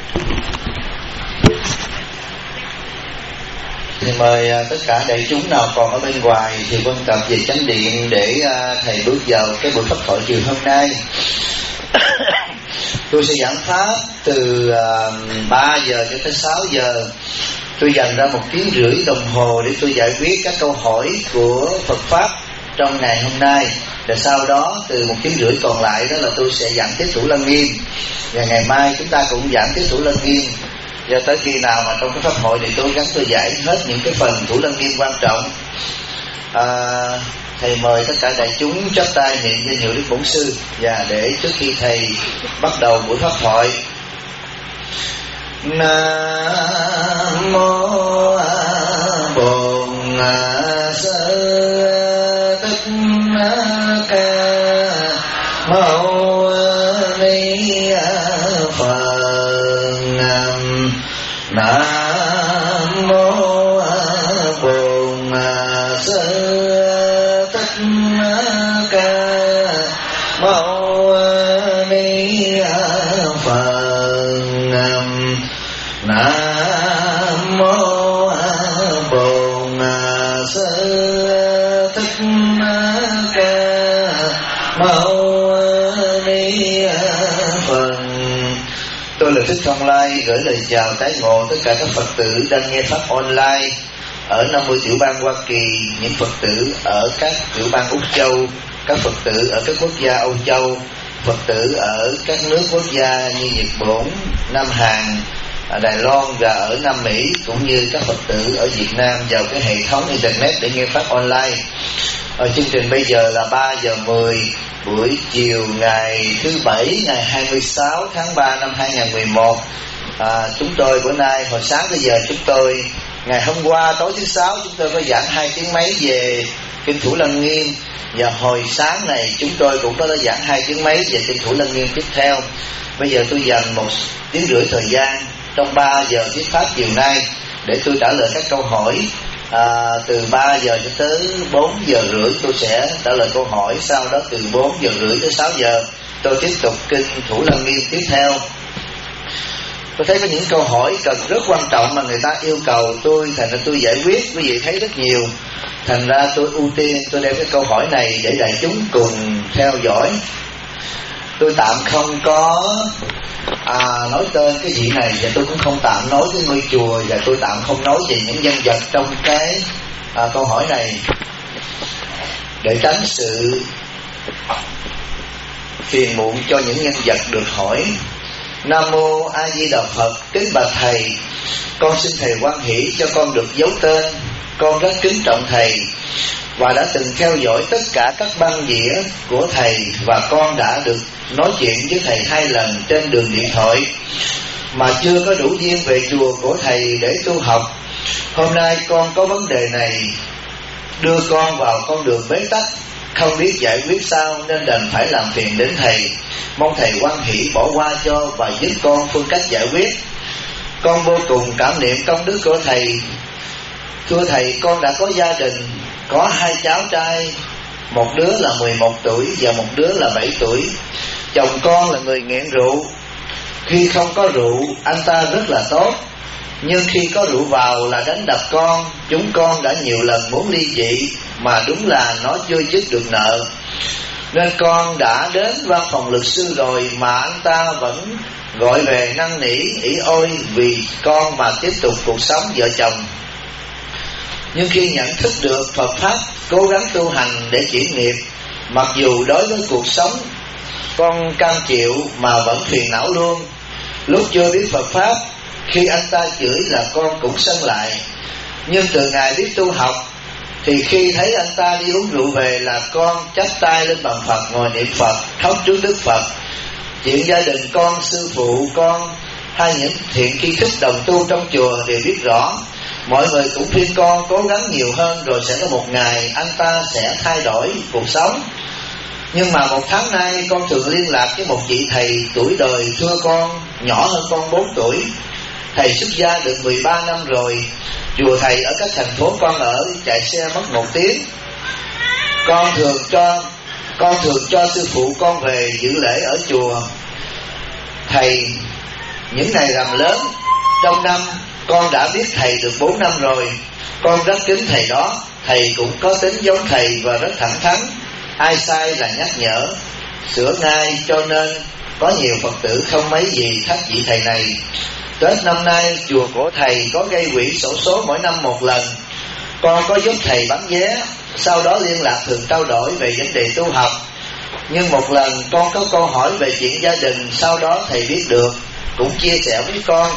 Thì mời tất cả đại chúng nào còn ở bên ngoài thì vân tập về chánh điện để thầy bước vào cái buổi pháp thoại chiều hôm nay. Tôi sẽ giảng pháp từ 3 giờ cho tới 6 giờ. Tôi dành ra 1 tiếng rưỡi đồng hồ để tôi giải quyết các câu hỏi của Phật pháp trong ngày hôm nay. Và sau đó từ 1 tiếng rưỡi còn lại đó là tôi sẽ giảng tiếp Thủ Lăng Nghiêm. Và ngày mai chúng ta cũng giảng tiếp Thủ Lăng Nghiêm. Và tới khi nào mà trong cái pháp hội thì tôi gắng tôi giải hết những cái phần Thủ Lăng Nghiêm quan trọng. Thầy mời tất cả đại chúng chắp tay niệm danh hiệu Đức Bổn Sư. Và để trước khi thầy bắt đầu buổi pháp thoại, Nam mô Bổn Sư Thích Ca Mâu Ni Phật. Nam mô Bổn Sư Thích Ca Mâu Ni Phật. Nam mô Bổn Sư Thích Ca Mâu Ni Phật. Tôi là Thích Thông Lai gửi lời chào tái ngộ tất cả các Phật tử đang nghe pháp online ở 50 tiểu bang Hoa Kỳ, những Phật tử ở các tiểu bang Úc Châu, các Phật tử ở các quốc gia Âu Châu, Phật tử ở các nước quốc gia như Nhật Bản, Nam Hàn, Đài Loan và ở Nam Mỹ, cũng như các Phật tử ở Việt Nam vào cái hệ thống internet để nghe pháp online. Chương trình bây giờ là 3 giờ 10 buổi chiều ngày thứ Bảy, ngày 26 tháng 3 năm 2011. Chúng tôi bữa nay hồi sáng tới giờ chúng tôi, ngày hôm qua tối thứ Sáu chúng tôi có giảng 2 tiếng mấy về Kinh Thủ Lăng Nghiêm, và hồi sáng này chúng tôi cũng có giảng 2 tiếng mấy về Kinh Thủ Lăng Nghiêm tiếp theo. Bây giờ tôi dành 1 tiếng rưỡi thời gian trong 3 giờ thuyết pháp chiều nay để tôi trả lời các câu hỏi. Từ 3 giờ cho tới 4 giờ rưỡi tôi sẽ trả lời câu hỏi. Sau đó từ 4 giờ rưỡi tới 6 giờ tôi tiếp tục Kinh Thủ Lăng Nghiêm tiếp theo. Tôi thấy có những câu hỏi cần rất quan trọng mà người ta yêu cầu tôi, thành ra tôi giải quyết. Quý vị thấy rất nhiều, thành ra tôi ưu tiên tôi đem cái câu hỏi này để đại chúng cùng theo dõi. Tôi tạm không có nói tên cái vị này, và tôi cũng không tạm nói cái ngôi chùa, và tôi tạm không nói về những nhân vật trong cái câu hỏi này để tránh sự phiền muộn cho những nhân vật được hỏi. Nam mô A Di Đà Phật. Kính bạch thầy, con xin thầy hoan hỷ cho con được giấu tên. Con rất kính trọng thầy và đã từng theo dõi tất cả các băng đĩa của thầy, và con đã được nói chuyện với thầy 2 lần trên đường điện thoại mà chưa có đủ duyên về chùa của thầy để tu học. Hôm nay con có vấn đề này đưa con vào con đường bế tắc, không biết giải quyết sao nên đành phải làm phiền đến thầy. Mong thầy hoan hỷ bỏ qua cho và giúp con phương cách giải quyết. Con vô cùng cảm niệm công đức của thầy. Thưa thầy, con đã có gia đình, có 2 cháu trai, một đứa là 11 tuổi và một đứa là 7 tuổi. Chồng con là người nghiện rượu. Khi không có rượu, anh ta rất là tốt, nhưng khi có rượu vào là đánh đập con. Chúng con đã nhiều lần muốn ly dị, mà đúng là nó chưa dứt được nợ. Nên con đã đến văn phòng luật sư rồi mà anh ta vẫn gọi về năn nỉ, ỷ ôi vì con mà tiếp tục cuộc sống vợ chồng. Nhưng khi nhận thức được Phật Pháp, cố gắng tu hành để chuyển nghiệp, mặc dù đối với cuộc sống con cam chịu mà vẫn phiền não luôn. Lúc chưa biết Phật Pháp, khi anh ta chửi là con cũng sân lại. Nhưng từ ngày biết tu học thì khi thấy anh ta đi uống rượu về là con chắp tay lên bàn Phật, ngồi niệm Phật, khóc trước Đức Phật. Chuyện gia đình con, sư phụ con hay những thiện tri thức đồng tu trong chùa đều biết rõ. Mọi người cũng khuyên con cố gắng nhiều hơn, rồi sẽ có một ngày anh ta sẽ thay đổi cuộc sống. Nhưng mà 1 tháng nay con thường liên lạc với một vị thầy tuổi đời thưa con, nhỏ hơn con 4 tuổi. Thầy xuất gia được 13 năm rồi. Chùa thầy ở các thành phố con ở chạy xe mất 1 tiếng. Con thường cho sư phụ con về dự lễ ở chùa. Thầy những ngày rằm lớn trong năm, con đã biết thầy được 4 năm rồi. Con rất kính thầy đó. Thầy cũng có tính giống thầy và rất thẳng thắn, ai sai là nhắc nhở, sửa ngay, cho nên có nhiều Phật tử không mấy gì thắc vị thầy này. Tết năm nay chùa của thầy có gây quỹ xổ số mỗi năm một lần. Con có giúp thầy bán vé, sau đó liên lạc thường trao đổi về vấn đề tu học. Nhưng một lần con có câu hỏi về chuyện gia đình, sau đó thầy biết được, cũng chia sẻ với con.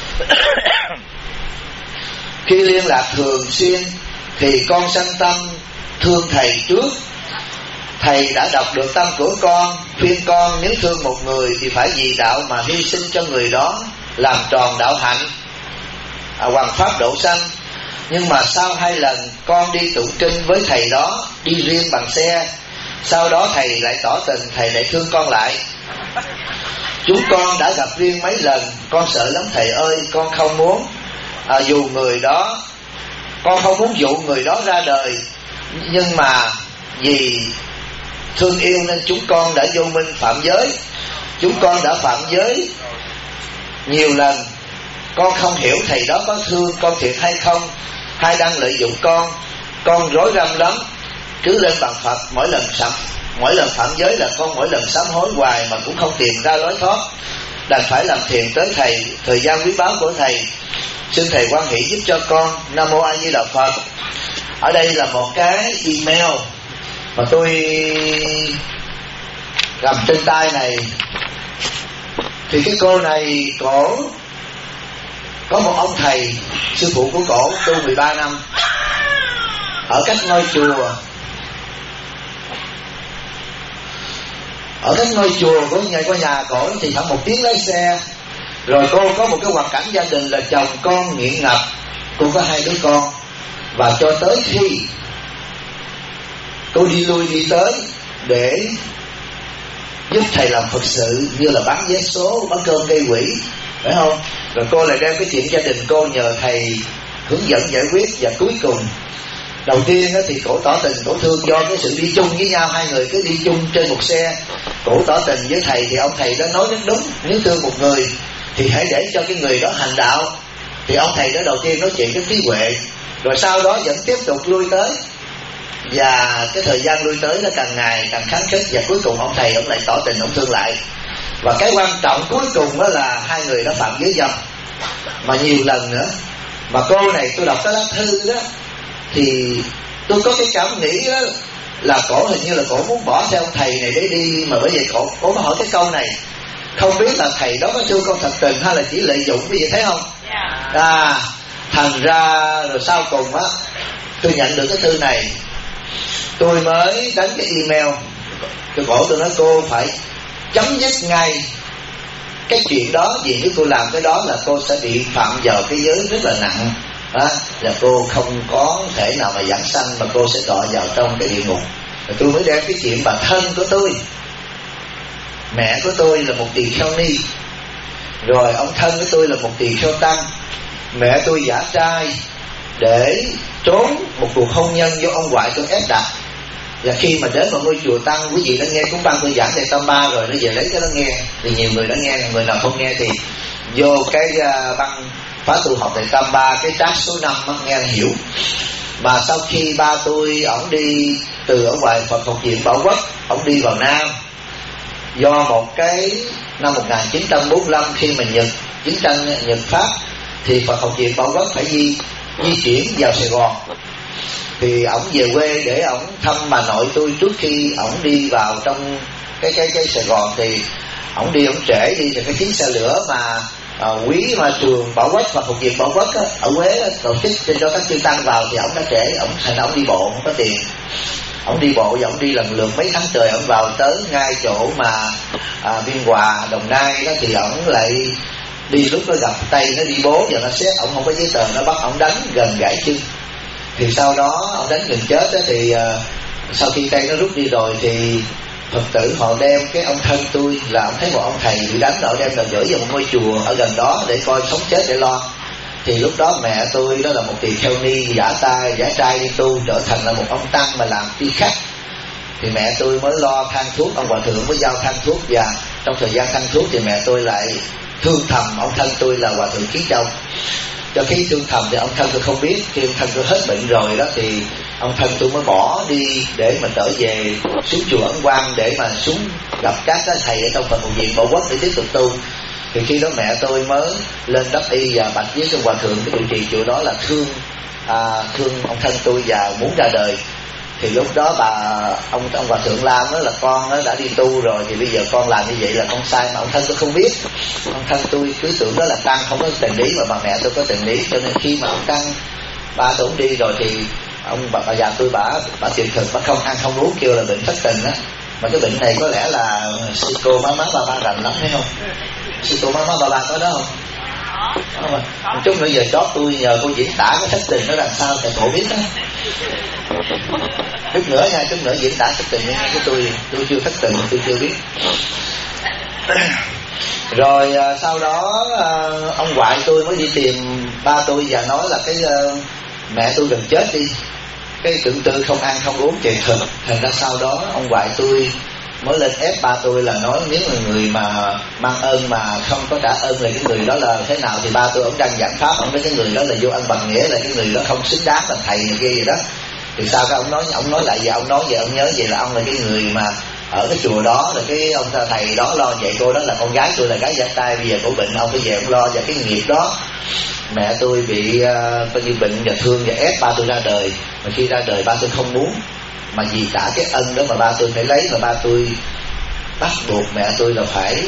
Khi liên lạc thường xuyên thì con sanh tâm thương thầy trước. Thầy đã đọc được tâm của con, khuyên con nếu thương một người thì phải vì đạo mà hy sinh cho người đó, làm tròn đạo hạnh, hoằng pháp độ sanh. Nhưng mà sau 2 lần con đi tụng kinh với thầy đó, đi riêng bằng xe, sau đó thầy lại tỏ tình, thầy lại thương con lại. Chúng con đã gặp riêng mấy lần, con sợ lắm thầy ơi. Con không muốn dù người đó, con không muốn dụ người đó ra đời, nhưng mà vì thương yêu nên chúng con đã vô minh phạm giới. Chúng con đã phạm giới nhiều lần. Con không hiểu thầy đó có thương con thiệt hay không, hay đang lợi dụng con rối rắm lắm, cứ lên bằng Phật. Mỗi lần phạm giới là con mỗi lần sám hối hoài mà cũng không tìm ra lối thoát, đành phải làm thiền tới thầy. Thời gian quý báu của thầy, xin thầy hoan hỷ giúp cho con. Nam mô A Di Đà Phật. Ở đây là một cái email mà tôi cầm trên tay này. Thì cái cô này cổ có một ông thầy, sư phụ của cổ tu 13 năm ở cách ngôi chùa. Ở cách ngôi chùa của nhà cổ thì khoảng 1 tiếng lái xe. Rồi cô có một cái hoàn cảnh gia đình là chồng con nghiện ngập, cô có 2 đứa con. Và cho tới khi cô đi lui đi tới để giúp thầy làm Phật sự, như là bán vé số, bán cơm gây quỹ, phải không? Rồi cô lại đem cái chuyện gia đình cô nhờ thầy hướng dẫn giải quyết. Và cuối cùng, đầu tiên thì cổ tỏ tình, cổ thương do cái sự đi chung với nhau, 2 người cứ đi chung trên một xe. Cổ tỏ tình với thầy thì ông thầy đó nói rất đúng, nếu thương một người thì hãy để cho cái người đó hành đạo. Thì ông thầy đó đầu tiên nói chuyện với trí huệ, rồi sau đó vẫn tiếp tục lui tới. Và cái thời gian lui tới nó càng ngày càng kháng khích. Và cuối cùng ông thầy ông lại tỏ tình, ông thương lại. Và cái quan trọng cuối cùng đó là 2 người đã phạm giới dâm mà nhiều lần nữa. Mà cô này tôi đọc cái lá thư đó thì tôi có cái cảm nghĩ đó là cổ hình như là cổ muốn bỏ theo ông thầy này để đi. Mà bởi vậy cổ mới hỏi cái câu này, không biết là thầy đó có thương con thật tình hay là chỉ lợi dụng, cái gì thấy không? Thành ra rồi sau cùng á, tôi nhận được cái thư này, tôi mới đánh cái email cho cổ. Tôi nói cô phải chấm dứt ngay cái chuyện đó, vì nếu cô làm cái đó là cô sẽ bị phạm vào cái giới rất là nặng đó, là cô không có thể nào mà giảng sanh, mà cô sẽ đọa vào trong cái địa ngục. Rồi tôi mới đem cái chuyện bà thân của tôi, mẹ của tôi là một tỳ kheo ni, rồi ông thân của tôi là một tỳ kheo tăng. Mẹ tôi giả trai để trốn một cuộc hôn nhân do ông ngoại tôi ép đặt. Và khi mà đến một ngôi chùa tăng, quý vị đã nghe cũng băng tôi giảng về Tam Ba rồi, nó về lấy cái đó nghe. Thì nhiều người đã nghe, người nào không nghe thì vô cái băng phá tu học tại Tam Ba, cái trác số 5 nghe hiểu. Mà sau khi ba tôi ổng đi từ ở ngoài Phật học viện Bảo Quốc, ổng đi vào Nam, do một cái năm 1945 khi mà chiến tranh Nhật Pháp thì Phật học viện Bảo Quốc phải di chuyển vào Sài Gòn. Thì ổng về quê để ổng thăm bà nội tôi trước khi ổng đi vào trong cái Sài Gòn. Thì ổng đi, ổng trễ đi từ cái chuyến xe lửa mà quý mà trường Bảo Quốc và học viện Bảo Quốc ở Huế tổ chức cho các chư tăng vào, thì ổng đã trễ. Ổng đi bộ, không có tiền. Ổng đi bộ và ổng đi lần lượt mấy tháng trời, ổng vào tới ngay chỗ mà Biên Hòa, Đồng Nai đó, thì ổng lại đi, lúc nó gặp tay nó đi bố và nó xét, ổng không có giấy tờ, nó bắt ổng đánh gần gãy chân. Thì sau đó ông đánh gần chết đó, thì sau khi tay nó rút đi rồi thì Phật tử họ đem cái ông thân tôi, là ông thấy một ông thầy bị đánh, họ đem gửi vào một ngôi chùa ở gần đó để coi sống chết để lo. Thì lúc đó mẹ tôi đó là một tỳ kheo ni giả trai đi tu, trở thành là một ông tăng mà làm phi khách. Thì mẹ tôi mới lo thang thuốc, ông hòa thượng mới giao thang thuốc. Và trong thời gian thang thuốc thì mẹ tôi lại thương thầm ông thân tôi là Hòa Thượng Kiến Châu. Cho khi thương thầm thì ông thân tôi không biết. Khi ông thân tôi hết bệnh rồi đó thì ông thân tôi mới bỏ đi để mà trở về xuống chùa Ấn Quang, để mà xuống gặp các thầy ở trong Phật Hồn Viện Bảo Quốc để tiếp tục tu. Thì khi đó mẹ tôi mới lên đắp y và bạch với Hòa Thượng cái trụ trì chùa đó là thương ông thân tôi và muốn ra đời. Thì lúc đó ông Hòa Thượng Lam đó là con nó đã đi tu rồi, thì bây giờ con làm như vậy là con sai, mà ông thân tôi không biết. Ông thân tôi cứ tưởng đó là Tăng không có tình lý, mà bà mẹ tôi có tình lý. Cho nên khi mà ông Tăng ba tôi đi rồi thì bà già tôi bà tuyệt thực, bà không ăn không uống, kêu là bệnh thất tình á. Mà cái bệnh này có lẽ là sư cô má ba rành lắm, thấy không? Sư cô má ba có đó không? Một chút nữa giờ chót tôi nhờ cô diễn tả cái thất tình nó làm sao tại cổ biết đó. Chút nữa nha, chút nữa diễn tả thất tình nha, chứ tôi chưa thất tình, tôi chưa biết. Rồi sau đó ông ngoại tôi mới đi tìm ba tôi và nói là cái mẹ tôi gần chết đi, cái tưởng tư không ăn không uống tuyệt thực. Thành ra sau đó ông ngoại tôi mới lên ép ba tôi là nói nếu là người mà mang ơn mà không có trả ơn là cái người đó là thế nào, thì ba tôi ông đang giảng pháp, ông nói cái người đó là vô ân bằng nghĩa, là cái người đó không xứng đáng là thầy này kia gì đó. Thì sao cái ông nói lại vậy, ông nói vậy, ông nhớ vậy là ông là cái người mà ở cái chùa đó, là cái ông thầy đó lo dạy cô đó là con gái tôi là gái giả tay, bây giờ cổ bệnh ông phải về ông lo, và cái nghiệp đó mẹ tôi bị coi như bệnh và thương và ép ba tôi ra đời. Mà khi ra đời ba tôi không muốn, mà vì trả cái ân đó mà ba tôi phải lấy, mà ba tôi bắt buộc mẹ tôi là phải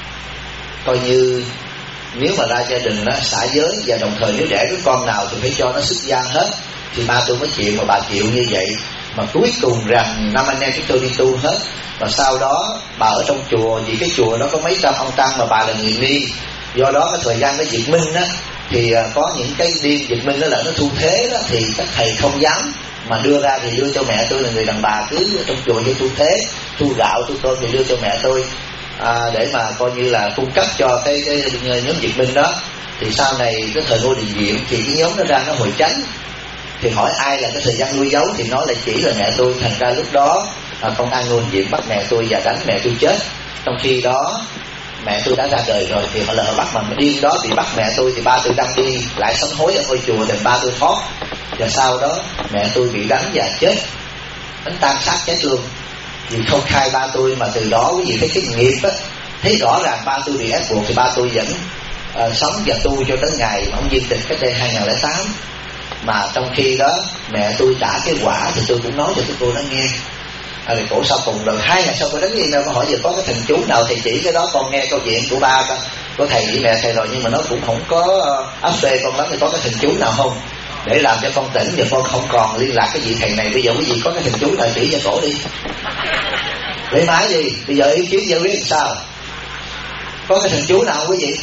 coi như nếu mà ra gia đình đó xả giới, và đồng thời nếu đẻ cái con nào thì phải cho nó xuất gia hết. Thì ba tôi mới chịu, mà bà chịu như vậy. Mà cuối cùng rằng 5 anh em chúng tôi đi tu hết. Và sau đó bà ở trong chùa, vì cái chùa đó có mấy trăm ông tăng mà bà là người ni, do đó cái thời gian nó diệt minh á, thì có những cái đêm diệt minh đó là nó thu thế đó, thì các thầy không dám mà đưa ra, thì đưa cho mẹ tôi là người đàn bà cứ ở trong chùa cho thu thế, thu gạo thu cơm thì đưa cho mẹ tôi để mà coi như là cung cấp cho cái nhóm diệt minh đó. Thì sau này cái thời Ngô Đình Diệm thì cái nhóm nó ra nó hội chánh, thì hỏi ai là cái thời gian nuôi giấu, thì nó lại chỉ là mẹ tôi. Thành ra lúc đó công an Ngô Đình Diệm bắt mẹ tôi và đánh mẹ tôi chết. Trong khi đó mẹ tôi đã ra đời rồi, thì họ bắt mà điên đó bị bắt mẹ tôi, thì ba tôi đang đi lại sám hối ở ngôi chùa, thì ba tôi thoát. Và sau đó mẹ tôi bị đánh và chết, đánh tan xác chết luôn, vì không khai ba tôi. Mà từ đó quý vị thấy cái nghiệp á, thấy rõ ràng ba tôi bị ép buộc, thì ba tôi vẫn sống và tu cho đến ngày mà ông viên tịch cách đây 2008. Mà trong khi đó mẹ tôi trả cái quả, thì tôi cũng nói cho cái cô nó nghe. Rồi cổ sau cùng rồi 2 ngày sau cô đánh email có hỏi giờ có cái thần chú nào thầy chỉ cái đó, con nghe câu chuyện của ba có thầy với mẹ thầy rồi, nhưng mà nó cũng không có áp phê con lắm, thì có cái thần chú nào không để làm cho con tỉnh, giờ con không còn liên lạc cái vị thầy này. Bây giờ quý vị có cái thần chú nào chỉ cho cổ đi, để máy gì bây giờ ý kiến giải quyết làm sao? Có cái thần chú nào không quý vị?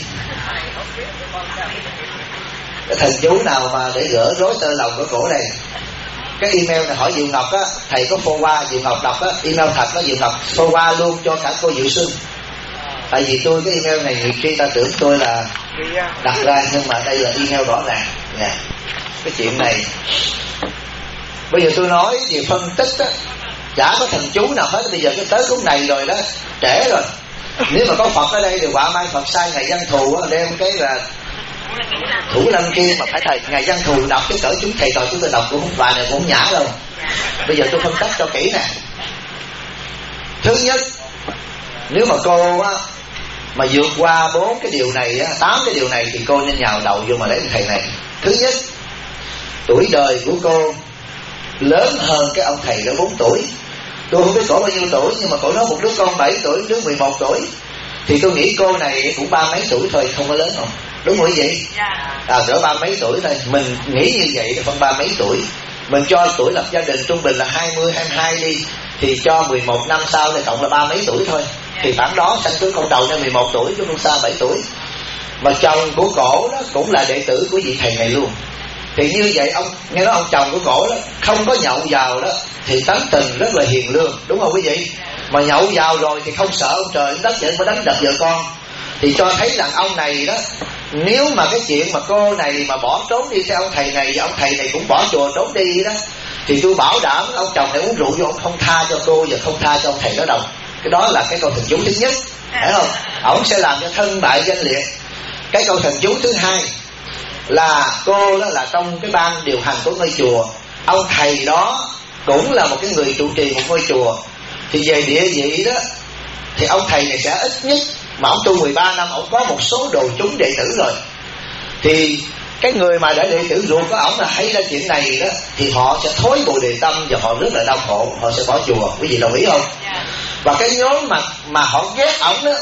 Cái thần chú nào mà để gỡ rối tơ lòng của cổ này? Cái email này hỏi Diệu Ngọc á, thầy có phô qua Diệu Ngọc đọc á, email thật đó, Diệu Ngọc phô qua luôn cho cả cô Diệu Xuân. Tại vì tôi cái email này nhiều khi ta tưởng tôi là đặt ra, nhưng mà đây là email rõ ràng nha. Cái chuyện này bây giờ tôi nói về phân tích á, chả có thần chú nào hết. Bây giờ cái tới lúc này rồi đó, trễ rồi. Nếu mà có Phật ở đây thì quả mai Phật sai ngày Văn Thù á, đem cái là Thủ Lâm kia mà phải thầy ngày Văn Thù đọc, cái cỡ chúng thầy trò chúng tôi đọc cũng không bài này cũng không nhã đâu. Bây giờ tôi phân tích cho kỹ nè. Thứ nhất, nếu mà cô á mà vượt qua 4 cái điều này á, 8 cái điều này, thì cô nên nhào đầu vô mà lấy thầy này. Thứ nhất, tuổi đời của cô lớn hơn cái ông thầy đó 4 tuổi. Tôi không biết cổ bao nhiêu tuổi, nhưng mà cổ nói một đứa con 7 tuổi, đứa 11 tuổi, thì tôi nghĩ cô này cũng 30 mấy tuổi thôi, không có lớn không? Đúng rồi vậy? Cỡ 30 mấy tuổi thôi. Mình nghĩ như vậy là khoảng 30 mấy tuổi. Mình cho tuổi lập gia đình trung bình là 20, 22 đi, thì cho 11 năm sau thì cộng là 30 mấy tuổi thôi. Thì khoảng đó sanh cưới con đầu nên 11 tuổi, chứ không xa 7 tuổi. Mà chồng của cổ đó cũng là đệ tử của vị thầy này luôn. Thì như vậy ông nghe nói ông chồng của cổ đó không có nhậu vào đó, thì tánh tình rất là hiền lương, đúng không quý vị? Mà nhậu vào rồi thì không sợ ông trời đất vậy mới đánh đập vợ con. Thì cho thấy rằng ông này đó, nếu mà cái chuyện mà cô này mà bỏ trốn đi theo ông thầy này, và ông thầy này cũng bỏ chùa trốn đi đó, thì tôi bảo đảm ông chồng này uống rượu vô, ông không tha cho cô và không tha cho ông thầy đó đâu. Cái đó là cái câu thần chú thứ nhất, hiểu không? Ông sẽ làm cho thân bại danh liệt. Cái câu thần chú thứ hai là cô đó là trong cái ban điều hành của ngôi chùa, ông thầy đó cũng là một cái người trụ trì một ngôi chùa. Thì về địa vị đó thì ông thầy này sẽ ít nhất mà ông tu 13 năm, ông có một số đồ chúng đệ tử rồi. Thì cái người mà đã đệ tử ruột của ổng là hay ra chuyện này đó, thì họ sẽ thối bồ đề tâm và họ rất là đau khổ, họ sẽ bỏ chùa. Quý vị đồng ý không? Và cái nhóm mà họ ghét ổng đó,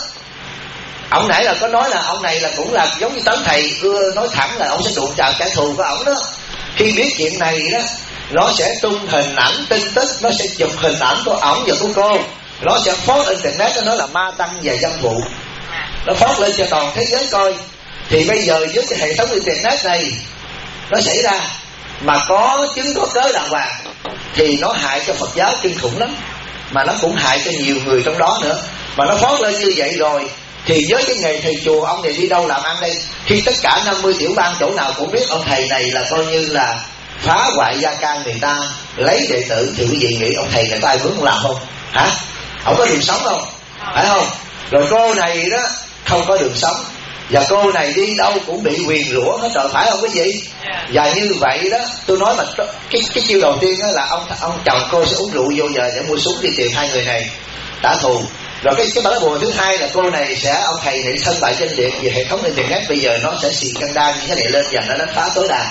ổng nãy là có nói là ông này là cũng là giống như tấn thầy ưa nói thẳng là ông sẽ đụng chạm kẻ thù của ổng đó. Khi biết chuyện này đó, nó sẽ tung hình ảnh tin tức, nó sẽ chụp hình ảnh của ổng và của cô, nó sẽ post internet, nó nói là ma tăng và dâm phụ, nó post lên cho toàn thế giới coi. Thì bây giờ với cái hệ thống internet này nó xảy ra mà có chứng có cớ đàng hoàng thì nó hại cho Phật giáo kinh khủng lắm, mà nó cũng hại cho nhiều người trong đó nữa. Mà nó post lên như vậy rồi thì với cái nghề thầy chùa, ông này đi đâu làm ăn đây? Khi tất cả 50 tiểu bang chỗ nào cũng biết ông thầy này là coi như là phá hoại gia can người ta, lấy đệ tử, thì quý vị nghĩ ông thầy này có ai muốn làm không? Hả? Ông có đường sống không? Phải không? Rồi cô này đó không có đường sống, và cô này đi đâu cũng bị nguyền rủa hết rồi, phải không quý vị? Và như vậy đó, tôi nói mà cái chiêu đầu tiên đó là ông chồng cô sẽ uống rượu vô giờ để mua súng đi tìm hai người này trả thù. Rồi cái lá bùa thứ hai là cô này sẽ, ông thầy này thân bại trên điện về hệ thống internet, bây giờ nó sẽ xì căng đan như thế này lên và nó đánh phá tối đa.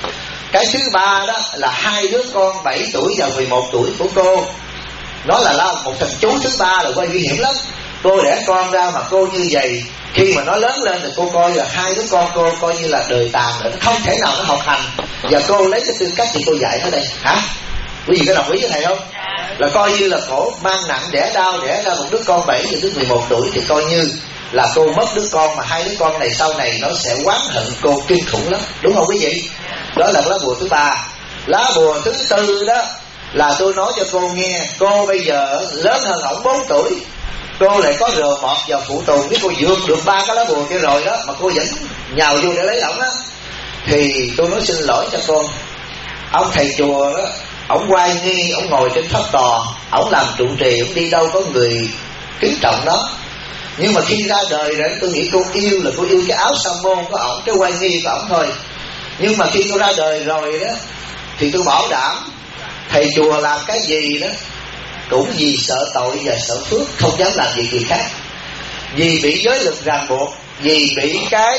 Cái thứ ba đó là hai đứa con 7 tuổi và 11 tuổi của cô, nó là một thần chú thứ ba là quay nguy hiểm lắm. Cô đẻ con ra mà cô như vậy, khi mà nó lớn lên thì cô coi là hai đứa con cô coi như là đời tàn rồi, nó không thể nào nó học hành, và cô lấy cái tư cách thì cô dạy nó đây. Hả? Quý vị có đồng ý với thầy không? Là coi như là khổ mang nặng đẻ đau, đẻ ra một đứa con 7 và đứa 11 tuổi thì coi như là cô mất đứa con, mà hai đứa con này sau này nó sẽ oán hận cô kinh khủng lắm, đúng không quý vị? Đó là lá bùa thứ ba. Lá bùa thứ tư đó là tôi nói cho cô nghe, cô bây giờ lớn hơn ổng 4 tuổi, cô lại có rờ mọt vào phụ tùng, nếu cô vượt được 3 cái lá bùa kia rồi đó mà cô vẫn nhào vô để lấy ổng á, thì tôi nói xin lỗi cho cô. Ông thầy chùa đó, ổng oai nghi, ổng ngồi trên tháp tòa, ổng làm trụ trì, ổng đi đâu có người kính trọng đó. Nhưng mà khi ra đời rồi tôi nghĩ cô yêu là cô yêu cái áo sa môn của ổng, cái oai nghi của ổng thôi. Nhưng mà khi cô ra đời rồi đó thì tôi bảo đảm thầy chùa làm cái gì đó cũng vì sợ tội và sợ phước, không dám làm gì khác. Vì bị giới lực ràng buộc, vì bị cái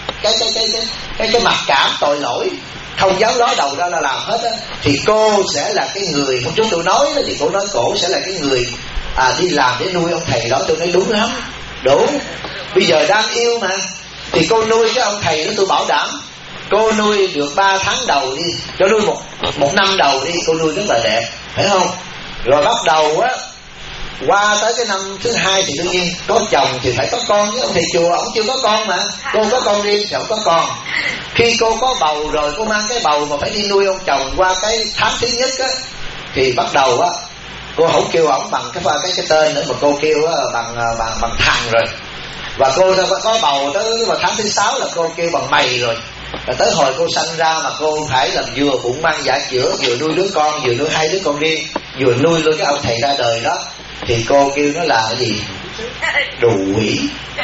mặc cảm tội lỗi, không dám ló đầu ra là làm hết á, thì cô sẽ là cái người, hôm trước tôi nói đó, thì cô nói cổ sẽ là cái người đi làm để nuôi ông thầy đó. Tôi nói đúng lắm, đúng. Bây giờ đang yêu mà, thì cô nuôi cái ông thầy đó, tôi bảo đảm cô nuôi được 3 tháng đầu đi, cho nuôi một năm đầu đi, cô nuôi rất là đẹp, phải không? Rồi bắt đầu á, qua tới cái năm thứ hai thì đương nhiên có chồng thì phải có con, chứ ông thầy chùa ông chưa có con mà. Cô có con riêng thì ông có con. Khi cô có bầu rồi, cô mang cái bầu mà phải đi nuôi ông chồng qua cái tháng thứ nhất á, thì bắt đầu á, cô không kêu ổng bằng cái tên nữa, mà cô kêu á bằng thằng rồi. Và cô có bầu tới vào tháng thứ 6 là cô kêu bằng mày rồi. Và tới hồi cô sanh ra mà cô phải là vừa bụng mang dạ chữa, vừa nuôi đứa con, vừa nuôi 2 đứa con riêng, vừa nuôi luôn cái ông thầy ra đời đó, thì cô kêu nó là cái gì? Đồ quỷ.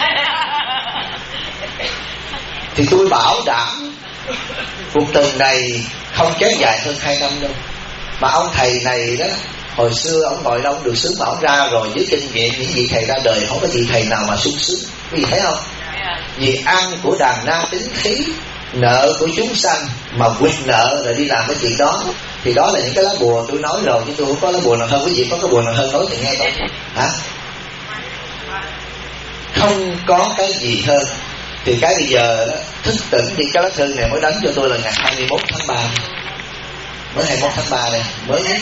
Thì tôi bảo đảm cuộc tình này không kéo dài hơn 2 năm đâu. Mà ông thầy này đó, hồi xưa ông ngồi đâu được sướng, mà ông ra rồi với kinh nghiệm, những vị thầy ra đời không có vị thầy nào mà sung sướng. Quý vị thấy không? Vì ăn của đàn na tính khí, nợ của chúng sanh, mà quỵt nợ rồi đi làm cái chuyện đó. Thì đó là những cái lá bùa tôi nói rồi, chứ tôi không có lá bùa nào hơn. Quý vị có cái bùa nào hơn nói thì nghe không? Hả? Không có cái gì hơn. Thì cái bây giờ đó, thức tỉnh đi, cái lá thư này mới đánh cho tôi là ngày 21 tháng 3. Mới 21 tháng 3 này, mới nhất.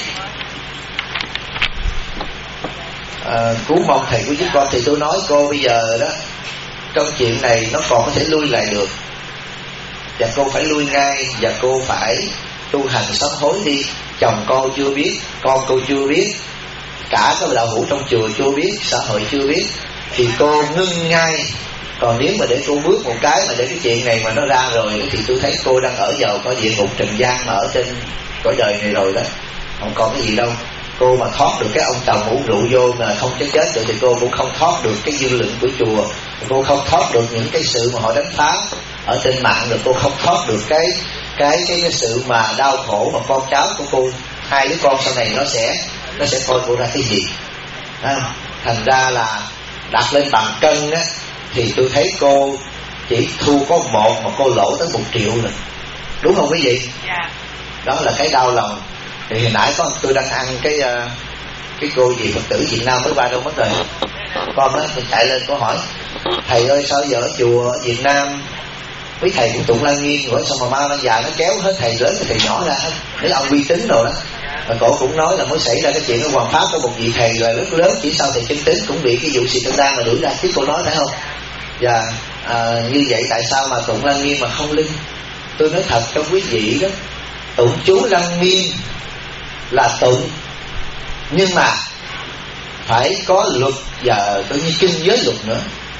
Cứu mong thầy cứu giúp con. Thì tôi nói cô bây giờ đó, trong chuyện này nó còn có thể lui lại được, và cô phải lui ngay, và cô phải tu hành sám hối đi. Chồng cô chưa biết, con cô chưa biết, cả các đạo hữu trong chùa chưa biết, xã hội chưa biết, thì cô ngưng ngay. Còn nếu mà để cô bước một cái mà để cái chuyện này mà nó ra rồi, thì tôi thấy cô đang ở vào có địa ngục trần gian mà ở trên cõi đời này rồi đó, không còn cái gì đâu. Cô mà thoát được cái ông chồng uống rượu vô mà không chết được thì cô cũng không thoát được cái dư luận của chùa. Cô không thoát được những cái sự mà họ đánh phá ở trên mạng, rồi cô không thoát được cái sự mà đau khổ mà con cháu của cô, hai đứa con sau này nó sẽ coi cô ra cái gì. Thành ra là đặt lên bằng cân á, thì tôi thấy cô chỉ thu có 1 mà cô lỗ tới 1 triệu rồi, đúng không quý vị? Đó là cái đau lòng. Thì hồi nãy tôi đang ăn cái cô gì Phật tử Việt Nam mới qua đâu mất rồi, con đó mình chạy lên cô hỏi thầy ơi sao giờ ở chùa ở Việt Nam quý thầy cũng tụng Lăng Nghiêm rồi sao mà ma nó già nó kéo hết thầy lớn thầy nhỏ ra hết, mấy ông uy tín rồi đó. Và cổ cũng nói là mới xảy ra cái chuyện ở Hoàng Pháp có một vị thầy là rất lớn, chỉ sau thầy chân tín cũng bị cái vụ xì tương đan mà đuổi ra, chứ cô nói phải không? Và như vậy tại sao mà tụng Lăng Nghiêm mà không linh? Tôi nói thật cho quý vị đó, tụng chú Lăng Nghiêm là tụng, nhưng mà phải có luật và coi như kinh giới luật nữa.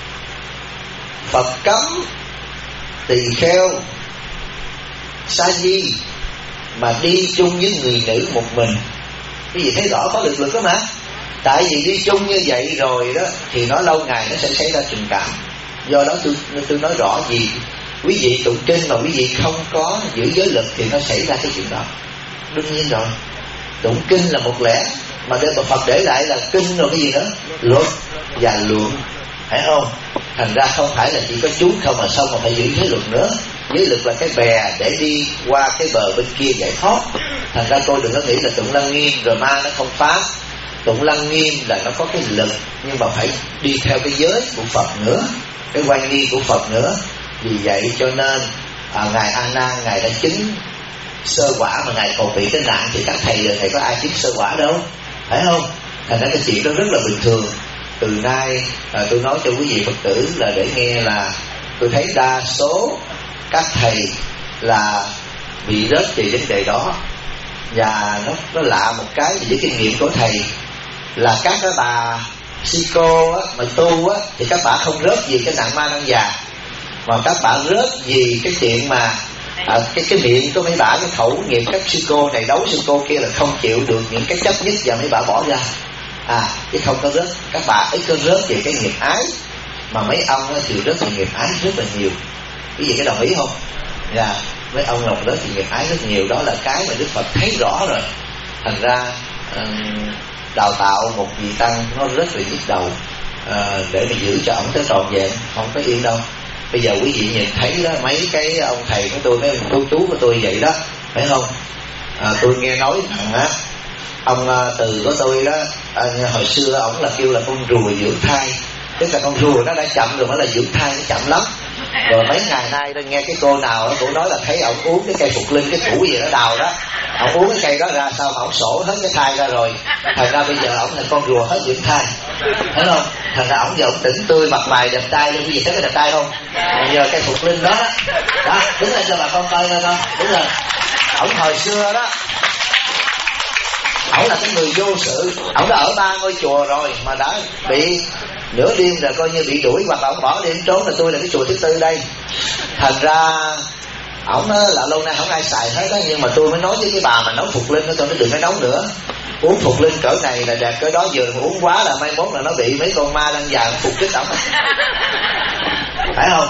Phật cấm tỳ kheo sa di mà đi chung với người nữ một mình. Cái gì thấy rõ có được luật đó mà. Tại vì đi chung như vậy rồi đó thì nó lâu ngày nó sẽ xảy ra tình cảm. Do đó tôi nói rõ gì, quý vị tụng kinh mà quý vị không có giữ giới luật thì nó xảy ra cái chuyện đó. Đương nhiên rồi, tụng kinh là một lẽ, mà Phật để lại là kinh rồi cái gì nữa, luật và luận, phải không? Thành ra không phải là chỉ có chú không mà xong mà phải giữ giới luật nữa. Giới luật là cái bè để đi qua cái bờ bên kia giải thoát. Thành ra tôi đừng có nghĩ là tụng Lăng Nghiêm rồi ma nó không phá. Tụng Lăng Nghiêm là nó có cái lực, nhưng mà phải đi theo cái giới của Phật nữa, cái quan nghi của Phật nữa. Vì vậy cho nên ngài A Nan ngài đã chứng sơ quả, mà ngài còn bị cái nạn thì các thầy rồi thầy có ai chứng sơ quả đâu, phải không? Thành ra cái chuyện đó rất là bình thường. Từ nay tôi nói cho quý vị Phật tử là để nghe là tôi thấy đa số các thầy là bị rớt về vấn đề đó. Và nó lạ một cái với kinh nghiệm của thầy là các cái bà si cô á, mà tu á, thì các bà không rớt vì cái nạn ma năng già, mà các bà rớt vì cái chuyện mà cái miệng của mấy bà, cái khẩu nghiệp các sư cô này đấu sư cô kia là không chịu được những cái chấp nhất và mấy bà bỏ ra. Chứ không có rớt, các bà ấy có rớt về cái nghiệp ái, mà mấy ông thì rớt về nghiệp ái rất là nhiều. Cái gì cái đồng ý không? Mấy ông lòng rớt về nghiệp ái rất nhiều. Đó là cái mà Đức Phật thấy rõ rồi. Thành ra đào tạo một vị tăng nó rất là nhức đầu, để mà giữ cho ổng tới trọn vẹn không có yên đâu. Bây giờ quý vị nhìn thấy đó, mấy cái ông thầy của tôi, mấy ông cô chú của tôi vậy đó, phải không? Tôi nghe nói rằng á, ông Từ của tôi đó, hồi xưa ổng là kêu là con rùa dưỡng thai, tức là con rùa nó đã chậm rồi, mới là dưỡng thai nó chậm lắm. Rồi mấy ngày nay tôi nghe cái cô nào đó, cô nói là thấy ổng uống cái cây phục linh, cái củ gì đó đào đó, ổng uống cái cây đó ra sao mà ổng sổ hết cái thai ra rồi. Thành ra bây giờ ổng là con rùa hết dưỡng thai, thấy không? Thành ra ổng giờ ổng tỉnh tươi, mặt mày đẹp trai luôn. Quý vị thấy cái đẹp trai không? Giờ cây phục linh đó đó, đứng lên cho bà con coi coi con. Đúng rồi, ổng hồi xưa đó, ổng là cái người vô sự, ổng đã ở 3 ngôi chùa rồi mà đã bị nửa đêm rồi coi như bị đuổi, hoặc là ổng bỏ đêm trốn, là tôi là cái chùa thứ 4 đây. Thành ra ổng là lâu nay không ai xài hết đó, nhưng mà tôi mới nói với cái bà mà nấu phục linh đó, tôi nói đừng có nấu nữa, uống phục linh cỡ này là đẹp cỡ đó, vừa mà uống quá là mai mốt là nó bị mấy con ma đang già phục kích ổng, phải không?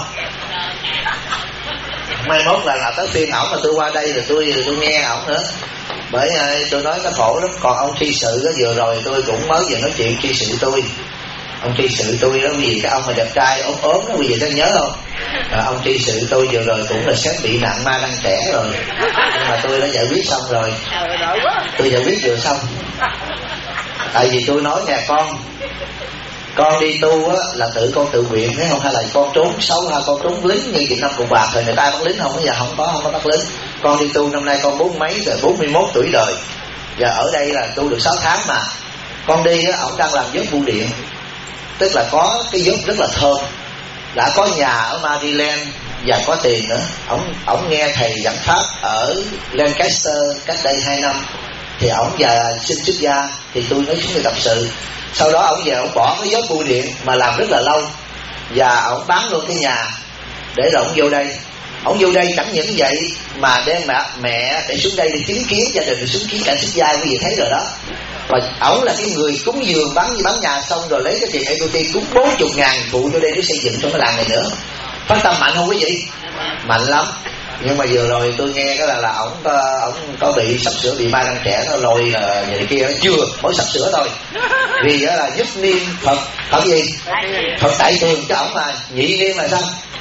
Mai mốt là tới phiên ổng mà tôi qua đây rồi tôi nghe ổng nữa. Bởi tôi nói nó khổ lắm. Còn ông tri sự đó, vừa rồi tôi cũng mới vừa nói chuyện tri sự tôi. Ông tri sự tôi đó, vì cái ông mà đẹp trai ốm đó, quý vị có nhớ không? Ông tri sự tôi vừa rồi cũng là sếp bị nạn ma đang trẻ rồi, nhưng mà tôi đã giải quyết xong rồi. Tôi giải quyết vừa xong. Tại vì tôi nói nè, con đi tu á là tự con tự nguyện, thấy không? Hay là con trốn xấu, hay con trốn lính như Việt Nam Cộng Hòa thời người ta bắt lính không? Bây giờ không có bắt lính. Con đi tu năm nay con 40 mấy rồi, 41 tuổi đời, và ở đây là tu được 6 tháng mà. Con đi á, ổng đang làm giấc bưu điện, tức là có cái giấc rất là thơm, đã có nhà ở Maryland và có tiền nữa. Ổng nghe thầy giảng pháp ở Lancaster cách đây 2 năm, thì ổng giờ xin xuất gia, thì tôi nói xuống người tập sự. Sau đó ổng về ổng bỏ cái giấc bưu điện mà làm rất là lâu, và ổng bán luôn cái nhà để rồi ổng vô đây. Ổng vô đây chẳng những vậy mà đem mẹ để xuống đây để chứng kiến gia đình, để chứng kiến cảnh xuất gia, quý vị thấy rồi đó. Và ổng là cái người cúng dường bán nhà xong rồi lấy cái tiền APT cúng 40.000 phụ vô đây để xây dựng trong cái làng này nữa. Phát tâm mạnh không quý vị? Mạnh lắm. Nhưng mà vừa rồi tôi nghe cái là ổng có bị sắp sửa bị ma răng trẻ, nó lôi là vậy kia, nó chưa mới sắp sửa thôi. Vì đó là nhất niệm Phật gì? Phật Tại Tường cho ổng, mà nhị niệm là sao?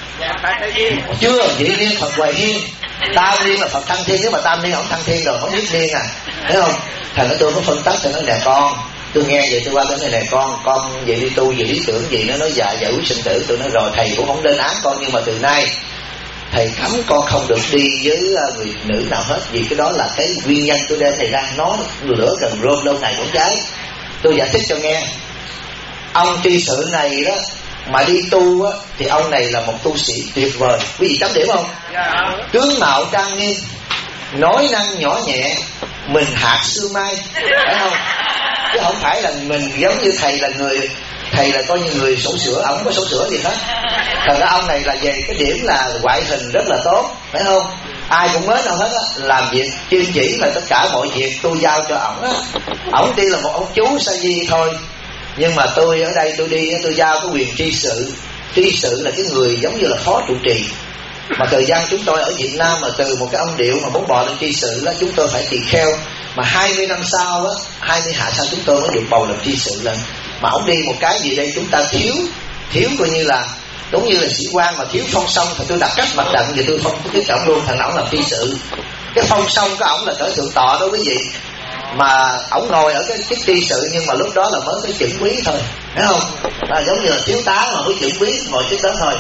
Chưa, nhị niệm Phật Hoài Hiên, tam niệm là Phật Thăng Thiên. Nếu mà tam niệm ổng thăng thiên rồi, không nhất niệm à, thấy không? Thành ra tôi có phân tích, tôi nói nè con, tôi nghe vậy tôi qua tôi nói này con vậy đi tu về lý tưởng gì, nó nói giải quyết sinh tử. Tôi nói rồi thầy cũng không lên án con, nhưng mà từ nay thầy cấm con không được đi với người nữ nào hết, vì cái đó là cái nguyên nhân tôi đem thầy ra. Nó lửa gần rôm lâu ngày cũng cháy. Tôi giải thích cho nghe. Ông tri sự này đó mà đi tu á, thì ông này là một tu sĩ tuyệt vời. Quý vị chấm điểm không? Tướng mạo trang nghiêm, nói năng nhỏ nhẹ, mình hạt sương mai, phải không? Chứ không phải là mình giống như thầy là coi như người sổ sửa, ổng không có sổ sửa gì hết. Thật ra ông này là về cái điểm là ngoại hình rất là tốt, phải không? Ai cũng mến ông hết á, làm việc chuyên chỉ, là tất cả mọi việc tôi giao cho ổng á. Ổng đi là một ông chú sa di thôi, nhưng mà tôi ở đây tôi giao cái quyền tri sự. Tri sự là cái người giống như là phó trụ trì. Mà thời gian chúng tôi ở Việt Nam mà từ một cái ông điệu mà muốn bò lên tri sự đó, chúng tôi phải tỳ kheo. Mà 20 năm sau á, 20 hạ sau chúng tôi mới được bầu làm tri sự lên. Mà ông đi một cái gì đây chúng ta thiếu coi như là giống như là sĩ quan mà thiếu phong song, thì tôi đặt cách mặt trận thì tôi không có cái trọng luôn, thằng ổng làm tri sự. Cái phong song của ổng là cỡ thượng tọa đó quý vị, mà ổng ngồi ở cái tri sự, nhưng mà lúc đó là mới cái chưởng quý thôi, thấy không? Giống như là thiếu tá mà mới chưởng quý ngồi trước đó thôi.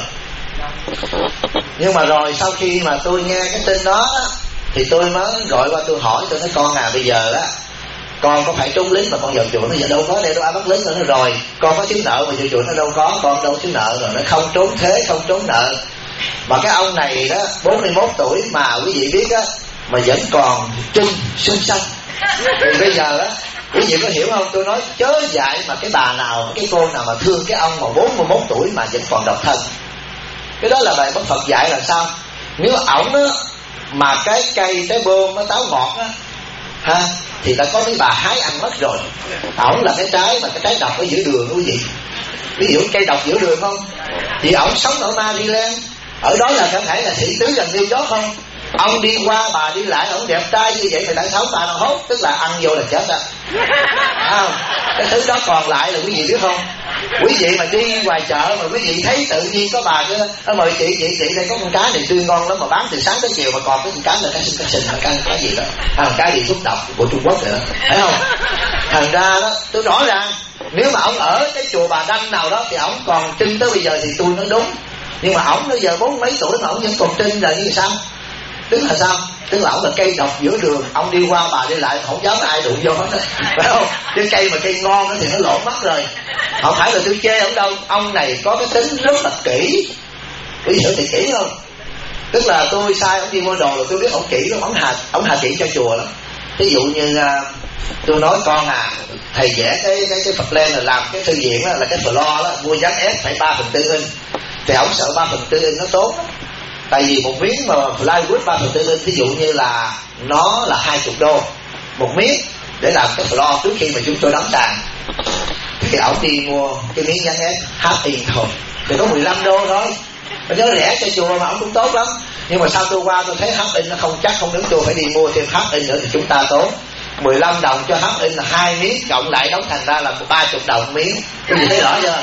Nhưng mà rồi sau khi mà tôi nghe cái tin đó thì tôi mới gọi qua tôi hỏi, tôi nói con à, bây giờ á con có phải trốn lính mà con vào chùa? Nó giờ đâu có, đây đâu ai bắt lính nữa. Rồi con có thiếu nợ mà vào chùa? Nó đâu có, con đâu thiếu nợ. Rồi nó không trốn thế, không trốn nợ. Mà cái ông này đó 41 tuổi mà quý vị biết á, mà vẫn còn trung xinh xanh. Thì bây giờ á, quý vị có hiểu không? Tôi nói chớ dạy mà cái bà nào, cái cô nào mà thương cái ông mà 41 tuổi mà vẫn còn độc thân. Cái đó là bài Bất Phật dạy là sao? Nếu ổng á mà cái cây trái bơm nó táo ngọt á ha, thì đã có mấy bà hái ăn mất rồi. Ổng là cái trái mà cái trái độc ở giữa đường quý vị. Ví dụ cây độc giữa đường không? Thì ổng sống ở Maryland, ở đó là có thể là thị tứ gần New York không? Ông đi qua bà đi lại, ổng đẹp trai như vậy thì tại sao bà nào hốt? Tức là ăn vô là chết á. Không? Cái thứ đó còn lại là quý vị biết không? Quý vị mà đi ngoài chợ mà quý vị thấy tự nhiên có bà kia nó mời chị đây có con cá này tươi ngon lắm mà bán từ sáng tới chiều, mà còn cái con cá là cá sình cái gì đó, cá gì thuốc độc của Trung Quốc rồi đó, thấy không? Thành ra đó tôi rõ ràng nếu mà ông ở cái chùa Bà Đanh nào đó thì ổng còn trinh tới bây giờ thì tôi nói đúng. Nhưng mà ổng bây giờ 40 mấy tuổi mà ổng vẫn còn trinh là như sao? Tức là sao? Tức là ổng là cây độc giữa đường, ông đi qua bà đi lại không dám ai đụng vô hết đó, phải không? Cái cây mà cây ngon đó thì nó lộn mất rồi. Không phải là tôi chê ổng đâu, ông này có cái tính rất là kỹ. Quý vị hiểu thì kỹ không? Tức là tôi sai ổng đi mua đồ là tôi biết ổng kỹ lắm, ổng hà kỹ cho chùa lắm. Ví dụ như tôi nói con à, thầy vẽ cái Phật lên là làm cái thư viện đó, là cái floor đó, mua dán ép phải 3/4 inch. Thì ổng sợ 3/4 inch nó tốt đó. Tại vì một miếng mà plywood 3/4 inch, ví dụ như là nó là 20 đô một miếng để làm cái floor trước khi mà chúng tôi đóng sàn. Thì ổng đi mua cái miếng dán ép half inch thôi, thì có 15 đô thôi. Nó nhớ rẻ cho chùa mà ổng cũng tốt lắm. Nhưng mà sau tôi qua tôi thấy half inch nó không chắc, không đứng tôi phải đi mua thêm half inch nữa thì chúng ta tốn 15 đồng cho half inch là 2 miếng, cộng lại đóng thành ra là 30 đồng miếng. Quý vị thấy rõ chưa?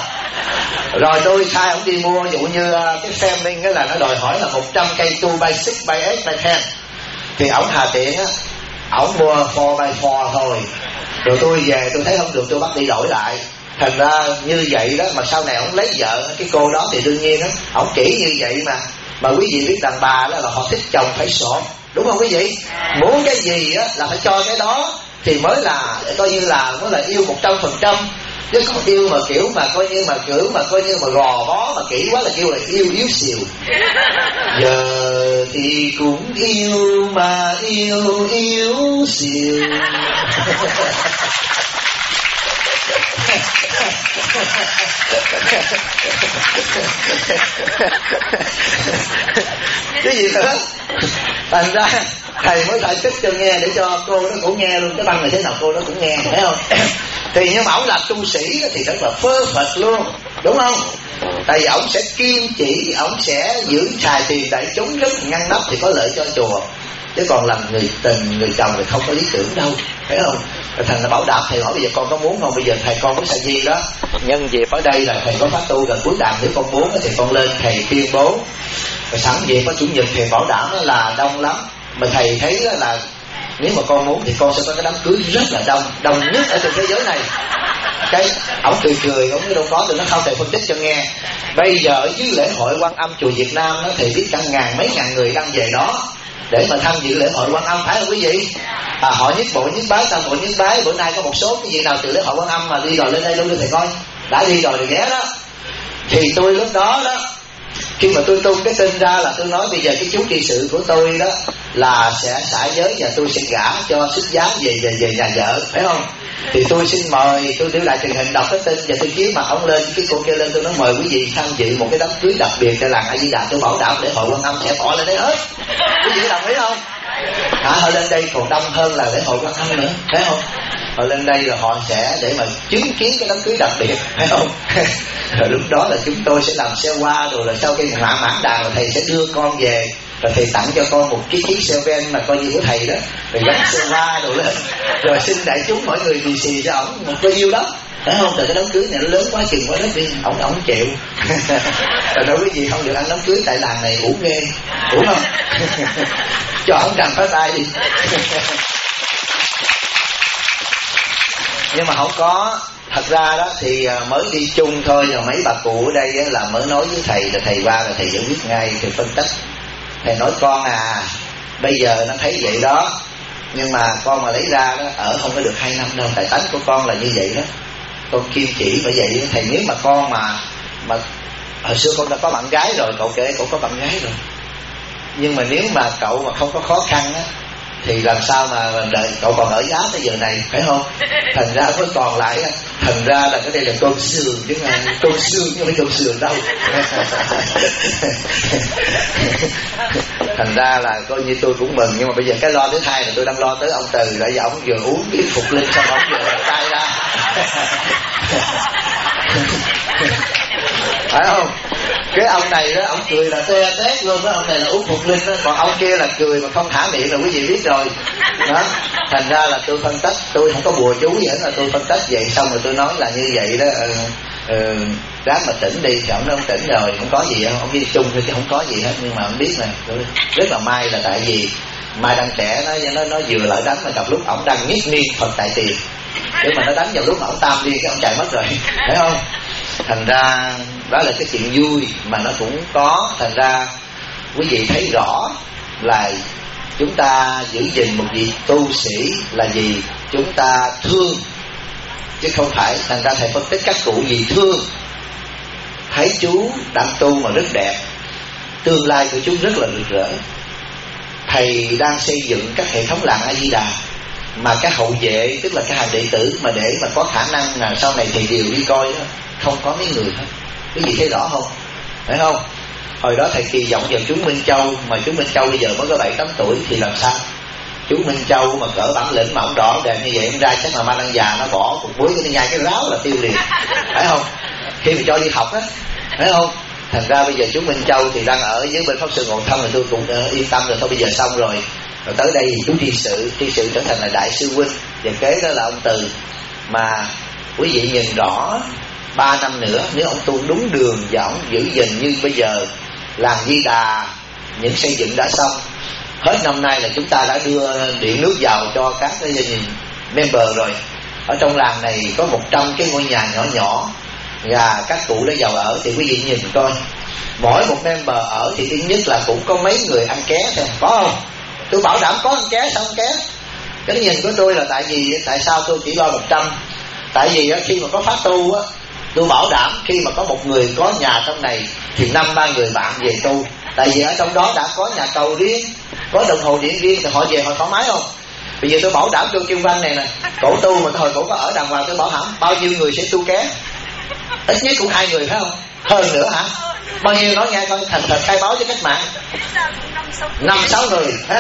Rồi tôi sai ổng đi mua, ví dụ như cái framing cái là nó đòi hỏi là 100 cây 2x6 by 8 by 10. Thì ổng hà tiện á, ổng mua 4x4 thôi. Rồi tôi về tôi thấy không được, tôi bắt đi đổi lại. Thành ra như vậy đó, mà sau này ổng lấy vợ cái cô đó thì đương nhiên á, ổng kỹ như vậy mà. Mà quý vị biết đàn bà đó là họ thích chồng phải sột, đúng không quý vị? Muốn cái gì á là phải cho cái đó thì mới là coi như là mới là yêu 100%. Chứ không yêu mà kiểu mà coi như mà gò bó mà kỹ quá là kêu là yêu yếu xìu. Giờ thì cũng yêu mà yêu yếu xìu. Cái gì nữa? Thành ra thầy mới giải thích cho nghe để cho cô nó cũng nghe luôn, cái băng này thế nào cô nó cũng nghe, thấy không? Thì nhưng mà ổng làm tu sĩ thì rất là phơ phật luôn, đúng không? Tại vì ổng sẽ kiên chỉ, ổng sẽ giữ xài tiền đại chúng rất ngăn nắp thì có lợi cho chùa, chứ còn làm người tình người chồng thì không có lý tưởng đâu, thấy không? Thành là bảo đảm. Thầy hỏi bây giờ con có muốn không? Bây giờ thầy con có sa di đó, nhân dịp ở đây là thầy có phát tu gần cuối đàn, nếu con muốn thì con lên thầy tuyên bố. Sẵn dịp có chủ nhật thầy bảo đảm là đông lắm, mà thầy thấy là nếu mà con muốn thì con sẽ có cái đám cưới rất là đông nhất ở trên thế giới này. Cái ổng cười ổng đâu có, tụi nó không thể phân tích cho nghe. Bây giờ ở dưới lễ hội Quan Âm chùa Việt Nam nó thì biết cả mấy ngàn người đang về đó để mà tham dự lễ hội Quan Âm, phải không quý vị? Họ nhất bộ nhất bái, tam bộ nhất bái. Bữa nay có một số cái gì nào từ lễ hội Quan Âm mà đi rồi lên đây luôn đi thầy coi, đã đi rồi thì ghé đó. Thì tôi lúc đó khi mà tôi tung cái tin ra là tôi nói bây giờ cái chú trị sự của tôi đó là sẽ xả giới và tôi sẽ gả cho xuất giá về nhà vợ, phải không? Thì tôi xin mời, tôi đưa lại truyền hình đọc cái tin và tôi chiếu mặt ông lên, cái cô kia lên, tôi nói mời quý vị tham dự một cái đám cưới đặc biệt cho làng A Di Đà. Tôi bảo đảm lễ hội Quan Âm sẽ bỏ lên đấy hết. Quý vị đồng ý không? Họ lên đây còn đông hơn là lễ hội Quan Âm nữa, thấy không? Họ lên đây là họ sẽ để mà chứng kiến cái đám cưới đặc biệt, thấy không? Rồi lúc đó là chúng tôi sẽ làm xe hoa, rồi là sau khi hạ mãn đàn là thầy sẽ đưa con về, rồi thầy tặng cho con một cái chiếc xe ven mà coi như của thầy đó, rồi gắn xe hoa rồi lên, rồi xin đại chúng mỗi người lì xì cho ổng một bao nhiêu đó, thấy không? Từ cái đám cưới này nó lớn quá chừng quá đất đi, ổng chịu. Rồi nói quý vị không được ăn đám cưới tại làng này uổng ghê, uổng không? Cho ổng cầm phá tay đi. Nhưng mà không có. Thật ra đó thì mới đi chung thôi, rồi mấy bà cụ ở đây là mới nói với thầy, là thầy qua là thầy giải quyết ngay, thầy phân tích. Thầy nói con bây giờ nó thấy vậy đó, nhưng mà con mà lấy ra đó ở không có được 2 năm đâu, tại tánh của con là như vậy đó, con kiên trì phải vậy. Thầy nếu mà con mà hồi xưa con đã có bạn gái rồi, cậu kể cậu có bạn gái rồi, nhưng mà nếu mà cậu mà không có khó khăn á thì làm sao mà đợi cậu còn ở giá tới giờ này, phải không? Thành ra mới còn lại, thành ra là cái đây là con sườn chứ mà con xương chứ không phải con sườn đâu. Thành ra là coi như tôi cũng mừng, nhưng mà bây giờ cái lo thứ hai là tôi đang lo tới ông Từ, tại vì ông vừa uống cái phục linh xong ông vừa đặt tay ra. Phải không? Cái ông này đó, ông cười là te tét luôn đó, ông này là uống phục linh đó, còn ông kia là cười mà không thả miệng là quý vị biết rồi đó. Thành ra là tôi phân tích, tôi không có bùa chú gì hết, là tôi phân tích vậy, xong rồi tôi nói là như vậy đó. Ráng mà tỉnh đi, thì ông nói ông tỉnh rồi, không có gì, ông đi chung thôi chứ không có gì hết. Nhưng mà ông biết nè, rất là may là tại vì Mai đang trẻ, nó vừa lại đánh mà gặp lúc ông đang nhất niên Phật tại tiền, nếu mà nó đánh vào lúc mà ông tam đi cái ông chạy mất rồi, thấy không? Thành ra đó là cái chuyện vui mà nó cũng có. Thành ra quý vị thấy rõ là chúng ta giữ gìn một vị tu sĩ là gì? Chúng ta thương chứ không phải. Thành ra thầy phân tích các cụ gì thương, thấy chú đang tu mà rất đẹp, tương lai của chú rất là rực rỡ. Thầy đang xây dựng các hệ thống làng A Di Đà mà các hậu vệ, tức là các hàng đệ tử mà để mà có khả năng là sau này thầy đều đi coi đó, không có mấy người hết. Quý vị thấy rõ không? Phải không? Hồi đó thầy kỳ vọng vào chú Minh Châu, mà chú Minh Châu bây giờ mới có 7-8 tuổi thì làm sao? Chú Minh Châu mà cỡ bản lĩnh mà ông đỏ đẹp như vậy, em ra chắc là ma đang già nó bỏ cục muối cái nhai cái ráo là tiêu liền, phải không? Khi mà cho đi học á, phải không? Thành ra bây giờ chú Minh Châu thì đang ở dưới bên pháp sư Ngộ Thông, thì tôi cũng yên tâm rồi, thôi bây giờ xong rồi. Rồi tới đây thì chú tri sự trở thành là đại sư huynh, và kế đó là ông Từ. Mà quý vị nhìn rõ 3 năm nữa nếu ông tu đúng đường và ông giữ gìn như bây giờ, làng Di Đà những xây dựng đã xong, hết năm nay là chúng ta đã đưa điện nước vào cho các cái member rồi. Ở trong làng này có 100 cái ngôi nhà nhỏ nhỏ và các cụ đã vào ở, thì quý vị nhìn coi, mỗi một member ở thì thứ nhất là cũng có mấy người ăn ké thôi, có không? Tôi bảo đảm có ăn ké, sao ăn ké? Cái nhìn của tôi là tại sao tôi chỉ lo 100? Tại vì khi mà có phát tu á, tôi bảo đảm khi mà có một người có nhà trong này thì 5-3 người bạn về tu. Tại vì ở trong đó đã có nhà cầu riêng, có đồng hồ điện riêng, thì họ về họ thoải mái không? Bây giờ tôi bảo đảm cho Kim Văn này nè, cổ tu mà hồi cổ có ở đàng hoàng, tôi bảo đảm bao nhiêu người sẽ tu ké? Ít nhất cũng 2 người, phải không? Hơn nữa hả? Bao nhiêu nói nghe coi, thành thật khai báo cho cách mạng. 5-6 người, phải không?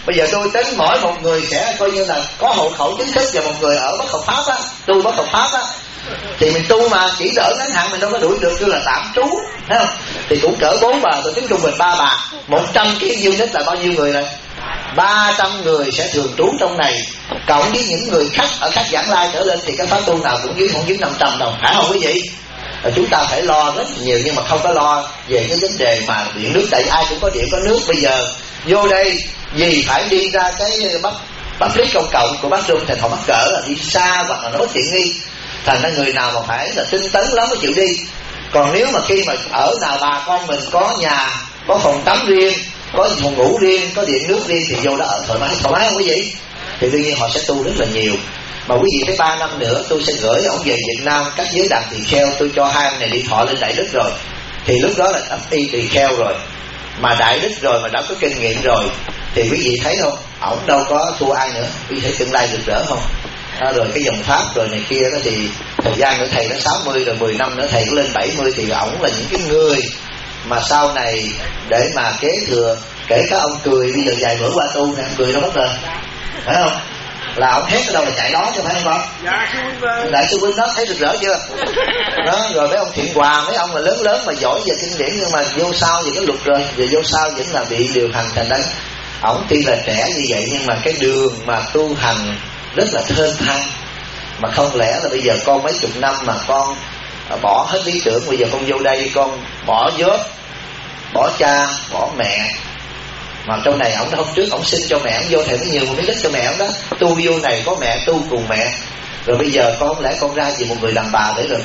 Bây giờ tôi tính mỗi một người sẽ coi như là có hộ khẩu chính thức và một người ở bất hợp pháp á, tu bất hợp pháp á, thì mình tu mà chỉ đỡ ngắn hạn mình đâu có đuổi được, kêu là tạm trú, thấy không? Thì cũng cỡ 4 bà, tôi tính trung bình 3 bà, 100 cái unit là bao nhiêu người này? 300 người sẽ thường trú trong này, cộng với những người khách ở các giảng lai trở lên thì cái pháp tu nào cũng không dưới 500 đồng, phải không quý vị? Chúng ta phải lo rất nhiều nhưng mà không có lo về cái vấn đề mà điện nước, tại ai cũng có điện có nước. Bây giờ vô đây vì phải đi ra cái bắt lý công cộng của bác Trung thì họ mắc cỡ là đi xa hoặc là nó bất tiện nghi, thành ra người nào mà phải là tinh tấn lắm mới chịu đi. Còn nếu mà khi mà ở nào bà con mình có nhà, có phòng tắm riêng, có phòng ngủ riêng, có điện nước riêng thì vô đó ở thoải mái không quý vị? Thì đương nhiên họ sẽ tu rất là nhiều. Mà quý vị tới 3 năm nữa tôi sẽ gửi ông về Việt Nam các giới đàn tỳ kheo, tôi cho hai ông này đi thọ lên Đại Đức rồi, thì lúc đó là ấp y tỳ kheo rồi, mà Đại Đức rồi, mà đã có kinh nghiệm rồi, thì quý vị thấy không, ổng đâu có thua ai nữa, quý vị thấy tương lai rực rỡ không? Rồi cái dòng pháp rồi này kia đó, thì thời gian nữa thầy nó 60 rồi 10 năm nữa thầy có lên 70 thì ổng là những cái người mà sau này để mà kế thừa. Kể cả ông Cười bây giờ vài bữa qua tu nè, ông Cười đâu mất rồi, phải không? Là ông hét ở đâu là chạy đó chứ phải không? Dạ, Đại sư Huynh đó thấy rực rỡ chưa? Đó, rồi mấy ông Thiện Hòa, mấy ông là lớn lớn mà giỏi về kinh điển nhưng mà vô sau về cái luật rồi, về vô sau vẫn là bị điều hành. Thành đấy, ổng tuy là trẻ như vậy nhưng mà cái đường mà tu hành rất là thênh thang. Mà không lẽ là bây giờ con mấy chục năm mà con bỏ hết lý tưởng, bây giờ con vô đây con bỏ job, bỏ cha, bỏ mẹ. Mà trong này ổng hôm trước ổng xin cho mẹ ổng vô, thầy có nhiều một miếng đất cho mẹ ổng đó, tu vô này có mẹ tu cùng mẹ. Rồi bây giờ con không lẽ con ra vì một người đàn bà để rồi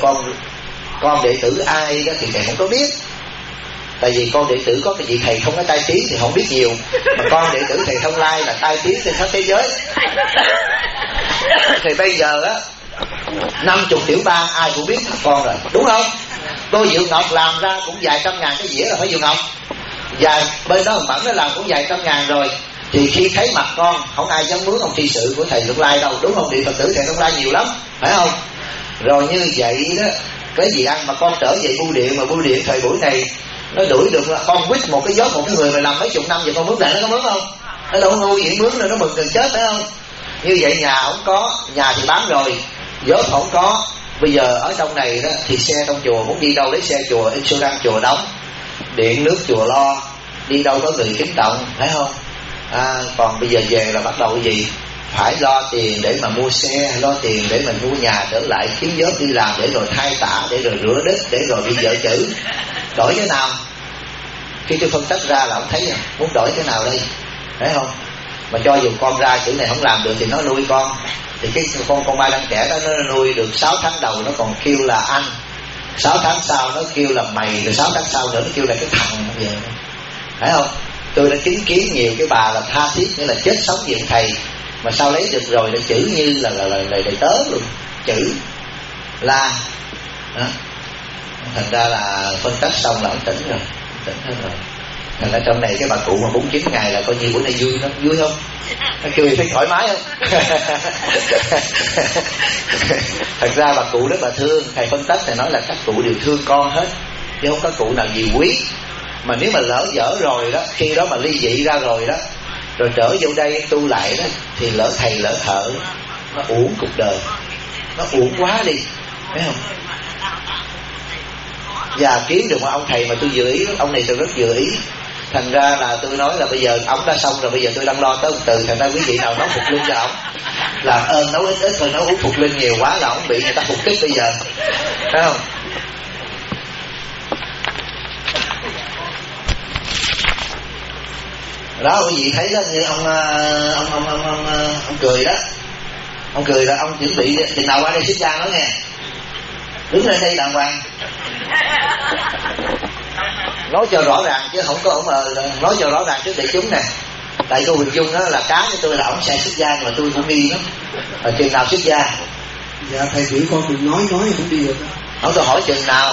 con đệ tử ai đó thì thầy không có biết. Tại vì con đệ tử có cái vị thầy không có tai trí thì không biết nhiều, mà con đệ tử thầy Thông Lai là tai trí trên khắp thế giới. Thì bây giờ á 50 tiểu bang ai cũng biết con rồi, đúng không? Cô Diệu Ngọc làm ra cũng vài trăm ngàn cái dĩa là phải Diệu Ngọc, và bên đó Mẫn nó làm cũng vài trăm ngàn rồi. Thì khi thấy mặt con không ai dám mướn ông tri sự của thầy Tương Lai đâu, đúng không? Điện Phật tử thầy Tương Lai nhiều lắm, phải không? Rồi như vậy đó, cái gì ăn mà con trở về bưu điện, mà bưu điện thời buổi này nó đuổi được con quýt một cái giót một cái người mà làm mấy chục năm vậy, con mướn lại nó có mướn không? Nó đâu có ngu gì mướn, nó mừng gần chết, phải không? Như vậy nhà ổng có, nhà thì bán rồi, giót ổng có. Bây giờ ở trong này đó thì xe trong chùa muốn đi đâu lấy xe chùa, insurance chùa đóng, điện nước chùa lo, đi đâu có người kính trọng, phải không? Còn bây giờ về là bắt đầu cái gì? Phải lo tiền để mà mua xe, lo tiền để mình mua nhà trở lại, kiếm job đi làm để rồi thay tả, để rồi rửa đất, để rồi đi vợ chữ. Đổi cái nào? Khi tôi phân tích ra là ông thấy muốn đổi cái nào đây, phải không? Mà cho dù con ra chữ này không làm được thì nó nuôi con. Thì cái con ba đang trẻ đó nó nuôi được 6 tháng đầu nó còn kêu là anh, 6 tháng sau nó kêu là mày, rồi 6 tháng sau nữa nó kêu là cái thằng bây giờ, phải không? Tôi đã chứng kiến nhiều cái bà là tha thiết, nghĩa là chết sống viện thầy, mà sau lấy được rồi đã chữ như là đầy tớ luôn, chữ la đó. Thành ra là phân tích xong là ông tỉnh rồi, tỉnh hết rồi. Thành ra trong này cái bà cụ mà 49 ngày là coi như bữa nay vui lắm, vui không? Nó cười thấy thoải mái không? Thật ra bà cụ rất là thương. Thầy phân tích thầy nói là các cụ đều thương con hết, chứ không có cụ nào gì quý. Mà nếu mà lỡ dở rồi đó, khi đó mà ly dị ra rồi đó, rồi trở vô đây tu lại đó, thì lỡ thầy lỡ thợ, nó uổng cuộc đời, nó uổng quá đi, thấy không? Và kiếm được một ông thầy mà tôi vừa ý, ông này tôi rất vừa ý. Thành ra là tôi nói là bây giờ ông đã xong rồi, bây giờ tôi đang lo tới ông Từ. Thành ra quý vị nào nấu phục linh cho ông, làm ơn nấu ít ít thôi, nấu uống phục linh nhiều quá là ông bị người ta phục kích bây giờ, thấy không? Đó quý vị thấy đó, như ông Cười đó, ông Cười là ông chuẩn bị chừng nào qua đây xuất gia nói nghe, đứng lên đây đàng hoàng nói cho rõ ràng, chứ không có nói cho rõ ràng trước đại chúng nè. Tại cô Bình Dung đó là cá với tôi là ổng sẽ xuất gia, nhưng mà tôi cũng nghi lắm, chừng nào xuất gia? Dạ thầy biểu con đừng nói không đi được. Không, tôi hỏi chừng nào.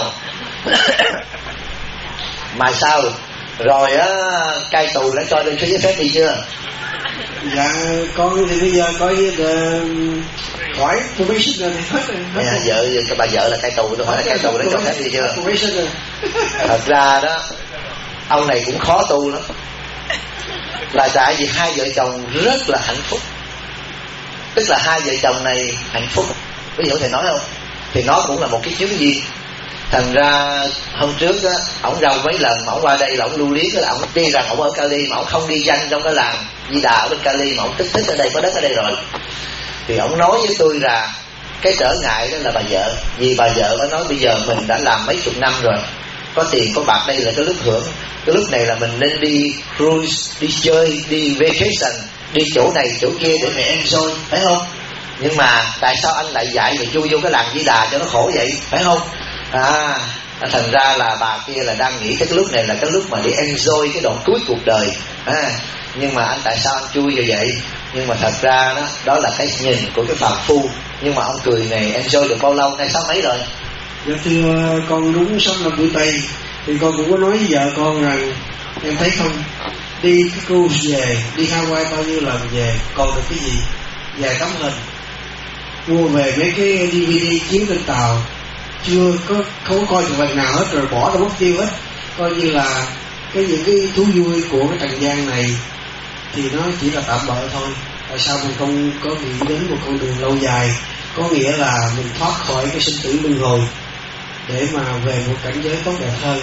Mà sao rồi á, cai tù đã cho lên giấy phép đi chưa? Dạ con thì bây giờ coi như là khỏi probation rồi thì hết rồi. Vợ bà vợ là cai tù, tôi hỏi là cai tù đã cho phép đi chưa? Thật ra đó ông này cũng khó tu lắm. Là tại vì hai vợ chồng rất là hạnh phúc. Tức là hai vợ chồng này hạnh phúc. Ví dụ thầy nói không, thì nó cũng là một cái chuyến duyên. Thành ra hôm trước á, ổng rau mấy lần mà ổng qua đây là ổng lưu luyến, là ổng đi rằng ổng ở Cali mà ổng không đi danh trong cái làng Di Đà ở bên Cali, mà ổng thích ở đây, có đất ở đây rồi. Thì ổng nói với tôi là cái trở ngại đó là bà vợ. Vì bà vợ mới nói bây giờ mình đã làm mấy chục năm rồi, có tiền có bạc, đây là cái lúc hưởng. Cái lúc này là mình nên đi cruise, đi chơi, đi vacation, đi chỗ này chỗ kia để mẹ enjoy, phải không? Nhưng mà tại sao anh lại dạy người chui vô cái làng Di Đà cho nó khổ vậy, phải không? Thành ra là bà kia là đang nghĩ cái lúc này là cái lúc mà để enjoy cái đoạn cuối cuộc đời. Nhưng mà anh tại sao anh chui như vậy? Nhưng mà thật ra đó là cái nhìn của cái phàm phu. Nhưng mà ông cười này enjoy được bao lâu? Nay 6 mấy rồi? Dạ thưa con đúng 6 năm tuổi Tây. Thì con cũng có nói với vợ con rằng em thấy không, đi cái cruise về, đi Hawaii bao nhiêu lần về, còn được cái gì? Vài tấm hình, mua về mấy cái DVD chiếu trên tàu, chưa có không coi được lần nào hết, rồi bỏ ra mất tiêu hết. Coi như là những cái thú vui của cái trần gian này thì nó chỉ là tạm bợ thôi. Tại sao mình không có nghĩ đến một con đường lâu dài, có nghĩa là mình thoát khỏi cái sinh tử luân hồi để mà về một cảnh giới tốt đẹp hơn.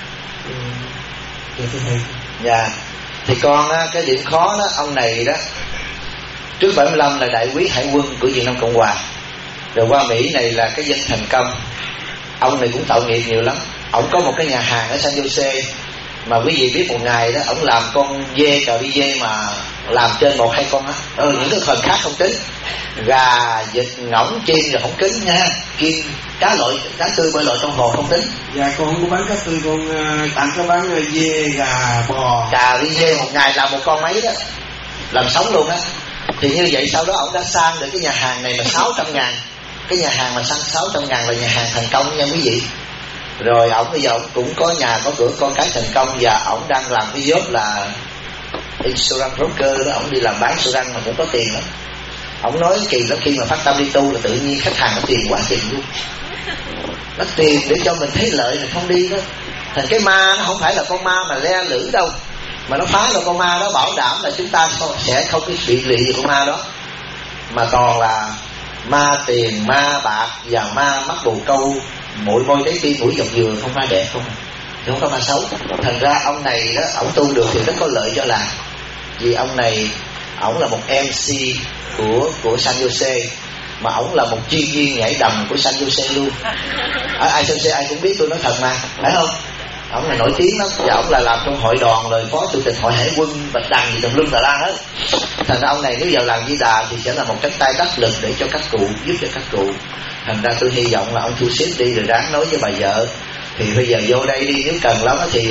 Thưa thầy. Dạ. Thì con á, cái điểm khó đó, ông này đó trước 75 là đại úy hải quân của Việt Nam Cộng Hòa, rồi qua Mỹ này là cái dân thành công. Ông này cũng tội nghiệp nhiều lắm. Ông có một cái nhà hàng ở San Jose mà quý vị biết một ngày đó ông làm con dê, cờ đi dê mà làm trên 1-2 con á. Những cái phần khác không tính, gà, vịt, ngỗng, chim rồi không tính nha. Kim, cá tươi bơi lội trong hồ không tính. Dạ con không có bán cá tươi, con tặng có bán dê, gà, bò. Cà đi dê một ngày làm một con mấy đó, làm sống luôn á. Thì như vậy sau đó ông đã sang được cái nhà hàng này mà 600.000. Cái nhà hàng mà sang 600.000 là nhà hàng thành công nha quý vị. Rồi ổng bây giờ ổng cũng có nhà có cửa, con cái thành công, và ổng đang làm cái job là insurance broker đó. Ổng đi làm bán insurance mà cũng có tiền lắm. Ổng nói kỳ lắm, khi mà phát tâm đi tu là tự nhiên khách hàng có tiền quá tiền luôn. Nó tiền để cho mình thấy lợi mình không đi đó. Thành cái ma nó không phải là con ma mà le lử đâu, mà nó phá được con ma đó, bảo đảm là chúng ta sẽ không bị lụy về con ma đó, mà toàn là ma tiền, ma bạc và ma mắc bồ câu, mũi môi trái tim, mũi dọc dừa, không ma đẹp không, không có ma xấu. Thành ra ông này đó, ổng tu được thì rất có lợi cho làng. Vì ông này, ổng là một MC của San Jose, mà ổng là một chuyên viên nhảy đầm của San Jose luôn. Ở San Jose ai cũng biết, tôi nói thật mà, phải không? Ông này nổi tiếng lắm, và ông là làm trong hội đoàn, rồi phó chủ tịch hội hải quân Bạch Đằng gì tùm lum tà la hết. Thành ra ông này nếu vào làm Di Đà thì sẽ là một cánh tay đắc lực để cho các cụ, giúp cho các cụ. Thành ra tôi hy vọng là ông thu xếp đi, rồi ráng nói với bà vợ. Thì bây giờ vô đây đi, nếu cần lắm thì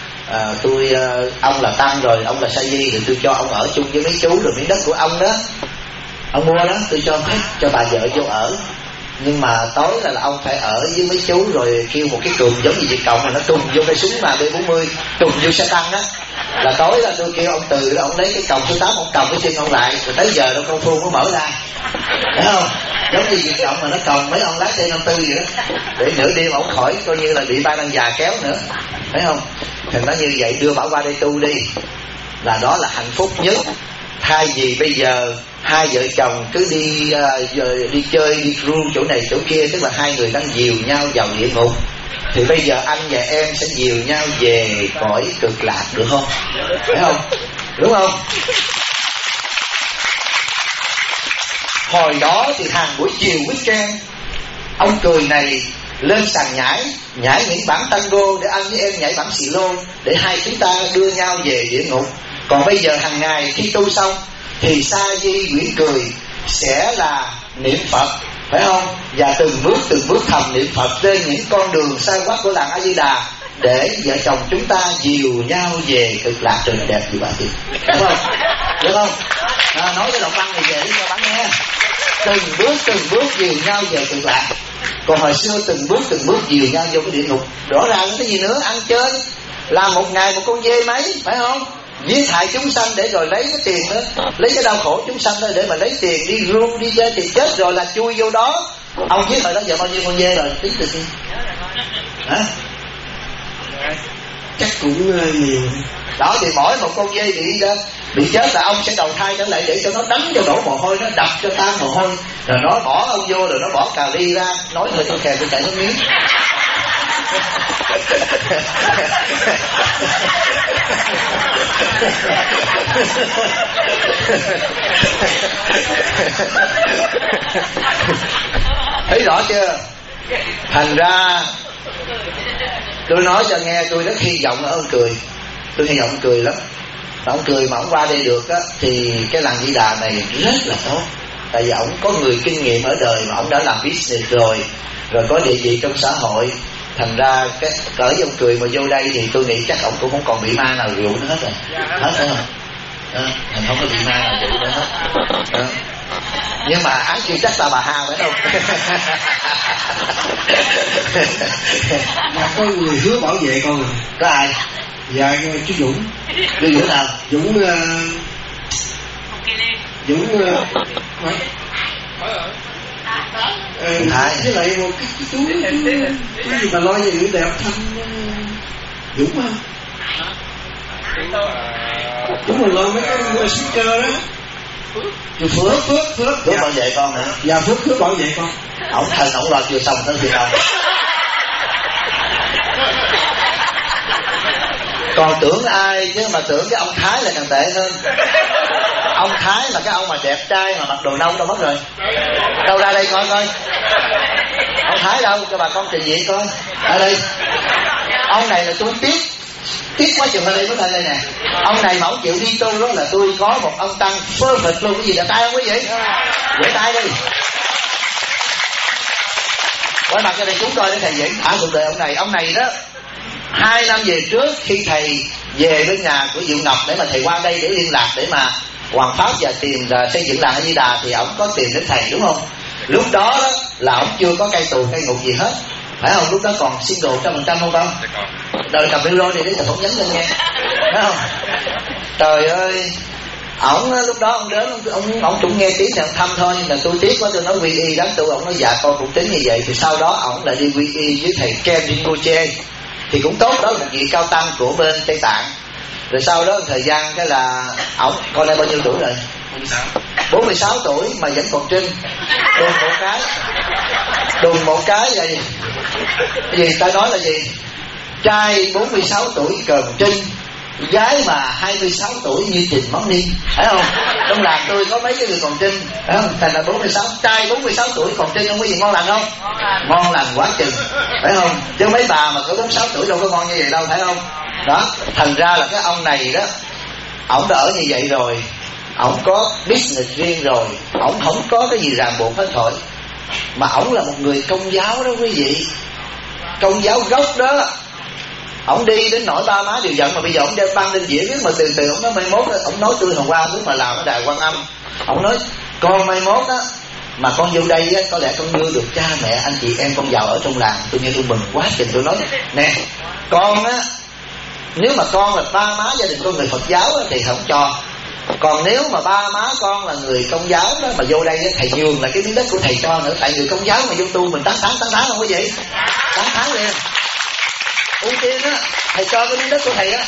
ông là tăng rồi, ông là sa di, thì tôi cho ông ở chung với mấy chú, rồi miếng đất của ông đó ông mua đó, tôi cho hết cho bà vợ vô ở. Nhưng mà tối là ông phải ở với mấy chú, rồi kêu một cái cùm giống như Việt Cộng mà nó trùng vô cái súng mà B40 trùng vô xe tăng á, là tối là tôi kêu ông Từ đó, ông lấy cái còng số 8, ông cầm cái chân ông lại, rồi tới giờ đâu con Thu nó mở ra, thấy không? Giống như Việt Cộng mà nó còng mấy ông lái xe 54 vậy đó, để nửa đêm ông khỏi coi như là bị ba đang già kéo nữa, thấy không? Thành nó như vậy, đưa bảo qua đây tu đi, là đó là hạnh phúc nhất. Thay vì bây giờ hai vợ chồng cứ đi chơi, đi cruise chỗ này chỗ kia, tức là hai người đang dìu nhau vào địa ngục, thì bây giờ anh và em sẽ dìu nhau về cõi cực lạc, được không? Phải không? Đúng không? Hồi đó thì hàng buổi chiều weekend, ông Cười này lên sàn nhảy những bản tango để anh với em nhảy bản xì lô, để hai chúng ta đưa nhau về địa ngục. Còn bây giờ hàng ngày khi tu xong thì Sa Di Nguyễn Cười sẽ là niệm Phật, phải không? Và từng bước thầm niệm Phật trên những con đường sai quắc của làng A Di Đà, để vợ chồng chúng ta dìu nhau về cực lạc trời đẹp gì bà chị, đúng không? Được không? Nói cái đoạn văn này về để cho bạn nghe. Từng bước dìu nhau về cực lạc. Còn hồi xưa từng bước dìu nhau vô cái địa ngục. Rõ ràng cái gì nữa, ăn chơi, làm một ngày một con dê mấy, phải không? Giết hại chúng sanh để rồi lấy cái tiền đó, lấy cái đau khổ chúng sanh đó để mà lấy tiền đi rum đi chơi, thì chết rồi là chui vô đó. Ông giết hồi đó giờ bao nhiêu con dê rồi, tính từ khi hả? Chắc cũng nhiều. Đó thì mỗi một con dê bị chết là ông sẽ đầu thai trở lại để cho nó đánh cho đổ mồ hôi, nó đập cho tan mồ hôi, rồi nó bỏ ông vô, rồi nó bỏ cà ri ra, nói hơi tôi kèm tôi chảy nước miếng. Thấy rõ chưa? Thành ra tôi nói cho nghe, tôi rất hy vọng ở ông cười, tôi hy vọng ông cười lắm. Mà ông cười mà ông qua đây được á, thì cái làng Di Đà này rất là tốt. Tại vì ông có người kinh nghiệm ở đời, mà ông đã làm business rồi có địa vị trong xã hội. Thành ra cái cỡ ông cười mà vô đây thì tôi nghĩ chắc ông cũng không còn bị ma nào dụ nữa hết rồi. Hết rồi. Mình không có bị ma nào dụ nữa hết. Nhưng mà án chi chắc là bà Hà phải không? Mà có người hứa bảo vệ con rồi. Có ai? Dạ chú Dũng. Chú Dũng nào? Dũng với lại một cái chú cái gì mà lo về người đẹp thanh Dũng không? Dũng mà lo mấy cái speaker đó. Chú Phước bảo vệ con hả? Dạ Phước bảo vệ con. Ổng thần ổng lo chưa xong tới việc đâu. Còn tưởng ai chứ mà tưởng cái ông Thái là càng tệ hơn. Ông Thái mà cái ông mà đẹp trai mà mặc đồ nông đâu mất rồi. Đâu ra đây coi coi. Ông Thái đâu cho bà con trình diện coi. Ở đây. Ông này là tôi tiếc quá chừng ở đây có thể đây nè. Ông này mà ông chịu đi tu đó là tôi có một ông tăng perfect luôn. Cái gì đẹp tay không quý vị? Vỗ tay đi. Quay mặt cho thầy chúng coi để thầy diễn thả cuộc đời ông này. Ông này đó 2 năm về trước khi thầy về bên nhà của Diệu Ngọc để mà thầy qua đây để liên lạc để mà hoàn pháp và tìm xây dựng làng A Di Đà, thì ổng có tìm đến thầy đúng không? Lúc đó là ổng chưa có cây tù cây ngục gì hết, phải không? Lúc đó còn single 100% không con? Đời cầm micro đi để thầy phỏng vấn lên nghe, phải không? Trời ơi, ổng lúc đó ông đến ông cũng nghe tiếng thằng thăm thôi, nhưng mà tôi tiếc quá, tôi nói quy y đáng tu. Ổng nói dạ con cũng tính như vậy. Thì sau đó ổng lại đi quy y với thầy Ken Rinpoche, thì cũng tốt, đó là một vị cao tăng của bên Tây Tạng. Rồi sau đó thời gian cái là ổng, con nay bao nhiêu tuổi rồi? 46 tuổi mà vẫn còn trinh. Đùng một cái vậy. Cái gì ta nói là gì? Trai 46 tuổi còn trinh, gái mà 26 tuổi như Trình Món Niên, phải không? Trong làng tôi có mấy cái người còn trinh, phải không? Thành là 46, trai 46 tuổi còn trinh, không có gì ngon lành không? Ngon lành quá chừng, phải không? Chứ mấy bà mà có 46 tuổi đâu có ngon như vậy đâu, phải không? Đó, thành ra là cái ông này đó, ổng đã ở như vậy rồi, ổng có business riêng rồi, ổng không có cái gì ràng buộc hết thôi. Mà ổng là một người Công giáo đó quý vị, Công giáo gốc đó. Ổng đi đến nỗi ba má đều giận, mà bây giờ ổng đem băng lên dĩa, mà từ từ ổng nói mai mốt, ổng nói tôi hôm qua lúc mà làm ở Đài Quan Âm, ổng nói con mai mốt á mà con vô đây á, có lẽ con đưa được cha mẹ anh chị em con giàu ở trong làng. Tôi nghe tôi mừng quá chừng, tôi nói nè con á, nếu mà con là ba má gia đình con người Phật giáo á, thì không cho. Còn nếu mà ba má con là người Công giáo đó mà vô đây á, thầy nhường lại cái miếng đất của thầy cho nữa. Tại người Công giáo mà vô tu mình tán tháng không có gì, tán tháng liền ưu tiên á, thầy cho cái miếng đất của thầy á.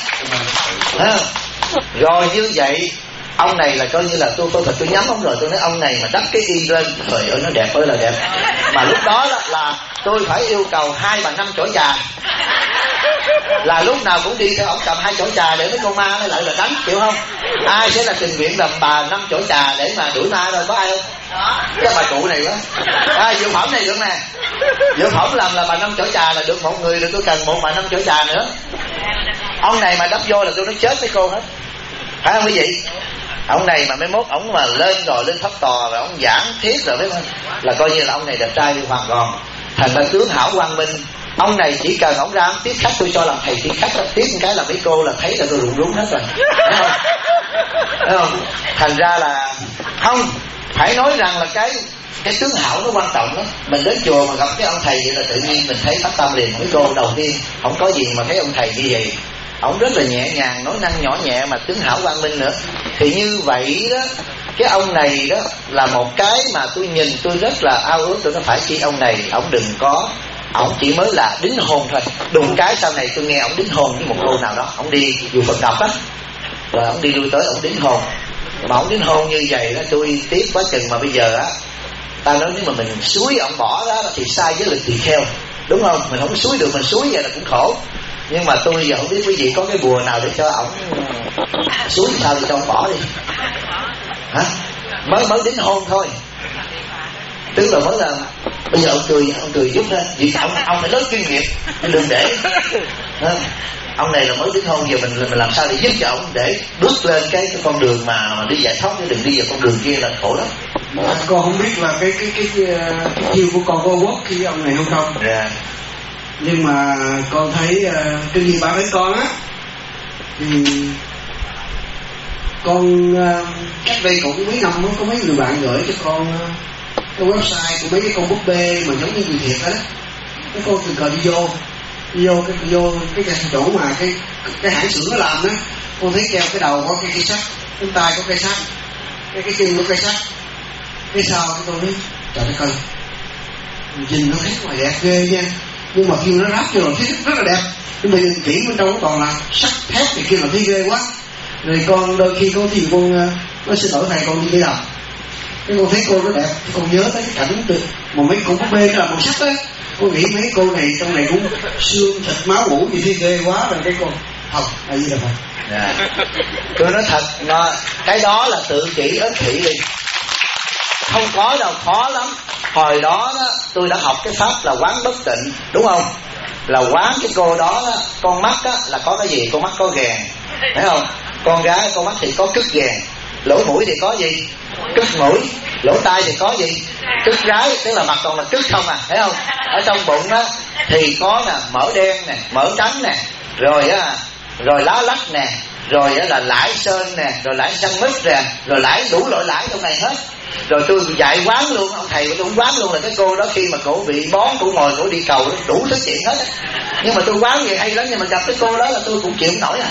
Rồi như vậy ông này là coi như là tôi nhắm ông rồi. Tôi nói ông này mà đắp cái y lên, trời ơi nó đẹp ơi là đẹp. Mà lúc đó là tôi phải yêu cầu 2 bà 5 chổi trà, là lúc nào cũng đi theo ông cầm 2 chổi trà để mấy con ma nó lại là đánh, chịu không? Ai sẽ là tình nguyện làm bà 5 chổi trà để mà đuổi ma rồi, có ai không? Cái bà cụ này quá. Dược phẩm này được nè, dược phẩm làm là bà 5 chổi trà là được một người, rồi tôi cần 1 bà 5 chổi trà nữa. Ông này mà đắp vô là tôi nói chết với cô hết, phải không quý vị? Ông này mà mấy mốt ổng mà lên rồi lên thấp tò rồi ổng giảng thiết rồi phải không, là coi như là ông này đẹp trai hoàn toàn. Thành ra tướng hảo quang minh. Ông này chỉ cần ổng ra tiếp khách, tôi cho làm thầy tiếp khách, tiếp một cái là mấy cô là thấy là tôi rụng rúng hết rồi, thấy không? Thành ra là không phải nói rằng là cái tướng hảo nó quan trọng đó. Mình đến chùa mà gặp cái ông thầy vậy là tự nhiên mình thấy phát tâm liền. Mấy cô đầu tiên không có gì mà thấy ông thầy như vậy, ổng rất là nhẹ nhàng, nói năng nhỏ nhẹ mà tướng hảo quang minh nữa. Thì như vậy đó, cái ông này đó là một cái mà tôi nhìn tôi rất là ao ước. Tôi nói phải chi ông này ổng đừng có ổng chỉ mới là đính hôn thôi. Đụng cái sau này tôi nghe ổng đính hôn với một cô nào đó, ổng đi dù Phật đọc á, rồi ổng đi lui tới ổng đính hôn. Mà ổng đính hôn như vậy đó, tôi tiếc quá chừng. Mà bây giờ á, ta nói nếu mà mình xúi ổng bỏ đó thì sai với lịch tỳ kheo, đúng không? Mình không xúi được, mình xúi vậy là cũng khổ. Nhưng mà tôi giờ không biết quý vị có cái bùa nào để cho ổng xúi sao thì cho ổng bỏ đi. Hả? Mới đính hôn thôi, tức là mới là bây giờ ông cười giúp lên vì ông phải lớn chuyên nghiệp, đừng để ông này là mới đính hôn, giờ mình làm sao để giúp cho ông để bước lên cái con đường mà đi giải thoát, chứ đừng đi vào con đường kia là khổ lắm. Con không biết là cái chiêu của con có work khi ông này không? Yeah. Nhưng mà con thấy cái gì bạn với con á, thì con cách đây cũng mấy năm có mấy người bạn gửi cho con cái website của mấy cái con búp bê mà giống như người Việt đó. Cái con từ cờ đi vô cái chỗ mà cái hãng xưởng nó làm đó, con thấy treo cái đầu có cái cây sắt, cái tay có cây sắt, cái chân có cây sắt, cái sau cái tôi nói trời đất ơi, nhìn nó thấy ngoài đẹp ghê nha, nhưng mà khi nó ráp vô rồi thấy rất là đẹp, nhưng mà nhìn kỹ bên trong nó toàn là sắt thép thì kia là thấy ghê quá. Rồi con đôi khi có thì con nói xin lỗi thầy, con đi làm cái con thấy cô nó đẹp, con nhớ tới cái cảnh từ mà mấy con búp bê nó là màu sắc á, con nghĩ mấy cô này trong này cũng xương thịt máu mủ gì thấy ghê quá. Rồi cái con không là gì đâu phải. Tôi nói thật, cái đó là tự chỉ ích kỷ đi, không có đâu, khó lắm. Hồi đó tôi đã học cái pháp là quán bất tịnh, đúng không? Là quán cái cô đó, con mắt là có cái gì? Con mắt có ghèn, thấy không? Con gái con mắt thì có cứt ghèn, lỗ mũi thì có gì? Cứt mũi, lỗ tai thì có gì? Cứt rái, tức là mặt còn là cứt không à, thấy không? Ở trong bụng thì có nè, mỡ đen nè, mỡ trắng nè, rồi lá lách nè, rồi là lãi sơn nè, rồi lãi xanh mít nè, rồi lãi đủ loại lãi trong này hết. Rồi tôi dạy quán luôn, ông thầy của tôi cũng quán luôn là cái cô đó khi mà cổ bị bón, cổ ngồi cổ đi cầu, đủ thứ chuyện hết. Nhưng mà tôi quán vậy hay lắm, nhưng mà gặp cái cô đó là tôi cũng chịu không nổi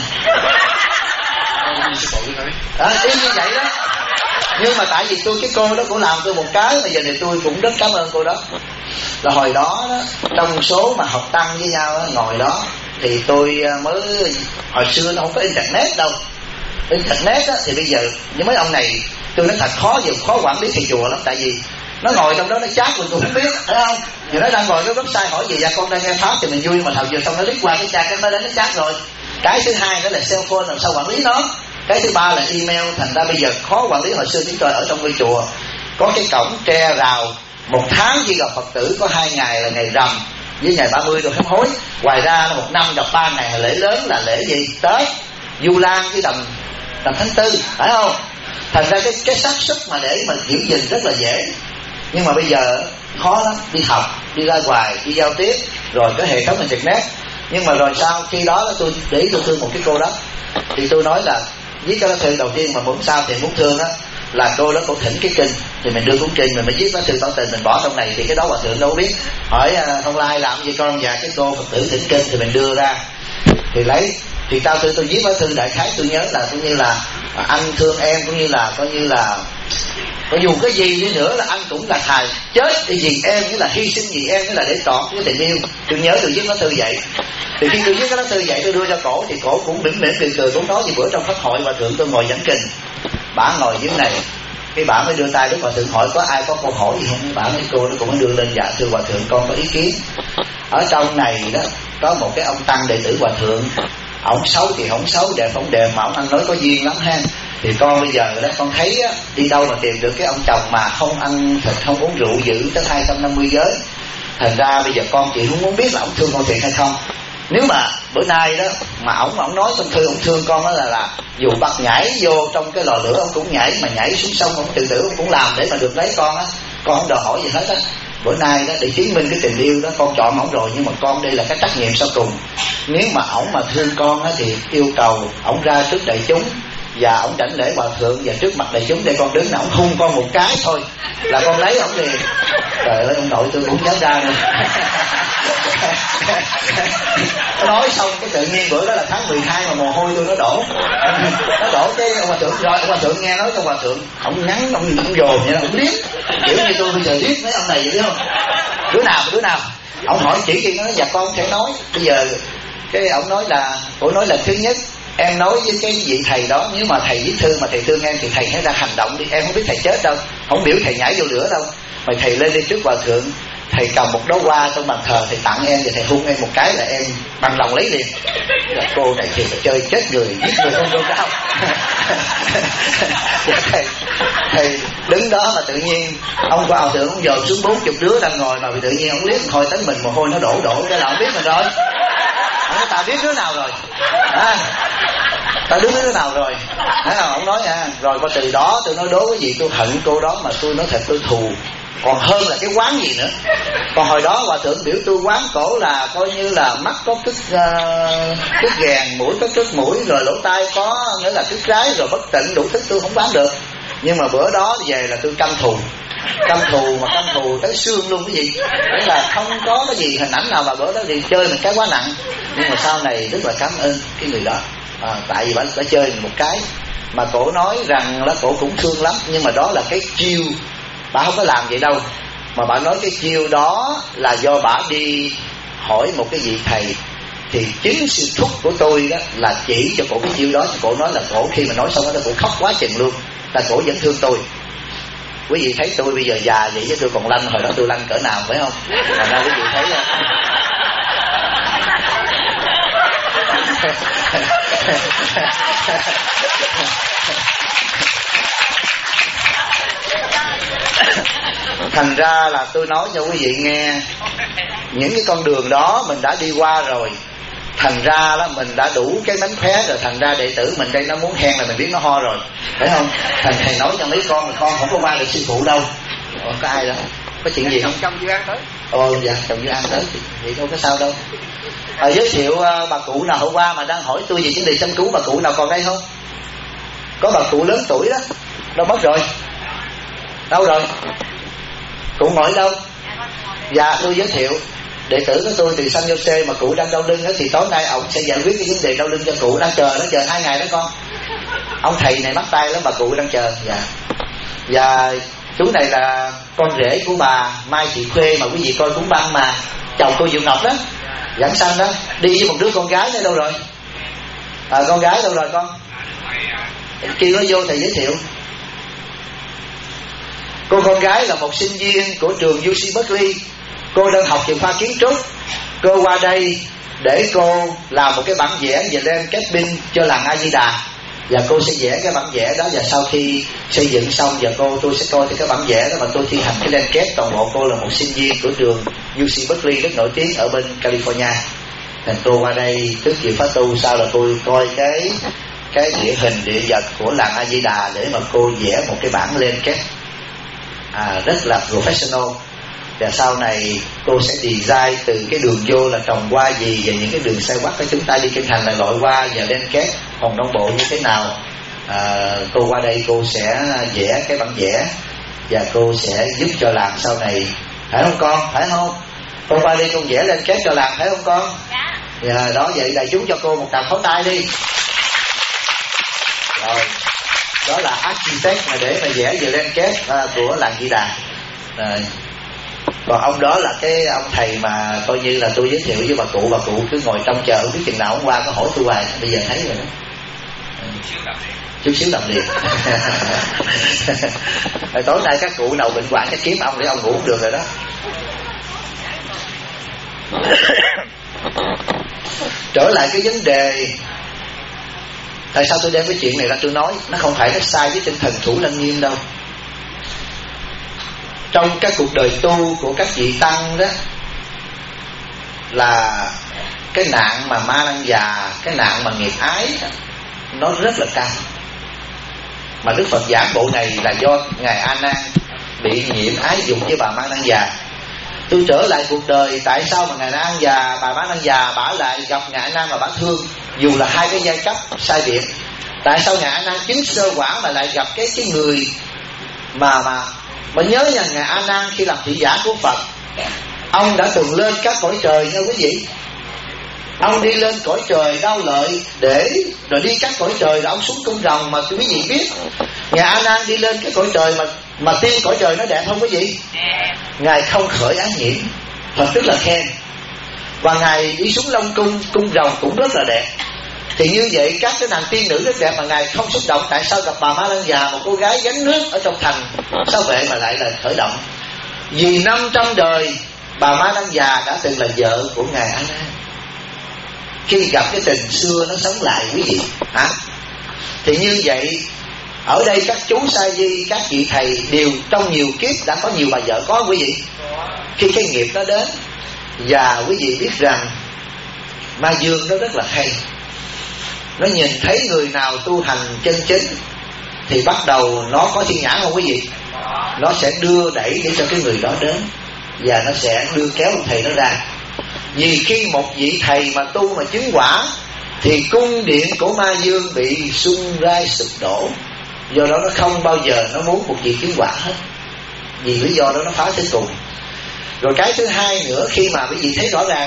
y như vậy đó. Nhưng mà tại vì cái cô đó cũng làm tôi một cái mà giờ này tôi cũng rất cảm ơn cô đó. Là hồi đó trong số mà học tăng với nhau ngồi đó thì tôi mới, hồi xưa nó không có internet đâu. Internet thì bây giờ như mấy ông này tôi nói thật khó quản lý thầy chùa lắm, tại vì nó ngồi trong đó nó chat mình cũng không biết, thấy không? Giờ nó đang ngồi cái website hỏi gì, con đang nghe pháp thì mình vui, mà thầu giờ xong nó lít qua cái chat, cái nó đến nó chat rồi. Cái thứ hai đó là cell phone, làm sao quản lý nó. Cái thứ ba là email, thành ra bây giờ khó quản lý. Hồi xưa chúng tôi ở trong ngôi chùa có cái cổng tre rào, một tháng chỉ gặp Phật tử có 2 ngày là ngày rằm với ngày 30 rồi sám hối. Ngoài ra là một năm gặp 3 ngày là lễ lớn, là lễ gì? Tết, Du Lan với tầm tháng 4, phải không? Thành ra cái xác suất mà để mà giữ gìn rất là dễ. Nhưng mà bây giờ khó lắm, đi học, đi ra ngoài, đi giao tiếp, rồi cái hệ thống internet. Nhưng mà rồi sau khi đó tôi để ý tôi thương một cái cô đó, thì tôi nói là viết cái lá thư đầu tiên mà muốn sao thì muốn thương là cô đó cổ thỉnh cái kinh, thì mình đưa cuốn kinh mình mới viết lá thư tỏ tình, mình bỏ trong này thì cái đó hòa thượng đâu biết. Hỏi Thông Lai làm gì con, và cái cô Phật tử thỉnh kinh thì mình đưa ra thì lấy. Thì tôi viết lá thư đại khái tôi nhớ là cũng như là anh thương em, cũng như là coi như là có dù cái gì đi nữa là anh cũng là thà chết để vì em, nghĩa là hy sinh vì em, nghĩa là để trọn cái tình yêu. Tôi nhớ tôi viết lá thư vậy. Thì khi tôi viết cái lá thư vậy tôi đưa cho cổ thì cổ cũng mỉm cười cũng nói gì bữa trong pháp hội hòa thượng tôi ngồi giảng kinh, bả ngồi dưới này, cái bả mới đưa tay đức hòa thượng hỏi có ai có câu hỏi gì không. Bả mấy cô nó cũng mới đưa lên, dạ thưa hòa thượng con có ý kiến. Ở trong này đó có một cái ông tăng đệ tử hòa thượng, ổng xấu thì ổng xấu, đẹp ổng đẹp, mà ổng ăn nói có duyên lắm ha. Thì con bây giờ đó con thấy đi đâu mà tìm được cái ông chồng mà không ăn thịt không uống rượu giữ tới 250 giới. Thành ra bây giờ con chị không muốn biết là ông thương con thiệt hay không. Nếu mà bữa nay đó mà ổng nói trong thư ổng thương con đó là dù bắt nhảy vô trong cái lò lửa ông cũng nhảy, mà nhảy xuống sông ông tự tử ông cũng làm để mà được lấy con con không đòi hỏi gì hết Bữa nay đó để chứng minh cái tình yêu đó con chọn ổng rồi, nhưng mà con đây là cái trách nhiệm sau cùng. Nếu mà ổng mà thương con thì yêu cầu ổng ra trước đại chúng và ổng đảnh lễ hòa thượng và trước mặt đại chúng để con đứng, là ổng hung con một cái thôi là con lấy ổng liền. Trời ơi ông nội tôi cũng dám ra nữa. Nói xong cái tự nhiên bữa đó là tháng 12 mà mồ hôi tôi nó đổ cái ông hòa thượng. Rồi ông hòa thượng nghe nói cho hòa thượng, ông nhắn ông dồn vậy, ông liếc kiểu như tôi bây giờ liếc mấy ông này vậy biết không. Đứa nào Ông hỏi chỉ khi nó nói dạ con không thể nói. Bây giờ cái ông nói là, cổ nói là thứ nhất em nói với cái vị thầy đó, nếu mà thầy viết thư mà thầy thương em thì thầy hãy ra hành động đi. Em không biết thầy chết đâu, không biểu thầy nhảy vô lửa đâu, mà thầy lên đi trước hòa thượng, thầy cầm một đóa hoa trong bàn thờ, thầy tặng em và thầy hung em một cái là em bằng lòng lấy liền. Là cô này thì chơi chết người, giết người không đâu cao. thầy đứng đó mà tự nhiên ông qua hòa thượng, ông dòm xuống 40 đứa đang ngồi mà tự nhiên ông liếc thôi tính mình mồ hôi nó đổ cái là ông biết mình rồi. Ông ta biết đứa nào rồi, ta đứng đứa nào rồi, thấy không? Ông nói nha, rồi qua từ đó tôi nói đố cái gì tôi hận cô đó, mà tôi nói thật tôi thù còn hơn là cái quán gì nữa. Còn hồi đó hòa thượng biểu tôi quán cổ là coi như là mắt có cứt ghèn, mũi có cứt mũi, rồi lỗ tai có nghĩa là cứt trái, rồi bất tịnh đủ thứ tôi không bán được. Nhưng mà bữa đó về là tôi căm thù mà căm thù tới xương luôn cái gì. Nghĩa là không có cái gì hình ảnh nào mà bữa đó thì chơi mình cái quá nặng. Nhưng mà sau này rất là cảm ơn cái người đó, tại vì bà chơi mình một cái mà cổ nói rằng là cổ cũng thương lắm. Nhưng mà đó là cái chiêu, bà không có làm vậy đâu, mà bà nói cái chiêu đó là do bà đi hỏi một cái vị thầy. Thì chính sư thúc của tôi đó là chỉ cho cổ cái chiêu đó. Cổ nói là cổ khi mà nói xong đó cổ khóc quá chừng luôn, là cổ vẫn thương tôi. Quý vị thấy tôi bây giờ già vậy chứ tôi còn lanh, hồi đó tôi lanh cỡ nào phải không? Thành ra quý vị thấy thành ra là tôi nói cho quý vị nghe, những cái con đường đó mình đã đi qua rồi, thành ra đó mình đã đủ cái mánh khóe rồi. Thành ra đệ tử mình đây nó muốn hen là mình biết nó ho rồi, phải không? Thầy nói cho mấy con là con không có qua được sư phụ đâu. Có ai đâu, có chuyện gì không? Chồng Như An tới. Dạ chồng Như An tới thì không có sao đâu. Giới thiệu bà cụ nào hôm qua mà đang hỏi tôi về vấn đề chăm cứu, bà cụ nào còn đây không? Có bà cụ lớn tuổi đó, đâu mất rồi? Đâu rồi? Cụ ngồi đâu? Dạ tôi giới thiệu đệ tử của tôi từ San Jose mà cụ đang đau lưng đó, thì tối nay ông sẽ giải quyết cái vấn đề đau lưng cho cụ. Đang chờ 2 ngày đó con. Ông thầy này mắc tay lắm, bà cụ đang chờ. Dạ. Và chú này là con rể của bà Mai Thị Khuê mà quý vị coi cúng băng mà, chồng cô Diệu Ngọc đó, giảng sanh đó, đi với một đứa con gái nữa. Đâu rồi? Con gái đâu rồi con? Kêu nó vô thầy giới thiệu. Cô con gái là một sinh viên của trường UC Berkeley. Cô đang học trường khoa kiến trúc. Cô qua đây để cô làm một cái bản vẽ về landscaping cho làng A Di Đà. Và cô sẽ vẽ cái bản vẽ đó, và sau khi xây dựng xong và tôi sẽ coi cái bản vẽ đó mà tôi thi hành cái landscape. Toàn bộ cô là một sinh viên của trường UC Berkeley rất nổi tiếng ở bên California. Nên cô qua đây trước khi phát tu, sau là tôi coi cái địa hình địa vật của làng A Di Đà để mà cô vẽ một cái bản landscape rất là professional. Và sau này cô sẽ design từ cái đường vô là trồng hoa gì, và những cái đường xoay quắc của chúng ta đi kinh thành là loại hoa và landscape hòn đông bộ như thế nào. Cô qua đây cô sẽ vẽ cái bản vẽ và cô sẽ giúp cho làng sau này, phải không con? Phải không? Con qua đây con vẽ landscape cho làng, phải không con? Dạ. Đó, vậy đại chúng cho cô một tràng pháo tay đi. Rồi, đó là architect mà để mà vẽ về landscape của làng Di Đà. Còn ông đó là cái ông thầy mà coi như là tôi giới thiệu với bà cụ cứ ngồi trong chờ, không biết chừng nào hôm qua có hỏi tôi hoài, bây giờ thấy rồi đó. Chút xíu làm liền. Tối nay các cụ nào bệnh hoạn cái kiếm ông để ông ngủ cũng được rồi đó. Trở lại cái vấn đề tại sao tôi đem cái chuyện này ra tôi nói, nó không phải nó sai với tinh thần Thủ Lăng Nghiêm đâu. Trong các cuộc đời tu của các vị tăng đó, là cái nạn mà ma lăng già, cái nạn mà nghiệp ái đó, nó rất là cao. Mà Đức Phật giảng bộ này là do Ngài A Nan bị nhiễm ái dục với bà ma lăng già. Tôi trở lại cuộc đời, tại sao mà Ngài A Nan già, bà ma lăng già bả lại gặp Ngài A Nan mà bả thương, dù là hai cái giai cấp sai biệt. Tại sao Ngài A Nan chứng sơ quả mà lại gặp cái người mà nhớ nha, Ngài A Nan khi làm thị giả của Phật, ông đã từng lên các cõi trời nha quý vị. Ông đi lên cõi trời Đao Lợi để rồi đi các cõi trời, là ông xuống cung rồng. Mà quý vị biết Ngài A Nan đi lên cái cõi trời mà tiên cõi trời nó đẹp không quý vị? Ngài không khởi ái nhiễm. Phật rất là khen. Và Ngài đi xuống Long Cung, cung rồng cũng rất là đẹp. Thì như vậy các cái nàng tiên nữ rất đẹp mà Ngài không xúc động. Tại sao gặp bà Ma Lăng Già, một cô gái gánh nước ở trong thành, sao vậy mà lại là khởi động? Vì 500 đời bà Ma Lăng Già đã từng là vợ của Ngài A Nan. Khi gặp cái tình xưa nó sống lại quý vị hả? Thì như vậy ở đây các chú sa di, các vị thầy đều trong nhiều kiếp đã có nhiều bà vợ, có quý vị? Khi cái nghiệp nó đến, và quý vị biết rằng Ma Dương nó rất là hay. Nó nhìn thấy người nào tu hành chân chính thì bắt đầu nó có thiên nhãn không quý vị? Nó sẽ đưa đẩy để cho cái người đó đến, và nó sẽ đưa kéo ông thầy nó ra. Vì khi một vị thầy mà tu mà chứng quả thì cung điện của Ma Dương bị sung rai sụp đổ. Do đó nó không bao giờ nó muốn một vị chứng quả hết, vì lý do đó nó phá tới cùng. Rồi cái thứ hai nữa, khi mà quý vị thấy rõ ràng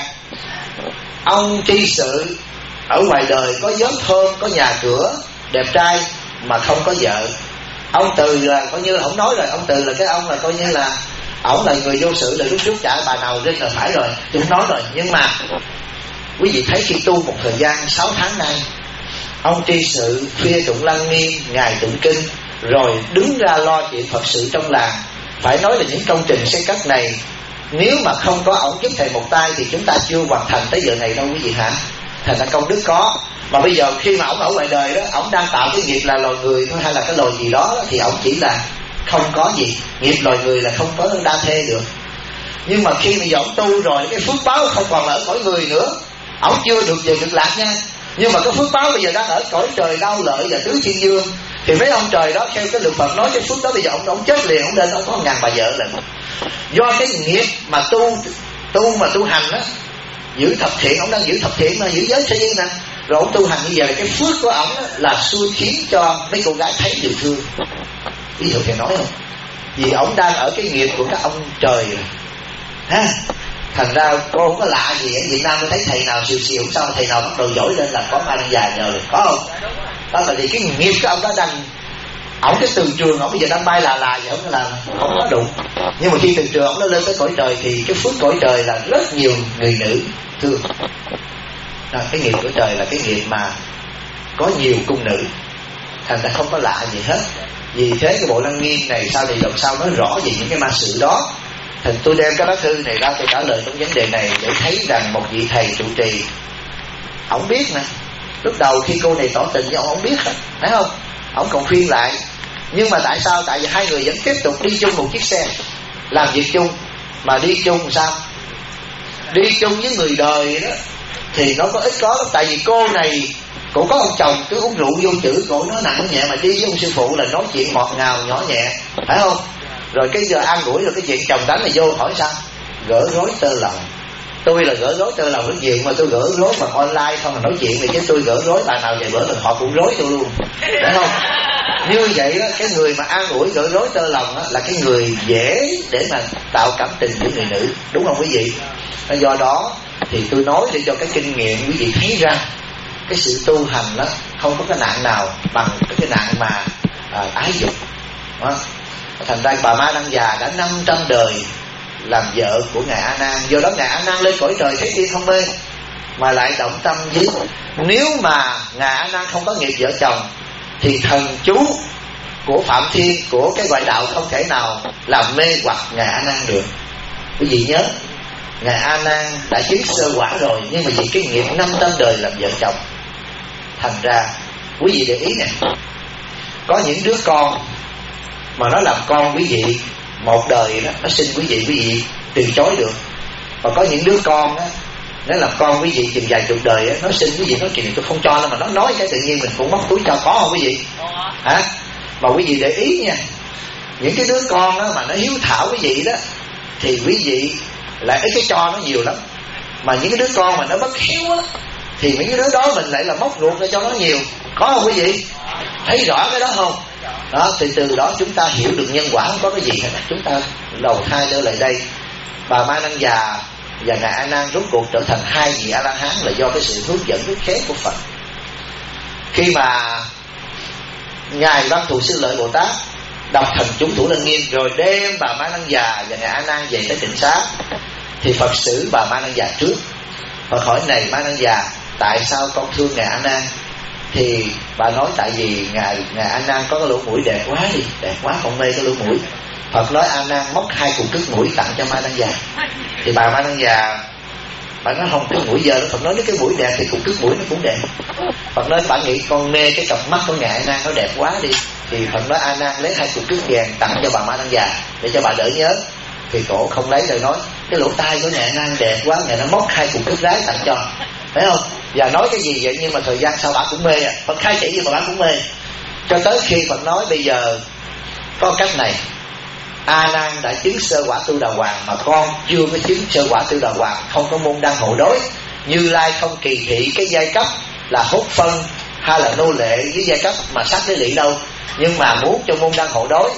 ông tri sự ở ngoài đời có gió thơm, có nhà cửa đẹp trai mà không có vợ. Ông Từ là coi như là không nói rồi, ông Từ là cái ông là coi như là ổng là người vô sự, là lúc trước trả bà nào rinh là phải rồi, tôi không nói rồi. Nhưng mà quý vị thấy khi tu một thời gian 6 tháng nay, ông tri sự phia tụng lăng nghiêm, ngài tụng kinh, rồi đứng ra lo chuyện Phật sự trong làng. Phải nói là những công trình xây cất này, nếu mà không có ổng giúp thầy một tay thì chúng ta chưa hoàn thành tới giờ này đâu quý vị hả? Thành ra công đức có. Mà bây giờ khi mà ổng ở ngoài đời đó, ổng đang tạo cái nghiệp là loài người thôi hay là cái loài gì đó, thì ổng chỉ là không có gì. Nghiệp loài người là không có đa thê được. Nhưng mà khi mà ổng tu rồi, cái phước báo không còn là ở cõi người nữa. Ổng chưa được về cực lạc nha, nhưng mà cái phước báo bây giờ đang ở cõi trời đau lợi và tứ thiên dương. Thì mấy ông trời đó theo cái luật Phật nói cái phước đó bây giờ ông chết liền, ông lên ông có 1000 bà vợ lần. Do cái nghiệp mà tu hành á, giữ thập thiện, ông đang giữ thập thiện mà, giữ giới sa di nè, rồi ông tu hành như vậy, cái phước của ông là xui khiến cho mấy cô gái thấy điều thương. Ví dụ thầy nói không? Vì ông đang ở cái nghiệp của các ông trời rồi ha. Thành ra cô không có lạ gì ở Việt Nam tôi thấy thầy nào xìu xìu sao thầy nào bắt đầu giỏi lên là có Ma Lăng Già nhờ được, có không? Đó là vì cái nghiệp của ông đó đang, ổng cái từ trường ổng bây giờ đang bay là vậy, không là không có đụng. Nhưng mà khi từ trường ổng nó lên tới cõi trời thì cái phước cõi trời là rất nhiều người nữ thương. Đó, cái nghiệp của trời là cái nghiệp mà có nhiều cung nữ, thành ra không có lạ gì hết. Vì thế cái bộ lăng nghiêm này sau này lần sau nói rõ về những cái ma sự đó. Thì tôi đem cái lá thư này ra tôi trả lời trong vấn đề này để thấy rằng một vị thầy trụ trì, ổng biết nè, lúc đầu khi cô này tỏ tình với ông biết rồi, thấy không? Ông còn khuyên lại, nhưng mà tại sao? Tại vì hai người vẫn tiếp tục đi chung một chiếc xe, làm việc chung. Mà đi chung làm sao? Đi chung với người đời đó thì nó có ít có lắm. Tại vì cô này cổ có ông chồng cứ uống rượu vô chữ, cổ nói nặng nhẹ, mà đi với ông sư phụ là nói chuyện ngọt ngào nhỏ nhẹ, phải không? Rồi cái giờ an ủi rồi cái chuyện chồng đánh là vô hỏi sao? Gỡ rối tơ lòng. Tôi là gỡ rối tơ lòng rất nhiều, mà tôi gỡ rối bằng online không là nói chuyện này, chứ tôi gỡ rối bà nào vài bữa là họ cũng rối tôi luôn, phải không? Như vậy đó, cái người mà an ủi gỡ rối tơ lòng đó, là cái người dễ để mà tạo cảm tình với người nữ, đúng không quý vị? Do đó thì tôi nói để cho cái kinh nghiệm quý vị thấy rằng cái sự tu hành đó không có cái nạn nào bằng cái nạn mà ái dục đó. Thành ra bà Ma Lăng Già đã 500 đời làm vợ của ngài A Nan. Do đó ngài A Nan lên cõi trời thấy tiên không mê, mà lại động tâm với. Nếu mà ngài A Nan không có nghiệp vợ chồng thì thần chú của Phạm Thiên, của cái ngoại đạo không thể nào làm mê hoặc ngài A Nan được. Quý vị nhớ, ngài A Nan đã chứng sơ quả rồi, nhưng mà vì cái nghiệp 500 đời làm vợ chồng, thành ra quý vị để ý nè, có những đứa con mà nó làm con quý vị một đời đó, nó sinh quý vị từ chối được. Và có những đứa con đó, nó làm con quý vị chừng vài chục đời đó, nó sinh quý vị nói chuyện tôi không cho nó, mà nó nói cái tự nhiên mình cũng móc túi cho, có không quý vị? Hả? Mà quý vị để ý nha, những cái đứa con đó mà nó hiếu thảo quý vị đó thì quý vị lại cái cho nó nhiều lắm. Mà những cái đứa con mà nó bất hiếu á thì những cái đứa đó mình lại là móc ruột ra cho nó nhiều, có không quý vị? Thấy rõ cái đó không? Đó, thì từ đó chúng ta hiểu được nhân quả không có cái gì hết. Chúng ta đầu thai trở lại đây, bà Ma Lăng Già và ngài A Nan rốt cuộc trở thành hai vị A La Hán là do cái sự hướng dẫn rất khéo của Phật. Khi mà ngài Văn Thù Sư Lợi Bồ Tát đọc thần chú Thủ Lăng Nghiêm rồi đem bà Ma Lăng Già và ngài A Nan về tới Tịnh Xá, Thì Phật xử bà Ma Năng Già trước. Phật hỏi: này Ma Năng Già, tại sao con thương ngài A Nan? Thì bà nói: tại vì ngài A Nan có cái lỗ mũi đẹp quá đi, đẹp quá, con mê cái lỗ mũi. Phật nói: A Nan móc 2 cục cứt mũi tặng cho Ma Năng Già. Thì bà Ma Năng Già bà nói: không, cái mũi giờ đó. Phật nói: nếu cái mũi đẹp thì cục cứt mũi nó cũng đẹp. Phật nói: bà nghĩ con mê cái cặp mắt của ngài A Nan nó đẹp quá đi. Thì Phật nói: A Nan lấy 2 cục cứt vàng tặng cho bà Ma Năng Già để cho bà đỡ nhớ. Thì cổ không lấy, rồi nói: cái lỗ tai của ngài A Nan đẹp quá, ngài nó móc 2 cục cứt rái tặng cho, phải không? Và nói cái gì vậy? Nhưng mà thời gian sau bà cũng mê à. Phật khai chỉ gì mà bà cũng mê. Cho tới khi Phật nói: bây giờ có cách này, A Nan đã chứng sơ quả Tu Đà Hoàng mà con chưa có chứng sơ quả Tu Đà Hoàng, không có môn đăng hộ đối. Như Lai không kỳ thị cái giai cấp là hốt phân hay là nô lệ với giai cấp mà sát đế lỵ đâu, nhưng mà muốn cho môn đăng hộ đối,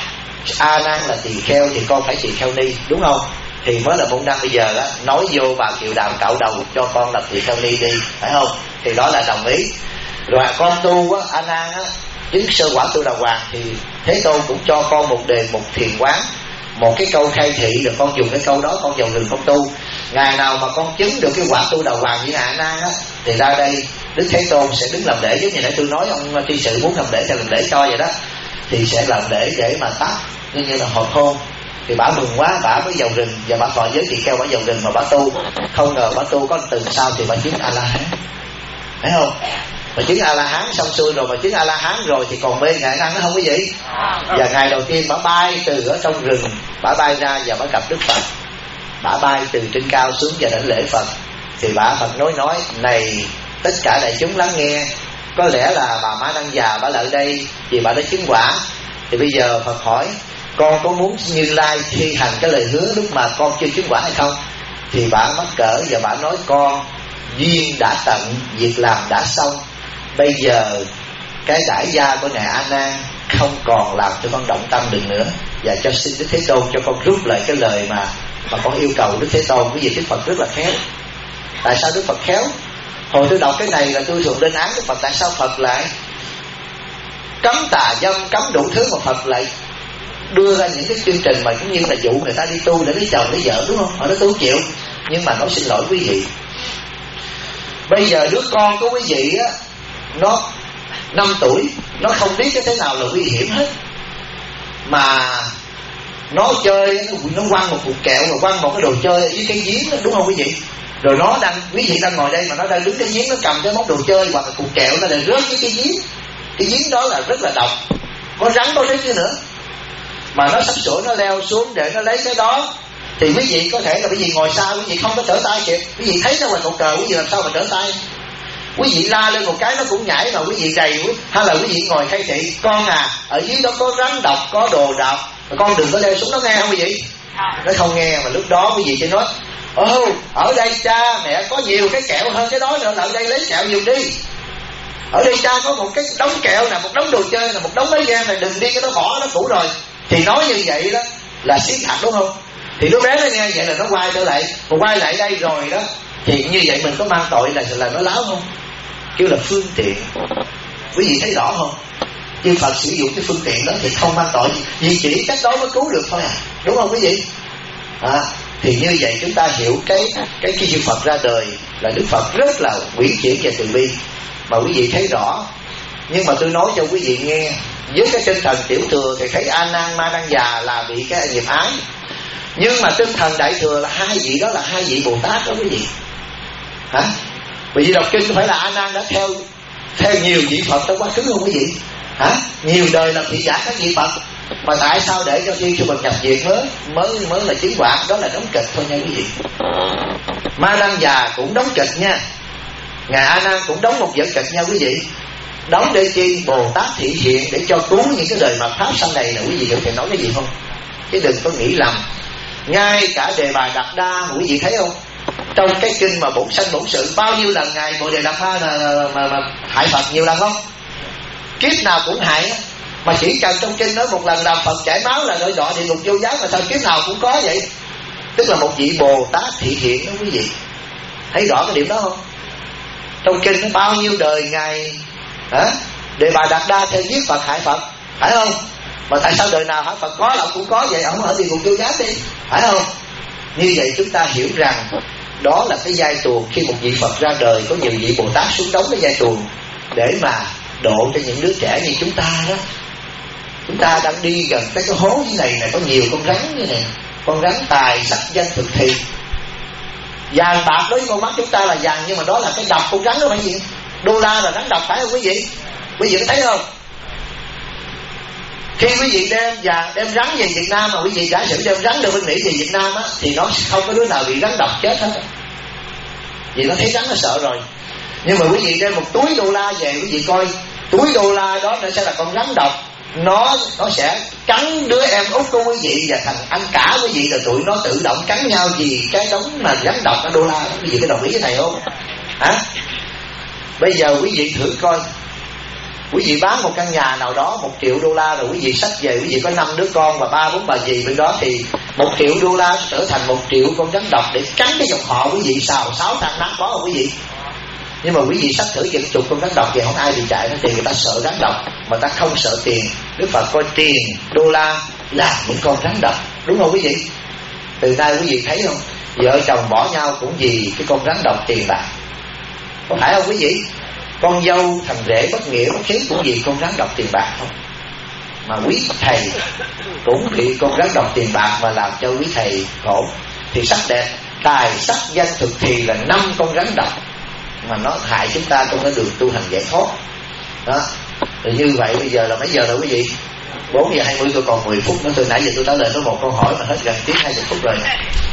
A Nan là tỳ kheo thì con phải tỳ kheo ni, đúng không? Thì mới là môn đăng. Bây giờ á, nói vô bà Kiều Đàm cạo đầu cho con là tỳ kheo ni đi, phải không? Thì đó là đồng ý. Rồi con tu á, A Nan á chứng sơ quả Tu Đà Hoàng thì Thế Tôn cũng cho con một đề mục thiền quán, một cái câu khai thị, rồi con dùng cái câu đó con vào rừng con tu. Ngày nào mà con chứng được cái quả Tu Đà Hoàng với A Nan á, thì ra đây Đức Thế Tôn sẽ đứng làm lễ. Giống như nãy tôi nói ông tri sự muốn làm lễ thì làm lễ cho vậy đó, thì sẽ làm lễ để mà tác như là hợp hôn. Thì bà mừng quá, bà mới vào rừng và bà thọ giới tỳ kheo, bà vào rừng mà bà tu. Không ngờ bà tu có từ sau thì bà chứng A La Hán, thấy không? Mà chứng A La Hán xong xuôi rồi, mà chứng A La Hán rồi thì còn mê ngài năng nó không có gì. Và ngày đầu tiên bà bay từ ở trong rừng, bà bay ra và bà gặp Đức Phật. Bà bay từ trên cao xuống và đảnh lễ Phật. Thì bà Phật nói: này tất cả đại chúng lắng nghe, có lẽ là bà Ma Năng Già bà lại đây vì bà đã chứng quả. Thì bây giờ Phật hỏi: con có muốn Như Lai thi hành cái lời hứa lúc mà con chưa chứng quả hay không? Thì bà mắc cỡ và bà nói: con duyên đã tận, việc làm đã xong. Bây giờ cái đại gia của ngài A Nan không còn làm cho con động tâm được nữa, và cho xin Đức Thế Tôn cho con rút lại cái lời mà con yêu cầu Đức Thế Tôn. Bởi vì Đức Phật rất là khéo. Tại sao Đức Phật khéo? Hồi tôi đọc cái này là tôi thường lên án Đức Phật. Tại sao Phật lại cấm tà dâm, cấm đủ thứ, mà Phật lại đưa ra những cái chương trình mà cũng như là dụ người ta đi tu để lấy chồng lấy vợ, đúng không? Họ nói tôi chịu. Nhưng mà nói xin lỗi quý vị, bây giờ đứa con của quý vị á, nó 5 tuổi, nó không biết cái thế nào là nguy hiểm hết, mà nó chơi, nó quăng một cục kẹo, rồi quăng một cái đồ chơi với cái giếng đó, đúng không quý vị? Rồi nó đang, quý vị đang ngồi đây mà nó đang đứng cái giếng, nó cầm cái món đồ chơi hoặc là cục kẹo, nó lại rớt với cái giếng. Cái giếng đó là rất là độc, có rắn có rít nữa, mà nó sắp sửa nó leo xuống để nó lấy cái đó. Thì quý vị có thể là quý vị ngồi xa, quý vị không có trở tay kịp, quý vị thấy nó là cột cờ, quý vị làm sao mà trở tay? Quý vị la lên một cái nó cũng nhảy, mà quý vị đầy. Hay là quý vị ngồi khai thị: con à, ở dưới đó có rắn độc, có đồ độc, con đừng có leo xuống. Nó nghe không quý vị? Nó không nghe. Mà lúc đó quý vị chỉ nói: ô, ở đây cha mẹ có nhiều cái kẹo hơn cái đó nữa, ở đây lấy kẹo nhiều đi. Ở đây cha có một cái đống kẹo nè, một đống đồ chơi nè, một đống mấy game này, đừng đi cái đó, bỏ nó cũ rồi. Thì nói như vậy đó là siết chặt, đúng không? Thì đứa bé nó nghe vậy là nó quay trở lại. Mà quay lại đây rồi đó, thì như vậy mình có mang tội là nó láo không? Kêu là phương tiện. Quý vị thấy rõ không? Nhưng Phật sử dụng cái phương tiện đó thì không mang tội gì, vì chỉ cách đó mới cứu được thôi à, đúng không quý vị? Thì như vậy chúng ta hiểu cái khi Phật ra đời là Đức Phật rất là uyển chuyển và từ bi, mà quý vị thấy rõ. Nhưng mà tôi nói cho quý vị nghe, với cái tinh thần tiểu thừa thì thấy A Nan Ma Năng Già là bị cái nghiệp ái, nhưng mà tinh thần đại thừa là hai vị đó là hai vị Bồ Tát đó quý vị. Bởi vì đọc kinh có phải là A Nan đã theo nhiều vị Phật trong quá khứ không quý vị? Nhiều đời làm thị giả các vị Phật, mà tại sao để cho khi mình nhập diệt mới là chứng quả? Đó là đóng kịch thôi nha quý vị. Ma Năng Già cũng đóng kịch nha, ngài A Nan cũng đóng một vở kịch nha quý vị. Đóng để chi? Bồ Tát thị hiện để cho cứu những cái đời mạt pháp sau này nè quý vị. Hiểu thầy nói cái gì không? Chứ đừng có nghĩ lầm. Ngay cả Đề Bà Đạt Đa mà quý vị thấy không, trong cái kinh mà bổn sanh bổn sự, bao nhiêu lần ngài Bồ Đề Đạt Đa mà hại Phật nhiều lần không? Kiếp nào cũng hại. Mà chỉ cần trong kinh nói một lần làm Phật chảy máu là gọi đọa địa ngục vô gián, mà sao kiếp nào cũng có vậy? Tức là một vị Bồ Tát thị hiện đó quý vị. Thấy rõ cái điểm đó không? Trong kinh nó bao nhiêu đời ngài Đề Bà Đạt Đa theo giết Phật hại Phật, phải không? Mà tại sao đời nào hả Phật có là ông cũng có vậy, ông ở địa ngục vô gián đi, phải không? Như vậy chúng ta hiểu rằng đó là cái giai tuồng. Khi một vị Phật ra đời, có nhiều vị Bồ Tát xuống đóng cái giai tuồng để mà độ cho những đứa trẻ như chúng ta đó. Chúng ta đang đi gần tới cái hố như này có nhiều con rắn như này, con rắn tài sắc danh thực thì. Vàng bạc đối với con mắt chúng ta là vàng, nhưng mà đó là cái độc con rắn đó, phải gì? Đô la là rắn độc, phải không quý vị? Quý vị có thấy không? Khi quý vị đem rắn về Việt Nam, mà quý vị giả sử đem rắn đưa bên Mỹ về Việt Nam á, thì nó không có đứa nào bị rắn độc chết hết. Vì nó thấy rắn nó sợ rồi. Nhưng mà quý vị đem một túi đô la về, quý vị coi túi đô la đó nó sẽ là con rắn độc. Nó sẽ cắn đứa em út của quý vị và thằng anh cả quý vị, rồi tụi nó tự động cắn nhau vì cái đống mà rắn độc ở đô la. Quý vị có đồng ý với thầy không? Hả? Bây giờ quý vị thử coi, quý vị bán một căn nhà nào đó 1 triệu đô la, rồi quý vị xách về, quý vị có 5 đứa con và 3-4 bà dì bên đó, thì 1 triệu đô la trở thành 1 triệu con rắn độc để cắn cái dòng họ quý vị. Xào 6 thang nát có không quý vị? Nhưng mà quý vị xách thử chừng chục con rắn độc thì không ai bị chạy, thì người ta sợ rắn độc mà ta không sợ tiền. Đức Phật coi tiền, đô la là những con rắn độc, đúng không quý vị? Từ nay quý vị thấy không, vợ chồng bỏ nhau cũng vì cái con rắn độc tiền bạc, có phải không quý vị? Con dâu thằng rể bất nghĩa bất hiếu cũng vì con rắn độc tiền bạc không? Mà quý thầy cũng bị con rắn độc tiền bạc mà làm cho quý thầy khổ. Thì sắc đẹp, tài sắc danh thực thì là 5 con rắn độc mà nó hại chúng ta trong cái đường tu hành giải thoát đó. Thì như vậy bây giờ là mấy giờ rồi quý vị? 4 giờ 20, tôi còn 10 phút nữa. Từ nãy giờ tôi trả lời có một câu hỏi mà hết gần tiếng 20 phút rồi.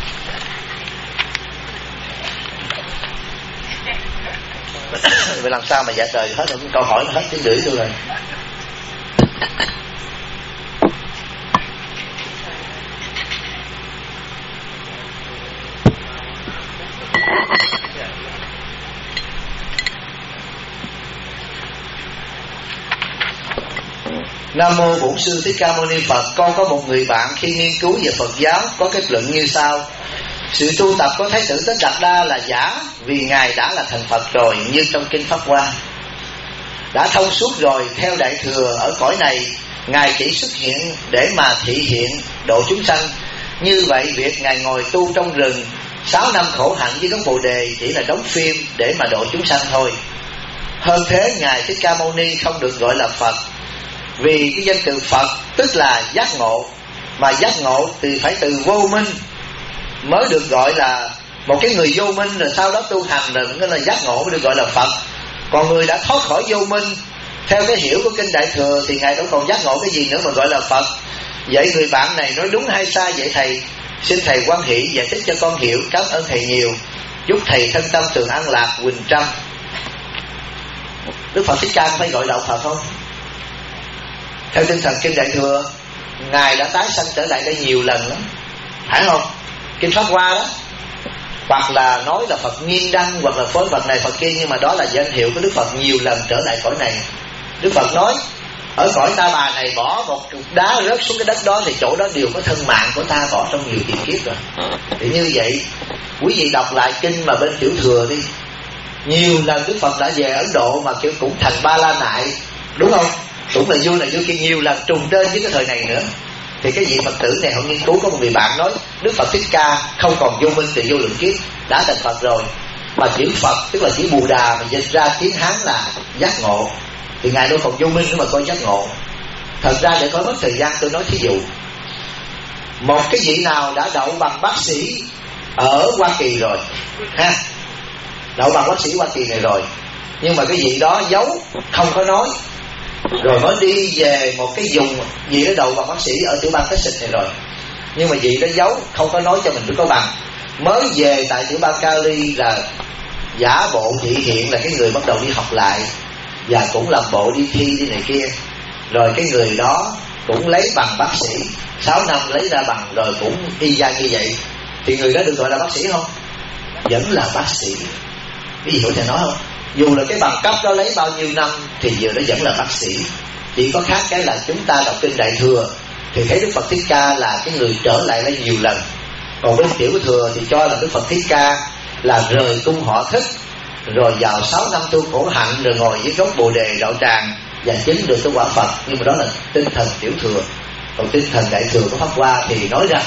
Vậy làm sao mà trả lời hết một câu hỏi mà hết tiếng rưỡi tôi rồi. Nam mô Bổn Sư Thích Ca Mâu Ni Phật. Con có một người bạn khi nghiên cứu về Phật giáo có kết luận như sau: sự tu tập của Thái tử Thích Đạt Đa là giả, vì ngài đã là thành Phật rồi, như trong kinh Pháp Hoa. Đã thông suốt rồi, theo Đại Thừa ở cõi này ngài chỉ xuất hiện để mà thị hiện độ chúng sanh. Như vậy việc ngài ngồi tu trong rừng 6 năm khổ hạnh với gốc Bồ Đề chỉ là đóng phim để mà độ chúng sanh thôi. Hơn thế, ngài Thích Ca Mâu Ni không được gọi là Phật, vì cái danh từ Phật tức là giác ngộ, mà giác ngộ thì phải từ vô minh mới được gọi là một cái người vô minh, rồi sau đó tu hành rồi mới là giác ngộ mới được gọi là Phật. Còn người đã thoát khỏi vô minh theo cái hiểu của kinh Đại Thừa thì ngài đâu còn giác ngộ cái gì nữa mà gọi là Phật. Vậy người bạn này nói đúng hay sai vậy thầy? Xin thầy hoan hỷ giải thích cho con hiểu, cảm ơn thầy nhiều. Chúc thầy thân tâm thường an lạc. Quỳnh Trâm. Đức Phật Thích Ca phải gọi đạo Phật không? Theo tinh thần kinh Đại Thừa, ngài đã tái sanh trở lại đây nhiều lần lắm, phải không? Kinh Pháp Hoa đó, hoặc là nói là Phật Nhiên Đăng, hoặc là phối Phật này Phật kia, nhưng mà đó là danh hiệu của Đức Phật nhiều lần trở lại cõi này. Đức Phật nói ở cõi Ta Bà này bỏ một cục đá rớt xuống cái đất đó thì chỗ đó đều có thân mạng của ta bỏ trong nhiều tiền kiếp rồi. Thì như vậy quý vị đọc lại kinh mà bên Tiểu Thừa đi, nhiều lần Đức Phật đã về Ấn Độ mà kiểu cũng thành Ba La Nại, đúng không? Cũng là vua này vua kia, nhiều lần trùng tên với cái thời này nữa. Thì cái vị Phật tử này họ nghiên cứu, có một người bạn nói Đức Phật Thích Ca không còn vô minh từ vô lượng kiếp, đã thành Phật rồi. Mà chữ Phật tức là chữ Bù Đà mà dịch ra tiếng Hán là giác ngộ, thì ngài đâu còn vô minh nữa mà coi giác ngộ. Thật ra để có mất thời gian tôi nói thí dụ, một cái vị nào đã đậu bằng bác sĩ ở Hoa Kỳ rồi ha, đậu bằng bác sĩ Hoa Kỳ này rồi, nhưng mà cái vị đó giấu không có nói, rồi mới đi về một cái vùng vị đó đậu bằng bác sĩ ở tiểu bang Texas này rồi, nhưng mà vị đó giấu không có nói cho mình biết có bằng, mới về tại tiểu bang Cali là giả bộ thị hiện là cái người bắt đầu đi học lại và cũng làm bộ đi thi đi này kia, rồi cái người đó cũng lấy bằng bác sĩ 6 năm lấy ra bằng rồi cũng y gian như vậy, thì người đó được gọi là bác sĩ không? Vẫn là bác sĩ. Cái gì thầy nói không? Dù là cái bằng cấp đó lấy bao nhiêu năm thì giờ đó vẫn là bác sĩ. Chỉ có khác cái là chúng ta đọc kinh Đại Thừa thì thấy Đức Phật Thích Ca là cái người trở lại đây nhiều lần. Còn bên Tiểu Thừa thì cho là Đức Phật Thích Ca là rời cung họ Thích, rồi vào 6 năm tu khổ hạnh, rồi ngồi với gốc Bồ Đề đạo tràng và chứng được cái quả Phật. Nhưng mà đó là tinh thần Tiểu Thừa. Còn tinh thần Đại Thừa của Pháp Hoa thì nói rằng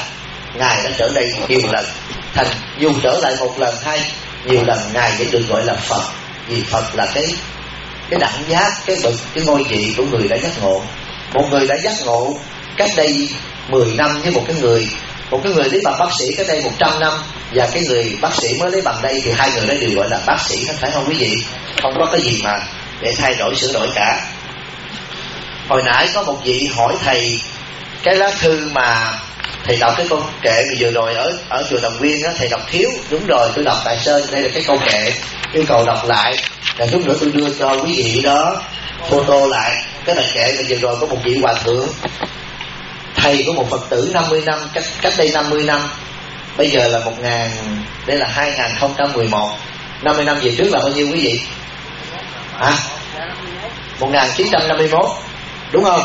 Ngài đã trở đây nhiều lần, thành dù trở lại một lần hay nhiều lần, Ngài vẫn được gọi là Phật. Vì Phật là cái đẳng giác, cái bậc, cái ngôi vị của người đã giác ngộ. Một người đã giác ngộ cách đây 10 năm với một cái người lấy bằng bác sĩ cách đây 100 năm, và cái người bác sĩ mới lấy bằng đây, thì hai người đó đều gọi là bác sĩ hết, phải không quý vị? Không có cái gì mà để thay đổi sửa đổi cả. Hồi nãy có một vị hỏi thầy cái lá thư mà thầy đọc cái câu kệ vừa rồi ở chùa Đồng Nguyên đó, thầy đọc thiếu. Đúng rồi, tôi đọc tại Sơn, đây là cái câu kệ, yêu cầu đọc lại. Rồi lúc nữa tôi đưa cho quý vị đó photo lại cái bài kệ mà vừa rồi có một vị hòa thượng, thầy của một Phật tử 50 năm, cách đây 50 năm. Bây giờ là đây là 2011. 50 năm về trước là bao nhiêu quý vị? 1951, đúng không?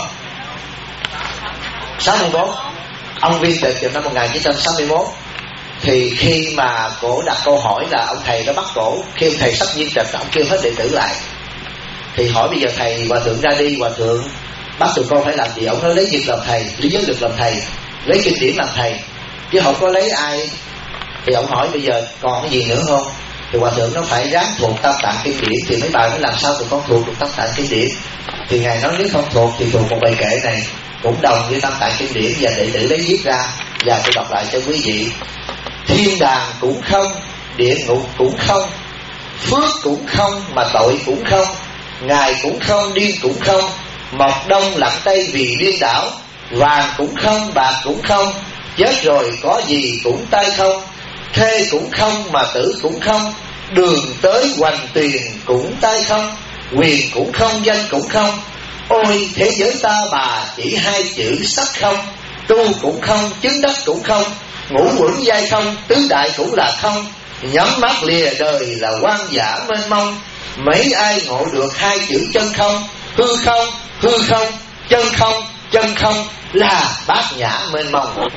61. Ông viên tịch vào năm 1961. Thì khi mà cổ đặt câu hỏi là ông thầy đó bắt cổ, khi ông thầy sắp viên tịch, ông kêu hết đệ tử lại. Thì hỏi bây giờ thầy, hòa thượng ra đi, hòa thượng bắt tụi con phải làm gì? Ông nói lấy việc làm thầy, lý giới được làm thầy, lấy kinh điển làm thầy, chứ không có lấy ai. Thì ông hỏi bây giờ còn cái gì nữa không? Thì hòa thượng nó phải ráng thuộc Tam Tạng kinh điển, thì mấy bài nó làm sao tụi con thuộc được Tam Tạng kinh điển? Thì ngài nói nếu không thuộc thì thuộc một bài kệ này cũng đồng với Tam Tạng kinh điển, và đệ tử lấy viết ra, và tôi đọc lại cho quý vị. Thiên đàng cũng không, địa ngục cũng không, phước cũng không mà tội cũng không, ngài cũng không, điên cũng không, mọc đông lặn tây vì điên đảo, vàng cũng không, bạc cũng không, chết rồi có gì cũng tay không, thê cũng không mà tử cũng không, đường tới hoành tiền cũng tay không, quyền cũng không, danh cũng không. Ôi thế giới ta bà chỉ hai chữ sắc không, tu cũng không, chứng đắc cũng không, ngũ uẩn giai không, tứ đại cũng là không, nhắm mắt lìa đời là hoang dã mênh mông. Mấy ai ngộ được hai chữ chân không, hư không, chân không là bát nhã mênh mông.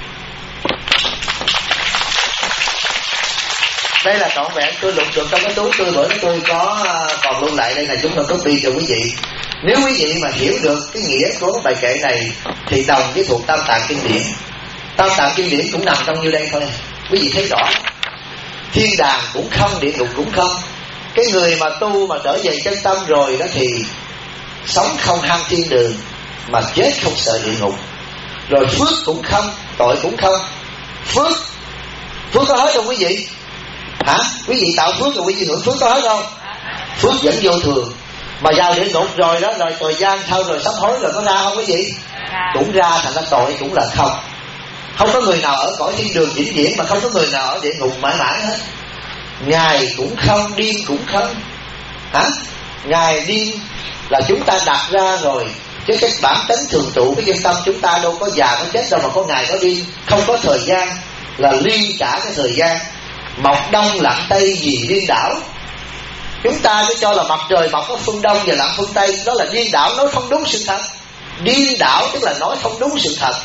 Đây là trọn vẹn tôi lục được trong cái túi tôi, bữa tôi có còn lưu lại đây là chúng tôi copy cho quý vị. Nếu quý vị mà hiểu được cái nghĩa của bài kệ này thì đồng với thuộc Tam Tạng kinh điển. Tam Tạng kinh điển cũng nằm trong như đây thôi, quý vị thấy rõ. Thiên đàng cũng không, địa ngục cũng không. Cái người mà tu mà trở về chân tâm rồi đó thì sống không ham thiên đường, mà chết không sợ địa ngục. Rồi phước cũng không, tội cũng không. Phước có hết không quý vị? Hả? Quý vị tạo phước rồi quý vị hưởng phước có hết không? Phước vẫn vô thường. Mà vào địa ngục rồi đó, rồi thời gian sau rồi sám hối rồi có ra không quý vị? Cũng ra, thành ra tội cũng là không. Không có người nào ở cõi thiên đường vĩnh viễn, mà không có người nào ở địa ngục mãi mãi hết. Ngài cũng không, điên cũng không. Hả? Ngài điên là chúng ta đặt ra rồi, chứ cái bản tính thường trụ cái dân tâm chúng ta đâu có già có chết đâu mà có ngày có điên. Không có thời gian là ly cả cái thời gian. Mọc đông lặn tây vì điên đảo. Chúng ta cứ cho là mặt trời mọc ở phương đông và lặn phương tây, đó là điên đảo, nói không đúng sự thật. Điên đảo tức là nói không đúng sự thật.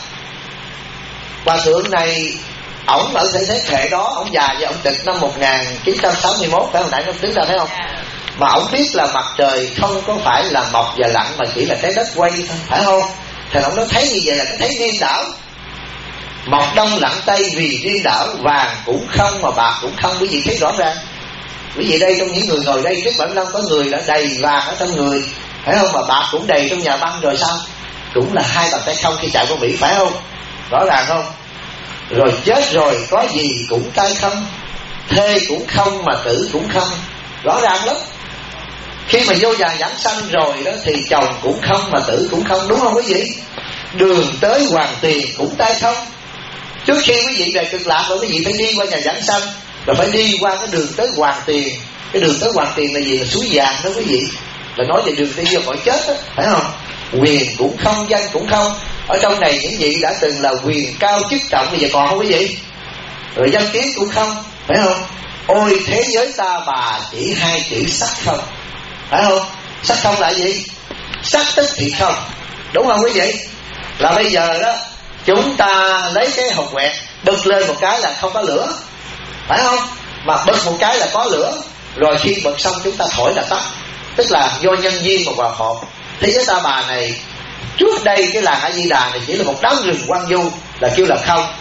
Hòa thượng này ổng ở thế hệ đó, ổng già và ổng tịch năm 1961, phải hồi nãy ông tính ra thấy không? Mà ổng biết là mặt trời không có phải là mọc và lặn, mà chỉ là trái đất quay thôi, phải không? Thì ổng nói thấy như vậy là thấy điên đảo. Mọc đông lặn tây vì điên đảo, vàng cũng không mà bạc cũng không. Quý vị thấy rõ ràng. Quý vị đây trong những người ngồi đây trước bản năng có người đã đầy vàng ở trong người, phải không? Mà bạc cũng đầy trong nhà băng rồi sao? Cũng là hai bàn tay không khi chạy qua Mỹ, phải không? Rõ ràng không? Rồi chết rồi có gì cũng tay không, thê cũng không mà tử cũng không. Rõ ràng lắm. Khi mà vô già giảng sanh rồi đó thì chồng cũng không mà tử cũng không, đúng không quý vị? Đường tới hoàng tiền cũng tay không. Trước khi quý vị về cực lạc rồi quý vị phải đi qua nhà giảng sanh, rồi phải đi qua cái đường tới hoàng tiền. Cái đường tới hoàng tiền là gì? Là suối vàng đó quý vị. Là nói về đường đi vô cõi chết đó, phải không? Quyền cũng không, danh cũng không. Ở trong này những vị đã từng là quyền cao chức trọng bây giờ còn không quý vị? Rồi danh tiếng cũng không, phải không? Ôi thế giới ta bà chỉ hai chữ sắc không, phải không? Sắc không là gì? Sắc tức thì không, đúng không quý vị? Là bây giờ đó chúng ta lấy cái hộp quẹt bật lên một cái là không có lửa, phải không? Mà bật một cái là có lửa. Rồi khi bật xong chúng ta thổi là tắt. Tức là do nhân duyên mà hòa hợp. Thế giới ta bà này, trước đây cái làng A Di Đà này chỉ là một đám rừng hoang vu, là kêu là không.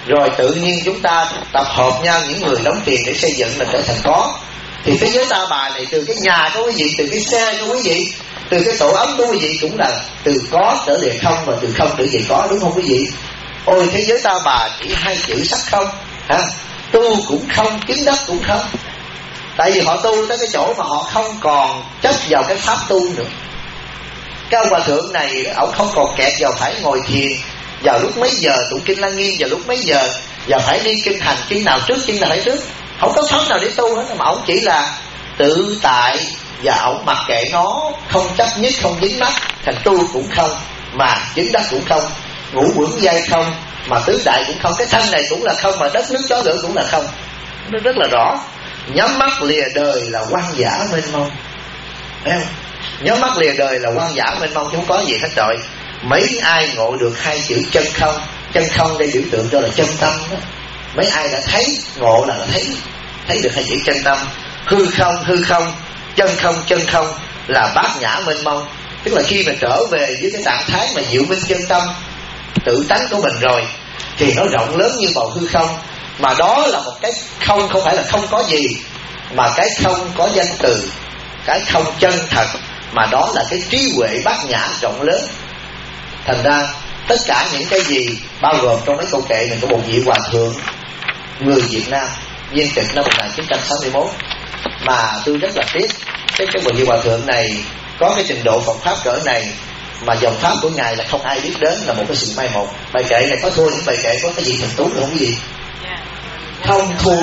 rồi tự nhiên chúng ta tập hợp nhau những người đóng tiền để xây dựng là trở thành có. Thì thế giới ta bà này, từ cái nhà của quý vị, từ cái xe của quý vị, từ cái tổ ấm của quý vị cũng là từ có trở về không, và từ không trở về có, đúng không quý vị? Ôi thế giới ta bà chỉ hai chữ sắc không hả? Tu cũng không, chứng đắc cũng không. Tại vì họ tu tới cái chỗ mà họ không còn chấp vào cái pháp tu nữa. Cái ông hòa thượng này ông không còn kẹt vào phải ngồi thiền vào lúc mấy giờ, tụng kinh Lăng Nghiêm vào lúc mấy giờ, và phải đi kinh hành kinh nào trước, kinh nào phải trước. Không có pháp nào để tu hết, mà ông chỉ là tự tại, và ông mặc kệ nó, không chấp nhất, không dính mắc, thành tu cũng không, mà chứng đắc cũng không, ngũ quẩn giai không, mà tứ đại cũng không. Cái thân này cũng là không, mà đất nước chó lửa cũng là không. Nó rất là rõ. Nhắm mắt lìa đời là hoang dã mênh mông, thấy không? Nhắm mắt lìa đời là hoang dã mênh mông, chứ không có gì hết rồi. Mấy ai ngộ được hai chữ chân không? Chân không đây biểu tượng cho là chân tâm đó. Mấy ai đã thấy, ngộ là thấy được hai chữ chân tâm. Hư không, chân không là bát nhã mênh mông. Tức là khi mà trở về với cái trạng thái mà diệu minh chân tâm, tự tánh của mình rồi, thì nó rộng lớn như bầu hư không. Mà đó là một cái không, không phải là không có gì, mà cái không có danh từ, cái không chân thật, mà đó là cái trí huệ bát nhã rộng lớn. Thành ra tất cả những cái gì bao gồm trong mấy câu kệ này của một vị hòa thượng người Việt Nam viên tịch năm 1961, mà tôi rất là tiếc cái một vị hòa thượng này có cái trình độ Phật pháp cỡ này mà dòng pháp của ngài là không ai biết đến, là một cái sự mai một. Bài kệ này có thua những bài kệ có cái gì thành tú được không, cái gì không thua.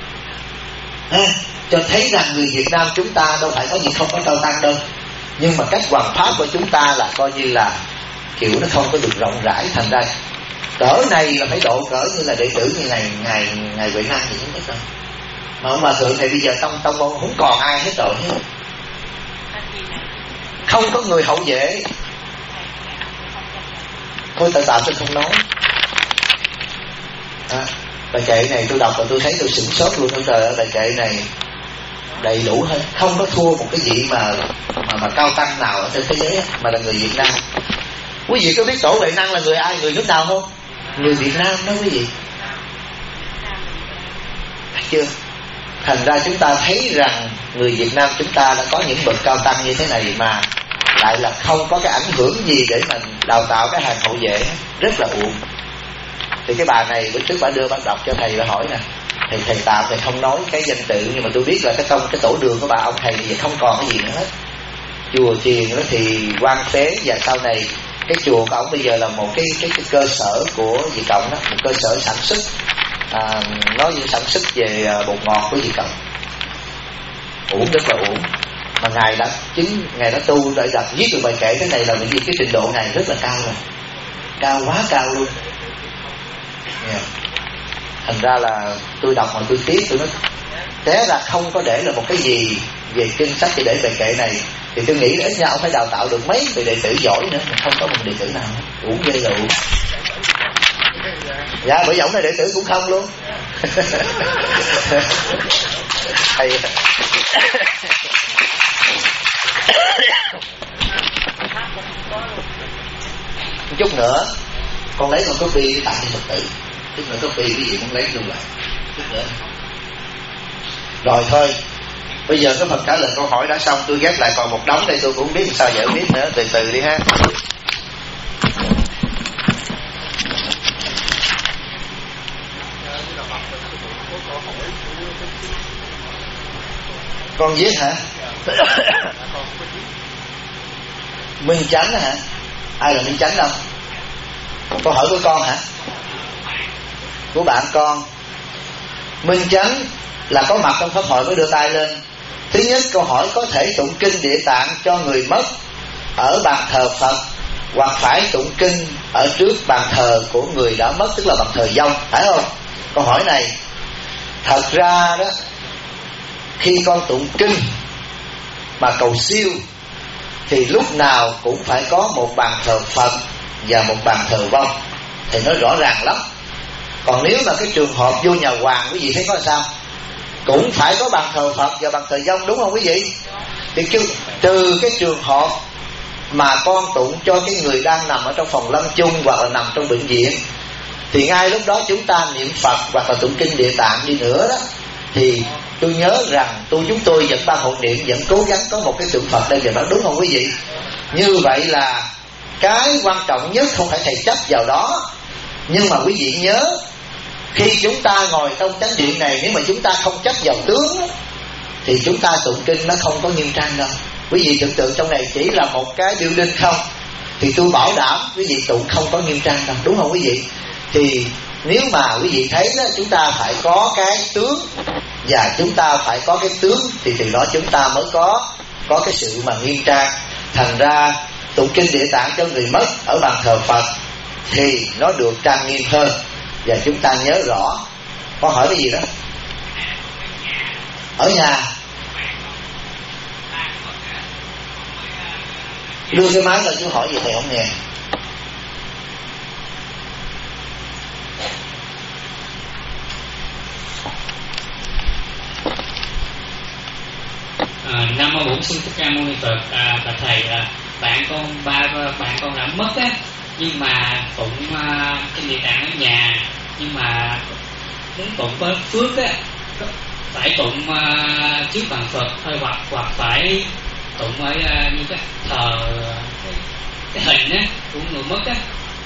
Cho thấy rằng người Việt Nam chúng ta đâu phải có gì không có cao tăng đâu, nhưng mà cách hoàn pháp của chúng ta là coi như là kiểu nó không có được rộng rãi. Thành ra cỡ này là phải độ cỡ như là đệ tử như ngài Huệ Năng thì cũng biết rồi. Mà ông hòa thượng này bây giờ tông không còn ai hết rồi, không có người hậu vệ. Thôi tạm tôi không nói. Bài kệ này tôi đọc và tôi thấy tôi sửng sốt luôn. Trời ơi, bài kệ này đầy đủ hết, không có thua một cái gì mà cao tăng nào ở trên thế giới, mà là người Việt Nam. Quý vị có biết tổ Huệ Năng là người ai, người nước nào không? Người Việt Nam đó quý vị. Thấy chưa? Thành ra chúng ta thấy rằng người Việt Nam chúng ta đã có những bậc cao tăng như thế này, mà lại là không có cái ảnh hưởng gì để mình đào tạo cái hàng hậu vệ, rất là uổng. Thì cái bà này bữa trước bà đưa bác đọc cho thầy, bà hỏi nè, thầy tạm thầy không nói cái danh tự, nhưng mà tôi biết là cái tổ đường của bà ông thầy thì không còn cái gì nữa hết. Chùa chiền đó thì quan phế, và sau này cái chùa của ông bây giờ là một cái cơ sở của Việt Cộng đó, một cơ sở sản xuất, nói như sản xuất về bột ngọt của Việt Cộng. Uổng, rất là uổng. Mà ngài đã tu để đặt viết được bài kệ cái này là bởi vì cái trình độ ngài rất là cao rồi, cao quá cao luôn. Thành ra là tôi đọc mà tôi tiếc, tôi nói thế là không có để là một cái gì về kinh sách để bài kệ này, thì tôi nghĩ ít ra ông phải đào tạo được mấy người đệ tử giỏi nữa, mà không có một đệ tử nào hết. Uổng ghê là uổng. Dạ, bởi vì ông này đệ tử cũng không luôn. Thầy một chút nữa con lấy con copy để tặng cho Phật tử. Chút nữa copy cái gì con lấy luôn lại. Chút nữa. Rồi thôi, bây giờ cái phần trả lời câu hỏi đã xong, tôi ghép lại còn một đống đây, tôi cũng không biết sao giải quyết nữa, từ từ đi ha. Con viết hả? Minh Chánh hả? Ai là Minh Chánh đâu? Câu hỏi của con hả? Của bạn con. Minh Chánh là có mặt trong pháp hội mới đưa tay lên. Thứ nhất, câu hỏi có thể tụng kinh Địa Tạng cho người mất ở bàn thờ Phật, hoặc phải tụng kinh ở trước bàn thờ của người đã mất, tức là bàn thờ vong, phải không? Câu hỏi này thật ra đó, khi con tụng kinh mà cầu siêu thì lúc nào cũng phải có một bàn thờ Phật và một bàn thờ vong, thì nó rõ ràng lắm. Còn nếu mà cái trường hợp vô nhà hoàng, quý vị thấy có sao? Cũng phải có bàn thờ Phật và bàn thờ vong, đúng không quý vị? Thì trừ cái trường hợp mà con tụng cho cái người đang nằm ở trong phòng lâm chung hoặc là nằm trong bệnh viện, thì ngay lúc đó chúng ta niệm Phật hoặc là tụng kinh Địa Tạng đi nữa đó, thì tôi nhớ rằng chúng tôi vẫn ban hội niệm vẫn cố gắng có một cái tượng Phật đây về đó, đúng không quý vị? Như vậy là cái quan trọng nhất không phải thầy chấp vào đó, nhưng mà quý vị nhớ, khi chúng ta ngồi trong chánh điện này, nếu mà chúng ta không chấp vào tướng thì chúng ta tụng kinh nó không có nghiêm trang đâu. Quý vị tưởng tượng trong này chỉ là một cái building không, thì tôi bảo đảm quý vị tụng không có nghiêm trang đâu, đúng không quý vị? Thì nếu mà quý vị thấy đó, chúng ta phải có cái tướng, và chúng ta phải có cái tướng, thì từ đó chúng ta mới có cái sự mà nghiêm trang. Thành ra tụng kinh Địa Tạng cho người mất ở bàn thờ Phật thì nó được trang nghiêm hơn. Và chúng ta nhớ rõ. Con hỏi cái gì đó? Ở nhà đưa cái máy lên chú hỏi gì thầy không nghe. Nam mô Bổn Sư Thích Ca Mâu Ni Phật. Bạch thầy, bạn con đã mất á, nhưng mà tụng kinh Địa Tạng ở nhà, nhưng mà muốn tụng có phước á, phải tụng trước bàn Phật thôi, hoặc phải tụng ở như cái thờ cái hình á của người mất á.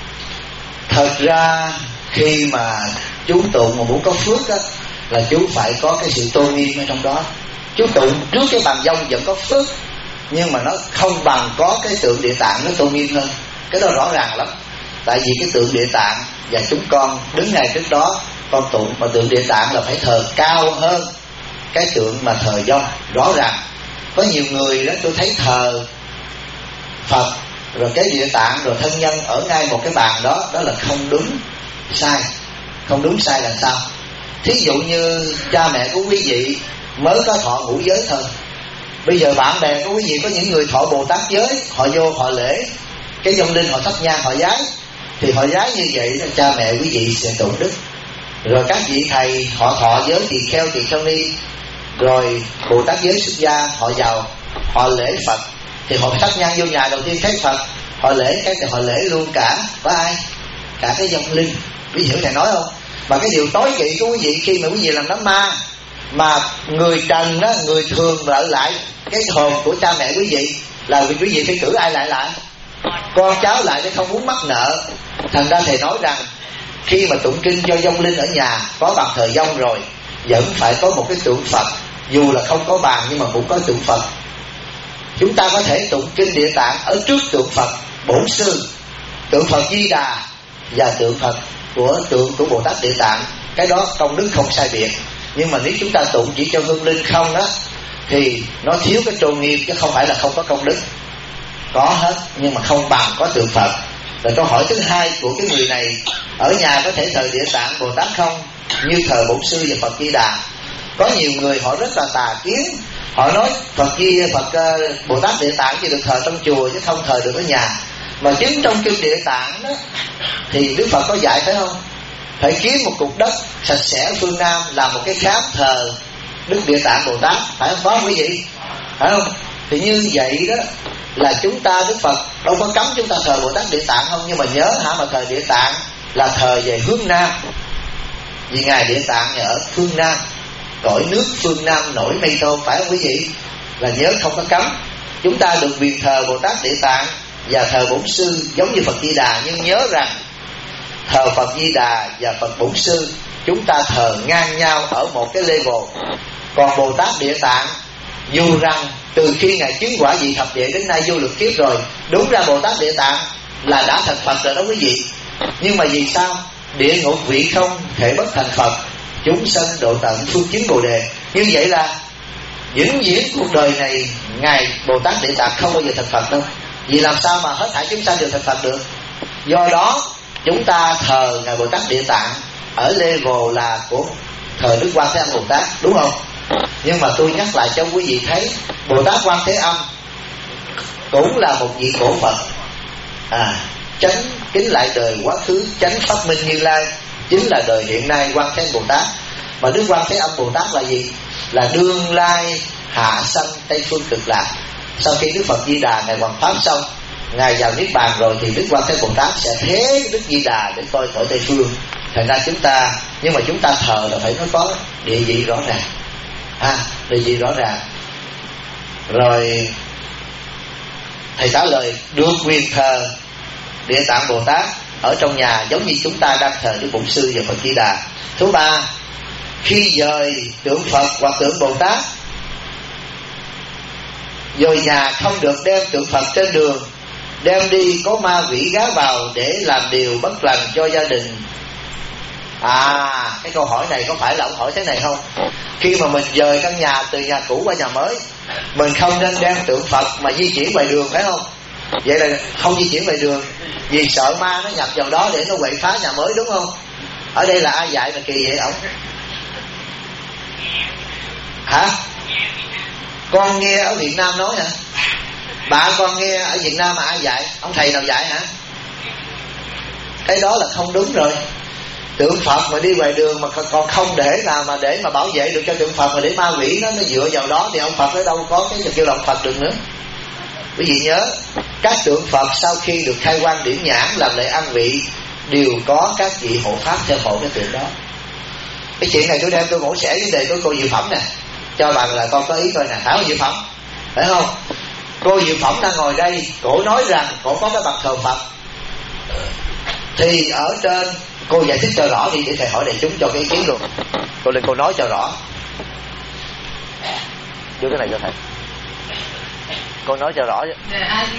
Thật ra khi mà chú tụng mà muốn có phước á, là chú phải có cái sự tôn nghiêm ở trong đó. Chú tụng trước cái bàn dông vẫn có phước, nhưng mà nó không bằng có cái tượng Địa Tạng nó tôn nghiêm hơn. Cái đó rõ ràng lắm. Tại vì cái tượng Địa Tạng và chúng con đứng ngay trước đó con tụng, mà tượng Địa Tạng là phải thờ cao hơn cái tượng mà thờ dông. Rõ ràng có nhiều người đó tôi thấy thờ Phật rồi cái Địa Tạng rồi thân nhân ở ngay một cái bàn đó, đó là không đúng sai. Không đúng sai là sao? Thí dụ như cha mẹ của quý vị mới có thọ ngũ giới thôi. Bây giờ bạn bè của quý vị có những người thọ Bồ Tát giới, họ vô họ lễ cái vong linh, họ thắp nhang họ giái, thì họ giái như vậy là cha mẹ quý vị sẽ tổn đức. Rồi các vị thầy họ thọ giới tỳ kheo ni, rồi Bồ Tát giới xuất gia họ vào họ lễ Phật, thì họ thắp nhang vô nhà đầu tiên thấy Phật, họ lễ cái thì họ lễ luôn cả với ai? Cả cái vong linh. Quý vị hiểu thầy nói không? Mà cái điều tối kỵ của quý vị khi mà quý vị làm đám ma, mà người trần đó, người thường lợi lại cái hồn của cha mẹ quý vị, là quý vị phải cử ai lại? Con cháu lại để không muốn mắc nợ. Thành ra thầy nói rằng khi mà tụng kinh cho vong linh ở nhà, có bàn thờ vong rồi, vẫn phải có một cái tượng Phật. Dù là không có bàn nhưng mà cũng có tượng Phật. Chúng ta có thể tụng kinh Địa Tạng ở trước tượng Phật Bổn Sư, tượng Phật Di Đà và tượng Phật của Bồ Tát Địa Tạng. Cái đó công đức không sai biệt. Nhưng mà nếu chúng ta tụng chỉ cho hương linh không á, thì nó thiếu cái tôn nghiêm, chứ không phải là không có công đức. Có hết, nhưng mà không bằng có tượng Phật. Rồi câu hỏi thứ hai của cái người này, ở nhà có thể thờ Địa Tạng Bồ Tát không, như thờ Bổn Sư và Phật Di Đà? Có nhiều người họ rất là tà kiến, họ nói Phật Bồ Tát Địa Tạng chỉ được thờ trong chùa chứ không thờ được ở nhà. Mà chính trong kinh Địa Tạng đó thì Đức Phật có dạy phải không? Phải kiếm một cục đất sạch sẽ ở phương Nam, làm một cái khám thờ Đức Địa Tạng Bồ Tát, phải không quý vị? Phải không? Thì như vậy đó là chúng ta, Đức Phật đâu có cấm chúng ta thờ Bồ Tát Địa Tạng không, nhưng mà nhớ mà thờ Địa Tạng là thờ về hướng Nam, vì ngài Địa Tạng ở phương Nam, cõi nước phương Nam nổi mây tôm, phải không quý vị? Là nhớ không có cấm. Chúng ta được quyền thờ Bồ Tát Địa Tạng và thờ Bổn Sư giống như Phật Di Đà, nhưng nhớ rằng thờ Phật Di Đà và Phật Bổn Sư chúng ta thờ ngang nhau ở một cái level. Còn Bồ Tát Địa Tạng, dù rằng từ khi ngài chứng quả vị thập địa đến nay vô lượng kiếp rồi, đúng ra Bồ Tát Địa Tạng là đã thành Phật rồi đó quý vị, nhưng mà vì sao? Địa ngục vị không thể bất thành Phật, chúng sanh độ tận phương chứng Bồ Đề. Như vậy là vĩnh viễn cuộc đời này ngài Bồ Tát Địa Tạng không bao giờ thành Phật đâu. Vì làm sao mà hết thảy chúng sanh đều thành Phật được? Do đó chúng ta thờ ngài Bồ Tát Địa Tạng ở level là của thờ Đức Quan Thế Âm Bồ Tát, đúng không? Nhưng mà tôi nhắc lại cho quý vị thấy, Bồ Tát Quan Thế Âm cũng là một vị cổ Phật, chánh kính lại đời quá khứ, chánh pháp minh Như Lai, chính là đời hiện nay Quan Thế Âm Bồ Tát. Mà Đức Quan Thế Âm Bồ Tát là gì? Là đương lai hạ sanh Tây Phương Cực Lạc. Sau khi Đức Phật Di Đà ngài hoàn pháp xong, Ngài vào niết bàn rồi thì Đức Quan Thế Bồ Tát sẽ thế Đức Di Đà để coi cõi Tây phương. Thành ra chúng ta, nhưng mà chúng ta thờ là phải nó có địa vị rõ ràng, địa vị rõ ràng. Rồi thầy trả lời được quyền thờ Địa Tạng Bồ Tát ở trong nhà giống như chúng ta đang thờ Đức Bổn Sư và Phật Di Đà. Thứ ba, khi dời tượng Phật hoặc tượng Bồ Tát dời nhà không được đem tượng Phật trên đường, đem đi có ma quỷ gá vào để làm điều bất lành cho gia đình. Cái câu hỏi này có phải là ông hỏi thế này không? Khi mà mình dời căn nhà từ nhà cũ qua nhà mới, mình không nên đem tượng Phật mà di chuyển ngoài đường, phải không? Vậy là không di chuyển ngoài đường, vì sợ ma nó nhập vào đó để nó quậy phá nhà mới, đúng không? Ở đây là ai dạy mà kỳ vậy ổng? Hả? Con nghe ở Việt Nam nói hả? Bạn con nghe ở Việt Nam mà ai dạy? Ông thầy nào dạy hả? Cái đó là không đúng rồi. Tượng Phật mà đi ngoài đường mà còn không để nào mà để mà bảo vệ được cho tượng Phật, mà để ma quỷ nó dựa vào đó thì ông Phật ở đâu có cái kêu là ông Phật được nữa. Quý vị nhớ, các tượng Phật sau khi được khai quang điểm nhãn làm lễ ăn vị đều có các vị hộ pháp theo hộ cái tượng đó. Cái chuyện này tôi đem tôi mổ xẻ vấn đề của cô Diệu Phẩm nè, cho bạn là con có ý thôi nè, hả Diệu Phẩm, phải không? Cô Diệu Phẩm đang ngồi đây, cổ nói rằng cổ có cái bàn thờ Phật, thì ở trên cô giải thích cho rõ đi để thầy hỏi đại chúng cho cái ý kiến luôn. Cô lên cô nói cho rõ. Đưa cái này cho thầy. Cô nói cho rõ chứ.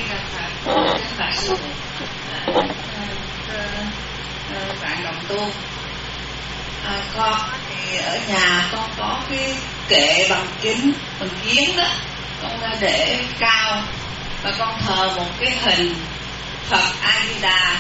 Bạn đồng tu, con thì ở nhà con có cái kệ bằng kiến đó, con để cao và con thờ một cái hình Phật A Di Đà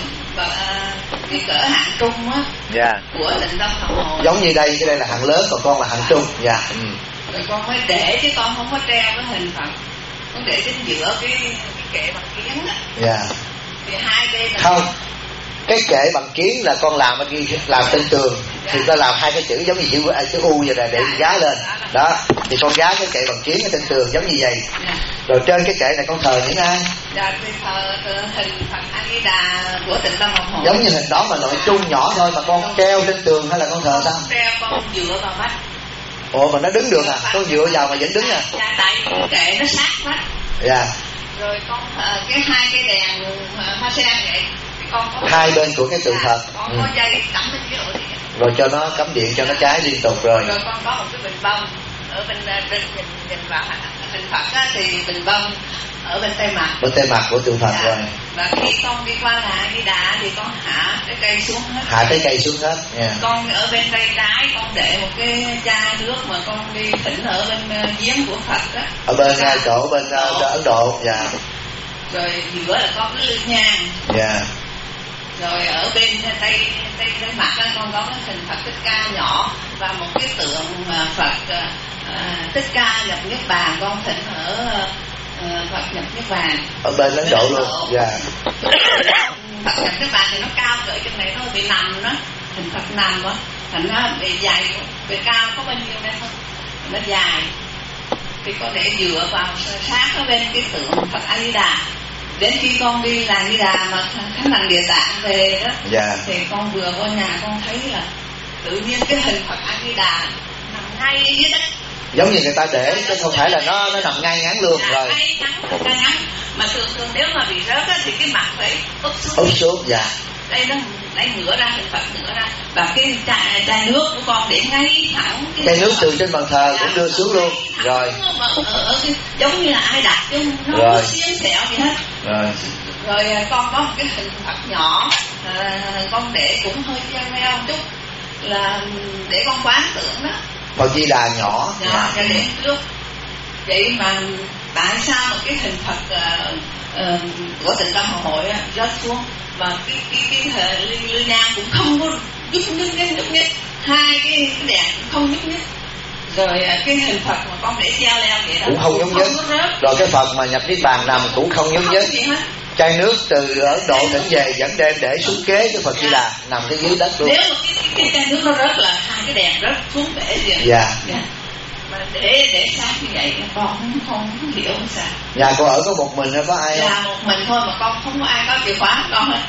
cái cỡ hạng trung á, của Tịnh Tông Học Hội. Giống như đây, cái đây là hạng lớn, còn con là hạng trung. Rồi con mới để chứ con không có treo cái hình Phật, con để chính giữa cái kệ bằng kiến á. Thì hai bên là không, cái kệ bằng kiến là con làm trên tường, thì ta làm hai cái chữ giống như chữ U vậy này để gá lên đó, thì con gá cái kệ bằng kiến ở trên tường giống như vậy. Rồi trên cái kệ này con thờ những ai? Thì thờ hình Phật A Di Đà của Tịnh Tông Học Hội. Giống như hình đó mà nội trung nhỏ thôi, mà con treo trên tường hay là con thờ sao? Con treo, con dựa vào vách. Ồ, mà nó đứng được à? Con dựa vào mà vẫn đứng à? Tại vì kệ nó sát vách. Rồi con cái hai cái đèn hoa sen vậy, con có hai bên của cái tượng Phật. Con có dây cắm bên dưới rồi. Rồi cho nó cắm điện cho nó cháy liên tục rồi. Rồi con có một cái bình bông ở bên nhìn vào hình Phật á, thì bình bông ở bên tay mặt. Bên tay mặt của tượng Phật rồi. Và khi con đi qua là Di Đà thì con hạ cái cây xuống hết. Hạ cái cây xuống hết. Con ở bên tay trái con để một cái chai nước mà con đi thỉnh ở bên giếng của Phật á. Ở bên chỗ bên Ấn Độ. Rồi giữa là có cái lư nhang. Rồi ở bên tay mặt đó, con có cái hình Phật Thích Ca nhỏ và một cái tượng Phật Thích Ca nhập Niết Bàn, con thỉnh ở Phật nhập Niết Bàn ở bên Ấn Độ luôn. Phật nhập Niết Bàn thì nó cao cỡ chân này, nó bị nằm đó, hình Phật nằm đó, thành nó bị dài, bị cao có bao nhiêu đây không, nó dài thì con để dựa vào sát ở bên cái tượng Phật A Di Đà. Đến khi con đi làng Di Đà mà khánh thành Địa Tạng về đó, thì con vừa vô nhà con thấy là tự nhiên cái hình Phật A Di Đà nằm ngay dưới đất, giống như người ta để chứ không phải là nó nằm ngay ngắn luôn. Rồi ngay ngắn mà thường nếu mà bị rớt á, thì cái mặt phải úp xuống. Đây nó lấy ngửa ra, hình Phật ngửa ra, và cái chai nước của con để ngay thẳng chai nước từ trên bàn thờ cũng đưa xuống luôn. Rồi ở giống như là ai đặt chứ nó không có xiên xẹo gì hết. Rồi con có một cái hình Phật nhỏ, con để cũng hơi treo một chút là để con quán tưởng đó. Phật Di Đà nhỏ. Cho để trước. Vậy mà tại sao mà cái hình Phật của Tịnh Tông Học Hội rớt xuống và cái lư nhang cũng không có nhúc nhích, hai cái đèn cũng không nhúc nhích. Rồi cái hình Phật mà con để treo leo vậy đó cũng không nhúc nhích. Rồi cái Phật mà nhập Niết Bàn nằm cũng không nhúc nhích. Chai nước từ Ấn Độ thỉnh về vẫn đem để xuống kế cái Phật Di Đà nằm cái dưới đất luôn. Nếu mà cái chai nước nó rớt là hai cái đèn rớt xuống bể vậy. Mà để sát như vậy con không hiểu sao. Nhà cô ở có một mình hay có ai không? Dạ một mình thôi mà con không có ai có chìa khóa con hết.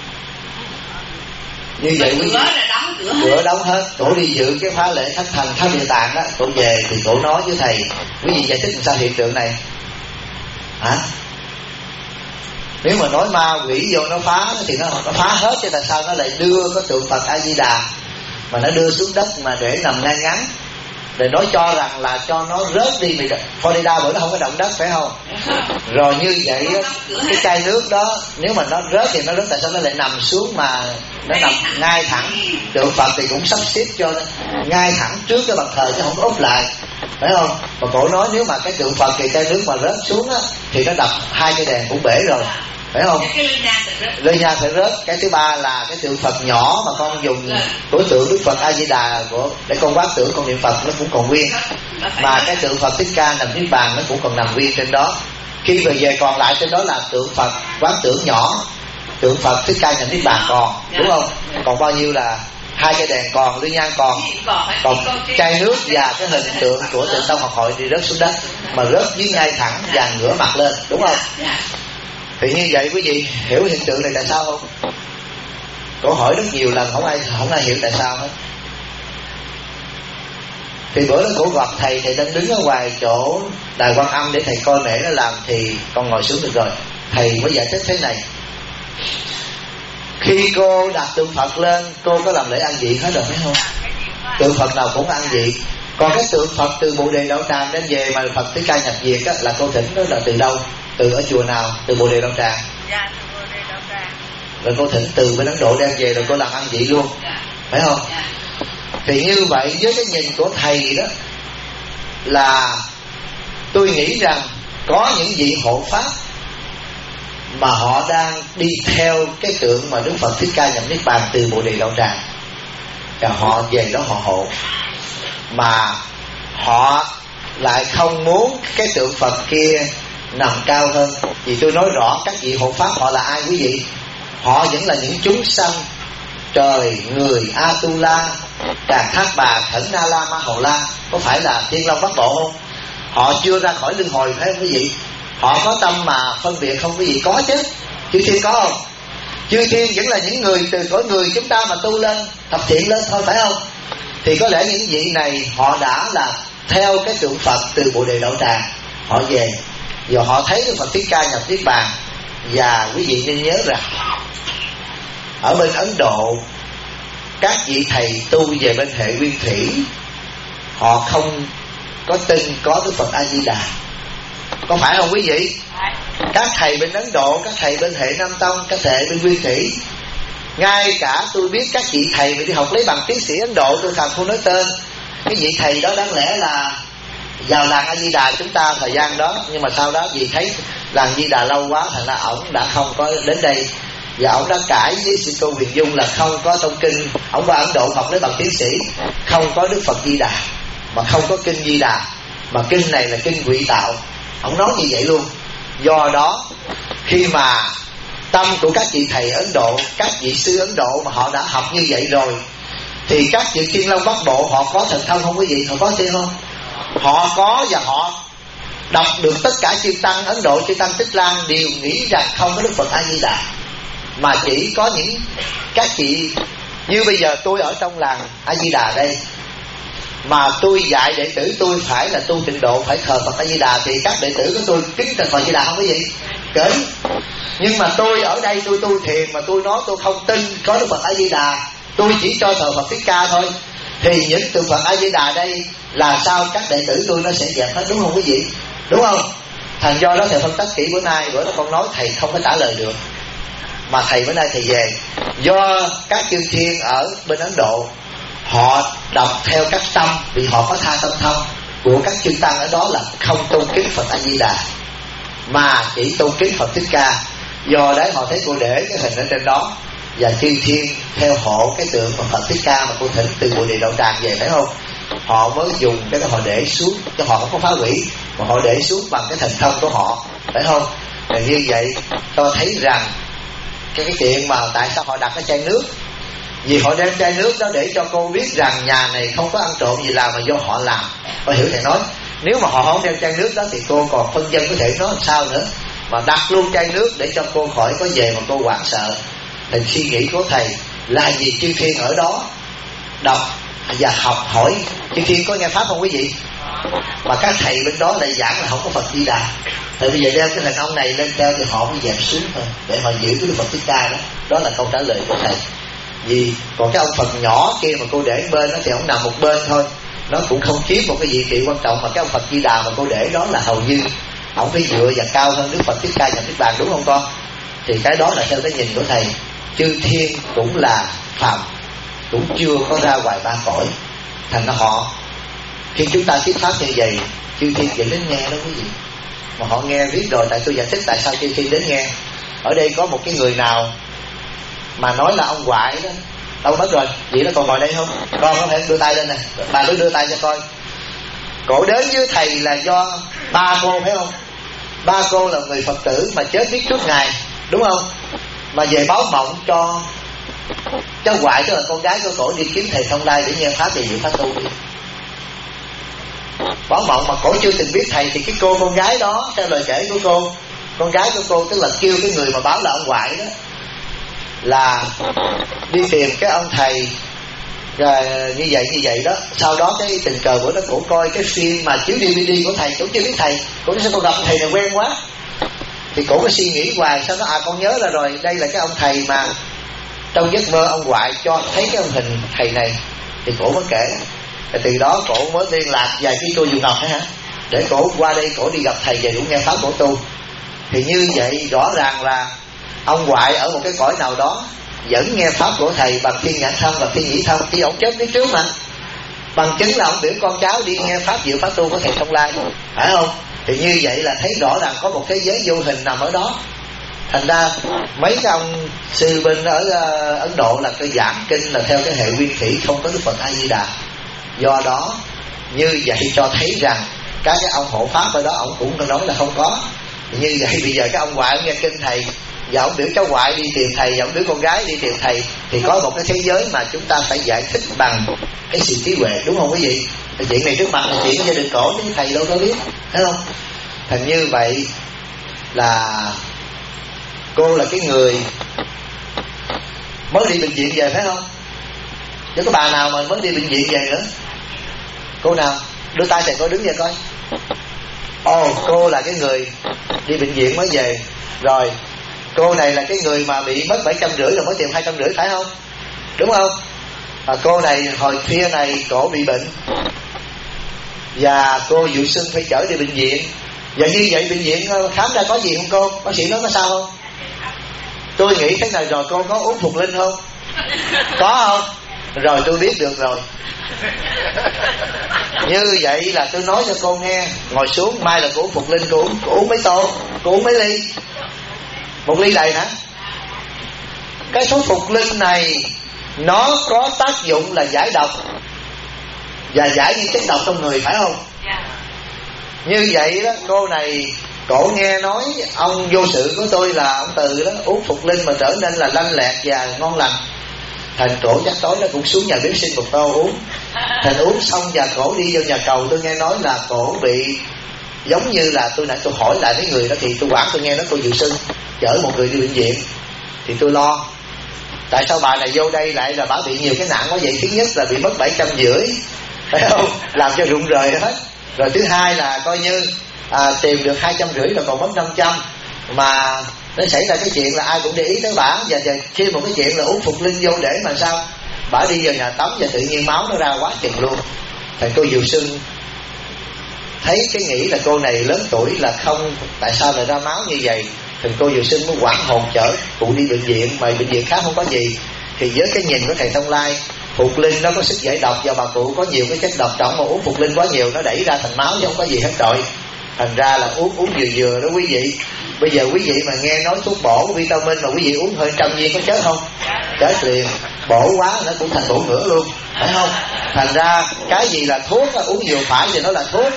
Như vậy quý vị, cửa đóng hết. Cổ đi dự cái phá lễ thất thành tháp địa tạng đó, cổ về thì cổ nói với thầy, quý vị giải thích làm sao hiện tượng này hả? Nếu mà nói ma quỷ vô nó phá thì nó phá hết, chứ tại sao nó lại đưa có tượng Phật A Di Đà mà nó đưa xuống đất mà để nằm ngay ngắn, để nói cho rằng là cho nó rớt đi. Vì Florida bữa nó không có động đất phải không? Rồi như vậy cái chai nước đó nếu mà nó rớt thì nó rớt, tại sao nó lại nằm xuống mà nó nằm ngay thẳng? Tượng Phật thì cũng sắp xếp cho nó ngay thẳng trước cái bàn thờ chứ không có úp lại, phải không? Mà cổ nói nếu mà cái tượng Phật thì chai nước mà rớt xuống á thì nó đập hai cây đèn cũng bể rồi, phải không? Lư nha phải rớt. Cái thứ ba là cái tượng Phật nhỏ mà con dùng đối tượng Đức Phật A Di Đà của để con quán tưởng con niệm Phật nó cũng còn nguyên, mà cái tượng Phật Thích Ca nằm niết bàn nó cũng còn nằm nguyên trên đó. Khi về còn lại trên đó là tượng Phật quán tưởng nhỏ, tượng Phật Thích Ca nằm niết bàn còn, đúng không? Còn bao nhiêu là hai cái đèn còn, lư nhang còn chai nước và cái hình tượng của Tịnh Tông Học Hội thì rớt xuống đất, mà rớt dưới ngay thẳng và ngửa mặt lên, đúng không? Thì như vậy quý vị hiểu hiện tượng này tại sao không? Cổ hỏi rất nhiều lần không ai hiểu tại sao hết. Thì bữa đó cổ gặp thầy đang đứng ở ngoài chỗ đài Quan Âm để thầy coi mẹ nó làm, thì con ngồi xuống được rồi. Thầy mới giải thích thế này: khi cô đặt tượng Phật lên, cô có làm lễ ăn vị hết rồi phải không? Tượng Phật nào cũng ăn vị. Còn cái tượng Phật từ Bồ Đề Đạo Tràng đem về mà Phật Thích Ca nhập Diệt á, là cô thỉnh đó là từ đâu? Từ ở chùa nào? Từ Bồ Đề Đạo Tràng. Dạ, từ Bồ Đề Đạo Tràng. Rồi cô thỉnh từ bên Ấn Độ đem về rồi cô làm ăn vị luôn, phải không? Thì như vậy với cái nhìn của thầy đó là tôi nghĩ rằng có những vị hộ pháp mà họ đang đi theo cái tượng mà Đức Phật Thích Ca nhập niết bàn từ Bồ Đề Đạo Tràng, và họ về đó họ hộ, mà họ lại không muốn cái tượng Phật kia nằm cao hơn. Vì tôi nói rõ các vị hộ pháp họ là ai quý vị? Họ vẫn là những chúng sanh trời, người, Atula, Càn Thác Bà, Khẩn Na La, Ma Hầu La. Có phải là Thiên Long Bắc Bộ không? Họ chưa ra khỏi luân hồi phải không quý vị? Họ có tâm mà phân biệt không quý vị? Có chứ. Chư Thiên có không? Chư Thiên vẫn là những người từ cõi người chúng ta mà tu lên, tập thiện lên thôi, phải không? Thì có lẽ những vị này họ đã là theo cái tượng Phật từ Bồ Đề Đạo Tràng, họ về giờ họ thấy Đức Phật Thích Ca nhập niết bàn. Và quý vị nên nhớ rằng ở bên Ấn Độ, các vị thầy tu về bên hệ nguyên thủy, họ không có tin có Đức Phật A Di Đà, có phải không quý vị? Các thầy bên Ấn Độ, các thầy bên hệ Nam Tông, các thầy bên nguyên thủy, ngay cả tôi biết các vị thầy mà đi học lấy bằng tiến sĩ Ấn Độ, tôi không nói tên, cái vị thầy đó đáng lẽ là vào làng A Di Đà chúng ta thời gian đó, nhưng mà sau đó vì thấy làng Di Đà lâu quá thành ra ổng đã không có đến đây, và ổng đã cãi với sư cô Huyền Dung là không có tông kinh. Ổng qua Ấn Độ học lấy bằng tiến sĩ, không có Đức Phật Di Đà, mà không có kinh Di Đà, mà kinh này là kinh Quỷ Tạo. Ổng nói như vậy luôn. Do đó khi mà tâm của các vị thầy Ấn Độ, các vị sư Ấn Độ mà họ đã học như vậy rồi, thì các vị Thiên Long Bắc Bộ họ có thần thông không quý vị? Họ có chứ không? Họ có, và họ đọc được tất cả chư tăng Ấn Độ, chư tăng Tích Lan đều nghĩ rằng không có Đức Phật A Di Đà, mà chỉ có những các chị như bây giờ tôi ở trong làng A Di Đà đây, mà tôi dạy đệ tử tôi phải là tu tịnh độ, phải thờ Phật A Di Đà, thì các đệ tử của tôi kính thờ Phật A Di Đà không quý vị? Kính. Nhưng mà tôi ở đây tôi tu thiền mà tôi nói tôi không tin có Đức Phật A Di Đà, tôi chỉ cho thờ Phật Thích Ca thôi, thì những tượng Phật A Di Đà đây là sao các đệ tử tôi nó sẽ dẹp hết, đúng không quý vị? Đúng không? Thành do đó thầy phân tích kỹ bữa nay, bữa đó con nói thầy không có trả lời được, mà thầy bữa nay thầy về, do các chư thiên ở bên Ấn Độ họ đọc theo các tâm, vì họ có tha tâm thông của các chư tăng ở đó là không tôn kính Phật A Di Đà mà chỉ tôn kính Phật Thích Ca. Do đấy họ thấy cô để cái hình ở trên đó, và chư thiên theo hộ cái tượng của Phật Thích Ca mà cô thỉnh từ Bồ Đề Đạo Tràng về, phải không? Họ mới dùng cái họ để xuống, cho họ không có phá hủy, mà họ để xuống bằng cái thần thông của họ, phải không? Và như vậy cho thấy rằng cái chuyện mà tại sao họ đặt cái chai nước Vì họ đem chai nước đó để cho cô biết rằng nhà này không có ăn trộm gì làm mà do họ làm. Cô hiểu thầy nói. Nếu mà họ không đem chai nước đó thì cô còn phân dân có thể nói làm sao nữa. Mà đặt luôn chai nước để cho cô khỏi có về mà cô hoảng sợ. Thì suy nghĩ của thầy là vì chư thiên ở đó đọc và học hỏi. Chư thiên có nghe pháp không quý vị? Mà các thầy bên đó lại giảng là không có Phật Di Đà. Tại bây giờ đeo cái hình ông này lên treo thì họ mới dẹp xuống thôi, để họ giữ cái Phật Thích Ca đó. Đó là câu trả lời của thầy. Vì còn cái ông Phật nhỏ kia mà cô để bên đó thì ông nằm một bên thôi, nó cũng không chiếm một cái vị trí quan trọng. Mà cái ông Phật Di Đà mà cô để đó là hầu như ông phải dựa và cao hơn Đức Phật Thích Ca nhập Niết Bàn, đúng không con? Thì cái đó là theo cái nhìn của thầy. Chư thiên cũng là phàm, cũng chưa có ra ngoài ba cõi. Thành ra họ khi chúng ta thuyết pháp như vậy, chư thiên vẫn đến nghe đó quý vị. Mà họ nghe biết rồi, tại tôi giải thích tại sao chư thiên đến nghe. Ở đây có một cái người nào mà nói là ông ngoại đó, đâu mất rồi, vậy nó còn ngồi đây không? Con có thể đưa tay lên này, bà cứ đưa tay cho coi. Cổ đến với thầy là do ba cô phải không? Ba cô là người Phật tử mà chết biết trước ngày, đúng không? Mà về báo mộng cho cháu ngoại, tức là con gái của cổ, đi kiếm thầy Thông Lai để nghe pháp về dự pháp tu đi. Báo mộng mà cổ chưa từng biết thầy, thì cái cô con gái đó theo lời kể của cô, con gái của cô tức là kêu cái người mà báo là ông ngoại đó là đi tìm cái ông thầy như vậy đó. Sau đó cái tình cờ bữa đó cổ coi cái phim mà chiếu DVD của thầy, cổ chưa biết thầy, cổ nói sao con gặp thầy này quen quá. Thì cổ có suy nghĩ hoài, sao nó con nhớ ra rồi, đây là cái ông thầy mà trong giấc mơ ông ngoại cho thấy cái ông hình thầy này. Thì cổ mới kể. Từ đó cổ mới liên lạc vài cái cô Dù Ngọc hả, để cổ qua đây cổ đi gặp thầy về cũng nghe pháp cổ tu. Thì như vậy rõ ràng là ông ngoại ở một cái cõi nào đó vẫn nghe pháp của thầy bằng thiên nhãn thông và thiên nhĩ thông, khi ông chết biết trước mà. Bằng chứng là ông biểu con cháu đi nghe pháp dự pháp tu của thầy Thông Lai, phải không? Thì như vậy là thấy rõ ràng có một thế giới vô hình nằm ở đó. Thành ra mấy cái ông sư bên ở Ấn Độ là cái giảng kinh là theo cái hệ nguyên thủy, không có Đức Phật A Di Đà. Do đó như vậy cho thấy rằng các cái ông hộ pháp ở đó ông cũng nói là không có. Như vậy bây giờ cái ông ngoại ông nghe kinh thầy và ông biểu cháu ngoại đi tìm thầy và ông biểu con gái đi tìm thầy, thì có một cái thế giới mà chúng ta phải giải thích bằng cái sự trí huệ, đúng không quý vị? Chuyện này trước mặt là chuyện của gia đình cổ chứ thầy đâu có biết, thấy không? Thành như vậy là cô là cái người mới đi bệnh viện về phải không? Chứ có bà nào mà mới đi bệnh viện về nữa? Cô nào? Đưa tay thầy coi, đứng về coi. Cô là cái người đi bệnh viện mới về. Rồi cô này là cái người mà bị mất 750 rồi mới tìm 250 phải không? Đúng không? Cô này hồi khuya này cổ bị bệnh và cô Diệu Xuân phải chở đi bệnh viện. Và như vậy bệnh viện khám ra có gì không cô? Bác sĩ nói có sao không? Tôi nghĩ thế này rồi, cô có uống Phục Linh không? Có không? Rồi tôi biết được rồi. Như vậy là tôi nói cho cô nghe, ngồi xuống, mai là cô uống Phục Linh, cô uống mấy tô, cô uống mấy ly? 1 ly đầy hả? Cái thuốc Phục Linh này nó có tác dụng là giải độc và giải những chất độc trong người, phải không? Như vậy đó, cô này cổ nghe nói ông vô sự của tôi là ông Từ đó uống Phục Linh mà trở nên là lanh lẹt và ngon lành. Thành cổ chắc tối nó cũng xuống nhà bếp xin một tô uống. Thành uống xong và cổ đi vô nhà cầu, tôi nghe nói là cổ bị giống như là tôi hỏi lại mấy người đó, thì tôi quản tôi nghe nói cô Diệu Xuân chở một người đi bệnh viện. Thì tôi lo tại sao bà này vô đây lại là bà bị nhiều cái nạn quá vậy. Thứ nhất là bị mất 750, phải không? Làm cho rụng rời hết. Rồi thứ hai là coi như tìm được 250 là còn mất 500. Mà nó xảy ra cái chuyện là ai cũng để ý tới bả. Và thêm một cái chuyện là uống Phục Linh vô để mà sao bả đi vào nhà tắm và tự nhiên máu nó ra quá chừng luôn. Thành cô Diệu Xuân thấy cái nghĩ là cô này lớn tuổi là không, tại sao lại ra máu như vậy. Thành cô Diệu Xuân mới hoảng hồn chở cụ đi bệnh viện, mà bệnh viện khác không có gì. Thì với cái nhìn của thầy Thông Lai, Phục Linh nó có sức giải độc và bà cụ có nhiều cái chất độc trọng, mà uống Phục Linh quá nhiều nó đẩy ra thành máu chứ không có gì hết rồi. Thành ra là uống vừa đó quý vị. Bây giờ quý vị mà nghe nói thuốc bổ vitamin mà quý vị uống hơi 100 viên có chết không? Chết liền. Bổ quá nó cũng thành bổ ngửa luôn, phải không? Thành ra cái gì là thuốc uống nhiều phải thì nó là thuốc.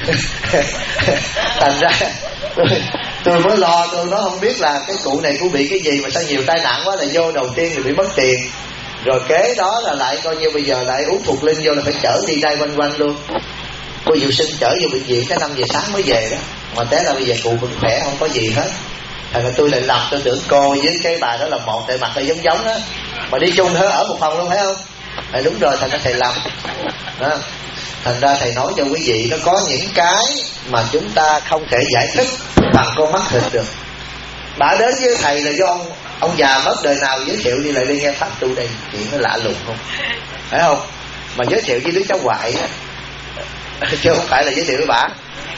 Thành ra tôi mới lo, tôi nói không biết là cái cụ này cũng bị cái gì mà sao nhiều tai nạn quá, là vô đầu tiên thì bị mất tiền, Rồi kế đó là lại coi như bây giờ lại uống phục linh vô là phải chở đi đây quanh quanh luôn. Cô Diệu Sinh chở vô bệnh viện cái 5 giờ sáng mới về đó. Mà té là bây giờ cụ vẫn khỏe, không có gì hết. Thành ra tôi lại lầm, tôi tưởng cô với cái bà đó là một, tại mặt nó giống giống đó. Mà đi chung ở một phòng luôn phải không? Đúng rồi, thành ra thầy lầm đó. Thành ra thầy nói cho quý vị, nó có những cái mà chúng ta không thể giải thích bằng con mắt thịt được. Bà đến với thầy là do ông già mất đời nào giới thiệu đi lại đi nghe pháp tu đây, chuyện nó lạ lùng không? Phải không? Mà giới thiệu với đứa cháu ngoại đó, chứ không phải là giới thiệu với bà.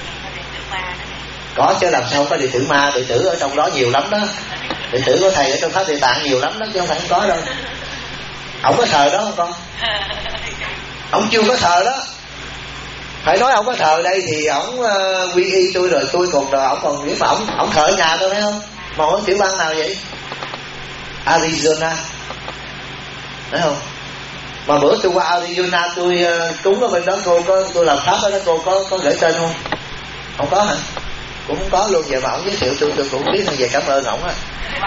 Có chứ, làm sao không có đệ tử ma, đệ tử ở trong đó nhiều lắm đó. Đệ tử của thầy ở trong Pháp Địa Tạng nhiều lắm đó, chứ không phải không có đâu. Ông có thờ đó không con? Ông chưa có thờ đó. Phải nói ông có thờ đây thì ông quy y tôi rồi, tôi còn rồi ông còn biết mà ông thờ ở nhà tôi phải không? Mà ông tiểu bang nào vậy? Arizona, thấy không? Mà bữa tôi qua Arizona tôi cúng ở bên đó, tôi làm pháp ở đó, cô có gửi tên không? Không có hả? Cũng không có luôn. Vậy mà ông giới thiệu tôi cũng biết là về cảm ơn ổng á.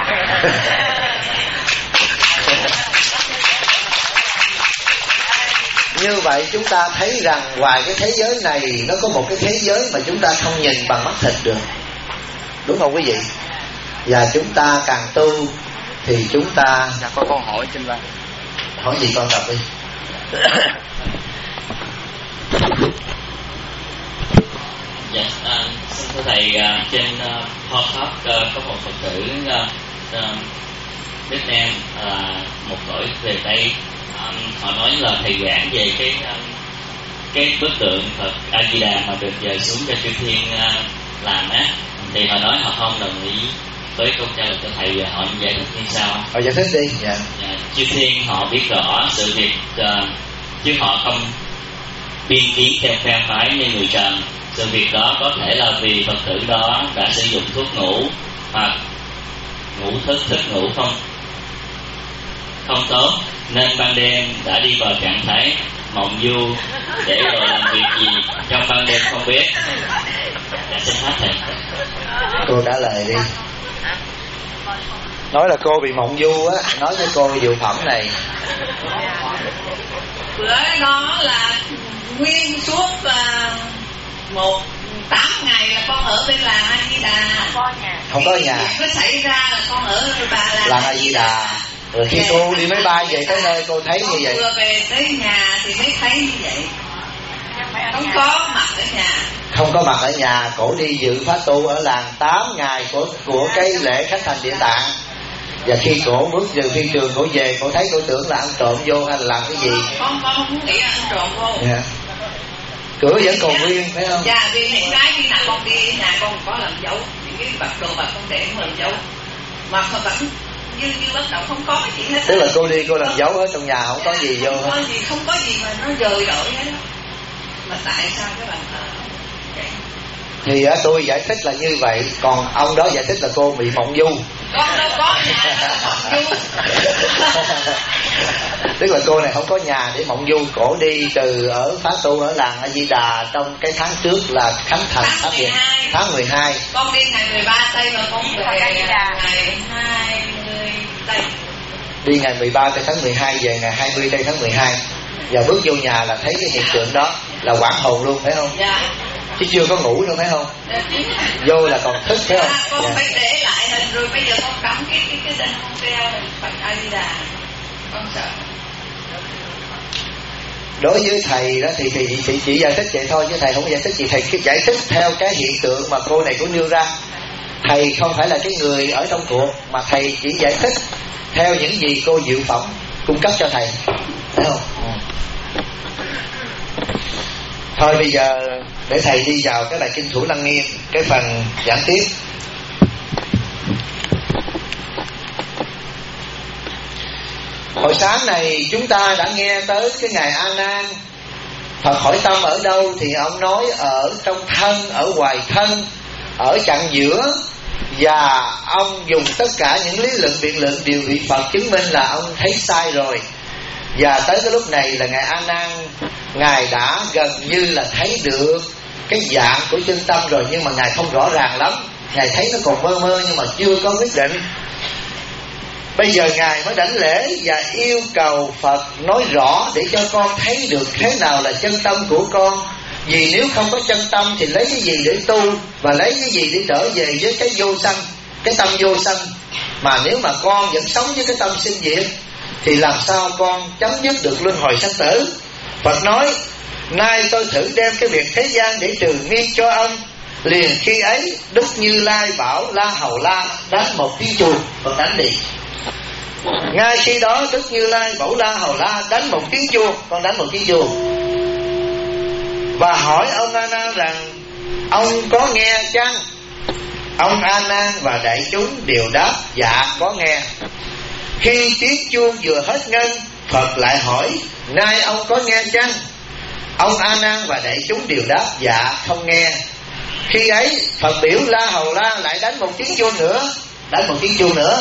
Như vậy chúng ta thấy rằng ngoài cái thế giới này nó có một cái thế giới mà chúng ta không nhìn bằng mắt thịt được, đúng không quý vị? Và chúng ta càng tu thì chúng ta... Dạ, có câu hỏi trên đây. Hỏi gì con đọc đi. Dạ, xin thưa thầy, trên podcast có một Phật tử Việt Nam một cõi về Tây, họ nói là thầy giảng về cái bức tượng Phật A Di Đà mà được dời xuống cho chư thiên làm á, thì họ nói họ không đồng ý với câu trả lời của thầy, họ giải thích như sao? Họ giải thích đi. Dạ. Chư thiên họ biết rõ sự việc, chứ họ không biên kiến theo phe phái như người trần. Sự việc đó có thể là vì Phật tử đó đã sử dụng thuốc ngủ hoặc ngủ thức ngủ không tốt, nên ban đêm đã đi vào trạng thái mộng du để rồi làm việc gì trong ban đêm không biết. Đã xin hết thầy. Cô trả lời đi. Nói là cô bị mộng du á, nói với cô dụ phẩm này. Bữa đó là nguyên suốt 8 ngày là con ở bên làng A Di Đà. Không có nhà. Nó xảy ra là con ở làng A Di Đà. Rồi khi cô đi máy bay về tới nơi cô thấy như vậy. Vừa về tới nhà thì mới thấy như vậy. Không có mặt ở nhà. Không có mặt ở nhà, cổ đi dự pháp tu ở làng 8 ngày của cái lễ khánh thành Địa Tạng. Và khi cổ bước từ phi trường cổ về, cổ thấy cổ tưởng là ăn trộm vô hay là làm cái gì. Con không nghĩ là ăn trộm vô. Yeah. Cửa vẫn còn nguyên phải không? Dạ, vì những cái khi nào con đi nhà con có làm dấu, những cái vật đồ vật con để làm dấu, mà vẫn như bắt đầu không có cái gì hết. Tức là cô đi cô làm dấu ở trong nhà không có gì vô hết. Không có gì mà nó dời đổi hết. Mà tại sao cái bàn thờ thì tôi giải thích là như vậy, còn ông đó giải thích là cô bị mộng du. Con đâu có nhà mộng du. Tức là cô này không có nhà để mộng du, cổ đi từ ở phá tu ở làng A Di Đà trong cái tháng trước là khánh thành pháp viện tháng 12. Con đi ngày 13 Tây mà con về ngày 20 Tây. Đi ngày 13 Tây tháng 12 về ngày 20 Tây tháng 12. Và bước vô nhà là thấy cái hiện tượng đó là hoảng hồn luôn phải không? Dạ. Chứ chưa có ngủ đâu phải không? Vô là còn thức phải không? Con dạ. Phải để lại hình rồi bây giờ con cắm cái đinh con treo Phật A Di Đà. Con sợ. Đối với thầy đó thì chỉ giải thích vậy thôi, chứ thầy không giải thích gì. Thầy cứ giải thích theo cái hiện tượng mà cô này có nêu ra. Thầy không phải là cái người ở trong cuộc, mà thầy chỉ giải thích theo những gì cô Diệu Phẩm cung cấp cho thầy, phải không? Thôi bây giờ để thầy đi vào cái bài Kinh Thủ Lăng Nghiêm, cái phần giảng tiếp. Hồi sáng này chúng ta đã nghe tới cái ngày A Nan. Phật hỏi tâm ở đâu thì ông nói ở trong thân, ở ngoài thân, ở chặng giữa. Và ông dùng tất cả những lý luận biện luận đều bị Phật chứng minh là ông thấy sai rồi. Và tới cái lúc này là ngài A Nan, ngài đã gần như là thấy được cái dạng của chân tâm rồi, nhưng mà ngài không rõ ràng lắm. Ngài thấy nó còn mơ mơ nhưng mà chưa có quyết định. Bây giờ Ngài mới đảnh lễ và yêu cầu Phật nói rõ để cho con thấy được thế nào là chân tâm của con. Vì nếu không có chân tâm thì lấy cái gì để tu, và lấy cái gì để trở về với cái vô sanh, cái tâm vô sanh. Mà nếu mà con vẫn sống với cái tâm sinh diệt thì làm sao con chấm dứt được luân hồi sanh tử. Phật nói: nay tôi thử đem cái việc thế gian để trừ nghi cho ông. Liền khi ấy Đức Như Lai bảo La Hầu La đánh một tiếng chuông. Phật đánh đi. Ngay khi đó Đức Như Lai bảo La Hầu La đánh một tiếng chuông. Con đánh một tiếng chuông và hỏi ông A Nan rằng: ông có nghe chăng? Ông A Nan và đại chúng đều đáp: dạ có nghe. Khi tiếng chuông vừa hết ngân, Phật lại hỏi: nay ông có nghe chăng? Ông A Nan và đại chúng đều đáp: dạ không nghe. Khi ấy Phật biểu La Hầu La lại đánh một tiếng chuông nữa. Đánh một tiếng chuông nữa.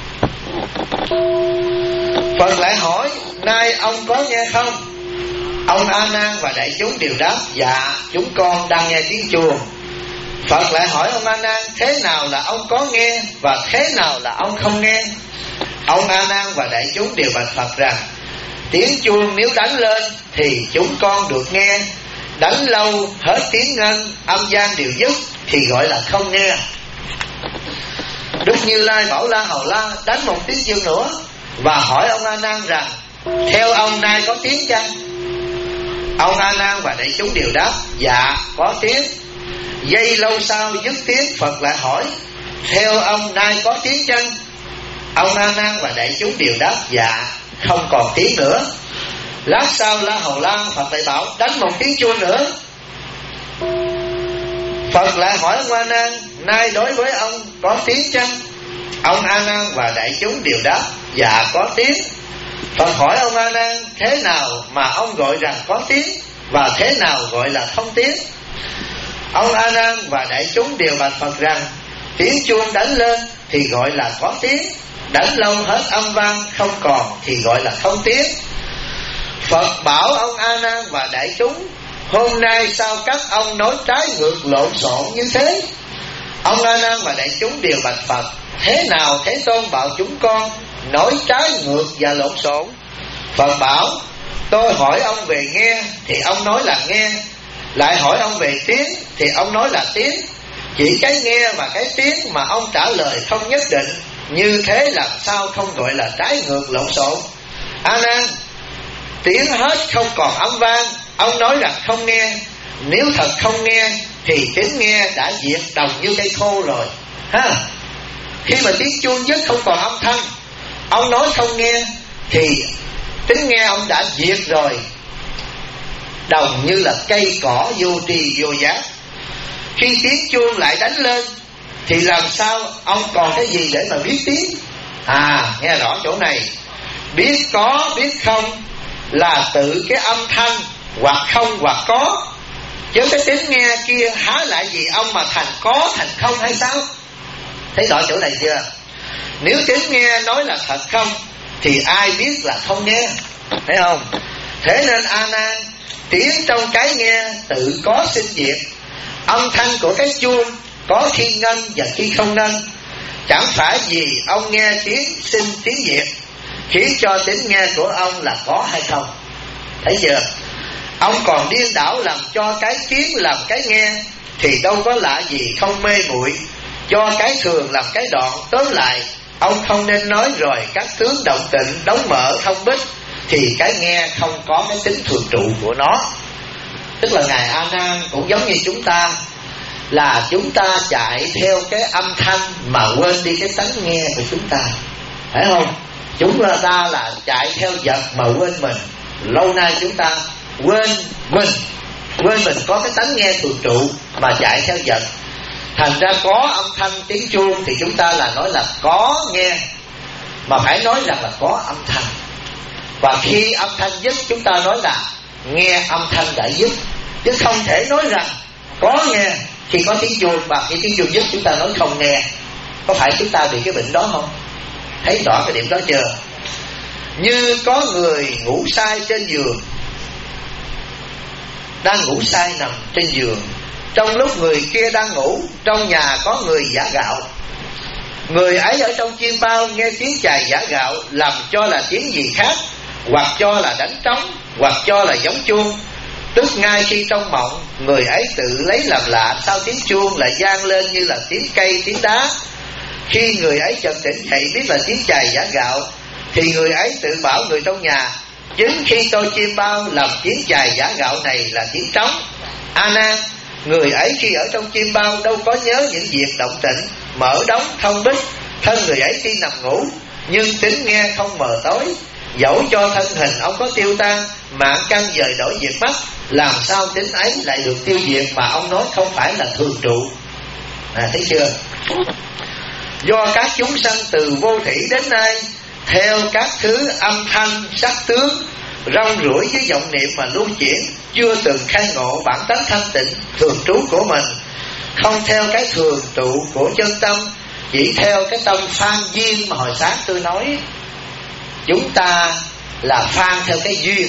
Phật lại hỏi: nay ông có nghe không? Ông A Nan và đại chúng đều đáp: dạ chúng con đang nghe tiếng chuông. Phật lại hỏi ông A Nan: thế nào là ông có nghe và thế nào là ông không nghe? Ông A Nan và đại chúng đều bạch Phật rằng: tiếng chuông nếu đánh lên thì chúng con được nghe, đánh lâu hết tiếng ngân, âm gian đều dứt thì gọi là không nghe. Đức Như Lai bảo La Hầu La đánh một tiếng chuông nữa và hỏi ông A Nan rằng: theo ông nay có tiếng chăng? Ông A Nan và đại chúng đều đáp: dạ có tiếng. Giây lâu sau dứt tiếng, Phật lại hỏi: theo ông nay có tiếng chăng? Ông A Nan và đại chúng đều đáp: dạ không còn tiếng nữa. Lát sau La Hầu La Phật lại bảo đánh một tiếng chuông nữa. Phật lại hỏi ông A Nan: nay đối với ông có tiếng chăng? Ông A Nan và đại chúng đều đáp: dạ có tiếng. Phật hỏi ông A Nan: thế nào mà ông gọi rằng có tiếng và thế nào gọi là không tiếng? Ông A Nan và đại chúng đều bạch Phật rằng: tiếng chuông đánh lên thì gọi là có tiếng, đánh lâu hết âm vang không còn thì gọi là không tiếng. Phật bảo ông A Nan và đại chúng: hôm nay sao các ông nói trái ngược lộn xộn như thế? Ông A Nan và đại chúng đều bạch Phật: thế nào Thế Tôn bảo chúng con nói trái ngược và lộn xộn? Phật bảo: tôi hỏi ông về nghe thì ông nói là nghe, lại hỏi ông về tiếng thì ông nói là tiếng. Chỉ cái nghe và cái tiếng mà ông trả lời không nhất định, như thế làm sao không gọi là trái ngược lộn xộn? A Nan, tiếng hết không còn âm vang, ông nói rằng không nghe. Nếu thật không nghe thì tiếng nghe đã diệt đồng như cây khô rồi ha. Khi mà tiếng chuông dứt không còn âm thanh, ông nói không nghe thì tiếng nghe ông đã diệt rồi, đồng như là cây cỏ vô tri vô giác. Khi tiếng chuông lại đánh lên thì làm sao ông còn cái gì để mà biết tiếng? Nghe rõ chỗ này. Biết có biết không là tự cái âm thanh hoặc không hoặc có, chứ cái tiếng nghe kia há lại gì ông mà thành có thành không hay sao? Thấy rõ chỗ này chưa? Nếu tiếng nghe nói là thật không thì ai biết là không nghe, thấy không? Thế nên A Nan, tiếng trong cái nghe tự có sinh diệt. Âm thanh của cái chuông có khi ngân và khi không ngân. Chẳng phải vì ông nghe tiếng sinh tiếng diệt khiến cho tiếng nghe của ông là có hay không. Thấy chưa? Ông còn điên đảo làm cho cái tiếng làm cái nghe thì đâu có lạ gì không mê muội, cho cái thường làm cái đoạn. Tóm lại, ông không nên nói rồi các tướng động tịnh đóng mở thông bích thì cái nghe không có cái tính thường trụ của nó. Tức là Ngài A Nan cũng giống như chúng ta, là chúng ta chạy theo cái âm thanh mà quên đi cái tánh nghe của chúng ta, phải không? Chúng ta là chạy theo vật mà quên mình. Lâu nay chúng ta quên mình có cái tánh nghe thường trụ mà chạy theo vật. Thành ra có âm thanh tiếng chuông thì chúng ta là nói là có nghe, mà phải nói rằng là có âm thanh. Và khi âm thanh dứt chúng ta nói là nghe âm thanh đã dứt, chứ không thể nói rằng có nghe khi có tiếng chuông và khi tiếng chuông dứt chúng ta nói không nghe. Có phải chúng ta bị cái bệnh đó không? Thấy rõ cái điểm đó chưa? Như có người ngủ say trên giường, đang ngủ say nằm trên giường, trong lúc người kia đang ngủ, trong nhà có người giã gạo. Người ấy ở trong chiêm bao nghe tiếng chài giã gạo, làm cho là tiếng gì khác, hoặc cho là đánh trống, hoặc cho là giống chuông. Tức ngay khi trong mộng, người ấy tự lấy làm lạ sao tiếng chuông lại vang lên như là tiếng cây tiếng đá. Khi người ấy chợt tỉnh dậy biết là tiếng chài giã gạo, thì người ấy tự bảo người trong nhà: chính khi tôi chiêm bao làm tiếng chài giã gạo này là tiếng trống. A Nan, người ấy khi ở trong chiêm bao đâu có nhớ những việc động tĩnh, mở đóng thông bích. Thân người ấy khi nằm ngủ, nhưng tính nghe không mờ tối. Dẫu cho thân hình ông có tiêu tan, mạng căn dời đổi diệt mất, làm sao tính ấy lại được tiêu diệt mà ông nói không phải là thường trụ. Thấy chưa? Do các chúng sanh từ vô thủy đến nay, theo các thứ âm thanh sắc tướng rong ruổi với vọng niệm mà lưu chuyển, chưa từng khai ngộ bản tánh thanh tịnh thường trú của mình, không theo cái thường trụ của chân tâm, chỉ theo cái tâm phan duyên mà hồi sáng tôi nói. Chúng ta là phan theo cái duyên.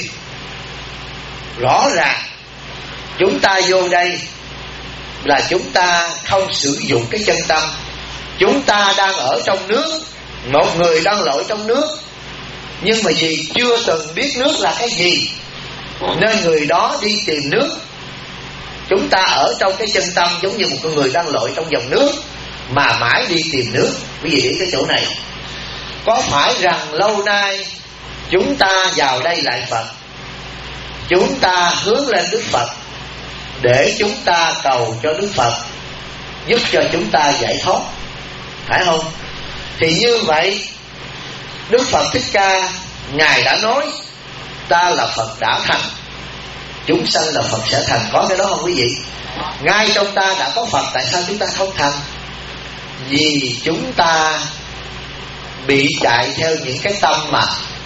Rõ ràng chúng ta vô đây là chúng ta không sử dụng cái chân tâm. Chúng ta đang ở trong nước, một người đang lội trong nước, nhưng mà vì chưa từng biết nước là cái gì nên người đó đi tìm nước. Chúng ta ở trong cái chân tâm giống như một con người đang lội trong dòng nước mà mãi đi tìm nước. Quý vị nghĩ cái chỗ này, có phải rằng lâu nay chúng ta vào đây lại Phật, chúng ta hướng lên Đức Phật để chúng ta cầu cho Đức Phật giúp cho chúng ta giải thoát, phải không? Thì như vậy Đức Phật Thích Ca Ngài đã nói ta là Phật đã thành, chúng sanh là Phật sẽ thành. Có cái đó không quý vị? Ngay trong ta đã có Phật, tại sao chúng ta không thành? Vì chúng ta bị chạy theo những cái tâm mà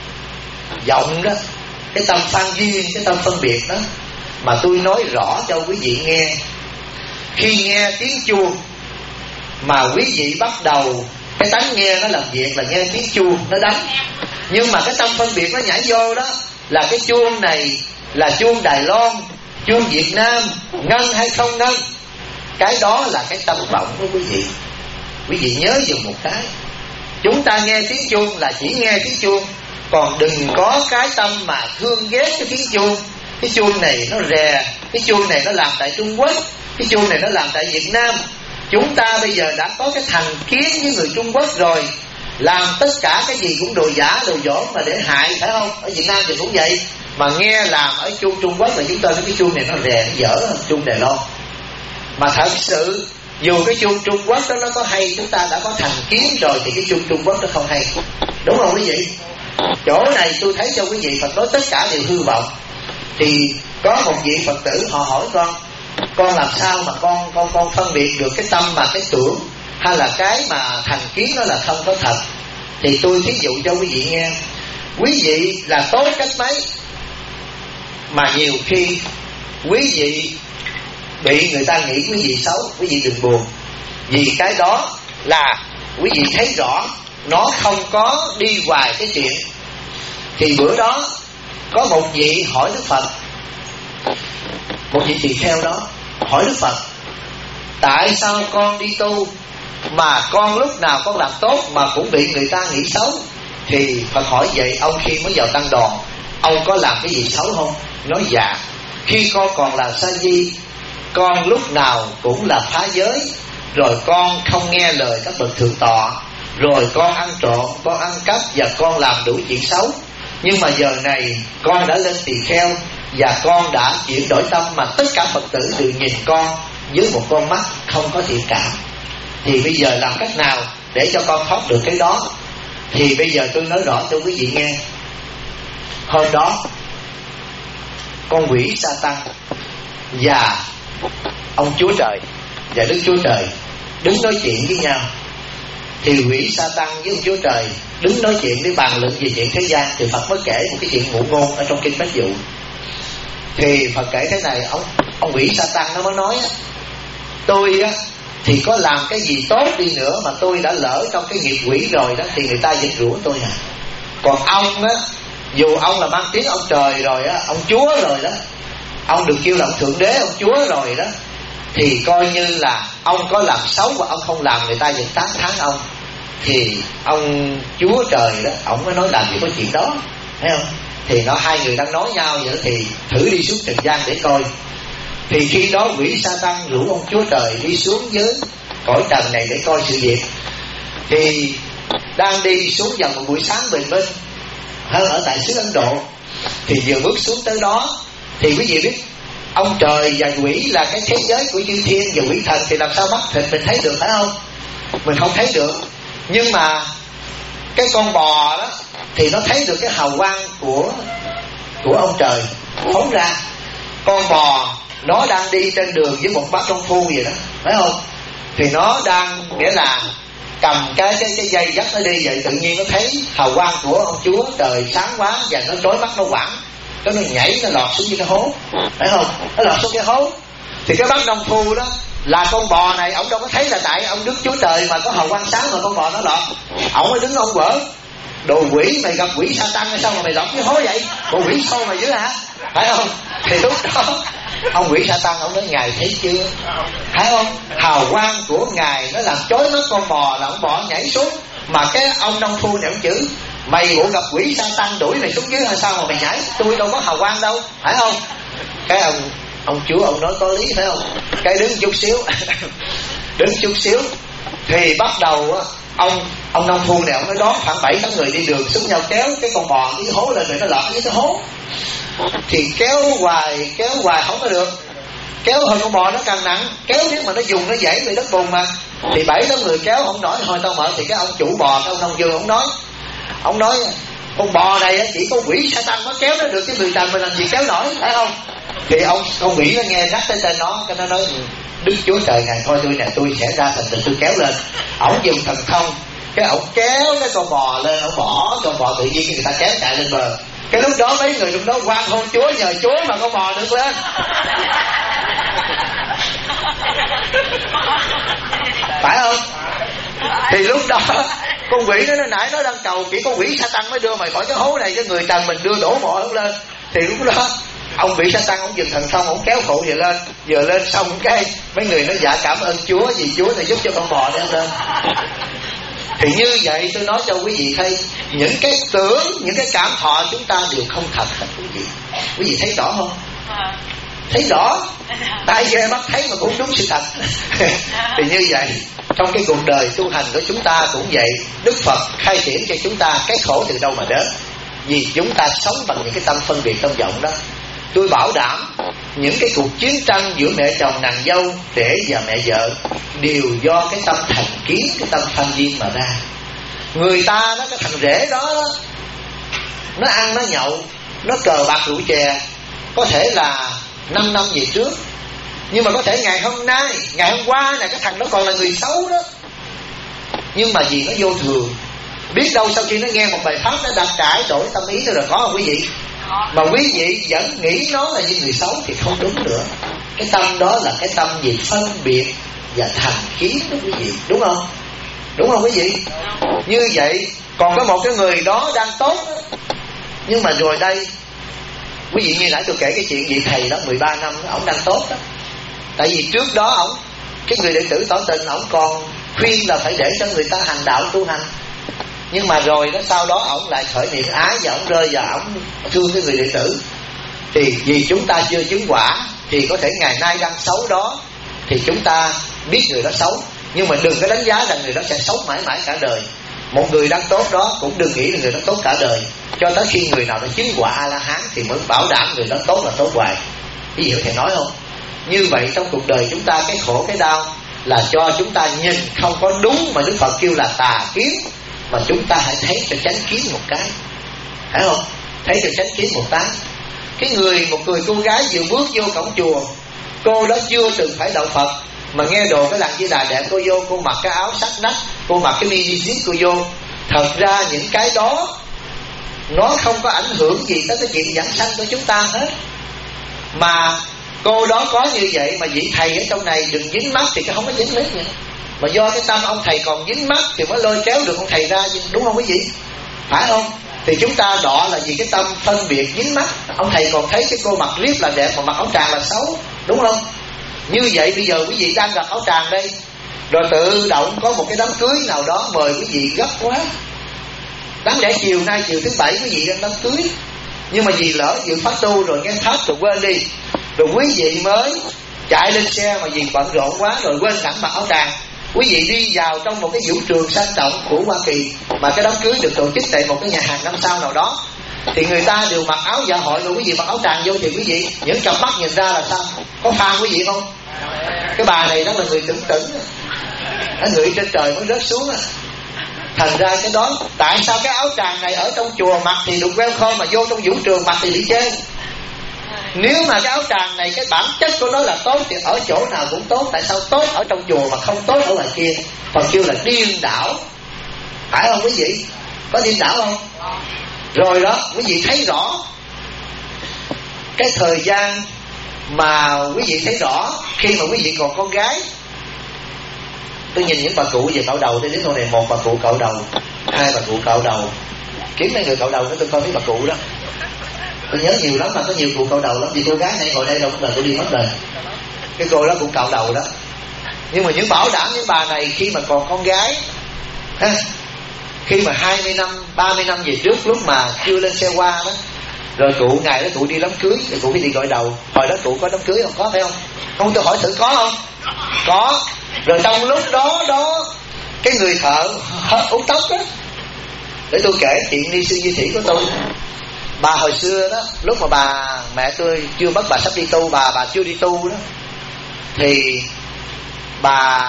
vọng đó, cái tâm phan duyên, cái tâm phân biệt đó. Mà tôi nói rõ cho quý vị nghe. Khi nghe tiếng chuông mà quý vị bắt đầu cái tánh nghe nó làm việc là nghe tiếng chuông nó đánh, nhưng mà cái tâm phân biệt nó nhảy vô đó là cái chuông này là chuông Đài Loan, chuông Việt Nam, ngân hay không ngân. Cái đó là cái tâm vọng của quý vị. Quý vị nhớ dùng một cái, chúng ta nghe tiếng chuông là chỉ nghe tiếng chuông, còn đừng có cái tâm mà thương ghét cái tiếng chuông. Cái chuông này nó rè, cái chuông này nó làm tại Trung Quốc, cái chuông này nó làm tại Việt Nam. Chúng ta bây giờ đã có cái thành kiến với người Trung Quốc rồi, làm tất cả cái gì cũng đồ giả đồ dỗm mà để hại, phải không? Ở Việt Nam thì cũng vậy, mà nghe làm ở Trung Quốc là chúng ta nói cái chuông này nó rè, nó dở hơn chuông Đài Loan. Mà thật sự dù cái chuông Trung Quốc đó nó có hay, chúng ta đã có thành kiến rồi thì cái chuông Trung Quốc nó không hay, đúng không quý vị? Chỗ này tôi thấy cho quý vị Phật nói tất cả đều hư vọng. Thì có một vị Phật tử họ hỏi con làm sao mà con phân biệt được cái tâm mà cái tưởng hay là cái mà thành kiến nó là không có thật. Thì tôi thí dụ cho quý vị nghe. Quý vị là tốt cách mấy mà nhiều khi quý vị bị người ta nghĩ quý vị xấu, quý vị đừng buồn. Vì cái đó là quý vị thấy rõ nó không có đi hoài cái chuyện. Thì bữa đó có một vị hỏi Đức Phật, một vị tỳ kheo đó hỏi Đức Phật: tại sao con đi tu mà con lúc nào con làm tốt mà cũng bị người ta nghĩ xấu? Thì Phật hỏi vậy ông khi mới vào tăng đoàn ông có làm cái gì xấu không? Nói dạ, khi con còn là sa di, con lúc nào cũng là phá giới, rồi con không nghe lời các bậc thượng tọa, rồi con ăn trộm, con ăn cắp và con làm đủ chuyện xấu. Nhưng mà giờ này con đã lên tỳ kheo và con đã chuyển đổi tâm, mà tất cả Phật tử đều nhìn con với một con mắt không có thiện cảm. Thì bây giờ làm cách nào để cho con thoát được cái đó? Thì bây giờ tôi nói rõ cho quý vị nghe. Hôm đó con quỷ Sa-tan và ông Chúa Trời và Đức Chúa Trời đứng nói chuyện với nhau. Thì quỷ Sa-tan với ông Chúa Trời đứng nói chuyện để bàn luận về chuyện thế gian. Thì Phật mới kể một cái chuyện ngụ ngôn ở trong kinh Bách Dụ. Thì Phật kể thế này, ông quỷ Sa-tan nó mới nói: tôi á thì có làm cái gì tốt đi nữa mà tôi đã lỡ trong cái nghiệp quỷ rồi đó thì người ta vẫn rủa tôi à. Còn ông á, dù ông là mang tiếng ông trời rồi á, ông Chúa rồi đó, ông được kêu là ông Thượng Đế, ông Chúa rồi đó, thì coi như là ông có làm xấu và ông không làm, người ta vẫn tán thán ông. thì ông Chúa Trời đó, ông mới nói làm gì có chuyện đó, thấy không? Thì hai người đang nói nhau vậy đó, thì thử đi xuống trần gian để coi. Thì khi đó quỷ Sa-tan rủ ông Chúa Trời đi xuống dưới cõi trần này để coi sự việc. Thì đang đi xuống vào một buổi sáng bình minh ở tại xứ Ấn Độ, thì vừa bước xuống tới đó thì quý vị biết ông trời và quỷ là cái thế giới của chư thiên và quỷ thần, thì làm sao mắt thịt mình thấy được, phải không? Mình không thấy được. Nhưng mà cái con bò đó thì nó thấy được cái hào quang của ông trời phóng ra. Con bò nó đang đi trên đường với một bác công phu vậy đó, phải không? Thì nó đang nghĩa là cầm cái dây dắt nó đi vậy, tự nhiên nó thấy hào quang của ông Chúa Trời sáng quá và nó trói mắt, nó quẳng, nó nhảy, nó lọt xuống cái hố, phải không? Nó lọt xuống cái hố. Thì cái bác nông phu đó là con bò này, ông đâu có thấy là tại ông Đức Chúa Trời mà có hào quang sáng mà con bò nó lọt. Ông mới đứng ông vỡ: đồ quỷ, mày gặp quỷ Sa-tan hay sao mà mày lọt cái hố vậy? Bộ quỷ sâu mày dữ hả? Phải không? Thì lúc đó ông quỷ Sa-tan ông nói: ngài thấy chưa, phải không? Hào quang của ngài nó làm chói mắt con bò, là ông bò nhảy xuống. Mà cái ông nông phu này ông chửi: mày bộ gặp quỷ Sa-tan đuổi mày xuống dưới hay sao mà mày nhảy? Tôi đâu có hào quang đâu, phải không? Cái ông Chúa ông nói có lý, phải không? Cái đứng chút xíu đứng chút xíu thì bắt đầu ông nông phu này ông mới đón khoảng 7-8 người đi đường xuống nhau kéo cái con bò cái hố lên, rồi nó lọt với cái hố. Thì kéo hoài không có được, kéo hơn con bò nó càng nặng, kéo nếu mà nó dùng nó dãy về đất bùn mà. Thì 7-8 người kéo không nổi, thôi tao mở. Thì cái ông chủ bò, cái ông nông dương ông nói con bò này chỉ có quỷ Sa-tan mới kéo nó được, chứ người trần mình làm gì kéo nổi, phải không? Thì ông quỷ nó nghe nhắc tới tên nó, cái nó nói: Đức Chúa Trời ngài coi tôi nè, tôi sẽ ra thành tựu tôi kéo lên. Ổng dùng thần thông, cái ổng kéo cái con bò lên, ổng bỏ con bò, tự nhiên người ta kéo chạy lên bờ. Cái lúc đó mấy người lúc đó hoan hô Chúa, nhờ Chúa mà con bò được lên. Phải không? Thì lúc đó con quỷ nó nãy nó đang cầu chỉ có quỷ Sa-tan mới đưa mày khỏi cái hố này, chứ người trần mình đưa đổ bò không lên. Thì lúc đó ông quỷ Sa-tan ông dùng thần thông, ông kéo phụ về lên. Vừa lên xong cái mấy người nó dạ cảm ơn Chúa vì Chúa này giúp cho con bò đem lên. Thì như vậy tôi nói cho quý vị thấy, những cái tưởng, những cái cảm thọ chúng ta đều không thật hết quý vị. Quý vị thấy rõ không? Thấy rõ. Tai nghe mắt thấy mà cũng đúng sự thật. Thì như vậy trong cái cuộc đời tu hành của chúng ta cũng vậy. Đức Phật khai triển cho chúng ta cái khổ từ đâu mà đến, vì chúng ta sống bằng những cái tâm phân biệt tâm vọng đó. Tôi bảo đảm những cái cuộc chiến tranh giữa mẹ chồng nàng dâu, rể và mẹ vợ đều do cái tâm thành kiến, cái tâm tham duyên mà ra. Người ta nó cái thằng rể đó nó ăn nó nhậu, nó cờ bạc rượu chè, có thể là 5 năm về trước, nhưng mà có thể ngày hôm nay, ngày hôm qua này cái thằng đó còn là người xấu đó. Nhưng mà vì nó vô thường, biết đâu sau khi nó nghe một bài pháp nó đã cải đổi tâm ý rồi, có không quý vị? Mà quý vị vẫn nghĩ nó là như người xấu thì không đúng nữa. Cái tâm đó là cái tâm gì phân biệt và thành kiến đó quý vị, đúng không? Đúng không quý vị? Như vậy còn có một cái người đó đang tốt đó, nhưng mà rồi đây quý vị như nãy tôi kể cái chuyện vị thầy đó 13 năm đó, ổng đang tốt đó. Tại vì trước đó ổng, cái người đệ tử tỏ tình, ổng còn khuyên là phải để cho người ta hành đạo tu hành. Nhưng mà rồi đó sau đó ổng lại khởi niệm ái và ổng rơi vào ổng thương cái người đệ tử. Thì vì chúng ta chưa chứng quả thì có thể ngày nay đang xấu đó thì chúng ta biết người đó xấu, nhưng mà đừng có đánh giá rằng người đó sẽ xấu mãi mãi cả đời. Một người đang tốt đó cũng đừng nghĩ là người đó tốt cả đời, cho tới khi người nào đã chứng quả A-la-hán thì mới bảo đảm người đó tốt là tốt hoài. Ví dụ thầy nói không? Như vậy trong cuộc đời chúng ta cái khổ cái đau là cho chúng ta nhìn không có đúng, mà Đức Phật kêu là tà kiến. Mà chúng ta hãy thấy cho chánh kiến một cái, phải không? Thấy cho chánh kiến một cái. Một người cô gái vừa bước vô cổng chùa, cô đó chưa từng phải đạo Phật, mà nghe đồ cái làng Di Đà đẹp, cô vô, cô mặc cái áo sắc nách, cô mặc cái mini jean, cô vô. Thật ra những cái đó nó không có ảnh hưởng gì tới cái chuyện giảng sanh của chúng ta hết. Mà cô đó có như vậy mà vị thầy ở trong này đừng dính mắc thì cái không có dính hết nha. Mà do cái tâm ông thầy còn dính mắc thì mới lôi kéo được ông thầy ra, đúng không quý vị? Phải không? Thì chúng ta đọ là vì cái tâm phân biệt dính mắc. Ông thầy còn thấy cái cô mặc riết là đẹp mà mặc áo tràng là xấu, đúng không? Như vậy bây giờ quý vị đang gặp áo tràng đây, rồi tự động có một cái đám cưới nào đó mời quý vị gấp quá. Đáng lẽ chiều nay chiều thứ bảy quý vị đang đám cưới, nhưng mà vì lỡ dự pháp tu rồi nghe pháp rồi quên đi, rồi quý vị mới chạy lên xe mà vì bận rộn quá rồi quên hẳn mặc áo tràng. Quý vị đi vào trong một cái vũ trường sang trọng của Hoa Kỳ mà cái đám cưới được tổ chức tại một cái nhà hàng 5 sao nào đó, thì người ta đều mặc áo dạ hội rồi quý vị mặc áo tràng vô, thì quý vị những cặp mắt nhìn ra là sao? Có phan quý vị không? Cái bà này đó là người tưởng người trên trời mới rớt xuống. Thành ra cái đó, tại sao cái áo tràng này ở trong chùa mặc thì được welcome, mà vô trong vũ trường mặc thì bị chê? Nếu mà cái áo tràng này cái bản chất của nó là tốt thì ở chỗ nào cũng tốt. Tại sao tốt ở trong chùa mà không tốt ở ngoài kia? Còn kêu là điên đảo, phải không quý vị? Có điên đảo không? Rồi đó, quý vị thấy rõ cái thời gian mà quý vị thấy rõ khi mà quý vị còn con gái. Tôi nhìn những bà cụ về cạo đầu, tôi đến hôm này một bà cụ cạo đầu, hai bà cụ cạo đầu, kiếm mấy người cạo đầu đó, tôi coi mấy bà cụ đó tôi nhớ nhiều lắm, mà có nhiều cụ cạo đầu lắm. Vì cô gái này ngồi đây đâu cũng là tôi đi mất rồi, cái cô đó cũng cạo đầu đó. Nhưng mà những bảo đảm những bà này khi mà còn con gái ha, khi mà 20 năm 30 năm về trước, lúc mà chưa lên xe hoa đó, rồi cụ ngày đó cụ đi đám cưới, rồi cụ phải đi gội đầu. Hồi đó cụ có đám cưới không? Có phải không? Không, tôi hỏi thử có không? Có. Rồi trong lúc đó cái người thợ uống tóc đó, để tôi kể chuyện đi sư Duy Thủy của tôi. Bà hồi xưa đó, lúc mà bà mẹ tôi chưa mất, bà sắp đi tu, bà chưa đi tu đó, thì bà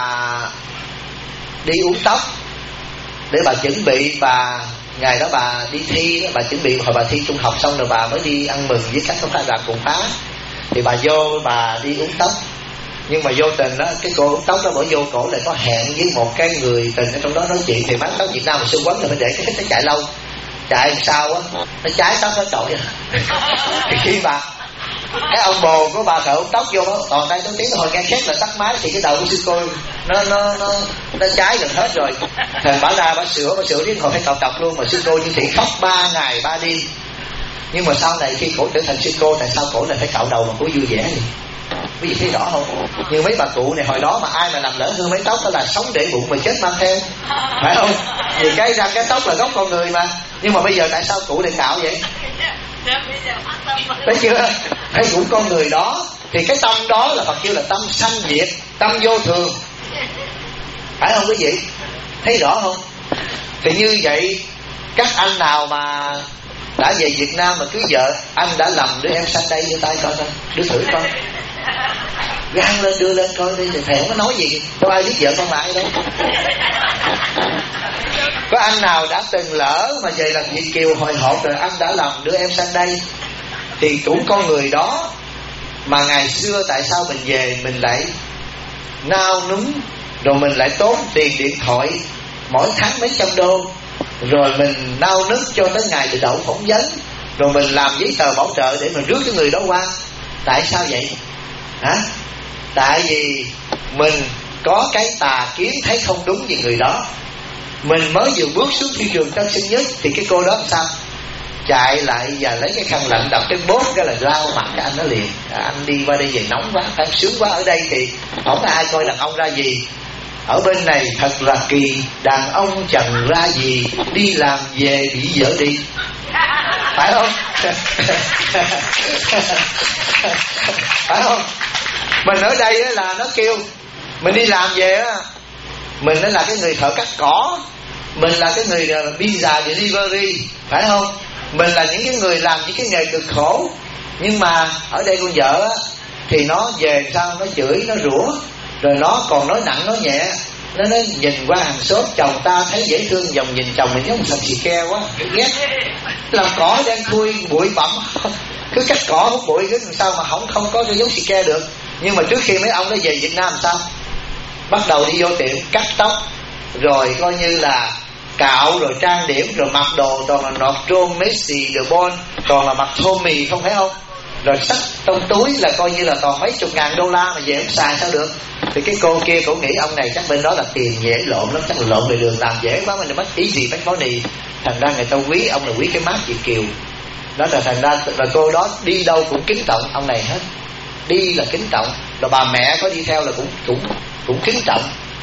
đi uống tóc để bà chuẩn bị. Bà ngày đó bà đi thi đó, bà chuẩn bị hồi bà thi trung học xong rồi bà mới đi ăn mừng với các công đoàn cùng phá. Thì bà vô bà đi uống tóc, nhưng mà vô tình đó, cái cô uống tóc đó bỏ vô cổ lại có hẹn với một cái người tình ở trong đó nói chuyện. Thì mái tóc Việt Nam mà sư quấn là phải để cái thích nó chạy lâu, chạy sao á nó cháy tóc nó trội. Thì khi bà cái ông bồ của bà thợ uống tóc vô đó, toàn tay tôi tiếng hồi nghe khét là tắt máy, thì cái đầu của sư cô nó cháy gần hết rồi. Thì bà ra bà sửa đến hồi phải cạo cọc luôn. Mà sư cô như thị khóc 3 ngày 3 đêm. Nhưng mà sau này khi cổ trở thành sư cô, tại sao cổ lại phải cạo đầu mà cổ vui vẻ gì? Quý vị thấy rõ không? Nhưng mấy bà cụ này hồi đó mà ai mà làm lỡ hư mấy tóc đó là sống để bụng mà chết mang theo, phải không? Vì cái răng cái tóc là gốc con người mà. Nhưng mà bây giờ tại sao cụ lại cạo vậy? Thấy chưa? Thấy cũng con người đó. Thì cái tâm đó là Phật kêu là tâm sanh diệt, tâm vô thường, phải không quý vị? Thấy rõ không? Thì như vậy, các anh nào mà đã về Việt Nam mà cưới vợ, anh đã lầm đứa em sanh đây đưa tay coi coi, đưa thử coi, gan lên đưa lên coi đi. Thầy không có nói gì, đâu ai biết vợ con là ai đâu. Có anh nào đã từng lỡ mà về làm Việt kiều hồi hộp rồi anh đã lầm đứa em sanh đây, thì cũng con người đó. Mà ngày xưa tại sao mình về mình lại nao núng, rồi mình lại tốn tiền điện thoại mỗi tháng mấy trăm đô, rồi mình nao nức cho tới ngày từ đậu phỏng vấn, rồi mình làm giấy tờ bảo trợ để mình rước cái người đó qua. Tại sao vậy? Hả? Tại vì mình có cái tà kiến thấy không đúng về người đó. Mình mới vừa bước xuống thị trường Tân Sơn Nhất thì cái cô đó làm sao? Chạy lại và lấy cái khăn lạnh đập cái bốt cái là lao mặt cái anh nó liền. Anh đi qua đây về nóng quá, anh sướng quá, ở đây thì không ai coi đàn ông ra gì, ở bên này thật là kỳ, đàn ông chẳng ra gì, đi làm về bị vợ đi, phải không? Phải không? Mình ở đây là nó kêu mình đi làm về á, mình là cái người thợ cắt cỏ, mình là cái người pizza delivery, phải không? Mình là những cái người làm những cái nghề cực khổ. Nhưng mà ở đây con vợ á, thì nó về sao nó chửi, nó rủa, rồi nó còn nói nặng nói nhẹ. Nó nói nhìn qua hàng xóm chồng ta thấy dễ thương, dòng nhìn chồng mình giống sầm xì ke quá, ghét. Làm cỏ đang thui bụi bặm, cứ cắt cỏ hút bụi cứ làm sao mà không có cái giống xì ke được. Nhưng mà trước khi mấy ông nó về Việt Nam sao? Bắt đầu đi vô tiệm cắt tóc, rồi coi như là cạo, rồi trang điểm, rồi mặc đồ toàn là nọt trôn Messi, The Bon, toàn là mặc thô mì không, phải không? Rồi xách trong túi là coi như là toàn mấy chục ngàn đô la mà về không xài sao được. Thì cái cô kia cổ nghĩ ông này chắc bên đó là tiền dễ lộn lắm, chắc là lộn về đường làm dễ quá, mình mất ý gì bánh phó nì. Thành ra người ta quý ông là quý cái mát Việt kiều đó, là thành ra là cô đó đi đâu cũng kính trọng ông này hết, đi là kính trọng. Rồi bà mẹ có đi theo là cũng kính trọng.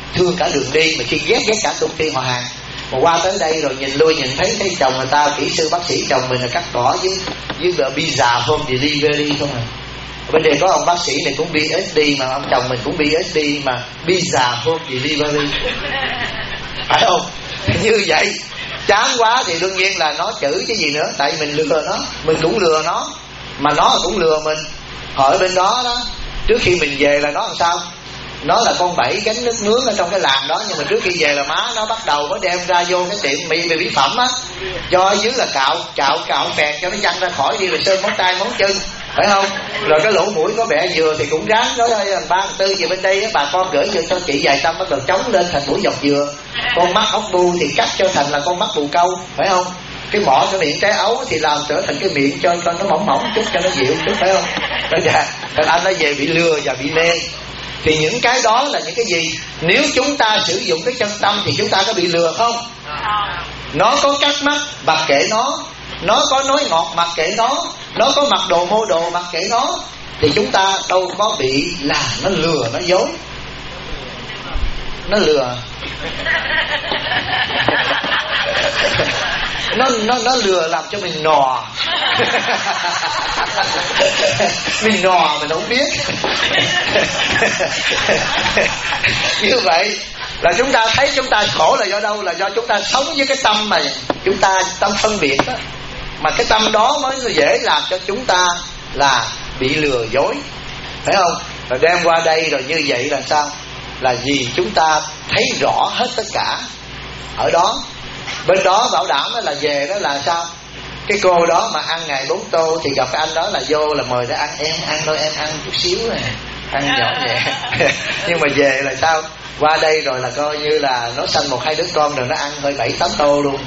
thương cả đường đi, mà khi ghét cả công ty họ hàng. Mà qua tới đây rồi nhìn lui nhìn thấy cái chồng người ta, kỹ sư bác sĩ chồng mình là cắt cỏ với pizza home delivery không à. Vấn đề có ông bác sĩ này cũng PhD, mà ông chồng mình cũng PhD, mà pizza home delivery, phải không? Như vậy chán quá thì đương nhiên là nó chửi cái gì nữa, tại mình lừa nó, mình cũng lừa nó, mà nó cũng lừa mình. Hỏi bên đó đó, trước khi mình về là nó làm sao? Nó là con bảy gánh nước nướng ở trong cái làng đó, nhưng mà trước khi về là má nó bắt đầu nó đem ra vô cái tiệm mỹ phẩm á, cho ở dưới là cạo phèn cho nó văng ra khỏi đi, rồi sơn móng tay móng chân, phải không? Rồi cái lỗ mũi có bẹ dừa thì cũng ráng nói ơi 3 4 về bên đây á, bà con gửi vô cho chị vài trăm, bắt đầu chống lên thành mũi dọc dừa. Con mắt ốc bu thì cắt cho thành là con mắt bù câu, phải không? Cái mỏ cái miệng trái ấu thì làm trở thành cái miệng cho nó mỏng mỏng chút, cho nó dịu chút, phải không? Còn anh nó về bị lừa và bị mê. Thì những cái đó là những cái gì? Nếu chúng ta sử dụng cái chân tâm thì chúng ta có bị lừa không? Nó có cắt mắt, mặc kệ nó có nói ngọt, mặc kệ nó có mặc đồ mô đồ, mặc kệ nó, thì chúng ta đâu có bị là nó lừa, nó dối, nó lừa. Nó lừa làm cho mình nò. Mình nò mình không biết. Như vậy là chúng ta thấy chúng ta khổ là do đâu? Là do chúng ta sống với cái tâm mà chúng ta tâm phân biệt đó. Mà cái tâm đó mới dễ làm cho chúng ta là bị lừa dối, phải không? Rồi đem qua đây rồi như vậy là sao? Là vì chúng ta thấy rõ hết tất cả ở đó. Bên đó bảo đảm là về đó là sao? Cái cô đó mà ăn ngày 4 tô thì gặp cái anh đó là vô là mời nó ăn, em ăn thôi, em ăn chút xíu này, ăn nhỏ nhẹ. Nhưng mà về là sao? Qua đây rồi là coi như là nó sanh 1 2 đứa con rồi nó ăn hơi 7 8 tô luôn.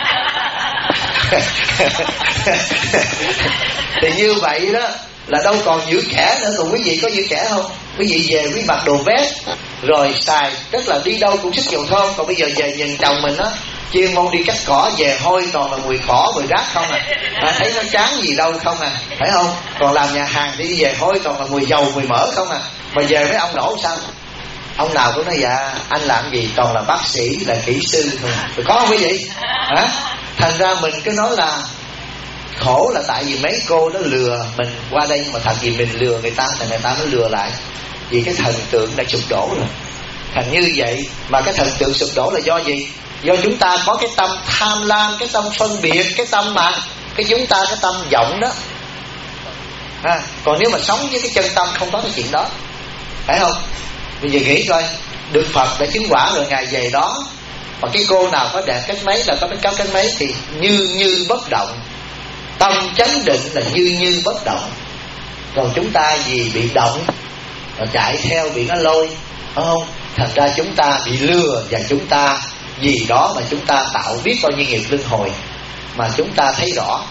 Thì như vậy đó là đâu còn giữ kẻ nữa. Còn quý vị có giữ kẻ không? Quý vị về quý mặc đồ vest rồi xài, tức là đi đâu cũng sức dầu thơm. Còn bây giờ về nhìn chồng mình á, chuyên môn đi cắt cỏ, về hôi toàn là mùi cỏ mùi rác không à. Thấy nó chán gì đâu không à, phải không? Còn làm nhà hàng đi về hôi toàn là mùi dầu mùi mỡ không à. Mà về với ông đổ sao? Ông nào cũng nói dạ anh làm gì toàn là bác sĩ, là kỹ sư thôi. Rồi có không quý vị? Hả? Thành ra mình cứ nói là khổ là tại vì mấy cô nó lừa mình qua đây, nhưng mà thật vì mình lừa người ta thì người ta mới lừa lại. Vì cái thần tượng đã sụp đổ rồi. Thành như vậy mà cái thần tượng sụp đổ là do gì? Do chúng ta có cái tâm tham lam, cái tâm phân biệt, cái tâm mà cái chúng ta cái tâm vọng đó. Còn nếu mà sống với cái chân tâm không có cái chuyện đó, phải không? Bây giờ nghĩ coi, Đức Phật đã chứng quả rồi Ngài về đó, mà cái cô nào có đẹp cách mấy là có cái cao cách mấy thì như bất động. Tâm chánh định là như bất động. Còn chúng ta vì bị động rồi chạy theo bị nó lôi, phải không? Thành ra chúng ta bị lừa, và chúng ta vì đó mà chúng ta tạo biết bao nhiêu nghiệp luân hồi mà chúng ta thấy rõ.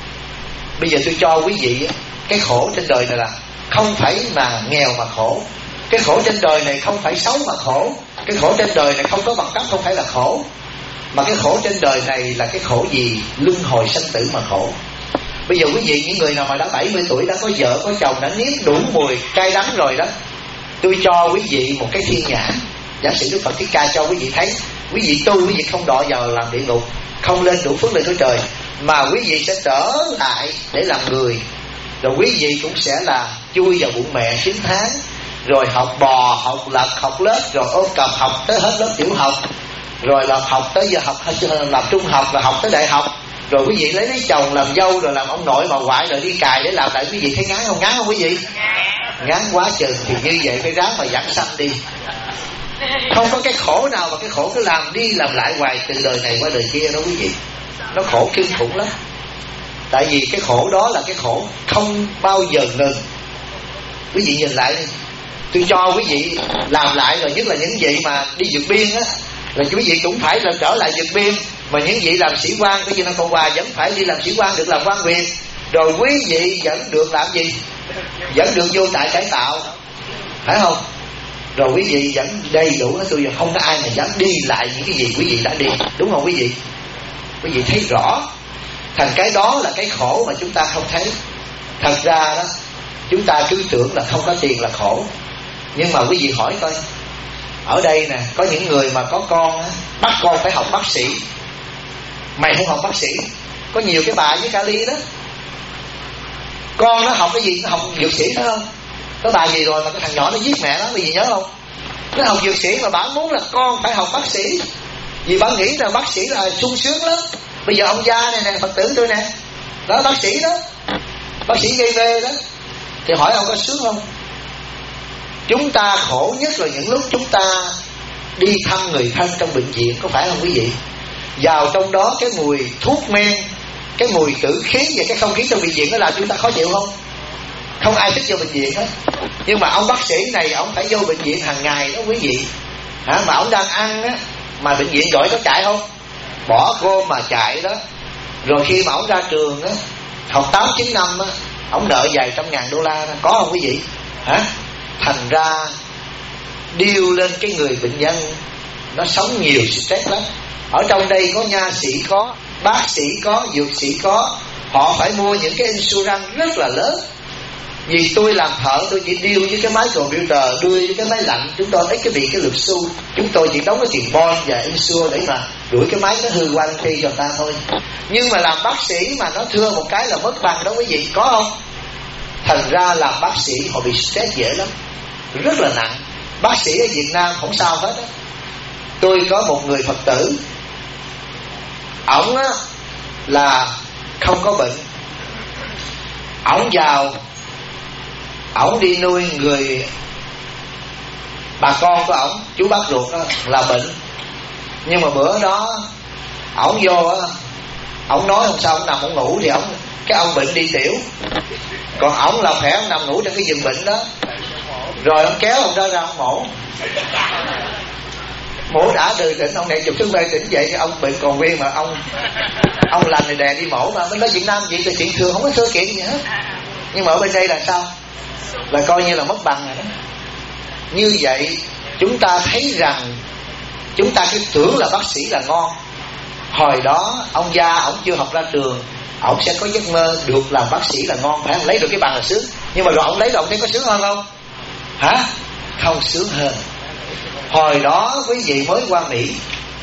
Bây giờ tôi cho quý vị cái khổ trên đời này là không phải mà nghèo mà khổ. Cái khổ trên đời này không phải xấu mà khổ. Cái khổ trên đời này không có bằng cấp không phải là khổ. Mà cái khổ trên đời này là cái khổ gì? Luân hồi sanh tử mà khổ. Bây giờ quý vị, những người nào mà đã 70 tuổi, đã có vợ có chồng, đã nếm đủ mùi cay đắng rồi đó, tôi cho quý vị một cái thiên nhãn. Giả sử Đức Phật Thích Ca cho quý vị thấy, quý vị tu, quý vị không đọa vào làm địa ngục, không lên đủ phước lên của trời, mà quý vị sẽ trở lại để làm người. Rồi quý vị cũng sẽ là chui vào bụng mẹ 9 tháng, rồi học bò, học lật, học lớp, rồi ôm cặp học tới hết lớp tiểu học, rồi là học tới giờ học làm trung học, là học tới đại học. Rồi quý vị lấy chồng làm dâu, rồi làm ông nội bà ngoại, rồi đi cài để làm lại. Quý vị thấy ngán không? Ngán không quý vị? Ngán quá chừng. Thì như vậy phải ráng mà giảng sanh đi. Không có cái khổ nào mà cái khổ cứ làm đi làm lại hoài từ đời này qua đời kia đó quý vị. Nó khổ kinh khủng lắm. Tại vì cái khổ đó là cái khổ không bao giờ ngừng. Quý vị nhìn lại đi, tôi cho quý vị làm lại, rồi nhất là những vị mà đi vượt biên á, rồi quý vị cũng phải là trở lại vượt biên. Mà những vị làm sĩ quan của Việt Nam Cộng Hòa vẫn phải đi làm sĩ quan, được làm quan quyền. Rồi quý vị vẫn được làm gì? Vẫn được vô trại cải tạo, phải không? Rồi quý vị vẫn đầy đủ hết. Tôi giờ không có ai mà dám đi lại những cái gì quý vị đã đi, đúng không quý vị? Quý vị thấy rõ. Thành cái đó là cái khổ mà chúng ta không thấy. Thật ra đó, chúng ta cứ tưởng là không có tiền là khổ. Nhưng mà quý vị hỏi coi, ở đây nè, có những người mà có con á, bắt con phải học bác sĩ. Mày không học bác sĩ. Có nhiều cái bà với Kali đó, con nó học cái gì, nó học dược sĩ phải không? Có bà gì rồi mà cái thằng nhỏ nó giết mẹ nó, vì gì nhớ không? Nó học dược sĩ mà bà muốn là con phải học bác sĩ, vì bà nghĩ là bác sĩ là sung sướng lắm. Bây giờ ông gia này nè, Phật tử tôi nè, đó bác sĩ đó, bác sĩ gây mê đó, thì hỏi ông có sướng không? Chúng ta khổ nhất là những lúc chúng ta đi thăm người thân trong bệnh viện, có phải không quý vị? Vào trong đó cái mùi thuốc men, cái mùi tử khí và cái không khí trong bệnh viện đó làm chúng ta khó chịu không? Không ai thích vô bệnh viện hết. Nhưng mà ông bác sĩ này, ông phải vô bệnh viện hàng ngày đó quý vị. Mà ông đang ăn á, mà bệnh viện gọi có chạy không? Bỏ cô mà chạy đó. Rồi khi mà ông ra trường á, học 8-9 năm á, ông nợ vài trăm ngàn đô la đó. Có không quý vị? Thành ra điêu lên cái người bệnh nhân, nó sống nhiều stress lắm. Ở trong đây có nha sĩ có, bác sĩ có, dược sĩ có. Họ phải mua những cái insurance rất là lớn. Vì tôi làm thợ, tôi chỉ điêu với cái máy computer, đưa với cái máy lạnh. Chúng tôi ít cái bị cái luật xu. Chúng tôi chỉ đóng cái tiền bond và insure để mà đuổi cái máy nó hư qua khi cho ta thôi. Nhưng mà làm bác sĩ mà nó thưa một cái là mất bằng đó quý vị, có không? Thành ra làm bác sĩ họ bị stress dễ lắm, rất là nặng. Bác sĩ ở Việt Nam không sao hết á. Tôi có một người Phật tử, ổng á là không có bệnh. Ổng vào, ổng đi nuôi người bà con của ổng, chú bác ruột đó là bệnh. Nhưng mà bữa đó ổng vô á, ổng nói không sao, ổng nằm ổng ngủ thì cái ông bệnh đi tiểu, còn ổng là khỏe, ổng nằm ngủ trong cái giường bệnh đó. Rồi ông kéo ông ra ông mổ đã từ tỉnh, ông này chụp xuống về tỉnh vậy, ông bệnh còn nguyên mà ông lành thì đè đi mổ. Mà bên đó Việt Nam vậy là chuyện thường, không có thưa kiện gì hết. Nhưng mà ở bên đây là sao? Là coi như là mất bằng rồi đó. Như vậy chúng ta thấy rằng chúng ta cứ tưởng là bác sĩ là ngon. Hồi đó ông gia ổng chưa học ra trường, ổng sẽ có giấc mơ được làm bác sĩ là ngon, phải không? Lấy được cái bằng là sướng. Nhưng mà rồi ổng lấy rồi ổng thấy có sướng hơn không? Không sướng hơn. Hồi đó quý vị mới qua Mỹ,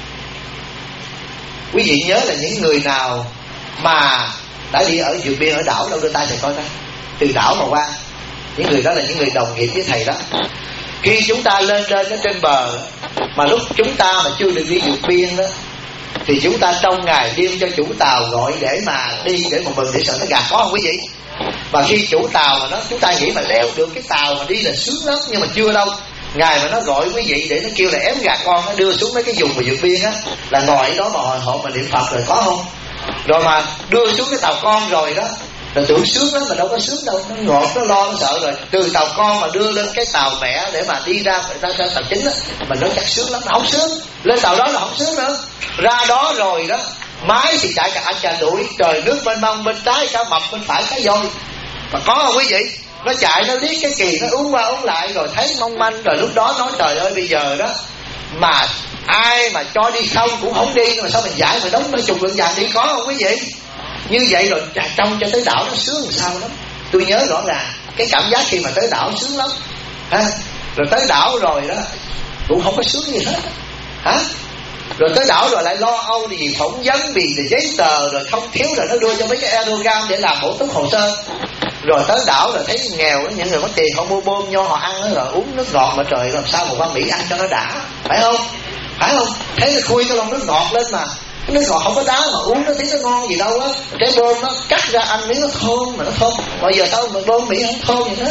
quý vị nhớ là những người nào mà đã đi ở vượt biên ở đảo đâu, đưa tay thầy coi coi. Từ đảo mà qua, những người đó là những người đồng nghiệp với thầy đó. Khi chúng ta lên ở trên bờ, mà lúc chúng ta mà chưa được đi vượt biên đó, thì chúng ta trong ngày đêm cho chủ tàu gọi để mà đi, để mà mừng, để sợ nó gạt, có không quý vị? Và khi chủ tàu mà chúng ta nghĩ mà leo được cái tàu mà đi là sướng lắm, nhưng mà chưa đâu. Ngày mà nó gọi quý vị để nó kêu là ém gạt con, nó đưa xuống mấy cái vùng mà vượt biên á, là ngồi đó mà hồi hộp mà niệm Phật rồi, có không? Rồi mà đưa xuống cái tàu con rồi đó, là tưởng sướng lắm mà đâu có sướng đâu, nó ngọt, nó lo, nó sợ. Rồi từ tàu con mà đưa lên cái tàu mẹ để mà đi ra tàu chính á, mình nói chắc sướng lắm, nó không sướng. Lên tàu đó là không sướng nữa. Ra đó rồi đó, máy thì chạy cả anh chà đuổi, trời nước mênh mông, bên trái cá mập, bên phải cá voi. Mà có không quý vị? Nó chạy, nó liếc cái kỳ, nó uống qua uống lại, rồi thấy mong manh. Rồi lúc đó nói trời ơi, bây giờ đó mà ai mà cho đi không cũng không đi, mà sao mình giải mà đóng mấy chục lượng vàng đi, có không quý vị? Như vậy rồi trong cho tới đảo nó sướng làm sao lắm. Tôi nhớ rõ ràng cái cảm giác khi mà tới đảo sướng lắm. Rồi tới đảo rồi đó cũng không có sướng gì hết. Rồi tới đảo rồi lại lo âu gì phỏng vấn, vì giấy tờ rồi không thiếu, rồi nó đưa cho mấy cái aerogram để làm bổ túc hồ sơ. Rồi tới đảo rồi thấy nghèo đó, những người có tiền họ mua bơm nho họ ăn đó, rồi uống nước ngọt. Mà trời, làm sao mà qua Mỹ ăn cho nó đã, phải không? Phải không? Thấy cái khui cái lon nước ngọt lên mà cái nước ngọt không có đá mà uống nó thấy nó ngon gì đâu á. Trái bơm nó cắt ra ăn miếng nó thơm, mà nó thơm. Bây giờ sao mà bơm Mỹ không thơm vậy đó?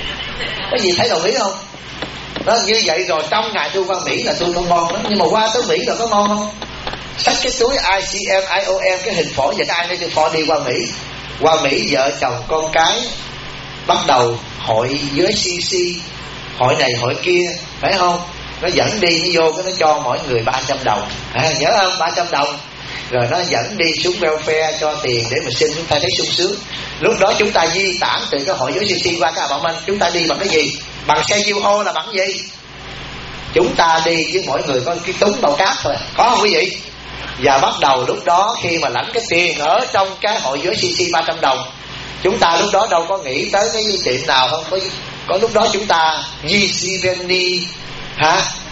Có gì thấy đồng ý không? Đó, như vậy rồi trong ngày tôi qua Mỹ là tôi không ngon lắm. Nhưng mà qua tới Mỹ rồi có ngon không? Xách cái túi ICM, IOM, cái hình phổi và cái ai đây phò đi qua Mỹ. Qua Mỹ vợ chồng con cái bắt đầu hội với CC, hội này hội kia, phải không? Nó dẫn đi, nó vô cái nó cho mỗi người 300 đồng. Nhớ không? 300 đồng. Rồi nó dẫn đi xuống welfare cho tiền để mà xin, chúng ta thấy sung sướng. Lúc đó chúng ta di tản từ cái hội giới CC qua cái Bảo Minh, chúng ta đi bằng cái gì? Bằng xe UO là bằng gì? Chúng ta đi với mỗi người có cái túng bao cát thôi, có không quý vị? Và bắt đầu lúc đó khi mà lãnh cái tiền ở trong cái hội giới CC 300 đồng, chúng ta lúc đó đâu có nghĩ tới cái tiệm nào không? Có lúc đó chúng ta GC Venny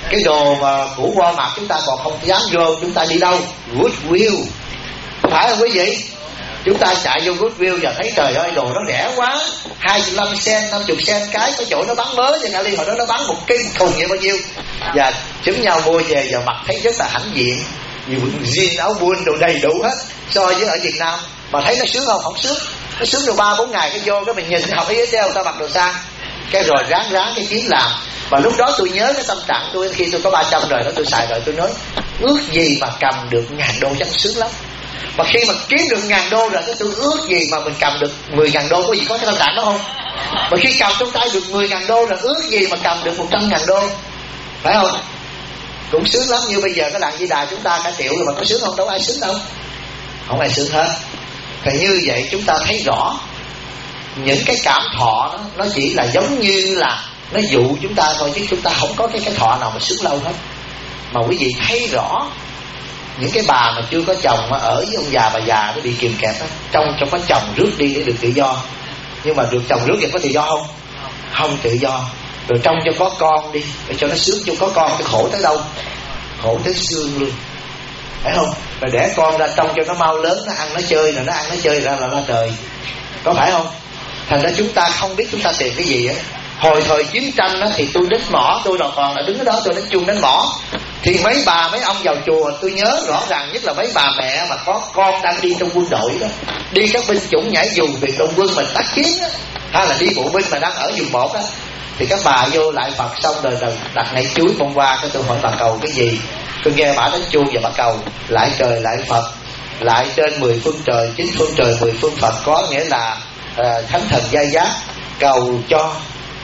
Cái đồ mà cũ qua mặt chúng ta còn không dám vô, chúng ta đi đâu? Goodwill, phải không quý vị? Chúng ta chạy vô Goodwill và thấy trời ơi đồ nó rẻ quá, 25 cent, 50 cent cái, có chỗ nó bán mới, và hồi đó nó bán một cái thùng vậy bao nhiêu, và chúng nhau mua về và mặc thấy rất là hãnh diện, jean áo buôn đồ đầy đủ hết. So với ở Việt Nam mà thấy nó sướng không? Không sướng. Nó sướng được 3-4 ngày cái vô cái mình nhìn học ý đeo ta mặc đồ sang, cái rồi ráng cái kiếm làm. Và lúc đó tôi nhớ cái tâm trạng tôi khi tôi có 300 rồi đó, tôi xài rồi, tôi nói ước gì mà cầm được $1,000 chắc sướng lắm. Mà khi mà kiếm được $1,000 rồi tôi ước gì mà mình cầm được $10,000. Có gì có cái tâm trạng đó không? Mà khi cầm trong tay được $10,000 rồi ước gì mà cầm được $100,000, phải không? Cũng sướng lắm. Như bây giờ cái làng Di Đà chúng ta cả triệu rồi mà có sướng không? Đâu ai sướng đâu, không ai sướng hết. Thì như vậy chúng ta thấy rõ những cái cảm thọ đó, nó chỉ là giống như là nó dụ chúng ta thôi, chứ chúng ta không có cái thọ nào mà sướng lâu hết. Mà quý vị thấy rõ những cái bà mà chưa có chồng mà ở với ông già bà già nó bị kìm kẹp đó, trong có chồng rước đi để được tự do. Nhưng mà được chồng rước thì có tự do không? Không tự do. Rồi trong cho có con đi để cho nó sướng, cho có con cái khổ tới đâu? Khổ tới xương luôn, phải không? Rồi đẻ con ra trong cho nó mau lớn, nó ăn nó chơi, rồi nó ăn nó chơi ra là la trời, có phải không? Thành ra chúng ta không biết chúng ta tìm cái gì á. Hồi thời chiến tranh đó thì tôi đánh mỏ, tôi đâu còn là đứng ở đó tôi đánh chuông đánh mỏ, thì mấy bà mấy ông vào chùa tôi nhớ rõ ràng nhất là mấy bà mẹ mà có con đang đi trong quân đội đó, đi các binh chủng nhảy dù biệt động quân mình tác chiến á, hay là đi bộ binh mà đang ở vùng 1 á, thì các bà vô lại Phật xong rồi đặt nãy chuối hôm qua cái tôi hỏi bà cầu cái gì, tôi nghe bà đánh chuông và bà cầu lại trời lại Phật, lại trên 10 phương trời, 9 phương trời 10 phương Phật, có nghĩa là thánh thần gia giác, cầu cho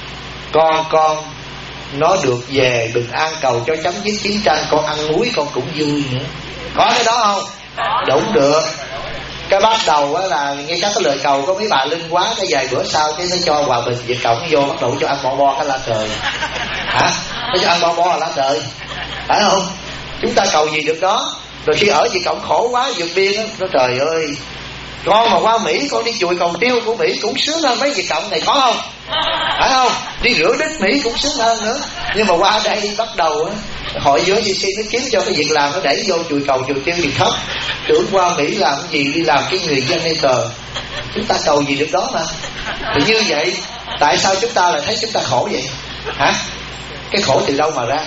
con nó được về bình an, cầu cho chấm dứt chiến tranh, con ăn muối con cũng vui nữa. Có cái đó không? Đúng được. Cái bắt đầu á là nghe các cái lời cầu có mấy bà linh quá, cái vài bữa sau cái nó cho hòa bình Việt Cộng vô, bắt đầu cho ăn bo cái la trời. Hả? Nó cho ăn bo là la trời, phải không? Chúng ta cầu gì được đó. Rồi khi ở Việt Cộng khổ quá vượt biên á, nó trời ơi, con mà qua Mỹ con đi chùi cầu tiêu của Mỹ cũng sướng hơn mấy Việt Cộng này, có không? Phải không? Đi rửa đít Mỹ cũng sướng hơn nữa. Nhưng mà qua đây bắt đầu á, hội giới CC nó kiếm cho cái việc làm, nó đẩy vô chùi cầu chùi tiêu thì khóc. Tưởng qua Mỹ làm cái gì, đi làm cái người dân hay tờ. Chúng ta cầu gì được đó mà. Thì như vậy tại sao chúng ta lại thấy chúng ta khổ vậy? Hả? Cái khổ từ đâu mà ra?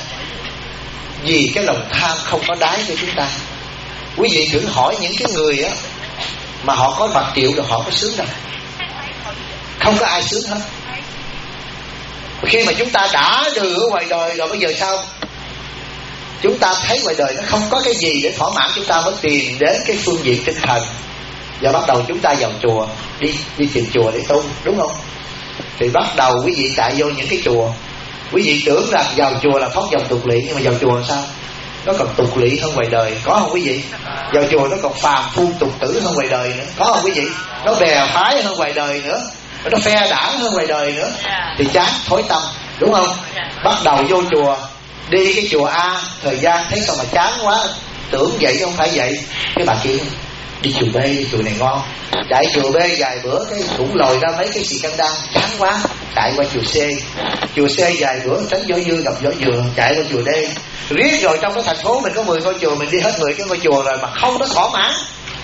Vì cái lòng tham không có đáy cho chúng ta. Quý vị thử hỏi những cái người á mà họ có bạc triệu rồi họ có sướng đâu? Không có ai sướng hết. Khi mà chúng ta đã được ở ngoài đời rồi bây giờ sao? Chúng ta thấy ngoài đời nó không có cái gì để thỏa mãn, chúng ta mới tìm đến cái phương diện tinh thần, và bắt đầu chúng ta vào chùa, đi tìm chùa để tu, đúng không? Thì bắt đầu quý vị chạy vô những cái chùa, quý vị tưởng rằng vào chùa là thoát dòng tục lỵ, nhưng mà vào chùa làm sao? Nó còn tục lỵ hơn ngoài đời, có không quý vị? Vào chùa nó còn phàm phu tục tử hơn ngoài đời nữa, có không quý vị? Nó bè phái hơn ngoài đời nữa, nó phe đảng hơn ngoài đời nữa. Thì chán thối tâm, đúng không? Bắt đầu vô chùa, đi cái chùa A, thời gian thấy sao mà chán quá, tưởng vậy chứ không phải vậy. Cái bà kia đi chùa B, đi chùa này ngon, chạy chùa B vài bữa cái cũng lòi ra mấy cái xì căng đan, chán quá, chạy qua chùa C. Chùa C vài bữa tránh vỏ dưa gặp vỏ dừa, chạy qua chùa D. Riết rồi trong cái thành phố mình có 10 ngôi chùa, mình đi hết 10 cái ngôi chùa rồi mà không có thỏa mãn.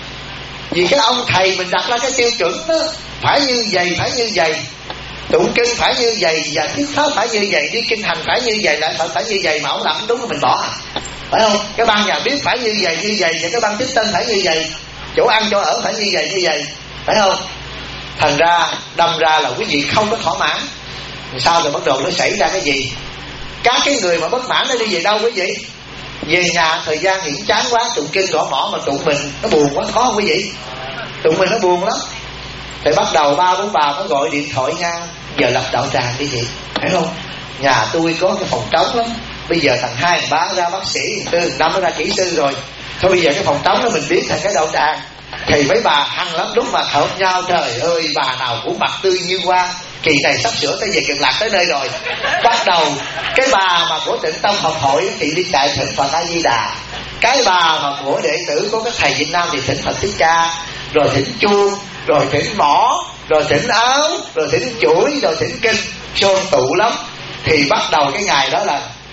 Vì cái ông thầy mình đặt ra cái tiêu chuẩn đó, phải như vậy, phải như vậy, tụng kinh phải như vậy, và thuyết pháp phải như vậy, đi kinh hành phải như vậy, lại phải như vậy, mà ông làm đúng mình bỏ à? Phải không? Cái ban nhà biết phải như vậy, và cái ban tích tân phải như vậy, chỗ ăn chỗ ở phải như vậy, phải không? Thành ra đâm ra là quý vị không có thỏa mãn. Sao rồi bắt đầu nó xảy ra cái gì? Các cái người mà bất mãn nó đi về đâu quý vị? Về nhà thời gian thì cũng chán quá, tụng kinh gõ mỏ, mà tụng mình nó buồn quá, có không quý vị? Tụng mình nó buồn lắm. Thì bắt đầu 3-4 bà nó gọi điện thoại ngang, giờ lập đạo tràng đi chị, phải không? Nhà tôi có cái phòng trống lắm, bây giờ thằng 2 thằng 3 ra bác sĩ, thằng 4 thằng 5 nó ra kỹ sư rồi, thôi bây giờ cái phòng trống đó mình biến thành cái đạo tràng. Thì mấy bà hăng lắm, lúc mà hợp nhau, trời ơi, bà nào cũng mặt tươi như hoa. Kỳ này sắp sửa tới về Cực Lạc tới nơi rồi. Bắt đầu cái bà mà của Tịnh Tông học hội thì đi chạy thỉnh Phật A Di Đà, cái bà mà của đệ tử của các thầy Việt Nam thì thỉnh Phật Thích Ca, rồi thỉnh chuông, rồi thỉnh mỏ, rồi thỉnh áo, rồi thỉnh chuỗi, rồi thỉnh kinh, xôn tụ lắm. Thì bắt đầu cái ngày đó là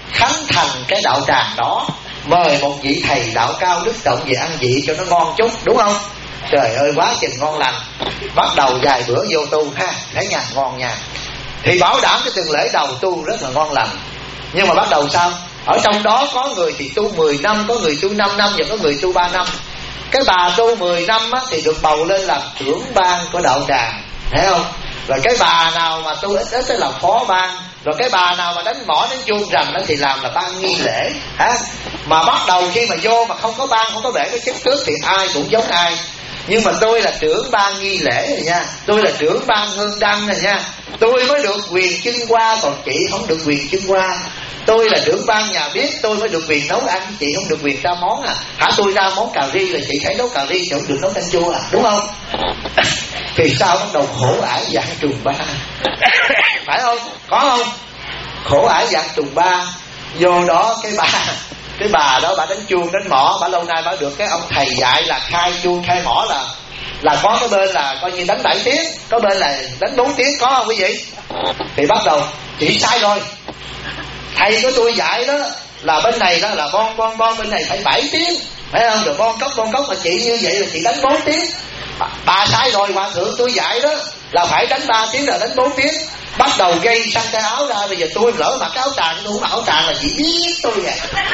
khánh thành cái đạo tràng đó, mời một vị thầy đạo cao đức trọng về ăn vị cho nó ngon chút, đúng không? Trời ơi quá chừng ngon lành. Bắt đầu vài bữa vô tu ha, thấy nha, ngon nha. Thì bảo đảm cái tuần lễ đầu tu rất là ngon lành. Nhưng mà bắt đầu sao? Ở trong đó có người thì tu 10 năm, có người tu 5 năm và có người tu 3 năm. Cái bà tu 10 năm á, thì được bầu lên làm trưởng ban của đạo tràng, thấy không? Rồi cái bà nào mà tu ít ít là phó ban. Rồi cái bà nào mà đánh mõ đánh chuông rành đó thì làm là ban nghi lễ ha. Mà bắt đầu khi mà vô mà không có ban, không có bể cái chức tước thì ai cũng giống ai. Nhưng mà tôi là trưởng ban nghi lễ rồi nha, tôi là trưởng ban hương đăng rồi nha, tôi mới được quyền chưng hoa, còn chị không được quyền chưng hoa. Tôi là trưởng ban nhà bếp, tôi mới được quyền nấu ăn, chị không được quyền ra món à. Hả, tôi ra món cà ri là chị phải nấu cà ri, chị không được nấu canh chua à, đúng không? Thì sao bắt đầu khổ ải dạng trùng ba, phải không? Có không? Khổ ải dạng trùng ba. Vô đó cái bà đó bà đánh chuông đánh mõ, bà lâu nay bà được cái ông thầy dạy là khai chuông khai mõ là có cái bên là coi như đánh 7 tiếng, có bên là đánh 4 tiếng, có không quý vị? Thì bắt đầu chị sai rồi, thầy của tôi dạy đó là bên này đó là bon bên này phải 7 tiếng, phải không? Rồi bon cốc mà chị như vậy là chị đánh 4 tiếng. Bà sai rồi, hòa thượng tôi dạy đó là phải đánh 3 tiếng là đánh 4 tiếng. Bắt đầu gây sang cái áo ra, bây giờ tôi lỡ mặc cái áo tràng, tôi không mặc áo tràng là chị biết tôi vậy.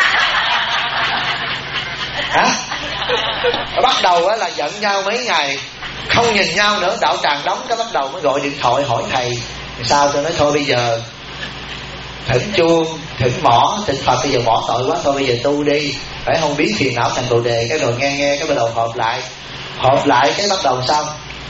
Hả? Bắt đầu là giận nhau mấy ngày, không nhìn nhau nữa, đạo tràng đóng cái bắt đầu mới gọi điện thoại hỏi thầy. Sao tôi nói thôi bây giờ thỉnh chuông, thỉnh mõ, thỉnh Phật, bây giờ mõ tội quá, thôi bây giờ tu đi, phải không biết phiền não thành bồ đề. Cái rồi nghe cái bắt đầu họp lại cái bắt đầu sao?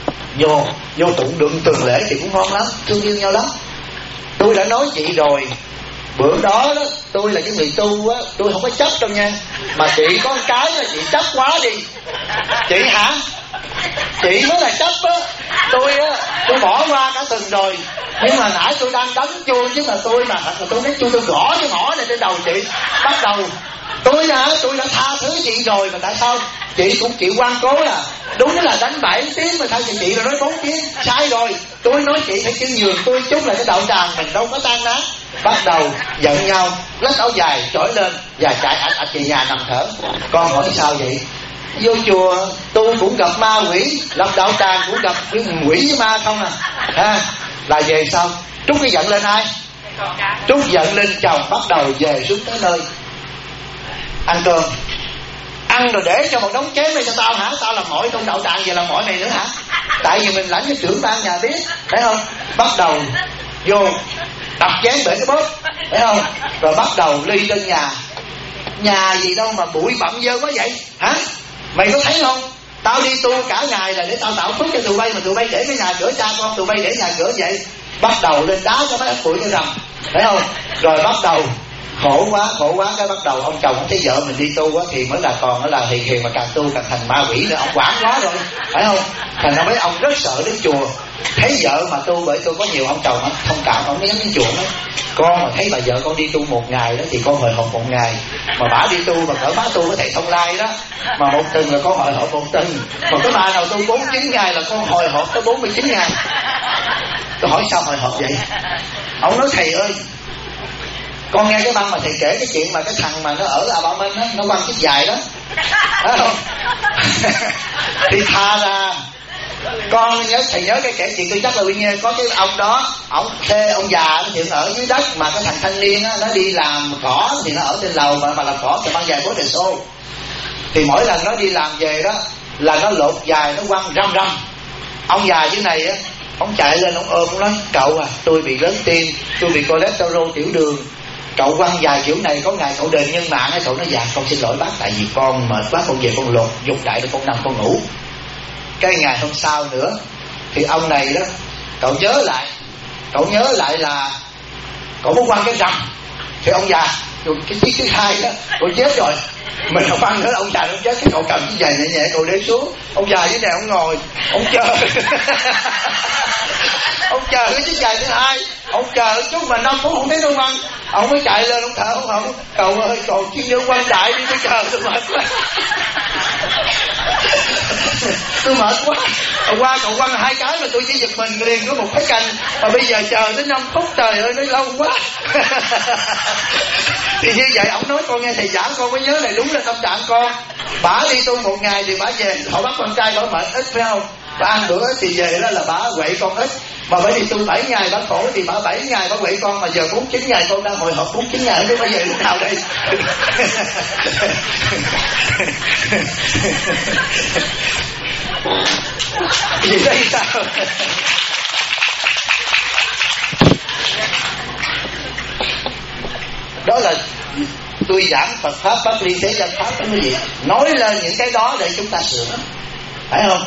Vô tụng đựng tuần lễ thì cũng ngon lắm, thương yêu nhau lắm. Tôi đã nói chị rồi, bữa đó đó tôi là cái người tu á, tôi không có chấp đâu nha. Mà chị có một cái là chị chấp quá đi. Chị hả? Chị mới là chấp á. Tôi bỏ qua cả tuần rồi. Nhưng mà nãy tôi đang đánh chuông chứ mà tôi đánh chuông tôi gõ cái mỏ này trên đầu chị. Bắt đầu tôi đã tha thứ chị rồi mà tại sao chị cũng chịu quan cố là đúng là đánh 7 tiếng mà sao chị là nói 4 tiếng, sai rồi. Tôi nói chị phải chịu nhường tôi chút là cái đạo tràng mình đâu có tan nát. Bắt đầu giận nhau, lách áo dài trỗi lên và chạy ạch về nhà nằm thở. Con hỏi sao vậy? Vô chùa tu cũng gặp ma quỷ, lập đạo tràng cũng gặp quỷ với ma không à? Ha, là về sao? Trút cái giận lên ai? Trút giận lên chồng. Bắt đầu về xuống tới nơi ăn cơm. Ăn rồi để cho một đống chén này cho tao hả? Tao làm mỏi trong đạo tràng giờ làm mỏi này nữa hả? Tại vì mình lãnh cái trưởng ban nhà biết, thấy không? Bắt đầu vô đập chén bể cái bóp, thấy không? Rồi bắt đầu ly lên nhà gì đâu mà bụi bặm dơ quá vậy hả? Mày có thấy không? Tao đi tu cả ngày là để tao tạo phước cho tụi bay, mà tụi bay để cái nhà cửa cha con tụi bay để nhà cửa vậy. Bắt đầu lên đá cho mấy ấp bụi cho rầm, thấy không? Rồi bắt đầu khổ quá cái bắt đầu ông chồng ông thấy vợ mình đi tu á thì mới là còn là hiền mà càng tu càng thành ma quỷ nữa, ông quản quá rồi, phải không? Thành ra mấy ông rất sợ đến chùa, thấy vợ mà tu, bởi tôi có nhiều ông chồng thông cảm, ông mới dám đến chùa đó. Con mà thấy bà vợ con đi tu một ngày đó thì con hồi hộp một ngày, mà bả đi tu mà cỡ bá tu với thầy Thông Lai đó mà một tuần là con hồi hộp một tuần, mà cái bà nào tu 49 ngày là con hồi hộp tới 49 ngày. Tôi hỏi sao hồi hộp vậy? Ông nói thầy ơi, con nghe cái băng mà thầy kể cái chuyện mà cái thằng mà nó ở À Bảo Minh á, nó quăng chiếc dài đó, phải không? Thì tha ra con thầy nhớ cái kể chuyện tôi chắc là Huy nghe. Có cái ông đó, ông thuê ông già hiện ở dưới đất, mà cái thằng thanh niên á, nó đi làm cỏ thì nó ở trên lầu mà làm cỏ thì băng dài 4 xô. Thì mỗi lần nó đi làm về đó là nó lột dài nó quăng răm. Ông già dưới này á, ông chạy lên ông ôm, ông nói cậu à, tôi bị lớn tim, tôi bị cholesterol tiểu đường, cậu quăng dài kiểu này có ngày cậu đền nhân mạng hay? Cậu nói dạ con xin lỗi bác, tại vì con mệt quá, con về con lột dục đại rồi con nằm con ngủ. Cái ngày hôm sau nữa thì ông này đó, cậu nhớ lại là cậu muốn quăng cái rằm. Thì ông già cái chiếc thứ hai đó, cậu chết rồi, mình không quăng nữa. Ông già nó chết, cái cậu cầm cái giày nhẹ cậu để xuống. Ông già dưới này ông ngồi, ông chờ ông chờ cái chiếc giày thứ hai, ông chờ chút mà 5 phút không thấy nó quăng, ông mới chạy lên ông thở không, cậu ơi còn chiếc nữa quăng đại đi, tôi chờ tôi mệt quá. Tôi mệt quá. Hôm qua cậu quăng 2 cái mà tôi chỉ giật mình liền có một cái cành, mà bây giờ chờ tới 5 phút, trời ơi nó lâu quá. Thì như vậy ông nói con nghe thầy giảng con mới nhớ này, đúng là tâm trạng con. Bả đi tu 1 ngày thì bả về, họ bắt con trai bả mệt ít phải không? Bả ăn bữa ít thì về đó là bả quậy con ít. Mà phải đi tu 7 ngày bả khổ thì bả 7 ngày bả quậy con, mà giờ 49 ngày con đang hồi hộp 49 ngày không biết bây giờ lúc nào đây. Gì đây sao? Đó là tôi giảng Phật pháp pháp ly thế gian pháp đó quý vị, nói lên những cái đó để chúng ta sửa, phải không?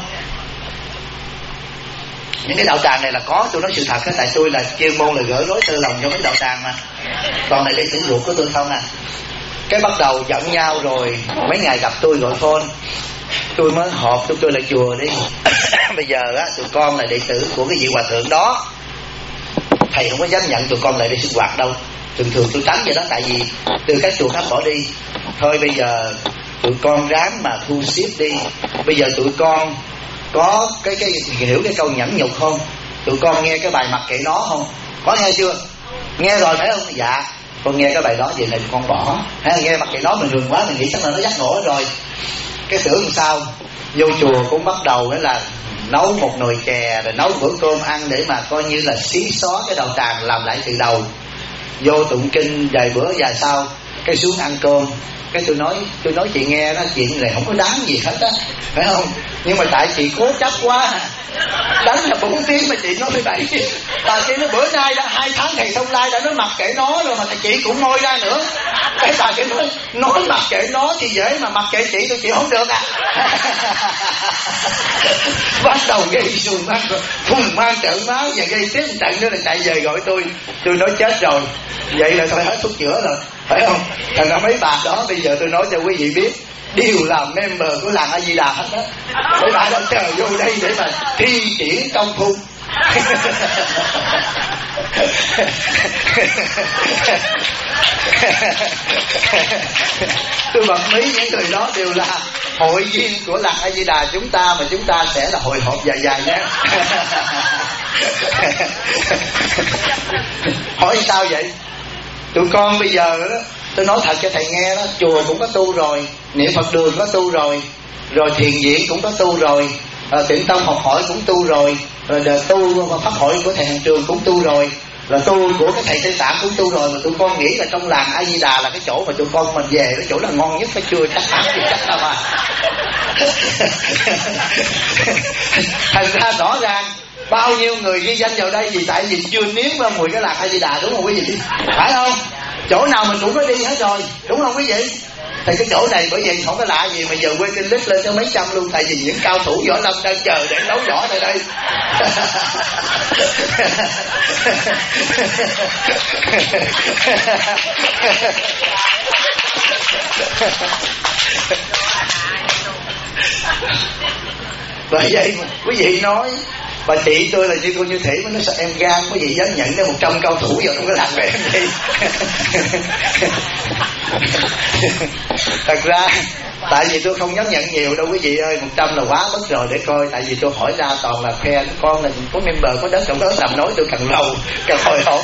Những cái đạo tràng này là có, tôi nói sự thật, tại tôi là chuyên môn là gỡ rối tơ lòng cho mấy đạo tràng mà. Còn này để tưởng ruột của tôi không à. Cái bắt đầu giận nhau rồi mấy ngày gặp tôi gọi phone, tôi mới họp tôi là chùa đi. Bây giờ á tụi con là đệ tử của cái vị hòa thượng đó, thầy không có dám nhận tụi con lại đi sinh hoạt đâu. Thường tôi tránh vậy đó, tại vì từ các chùa khác bỏ đi. Thôi bây giờ tụi con ráng mà thu xếp đi. Bây giờ tụi con có cái hiểu cái câu nhẫn nhục không? Tụi con nghe cái bài mặc kệ nó không? Có nghe chưa? Nghe rồi phải không? Dạ con nghe cái bài đó về này con bỏ. Hay nghe mặc kệ nó mình rừng quá, mình nghĩ chắc là nó giác ngộ rồi. Cái tưởng làm sao vô chùa cũng bắt đầu đó là nấu một nồi chè rồi nấu bữa cơm ăn để mà coi như là xí xóa cái đầu tràng, làm lại từ đầu. Vô tụng kinh vài bữa vài sau cái xuống ăn cơm. Cái tôi nói chị nghe đó, chuyện này không có đáng gì hết á, phải không? Nhưng mà tại chị cố chấp quá, đánh là 4 tiếng mà chị nói 17. Bà chị nói bữa nay đã 2 tháng thầy Thông Lai đã nói mặc kệ nó rồi mà chị cũng ngồi ra nữa. Cái bà chị nói mặc kệ nó thì dễ, mà mặc kệ chị tôi chịu không được à. Bắt đầu gây sùn mắt rồi phùng mang trợn máu và gây tiếp một trận nữa là chạy về gọi tôi nói chết rồi, vậy là thôi hết thuốc chữa rồi, phải không? Thành ra mấy bà đó bây giờ tôi nói cho quý vị biết đều là member của làng A Di Đà hết á. Mấy bà đó chờ vô đây để mà thi triển công phu. Tôi bật mí những người đó đều là hội viên của làng A Di Đà chúng ta, mà chúng ta sẽ là hội họp dài dài nhé. Hỏi sao vậy? Tụi con bây giờ đó, tôi nói thật cho thầy nghe đó, chùa cũng có tu rồi, niệm Phật đường có tu rồi, rồi thiền viện cũng có tu rồi, Tịnh Tông học hỏi cũng tu rồi, rồi tu pháp hội của thầy Hàng Trường cũng tu rồi, là tu của cái thầy Tây Tạng cũng tu rồi. Mà tụi con nghĩ là trong làng A Di Đà là cái chỗ mà tụi con mình về, cái chỗ là ngon nhất, phải chưa chắc chắn gì chắc đâu mà. Thành ra rõ ràng bao nhiêu người ghi danh vào đây vì tại vì chưa nếm qua mùi cái làng A Di Đà, đúng không quý vị? Phải không? Chỗ nào mình cũng có đi hết rồi, đúng không quý vị? Thì cái chỗ này bởi vậy không có lạ gì mà giờ quay trên list lên tới mấy trăm luôn, tại vì những cao thủ võ lâm đang chờ để đấu võ tại đây. Bởi vậy mà quý vị nói bà chị tôi là như cô Như Thủy mới nói sao em gan quý vị dám nhận đến 100 cao thủ vào trong cái làng này em đi. Thật ra tại vì tôi không dám nhận nhiều đâu quý vị ơi, 100 là quá mất rồi để coi. Tại vì tôi hỏi ra toàn là khoe con là có member có đất trong đó, làm nói tôi càng lâu càng hồi hộp.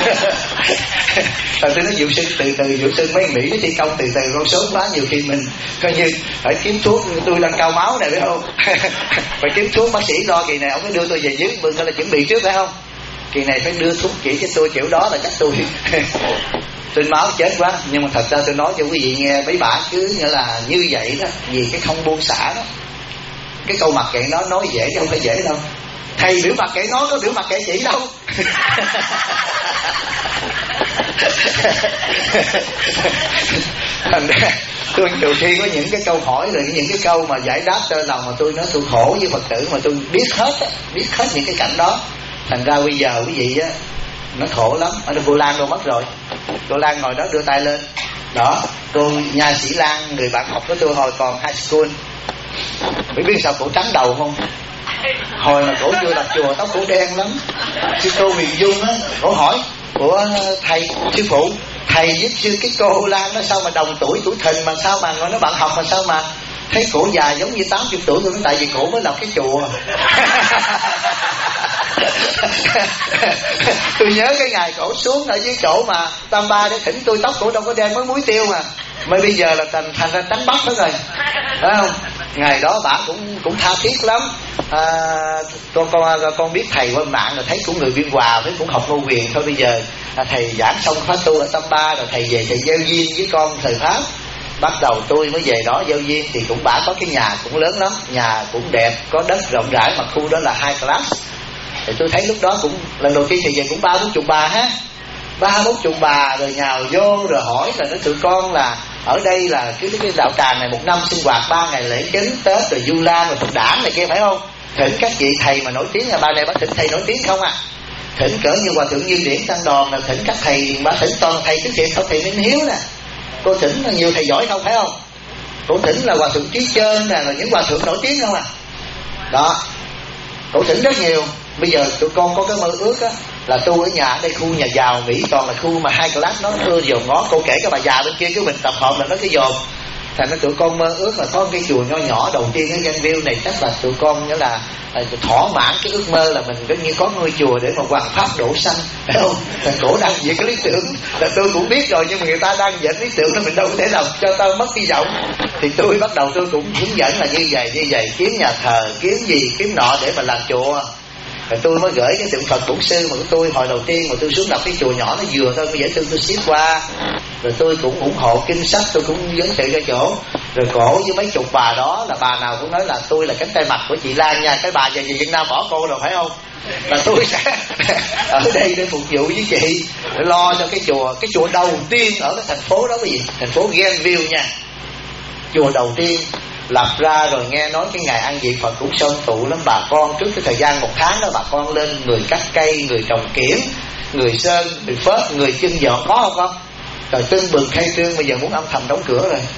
Rồi tôi nói Diệu Sinh từ từ, Diệu Sinh mấy Mỹ nó thi công từ từ, con sớm quá nhiều khi mình coi như phải kiếm thuốc, tôi đang cao máu này phải không? Phải kiếm thuốc, bác sĩ lo kỳ này ông phải đưa tôi về dưới bưng là chuẩn bị trước phải không? Kỳ này phải đưa thuốc chỉ cho tôi, kiểu đó là chắc tôi trên máu chết quá. Nhưng mà thật ra tôi nói cho quý vị nghe, mấy bả cứ nghĩa là như vậy đó, vì cái không buông xả đó. Cái câu mặc kệ nó nói dễ chứ không phải dễ đâu. Thầy biểu mặc kệ nó có biểu mặc kệ chị đâu. Thành ra tôi nhiều khi có những cái câu hỏi rồi những cái câu mà giải đáp cho lòng mà tôi nói tôi khổ với Phật tử mà tôi biết hết á, biết hết những cái cảnh đó. Thành ra bây giờ quý vị á nó khổ lắm. Ở đây cô Lan đâu mất rồi, cô Lan ngồi đó đưa tay lên đó, cô nha sĩ Lan người bạn học của tôi hồi còn high school, biết sao cổ trắng đầu không? Hồi mà cổ chưa lập chùa tóc cổ đen lắm. Sư cô Huyền Dung á, cổ hỏi của thầy sư phụ, thầy với sư cái cô Lan nó sao mà đồng tuổi Thìn mà sao mà nó bạn học mà sao mà thấy cổ già giống như 80 tuổi. Tôi nói tại vì cổ mới lập cái chùa. Tôi nhớ cái ngày cổ xuống ở dưới chỗ mà Tam Ba để thỉnh tôi, tóc cổ đâu có đen mới muối tiêu mà bây giờ là thành ra trắng bóc hết rồi, phải không? Ngày đó bà cũng tha thiết lắm. Con biết thầy qua mạng rồi, thấy cũng người Biên Hòa, thấy cũng học Ngô Quyền thôi. Bây giờ thầy giảng xong khóa tu ở Tam Ba rồi, thầy về thầy gieo duyên với con thời Pháp. Bắt đầu tôi mới về đó gieo duyên, thì cũng bả có cái nhà cũng lớn lắm, nhà cũng đẹp, có đất rộng rãi, mà khu đó là high class. Thì tôi thấy lúc đó cũng lần đầu tiên thì về cũng 30-40 bà ha, 30-40 bà rồi nhào vô rồi hỏi là nó tụi con là ở đây là cái đạo tràng này một năm sinh hoạt 3 ngày lễ chính Tết rồi Du Lan rồi Phật Đản này kia, phải không? Thỉnh các vị thầy mà nổi tiếng, là bà này bà thỉnh thầy nổi tiếng không à? Thỉnh cỡ như Hòa Thượng Như Điển Tăng Đòn là thỉnh các thầy, bà thỉnh toàn thầy tiếng thiệt, không thầy Minh Hiếu nè, cô thỉnh là nhiều thầy giỏi không, phải không? Cô thỉnh là Hòa Thượng Trí Chơn nè, rồi những hòa thượng nổi tiếng không à? Đó, cô thỉnh rất nhiều. Bây giờ tụi con có cái mơ ước á, là tu ở nhà ở đây, khu nhà giàu Mỹ toàn là khu mà hai class, nó ưa dòm ngó. Cô kể cái bà già bên kia cái mình tập hợp là nó cái dòm. Thành ra tụi con mơ ước là có cái chùa nho nhỏ đầu tiên ở Granville này, chắc là tụi con nghĩa là thỏa mãn cái ước mơ là mình tất nhiên có ngôi chùa để mà hoàng pháp đổ xanh, phải không? Thành cổ đang diễn cái lý tưởng là tôi cũng biết rồi, nhưng mà người ta đang dẫn lý tưởng đó, mình đâu có thể làm cho tao mất hy vọng. Thì tôi bắt đầu tôi cũng hướng dẫn là như vậy, kiếm nhà thờ, kiếm gì kiếm nọ để mà làm chùa. Rồi tôi mới gửi cái tượng Phật Bổn Sư mà của tôi hồi đầu tiên mà tôi xuống đọc cái chùa nhỏ nó vừa thôi, bây giờ tôi ship qua. Rồi tôi cũng ủng hộ kinh sách, tôi cũng giới thiệu cho chỗ. Rồi cổ với mấy chục bà đó là bà nào cũng nói là tôi là cánh tay mặt của chị Lan nha, cái bà về Việt Nam bỏ cô rồi, phải không? Là tôi sẽ ở đây để phục vụ với chị, để lo cho cái chùa đầu tiên ở cái thành phố đó, cái gì? Thành phố Granville nha. Chùa đầu tiên lập ra rồi, nghe nói cái ngày ăn vị Phật cũng sân tụ lắm bà con. Trước cái thời gian 1 tháng đó bà con lên, người cắt cây, người trồng kiển, người sơn, người phết, người chân dọn, có không con? Rồi tưng bừng khai trương, bây giờ muốn âm thầm đóng cửa rồi.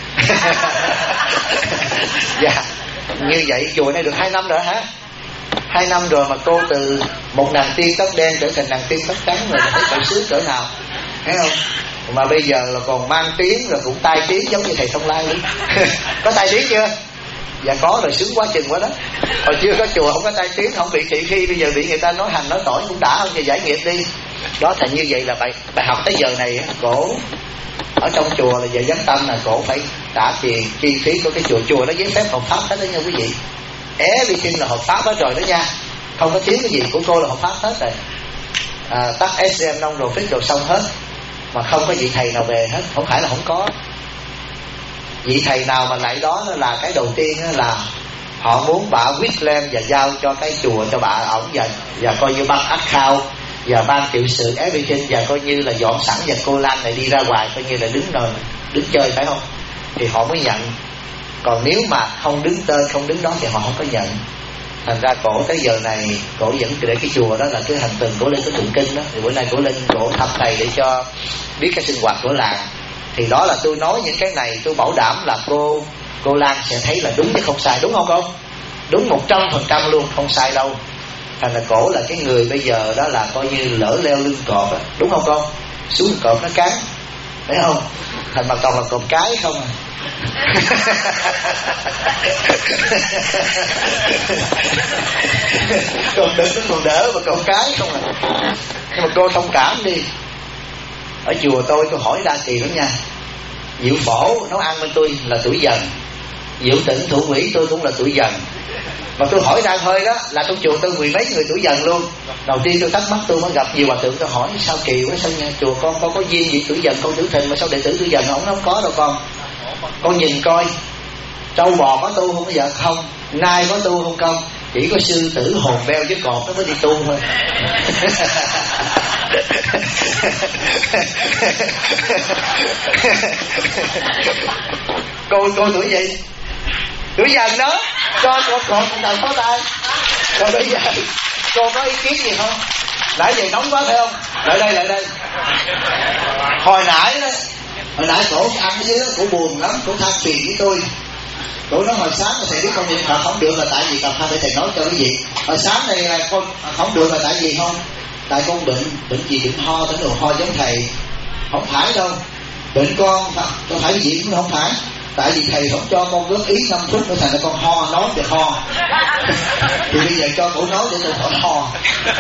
Dạ, như vậy chùa này được 2 năm rồi hả? 2 năm rồi mà cô từ một nàng tiên tóc đen trở thành nàng tiên tóc trắng rồi, thấy phải sướng cỡ nào, thấy không? Mà bây giờ là còn mang tiếng, rồi cũng tai tiếng giống như thầy Thông Lai luôn. Có tai tiếng chưa? Dạ có rồi, sướng quá chừng quá đó. Hồi chưa có chùa không có tai tiếng, không bị thị khi, bây giờ bị người ta nói hành nói tỏi cũng đã hơn, thì giải nghiệp đi. Đó, thành như vậy là bài học tới giờ này cổ ở trong chùa là giờ Giám Tâm là cổ phải trả tiền chi phí của cái chùa nó giấy phép hợp pháp hết đó nha quý vị. Everything là hợp pháp hết rồi đó nha, không có thiếu cái gì của cô là hợp pháp hết rồi. Tắt SM nông đồ fix đồ xong hết, mà không có vị thầy nào về hết. Không phải là không có vị thầy nào mà lại đó là cái đầu tiên là họ muốn bà quyết lên và giao cho cái chùa cho bà ổng, và coi như ban account và ban chịu sự everything, và coi như là dọn sẵn, và cô Lan này đi ra ngoài coi như là đứng chơi, phải không? Thì họ mới nhận. Còn nếu mà không đứng tên, không đứng đó thì họ không có nhận. Thành ra cổ tới giờ này cổ vẫn để cái chùa đó là cái hành trình cổ lên cái tụng kinh đó. Thì bữa nay cổ lên cổ thăm thầy để cho biết cái sinh hoạt của làng. Thì đó là tôi nói những cái này, tôi bảo đảm là cô Lan sẽ thấy là đúng chứ không sai, đúng không cô? Đúng 100% luôn, không sai đâu. Thành ra cổ là cái người bây giờ đó là coi như lỡ leo lưng cọp đó, đúng không con? Xuống cọp nó cắn, phải không? Thành mà toàn là cọp cái không à. Còn đừng có còn đỡ mà cọp cái không à. Nhưng mà cô thông cảm đi. Ở chùa tôi hỏi đa kỳ lắm nha. Diệu Phổ nấu ăn bên tôi là tuổi Dần, Diệu Tịnh thủ quỹ tôi cũng là tuổi Dần. Mà tôi hỏi ra hơi đó là trong chùa tôi 10 mấy người tuổi Dần luôn. Đầu tiên tôi thắc mắc, tôi mới gặp nhiều hòa thượng, tôi hỏi sao kỳ quá, sao nha chùa con có duyên gì tuổi Dần, con tuổi Thìn mà sao đệ tử tuổi Dần không có đâu con. Con nhìn coi trâu bò có tu không? Bây giờ không. Nai có tu không con? Chỉ có sư tử hồn beo với cọp nó mới đi tu thôi. Cô tuổi gì? Tuổi Dần đó. Con Dần có tay. Còn bây giờ cô có ý kiến gì không? Nãy giờ nóng quá phải không? Lại đây. Hồi nãy cổ ăn cái dưới đó, cổ buồn lắm, cổ than phiền với tôi. Cổ nói hồi sáng thầy biết con niệm Phật không được là tại vì cần để thầy nói cho cái gì. Hồi sáng này là con không được là tại vì không? Tại con bệnh gì, bệnh ho, bệnh ho giống thầy. Không phải đâu. Bệnh con phải cái gì cũng không phải. tại vì thầy không cho con góp ý 5 phút nữa, thành ra con ho, nói thì ho. Thì bây giờ cho cổ nói để tôi khỏi ho.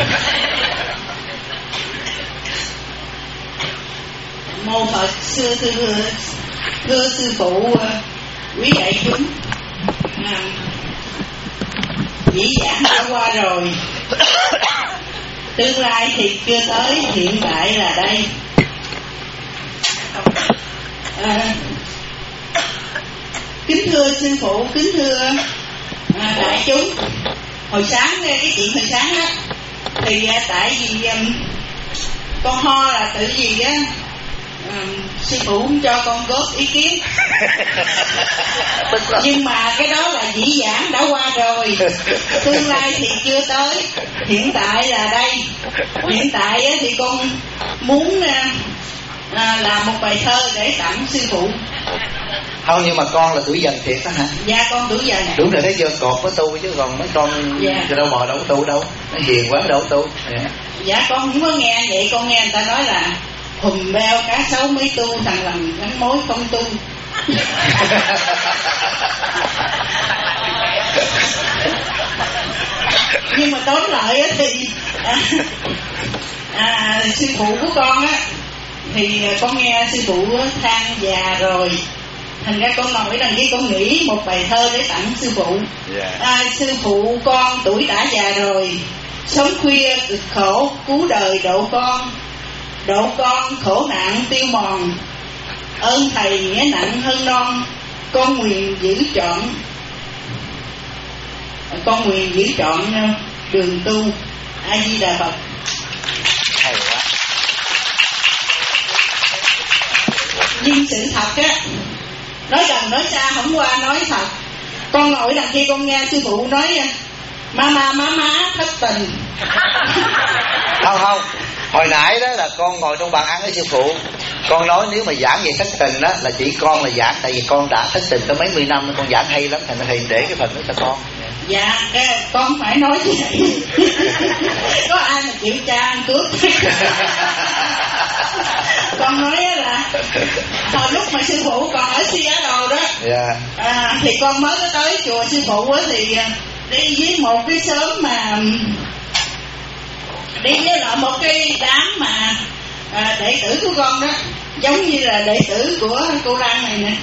Mô Phật. Thưa sư phụ, quý đại chúng, dĩ vãng đã qua rồi, tương lai thì chưa tới, hiện tại là đây. Kính thưa sư phụ, kính thưa đại chúng, hồi sáng cái chuyện hồi sáng á, thì tại vì con ho là tự vì á, sư phụ không cho con góp ý kiến. Nhưng mà cái đó là dĩ vãng đã qua rồi, tương lai thì chưa tới, hiện tại là đây. Hiện tại á, thì con muốn làm một bài thơ để tặng sư phụ. Không, nhưng mà con là tuổi dần thiệt đó hả? Dạ con tuổi dần. Đúng rồi, thấy chưa, cột có tu chứ còn mấy con đâu bò đâu có tu đâu, nó hiền quá đâu có tu. Dạ con không có nghe vậy, con nghe người ta nói là hùm beo cá sấu mới tu, thằng lằn gắn mối không tu. Nhưng mà tóm lại á thì sư phụ của con á, thì con nghe sư phụ than già rồi, thành ra con ngồi đằng kia con nghĩ một bài thơ để tặng sư phụ. Sư phụ con tuổi đã già rồi, sống khuya cực khổ, cứu đời độ con khổ nạn tiêu mòn, ơn thầy nghĩa nặng hơn non, con nguyện giữ trọn đường tu. A Di Đà Phật. Hay quá. Nhưng sự thật á, nói gần nói xa không qua nói thật. Con ngồi đằng kia con nghe sư phụ nói má thất tình. Không, hồi nãy đó là con ngồi trong bàn ăn với sư phụ, con nói nếu mà giảng về thất tình đó là chỉ con là giảng, tại vì con đã thất tình tới mấy mươi năm, con giảng hay lắm, thành ra thầy để cái phần đó cho con. Dạ, con phải nói như vậy. Có ai mà chịu cha ăn cướp. Con nói là hồi lúc mà sư phụ còn ở Seattle đó, thì con mới có tới chùa sư phụ á, thì đi với một cái xóm mà đi với lại một cái đám mà đệ tử của con đó, giống như là đệ tử của cô Lan này nè.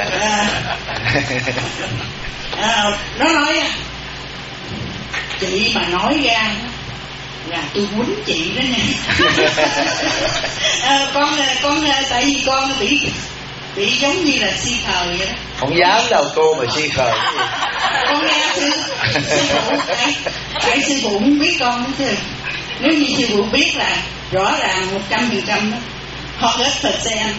Nó nói chị mà nói ra là tôi quýnh chị đó nha. Con tại vì con bị giống như là si khờ vậy đó. Không dám đâu cô mà si khờ. Con nghe sư phụ tại sư phụ không biết con chứ. Nếu như sư phụ biết là rõ ràng 100% đó, họ hết thật xem.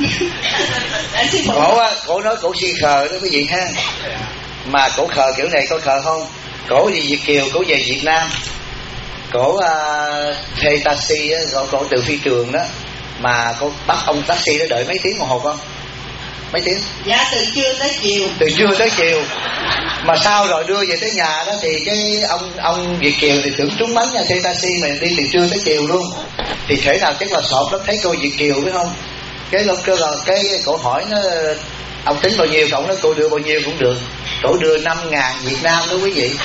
Cổ nói cổ si khờ đó quý vị ha. Mà cổ khờ kiểu này có khờ không? Cổ đi Việt Kiều, cổ về Việt Nam, cổ thuê taxi á, cổ từ phi trường đó, mà cổ bắt ông taxi đó đợi mấy tiếng đồng hồ con? Mấy tiếng? Dạ từ trưa tới chiều. Từ trưa tới chiều. Mà sau rồi đưa về tới nhà đó thì cái ông Việt Kiều thì tưởng trúng bánh nha, thuê taxi mà đi từ trưa tới chiều luôn. Thì thể nào chắc là sọt lắm, thấy cô Việt Kiều phải không? Cái lúc cái cổ hỏi nó ông tính bao nhiêu, cậu nói cô đưa bao nhiêu cũng được. Cổ đưa 5.000 Việt Nam đó quý vị.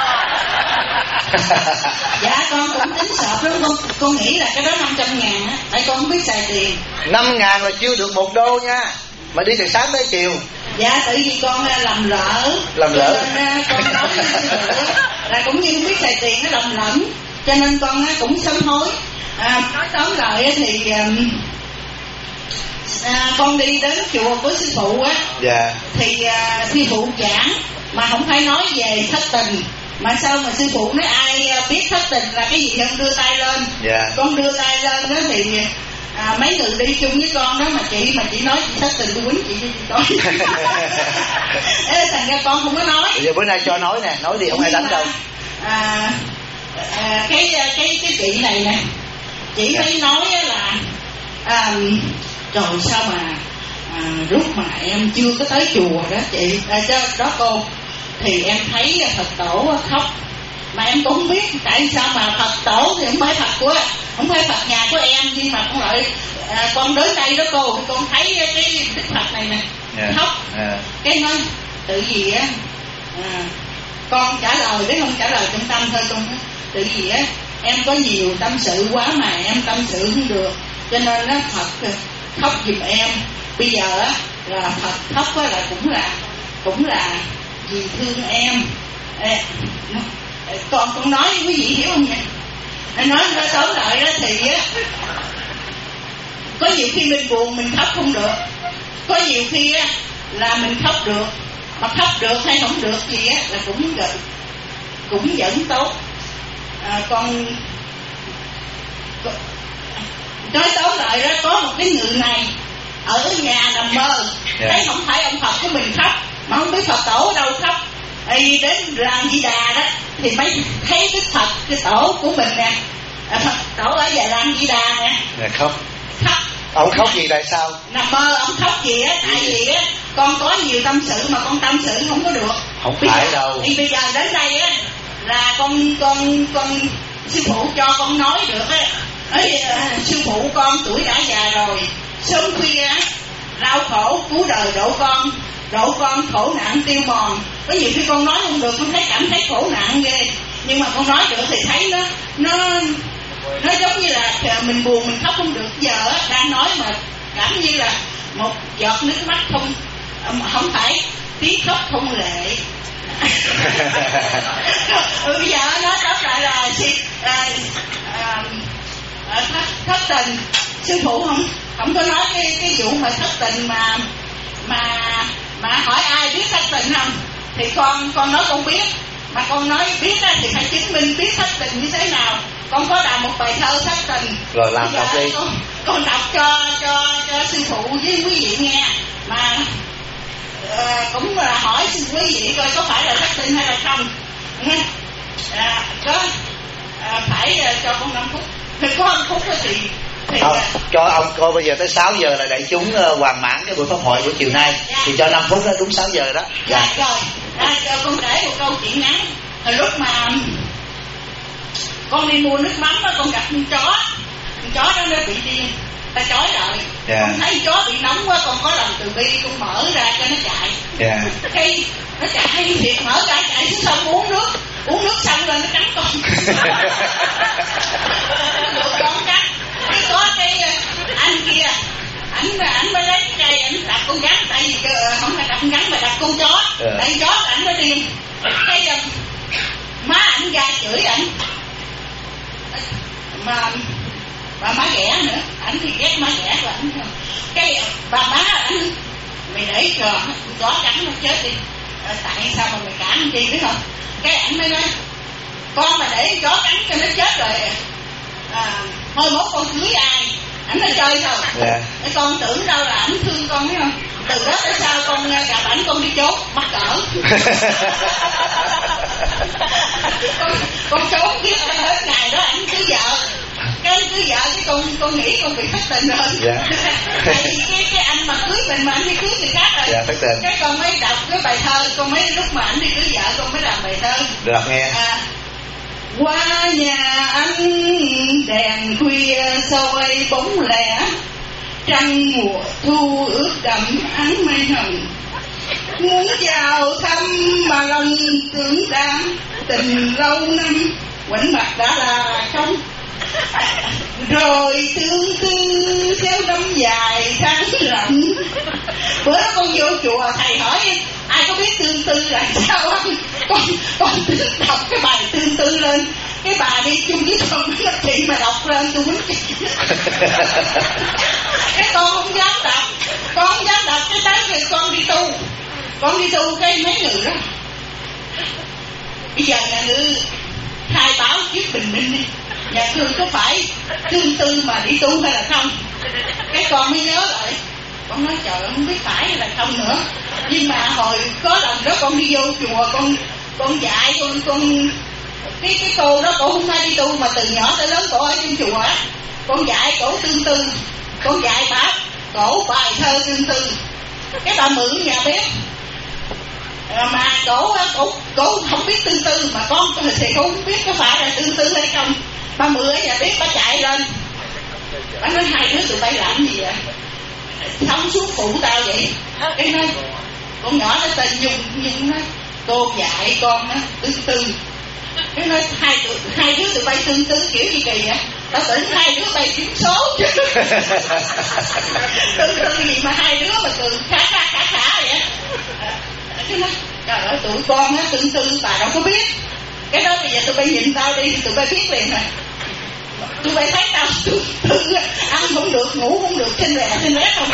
Dạ con cũng tính sọt lắm, con nghĩ là cái đó 500.000 á, tại con không biết xài tiền. 5.000 là chưa được $1 nha, mà đi từ sáng tới chiều. Dạ tự vì con làm lỡ. Con nói với sư phụ là cũng như không biết xài tiền, nó lầm lẫn, cho nên con cũng sám hối. Nói tóm lại thì con đi đến chùa của sư phụ á, thì sư phụ giảng mà không phải nói về thất tình, mà sao mà sư phụ nói ai biết thất tình là cái gì không đưa tay lên. Con đưa tay lên đó thì mấy người đi chung với con đó, mà chị nói chị thất tình tôi quýnh chị coi. Thành ra con không có nói. Bây giờ bữa nay cho nói nè, nói đi không ai đánh đâu. Cái chị này nè, chị thấy nói là trời sao mà lúc mà em chưa có tới chùa đó chị đó cô, thì em thấy Phật tổ khóc, mà em cũng không biết tại sao mà Phật tổ thì không phải Phật nhà của em, nhưng mà con lại con đến đây đó cô, con thấy cái Đức Phật này nè, khóc. Cái nói tự gì á, con trả lời đấy, không trả lời trong tâm thôi. Con nói tự gì á, em có nhiều tâm sự quá mà em tâm sự không được, cho nên nó Phật khóc giùm em. Bây giờ á là Phật khóc á là cũng là vì thương em. Con nói quý vị hiểu không nhỉ? Nói tóm lại đó thì á, có nhiều khi mình buồn mình khóc không được, có nhiều khi á là mình khóc được, mà khóc được hay không được gì á là cũng vẫn tốt. Con nói tóm lại đó, có một cái người này ở nhà nằm mơ, thấy không phải ông Phật của mình khóc, mà không biết Phật tổ ở đâu khóc. Đi đến làng Di Đà đó thì mới thấy cái Phật, cái tổ của mình nè, Phật tổ ở về làng Di Đà nè. Khóc. Ông khóc gì tại sao? Nằm mơ ông khóc gì á, tại vì á con có nhiều tâm sự mà con tâm sự không có được. Không phải đâu. Thì bây giờ đến đây á là con sư phụ cho con nói được á. Sư phụ con tuổi đã già rồi, sớm khuya đau khổ cứu đời độ con khổ nạn tiêu mòn. Có nhiều khi con nói không được, con cảm thấy khổ nạn ghê, nhưng mà con nói được thì thấy nó giống như là mình buồn mình khóc không được. Giờ đang nói mà cảm như là một giọt nước mắt không phải tiếng khóc không lệ. Bây giờ nói tóm lại là thất tình. Sư phụ không có nói cái vụ mà thất tình mà hỏi ai biết thất tình không, thì con nói con biết, mà con nói biết thì phải chứng minh biết thất tình như thế nào. Con có đọc một bài thơ thất tình rồi làm đọc đi. Con đọc cho sư phụ với quý vị nghe, mà cũng là hỏi quý vị coi có phải là thất tình hay là không nghe. Phải cho con 5 phút, thì có 5 phút thì cho ông coi bây giờ tới 6 giờ là đại chúng hoàn mãn cái buổi pháp hội buổi chiều nay. Thì cho 5 phút đó, đúng 6 giờ đó. Rồi con kể một câu chuyện ngắn. Hồi lúc mà con đi mua nước mắm đó, con gặp con chó đó nó bị điên, ta trói lại. Con thấy chó bị nóng quá, con có lòng từ bi, con mở ra cho nó chạy. Khi nó chạy thiệt, mở ra chạy xuống sông uống nước xong rồi nó cắn con. Con cắn. Có cái anh kia, ảnh mới lấy cái cây, ảnh đặt con rắn, tại vì không phải đặt con rắn mà đặt con chó. Tại chó ảnh nó điên. Cái má ảnh ra chửi ảnh, mà má ghẻ nữa, ảnh thì ghét má ghẻ của ảnh. Cái bà má ảnh, mày để cho chó cắn nó chết đi, tại sao mà mày cản chi biết không? Cái ảnh mới nói con mà để chó cắn cho nó chết rồi thôi mốt con cưới ai. Ảnh nó chơi thôi. Con tưởng đâu là ảnh thương con biết không? Từ đó tới sau con gặp ảnh con đi trốn mắc cỡ. con trốn biết hết ngày đó ảnh cưới vợ. Cái con nghĩ con bị thất tình rồi. Tại vì cái anh mà cưới mình mà anh đi cưới người khác rồi. Cái con mới đọc cái bài thơ, con mới lúc mà ảnh đi cưới vợ con mới làm bài thơ. Được nghe. Qua nhà anh đèn khuya soi bóng lẻ, trăng mùa thu ướt đậm áng mây hồng. Muốn vào thăm mà lòng tưởng đam, tình lâu năm quạnh mặt đã là không. Rồi tương tư theo năm dài tháng lạnh. Bữa đó con vô chùa thầy hỏi ai có biết tương tư là sao không? Con đọc cái bài tương tư lên. Cái bà đi chung với con nói chị mà đọc lên tôi muốn chị. Cái con không dám đọc cái tới rồi con đi tu cái mấy người đó. Bây giờ nhà ngư khai báo trước bình minh đi, nhà cư có phải tương tư mà đi tu hay là không? Cái con mới nhớ lại, con nói trời không biết phải hay là không nữa. Nhưng mà hồi có lần đó con đi vô chùa, con dạy con cái cô đó, cổ không phải đi tu mà từ nhỏ tới lớn cổ ở trong chùa á. Con dạy cổ tương tư, con dạy bà cổ bài thơ tương tư. Cái bà mượn nhà bếp mà cổ không biết tương tư, mà con thì cũng không biết có phải là tương tư hay không. Bà mượn ở nhà bếp, bà chạy lên, bà nói hai đứa tụi bay làm gì vậy? thông suốt phụ tao vậy. Cái nói con nhỏ nó tên Nhung nói cô dạy con á tương tư. Cái nói hai đứa tụi bay tương tư kiểu gì kỳ vậy? Tao tưởng hai đứa bay kiếm số chứ. Tương tư gì mà hai đứa mà cười khá vậy. Cái nói trời ơi tụi con á tương tư bà đâu có biết. Cái đó bây giờ tụi bay nhìn tao đi tụi bay biết liền rồi. Tụi bay thấy tao tương tư ăn không được ngủ không được trên rẽ không.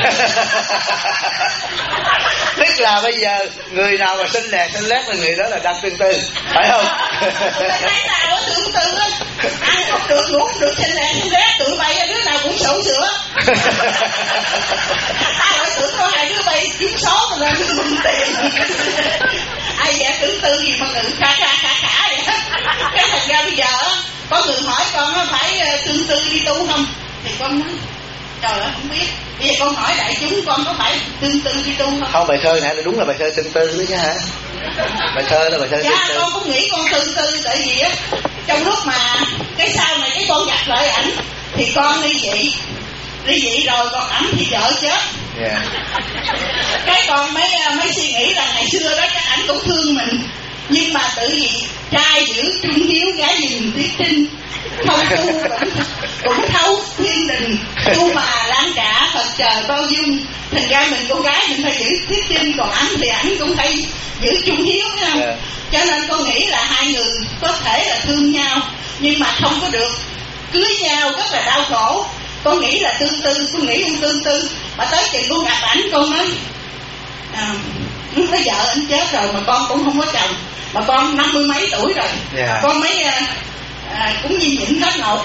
Tức là bây giờ người nào mà xinh lét là người đó là đang tương tư, phải không? Tụi bay thấy tao tương tư á, ăn không được ngủ không được trên rẽ, tụi bay đứa nào cũng xấu sữa. Tao lại tưởng có hai đứa bay kiếm số mà lên mừng tiền. Ai vậy tương tư gì mà ngự khá vậy. Cái thành ra bây giờ có người hỏi con nó phải tương tư đi tu không thì con nói trời ơi không biết. Bây giờ con hỏi đại chúng con có phải tương tư đi tu không? Không, bài thơ này là đúng là bài thơ tương tư đấy chứ hả? Bài thơ là bài thơ tương tư. Con cũng nghĩ con tương tư tại vì á trong lúc mà cái sau này cái con gặp lại ảnh thì con ly dị rồi còn ảnh thì vợ chết. Yeah. Cái con mới suy nghĩ là ngày xưa đó chắc ảnh cũng thương mình nhưng mà tự vì trai giữ trung hiếu gái nhìn tiết trinh không tu cũng thấu thiên đình tu mà lan cả Phật trời bao dung thành ra mình cô gái mình phải giữ tiết trinh còn ảnh thì ảnh cũng phải giữ trung hiếu phải không? Yeah. Cho nên con nghĩ là hai người có thể là thương nhau nhưng mà không có được cưới nhau rất là đau khổ. Con nghĩ là tương tư, con nghĩ không tương tư mà tới chừng con gặp ảnh con nói cái vợ anh chết rồi mà con cũng không có chồng mà con 50 mấy tuổi rồi. Yeah. Con mới cũng như nhịn hết nổi.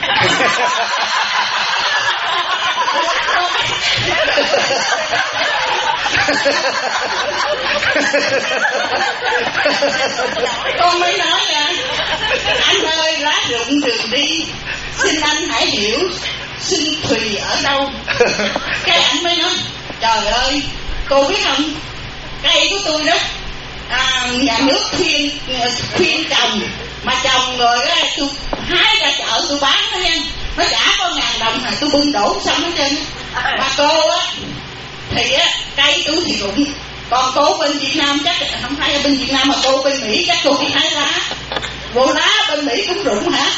Con mới nói là anh ơi lá rụng đường đi xin anh hãy hiểu xin Thùy ở đâu. Cái anh mới nói trời ơi cô biết không cây của tôi đó nhà nước khuyên trồng mà trồng rồi á tôi hái ra chợ tôi bán đó nha nó trả có 1.000 đồng mà tôi bưng đổ xong hết trơn. Mà cô á thì á cây tôi thì rụng còn cô bên Việt Nam chắc không phải ở bên Việt Nam mà cô bên Mỹ chắc cô đi hái lá bộ lá bên Mỹ cũng rụng hả?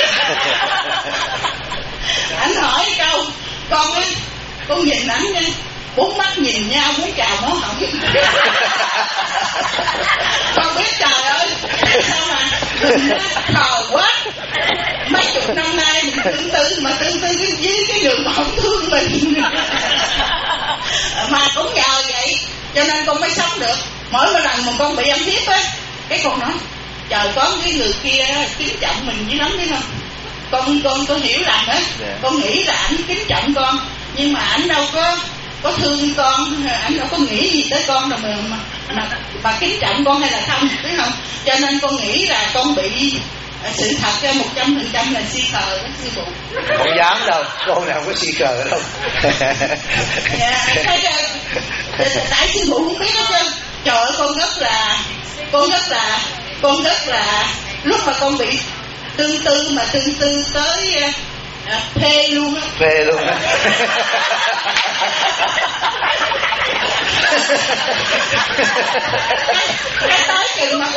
Anh hỏi câu con nhìn ảnh nha 4 mắt nhìn nhau muốn chào mó hỏng. Con biết trời ơi sao mà khờ quá mấy chục năm nay mình tương tư mà tương tư với cái người mà không thương mình mà cũng nhờ vậy cho nên con mới sống được. Mỗi lần mà con bị ăn hiếp á cái con nói trời có cái người kia kính trọng mình dữ lắm biết không. Con hiểu rằng á con nghĩ là ảnh kính trọng con nhưng mà ảnh đâu có thương con, ảnh đâu có nghĩ gì tới con đâu mà kính trọng con hay là không biết không. Cho nên con nghĩ là con bị sự thật ra 100% là si khờ đó sư phụ. Không dám đâu, con nào có si khờ đâu. Tại sư phụ không biết hết trơn. Trời ơi con rất là lúc mà con bị tương tư mà tương tư tới phê luôn á. Phê luôn á. Cái tới chừng mà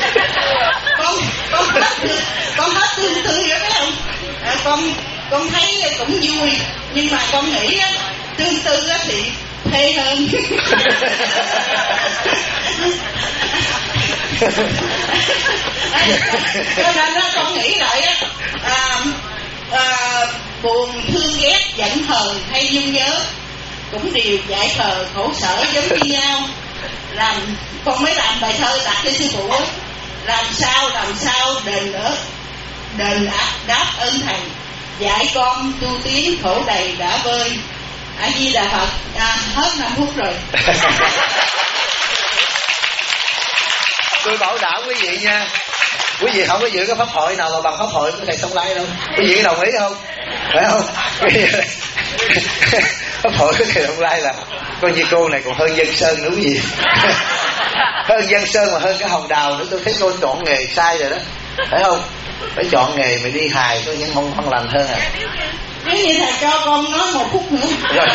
con hết tương tư rồi phải không? Con thấy cũng vui nhưng mà con nghĩ á tương tư á thì phê hơn. Cho nên đó con nghĩ lại á buồn thương ghét giận hờn hay nhung nhớ cũng đều dại khờ khổ sở giống như nhau. Con mới làm bài thơ đặt cho sư phụ ấy. Làm sao đền đáp ơn thầy dạy con tu tiến khổ đầy đã vơi. A Di Đà Phật. Hết 5 phút rồi. Tôi bảo đảm quý vị nha, quý vị không có giữ cái pháp hội nào mà bằng pháp hội của thầy Thông Lai đâu. Quý vị đồng ý không? Phải không? Pháp hội của thầy Thông Lai là coi như cô này còn hơn Dân Sơn nữa quý vị. Hơn Dân Sơn mà hơn cái Hồng Đào nữa. Tôi thấy cô chọn nghề sai rồi đó, phải không? Phải chọn nghề mà đi hài tôi những mong lành hơn à. Nếu như thầy cho con nói 1 phút nữa.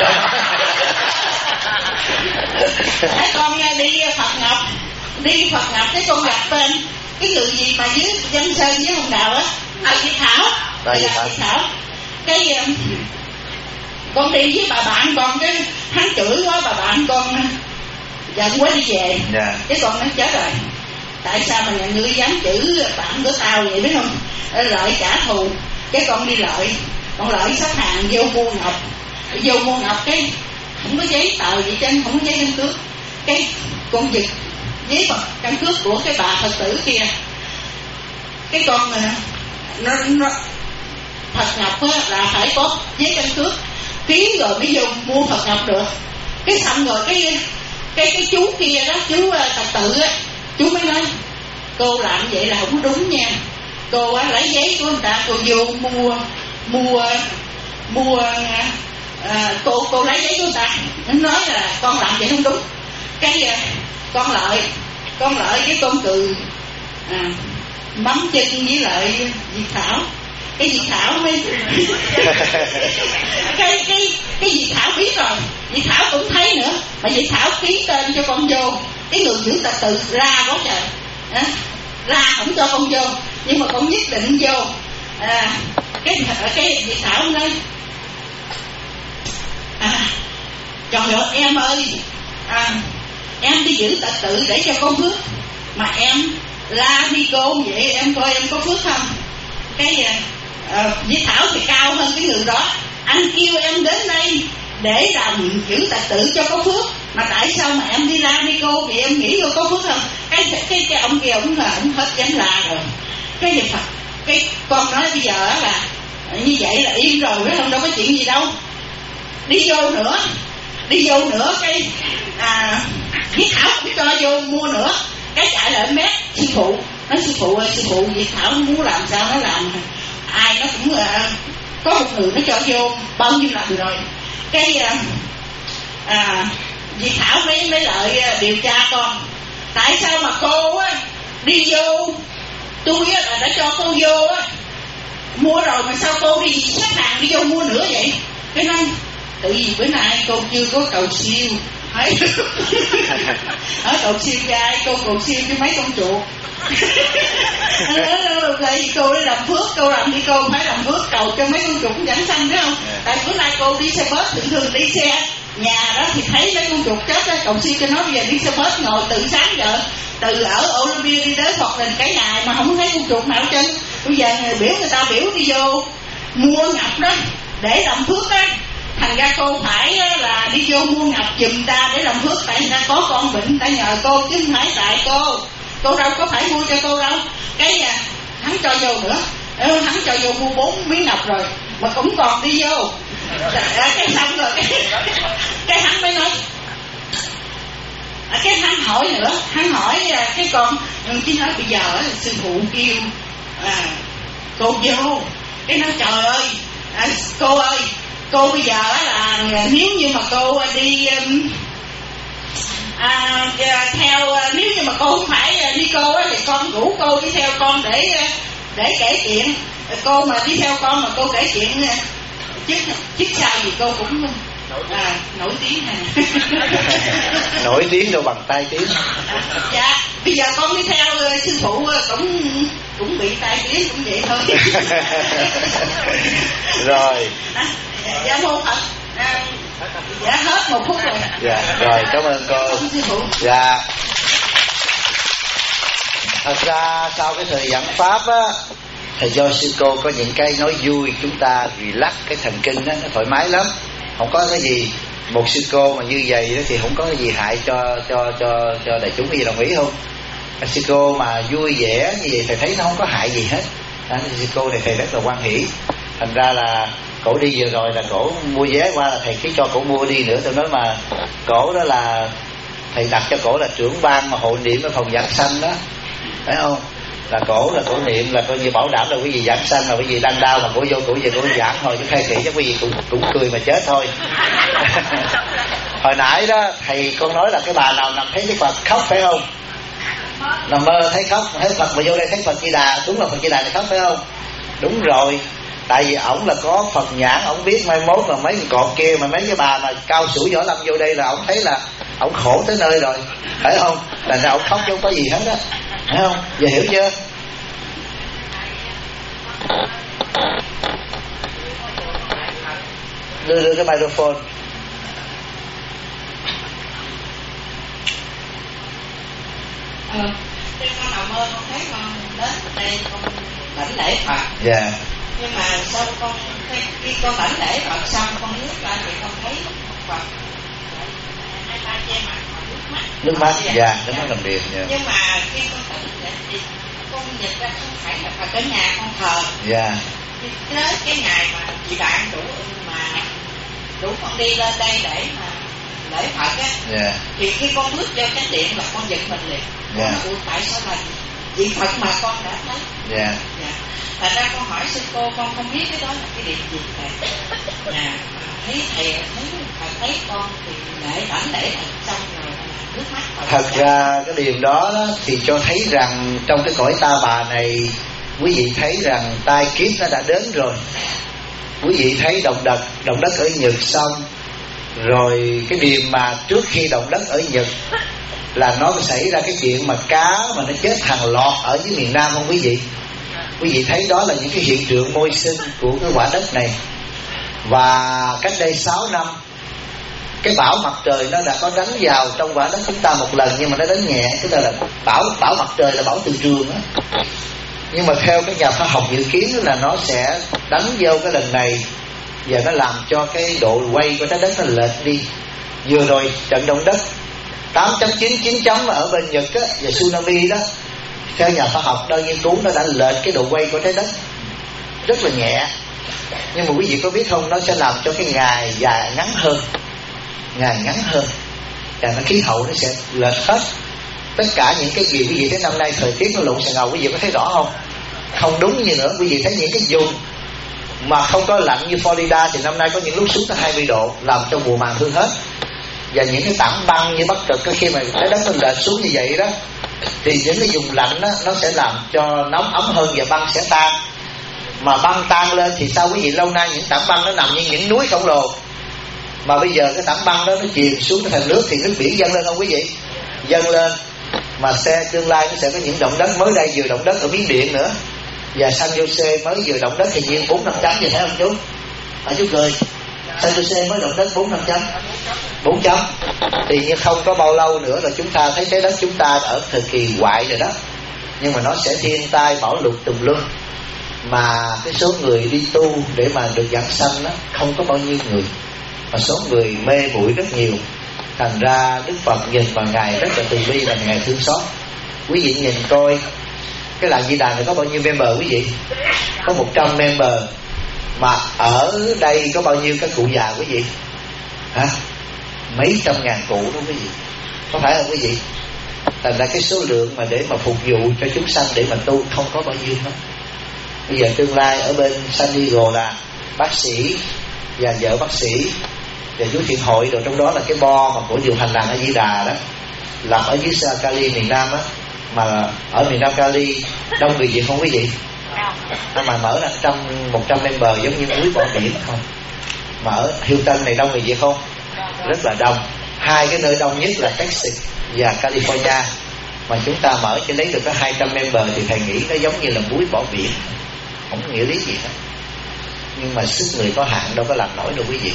Con đi Phật Ngọc cái con gặp bên cái người gì mà dưới Văn Sơn với Hồng Đào á, Chị Thảo. Cái con đi với bà bạn con, cái hắn chửi quá, bà bạn con giận quá đi về. Cái con nói chết rồi, tại sao mà nhà ngươi dám chửi bạn của tao vậy biết không? Lợi trả thù. Cái con đi Lợi, con Lợi xếp hàng vô mua ngọc, cái không có giấy tờ gì trên, không có giấy căn cước. Cái con giật giấy căn cước của cái bà Phật tử kia. Cái con nó Phật Ngọc là phải có giấy căn cước ký rồi mới vô mua Phật Ngọc được. Cái xong rồi cái chú kia đó, chú Phật tử á, chú mới nói cô làm vậy là không đúng nha. Cô lấy giấy của người ta, cô vô mua cô lấy giấy của người ta. Nó nói là con làm vậy không đúng. Cái con lợi cái con cười mắm chân với lại Diệp Thảo. Cái Diệp Thảo mới cái Diệp Thảo biết rồi, Diệp Thảo cũng thấy nữa, mà Diệp Thảo ký tên cho con vô. Cái người giữ trật tự ra quá trời, ra không cho con vô, nhưng mà con nhất định vô. Cái Diệp Thảo nói trời ơi em ơi, em đi giữ trật tự để cho có phước, mà em la đi cô vậy, em coi em có phước không? Cái Diệp Thảo thì cao hơn cái người đó. Anh kêu em đến đây để làm giữ trật tự cho có phước, mà tại sao mà em đi la đi cô vậy, em nghĩ cô có phước không? Cái ông kia ông hết dám la rồi. Cái con nói bây giờ là như vậy là yên rồi, biết không, đâu có chuyện gì đâu. Đi vô nữa cái Diệp Thảo cũng cho vô mua nữa. Cái chạy lại mét sư phụ, nói sư phụ ơi, sư phụ Diệp Thảo muốn làm sao nó làm, ai nó cũng có một người nó cho vô bao nhiêu lần rồi. Cái Diệp Thảo mới lại điều tra con, tại sao mà cô á đi vô, tôi á là đã cho cô vô á mua rồi, mà sao cô đi xếp hàng đi vô mua nữa vậy? Cái nói tự vì bữa nay cô chưa có cầu siêu. Ở cầu siêu cho ai? Cô cầu siêu cho mấy con chuột. Tại vì cô đi làm phước, cô làm đi cô phải làm phước cầu cho mấy con chuột vẫn xanh, phải không? Tại bữa nay cô đi xe bus, thường đi xe nhà đó thì thấy mấy con chuột chết đó, cầu siêu cho nó. Bây giờ đi xe bus ngồi từ sáng giờ, từ ở Olympia đi tới Phật Đình cả ngày mà không thấy con chuột nào trên. Bây giờ người ta biểu đi vô mua ngọc đó để làm phước đó. Thành ra cô phải là đi vô mua ngọc giùm ta để làm phước, tại người ta có con bệnh, ta nhờ cô chứ không phải tại cô đâu có phải mua cho cô đâu. Cái hắn cho vô nữa, hắn cho vô mua 4 miếng ngọc rồi mà cũng còn đi vô. Cái xong rồi cái hắn mới nói, cái hắn hỏi nữa, hắn hỏi cái con chứ nói bây giờ sư phụ kêu cô vô. Cái nói trời ơi cô ơi, cô bây giờ là nếu như mà cô đi theo, nếu như mà cô không phải đi cô thì con rủ cô đi theo con để kể chuyện. Cô mà đi theo con mà cô kể chuyện chứ sao gì cô cũng nổi tiếng này. Nổi tiếng đâu bằng tai tiếng. Dạ bây giờ con đi theo sư phụ cũng bị tai tiếng cũng vậy thôi. Rồi dạ mô Phật. Dạ hết 1 phút rồi. Dạ rồi, cảm ơn cô. Dạ thật ra sau cái thời giảng pháp á, thầy do sư cô có những cái nói vui, chúng ta relax cái thần kinh đó, nó thoải mái lắm, không có cái gì. Một sư cô mà như vậy đó thì không có cái gì hại cho đại chúng. Gì đồng ý không? Sư cô mà vui vẻ như vậy thầy thấy nó không có hại gì hết. Sư cô này thầy rất là hoan hỷ. Thành ra là cổ đi vừa rồi là cổ mua vé qua là thầy cứ cho cổ mua đi nữa. Tôi nói mà cổ đó là thầy đặt cho cổ là trưởng ban mà hộ niệm ở phòng giảng sanh đó, phải không? Là cổ niệm là coi như bảo đảm là quý vị giảng sanh, là quý vị đang đau mà cổ vô cổ về cổ giảng thôi, chứ khai thị chắc quý vị cũng cười mà chết thôi. Hồi nãy đó thầy con nói là cái bà nào nằm thấy cái Phật khóc phải không? Nằm mơ thấy khóc, thấy Phật mà vô đây thấy Phật Di Đà, đúng là Phật Di Đà này khóc phải không? Đúng rồi. Tại vì ổng là có Phật nhãn, ổng biết mai mốt là mấy con cọp kia, mà mấy cái bà mà cao sủi võ lâm vô đây là ổng thấy là ổng khổ tới nơi rồi, phải không? Là ra ổng khóc chứ không có gì hết á, phải không? Giờ hiểu chưa? Đưa cái microphone. Khi con nằm mơ con thấy con đến đây con đảnh lễ Phật. Dạ. Nhưng mà sau con khi con đảnh lễ Phật xong con nước ra thì con thấy Phật hai tay che mặt và nước mắt. Dạ, nước mắt làm điềm. Nhưng mà khi con đảnh lễ thì con nhận ra không phải là Phật ở nhà con thờ. Dạ. Tới cái ngày mà chị bạn đủ con đi lên đây để mà lễ Phật á, thì khi con bước vô chánh điện là con giật mình liền. Con nói, tại sao là vị Phật mà con đã thấy. Thành ra con hỏi sư cô, con không biết cái đó là cái điện gì thầy. Thấy thầy thấy con thì đảnh lễ xong rồi nước mắt Phật. Thật ra cái điều đó thì cho thấy rằng trong cái cõi ta bà này, quý vị thấy rằng tai kiếp nó đã đến rồi. Quý vị thấy động đất ở Nhật xong rồi, cái điều mà trước khi động đất ở Nhật là nó xảy ra cái chuyện mà cá mà nó chết hàng loạt ở dưới miền Nam không quý vị? Quý vị thấy đó là những cái hiện tượng môi sinh của cái quả đất này. Và cách đây 6 năm cái bão mặt trời nó đã có đánh vào trong quả đất chúng ta một lần, nhưng mà nó đánh nhẹ. Tức là bão mặt trời là bão từ trường á. Nhưng mà theo các nhà khoa học dự kiến là nó sẽ đánh vô cái lần này và nó làm cho cái độ quay của trái đất nó lệch đi. Vừa rồi trận động đất 8.9, 9 chấm ở bên Nhật á, và tsunami đó, theo nhà khoa học đang nghiên cứu nó đã lệch cái độ quay của trái đất rất là nhẹ. Nhưng mà quý vị có biết không, nó sẽ làm cho cái ngày dài ngắn hơn, và nó khí hậu nó sẽ lệch hết. Tất cả những cái gì quý vị thấy năm nay thời tiết nó lộn xà ngầu, quý vị có thấy rõ không? Không đúng như nữa. Quý vị thấy những cái vùng mà không có lạnh như Florida thì năm nay có những lúc xuống tới 20 độ, làm cho mùa màng hư hết. Và những cái tảng băng như Bắc Cực, khi mà trái đất nó lệch xuống như vậy đó, thì những cái vùng lạnh đó, nó sẽ làm cho nóng ấm hơn và băng sẽ tan. Mà băng tan lên thì sao quý vị? Lâu nay những tảng băng nó nằm như những núi khổng lồ, mà bây giờ cái tảng băng đó nó chìm xuống thành nước thì nước biển dâng lên không quý vị? Dâng lên. Mà tương lai nó sẽ có những động đất. Mới đây vừa động đất ở Miến Điện nữa, và San Jose mới vừa động đất thì nhiên 4-5 chấm, vậy thấy không chú? Chú cười. San Jose mới động đất 4-5 chấm, 4 chấm. Thì như không có bao lâu nữa là chúng ta thấy trái đất chúng ta ở thời kỳ hoại rồi đó. Nhưng mà nó sẽ thiên tai bão lụt tùm lum. Mà cái số người đi tu để mà được giảng sanh đó không có bao nhiêu người, mà số người mê muội rất nhiều. Thành ra Đức Phật nhìn vào Ngài rất là từ bi và Ngài thương xót. Quý vị nhìn coi cái làng Di Đà này có bao nhiêu member quý vị? Có 100 member. Mà ở đây có bao nhiêu các cụ già quý vị? Hả? Mấy trăm ngàn cụ đó quý vị. Có phải không quý vị? Thành ra cái số lượng mà để mà phục vụ cho chúng sanh để mà tu không có bao nhiêu hết. Bây giờ tương lai ở bên San Diego là bác sĩ và vợ bác sĩ và chú thiện hội rồi, trong đó là cái bo mà của điều hành làng A Di Đà đó, làm ở dưới Cali miền Nam á. Mà ở miền Nam Cali đông người Việt không quý vị? Mà mở ra 100 member giống như núi bỏ biển không. Mà ở Houston này đông người Việt không? Rất là đông. Hai cái nơi đông nhất là Texas và California. Mà chúng ta mở cho lấy được có 200 member thì thầy nghĩ nó giống như là muối bỏ biển, không có nghĩa lý gì hết. Nhưng mà sức người có hạn đâu có làm nổi đâu quý vị.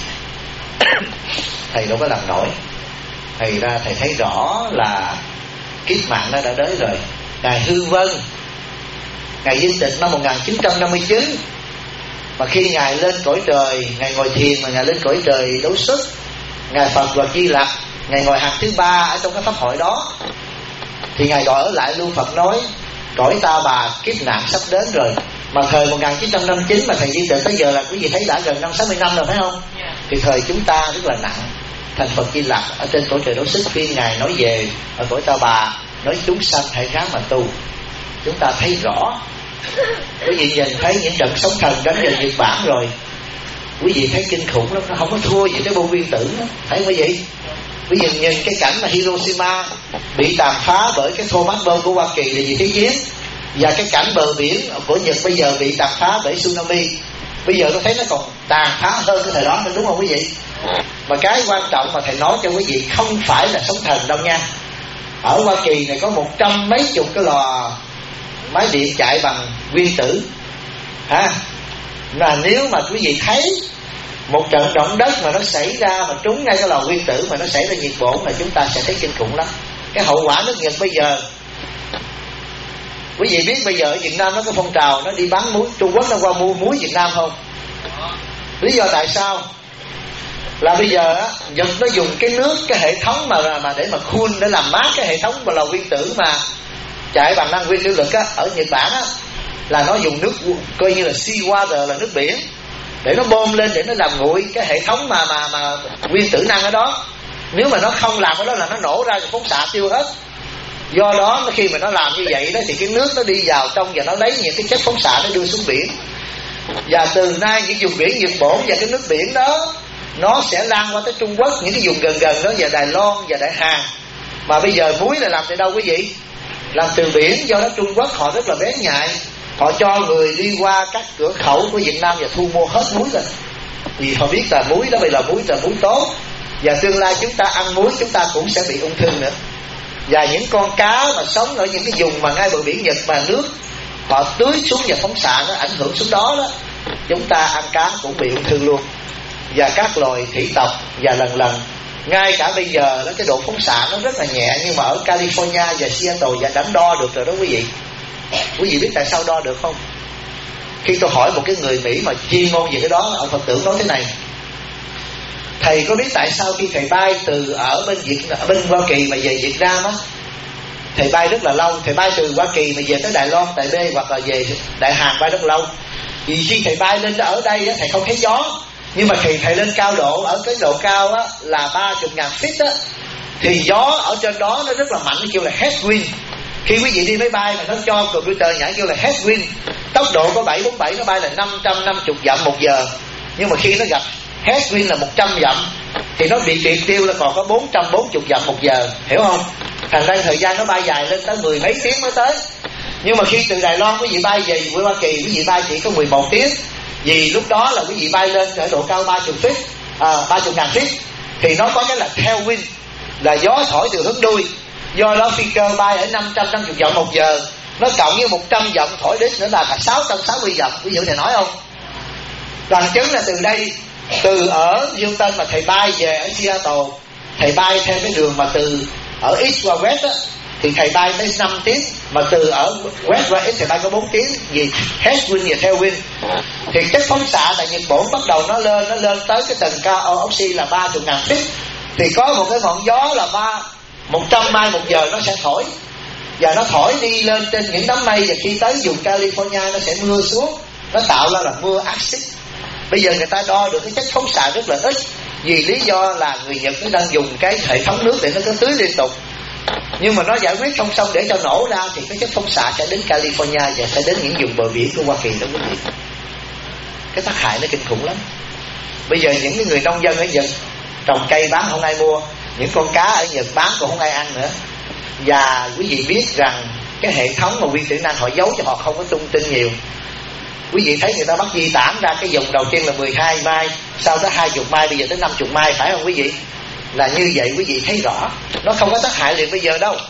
Thầy đâu có làm nổi. Thầy ra thầy thấy rõ là kiếp mạng nó đã đến rồi. Ngài Hư Vân, Ngài viên tịch năm 1959, mà khi Ngài lên cõi trời, Ngài ngồi thiền mà Ngài lên cõi trời đấu xuất, Ngài Phật và Di Lặc, Ngài ngồi hàng thứ 3 ở trong cái pháp hội đó, thì Ngài gọi ở lại luôn. Phật nói cõi ta bà kiếp nạn sắp đến rồi. Mà thời 1959 mà thầy viên tịch tới giờ là quý vị thấy đã gần 60 năm rồi phải không? Thì thời chúng ta rất là nặng. Thành Phật Di Lặc ở trên cõi trời đấu sức, khi Ngài nói về ở cõi ta bà, nói chúng sanh hãy ráng mà tu. Chúng ta thấy rõ. Quý vị nhìn thấy những trận sóng thần đánh vào Nhật Bản rồi, quý vị thấy kinh khủng lắm, nó không có thua gì cái bom nguyên tử đó. Thấy không quý vị? Quý vị nhìn cái cảnh mà Hiroshima bị tàn phá bởi cái Thomas bom của Hoa Kỳ là gì thế chiến, và cái cảnh bờ biển của Nhật bây giờ bị tàn phá bởi tsunami. Bây giờ tôi thấy nó còn tàn phá hơn cái thời đó nữa, đúng không quý vị? Mà cái quan trọng mà thầy nói cho quý vị không phải là sóng thần đâu nha. Ở Hoa Kỳ này có 100 mấy chục cái lò máy điện chạy bằng nguyên tử ha. Mà nếu mà quý vị thấy một trận động đất mà nó xảy ra mà trúng ngay cái lò nguyên tử mà nó xảy ra nhiệt bổn là chúng ta sẽ thấy kinh khủng lắm. Cái hậu quả nước Nhật bây giờ, quý vị biết bây giờ ở Việt Nam nó có phong trào nó đi bán muối, Trung Quốc nó qua mua muối Việt Nam không? Lý do tại sao? Là bây giờ á, Nhật nó dùng cái nước, cái hệ thống mà để mà cool, để làm mát cái hệ thống mà lò nguyên tử mà chạy bằng năng nguyên tử lực á, ở Nhật Bản á, là nó dùng nước coi như là sea water, là nước biển, để nó bơm lên để nó làm nguội cái hệ thống mà nguyên tử năng ở đó. Nếu mà nó không làm cái đó là nó nổ ra rồi phóng xạ tiêu hết. Do đó khi mà nó làm như vậy đó thì cái nước nó đi vào trong và nó lấy những cái chất phóng xạ nó đưa xuống biển. Và từ nay những vùng biển nhiệt bổn và cái nước biển đó nó sẽ lan qua tới Trung Quốc, những cái vùng gần gần đó, và Đài Loan và Đại Hàn. Mà bây giờ muối là làm từ đâu quý vị? Làm từ biển. Do đó Trung Quốc họ rất là bén nhạy, họ cho người đi qua các cửa khẩu của Việt Nam và thu mua hết muối lên, vì họ biết là muối đó bây là muối tốt, và tương lai chúng ta ăn muối chúng ta cũng sẽ bị ung thư nữa. Và những con cá mà sống ở những cái vùng mà ngay bờ biển Nhật mà nước họ tưới xuống và phóng xạ nó ảnh hưởng xuống đó đó, chúng ta ăn cá cũng bị ung thư luôn. Và các loài thủy tộc, và lần ngay cả bây giờ đó cái độ phóng xạ nó rất là nhẹ, nhưng mà ở California và Seattle và đã đo được rồi đó quý vị. Quý vị biết tại sao đo được không? Khi tôi hỏi một cái người Mỹ mà chuyên môn về cái đó, ông Phật tử nói thế này: thầy có biết tại sao khi thầy bay từ ở bên Hoa Kỳ mà về Việt Nam á, thầy bay rất là lâu. Thầy bay từ Hoa Kỳ mà về tới Đài Loan, Đài B hoặc là về Đại Hàn bay rất lâu. Vì khi thầy bay lên ở đây á, thầy không thấy gió. Nhưng mà khi thầy lên cao độ, ở cái độ cao á, là 30.000 feet á, thì gió ở trên đó nó rất là mạnh, nó kêu là headwind. Khi quý vị đi máy bay mà nó cho computer nhảy kêu là headwind, tốc độ có 747, nó bay là 550 dặm một giờ. Nhưng mà khi nó gặp headwind là 100 dặm thì nó bị triệt tiêu là còn có 440 dặm một giờ, hiểu không? Thành ra thời gian nó bay dài lên tới 10 mấy tiếng mới tới. Nhưng mà khi từ Đài Loan quý vị bay về với Hoa Kỳ, quý vị bay chỉ có 11 tiếng. Vì lúc đó là quý vị bay lên ở độ cao 30.000 feet thì nó có cái là tailwind, là gió thổi từ hướng đuôi. Do đó phi cơ bay ở 550 dặm một giờ, nó cộng với 100 dặm thổi đến nữa là cả 660 dặm. Quý vị thầy nói không? Bằng chứng là từ đây, từ ở Houston mà thầy bay về ở Seattle, thầy bay theo cái đường mà từ ở East qua West á, thì thầy bay tới 5 tiếng. Mà từ ở West qua East thầy bay có 4 tiếng. Vì headwind và tailwind thì chất phóng xạ tại nhiệt bổn bắt đầu nó lên tới cái tầng cao oxy là 30.000 feet. Thì có một cái ngọn gió là 100 mai một giờ nó sẽ thổi, và nó thổi đi lên trên những đám mây, và khi tới vùng California nó sẽ mưa xuống, nó tạo ra là mưa axit. Bây giờ người ta đo được cái chất phóng xạ rất là ít, vì lý do là người Nhật nó đang dùng cái hệ thống nước để nó cứ tưới liên tục. Nhưng mà nó giải quyết không xong, để cho nổ ra thì cái chất phóng xạ sẽ đến California và sẽ đến những vùng bờ biển của Hoa Kỳ đó quý vị. Cái tác hại nó kinh khủng lắm. Bây giờ những cái người nông dân ở Nhật trồng cây bán không ai mua, những con cá ở Nhật bán còn không ai ăn nữa. Và quý vị biết rằng cái hệ thống mà nguyên tử năng họ giấu cho họ không có tung tin nhiều. Quý vị thấy người ta bắt di tản ra cái vùng đầu tiên là 12 mai, sau tới 20 mai, bây giờ tới 50 mai, phải không quý vị? Là như vậy quý vị thấy rõ, nó không có tác hại liền bây giờ đâu.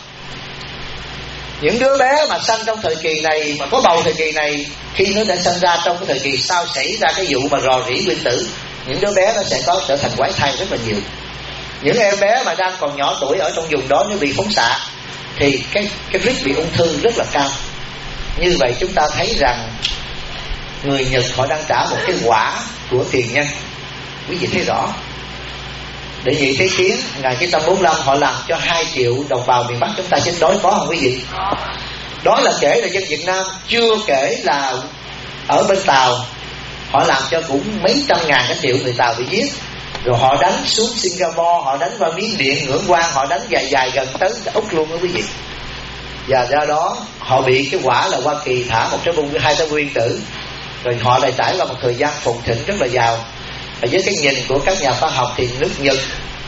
Những đứa bé mà sanh trong thời kỳ này, mà có bầu thời kỳ này, khi nó đã sanh ra trong cái thời kỳ sau xảy ra cái vụ mà rò rỉ nguyên tử, những đứa bé nó sẽ có trở thành quái thai rất là nhiều. Những em bé mà đang còn nhỏ tuổi ở trong vùng đó nếu bị phóng xạ thì cái risk bị ung thư rất là cao. Như vậy chúng ta thấy rằng người Nhật họ đang trả một cái quả của tiền nhân. Quý vị thấy rõ. Để vậy Thế Chiến 1945 họ làm cho 2 triệu đồng bào miền Bắc chúng ta chết đói, có không quý vị? Đó là kể là dân Việt Nam, chưa kể là ở bên Tàu họ làm cho cũng mấy trăm ngàn cái triệu người Tàu bị giết. Rồi họ đánh xuống Singapore, họ đánh qua Miến Điện, Ngưỡng Quan, họ đánh dài gần tới Úc luôn đó quý vị. Và do đó họ bị cái quả là Hoa Kỳ thả 2 trái nguyên tử. Rồi họ lại trải qua một thời gian phồn thịnh rất là giàu. Và với cái nhìn của các nhà khoa học thì nước Nhật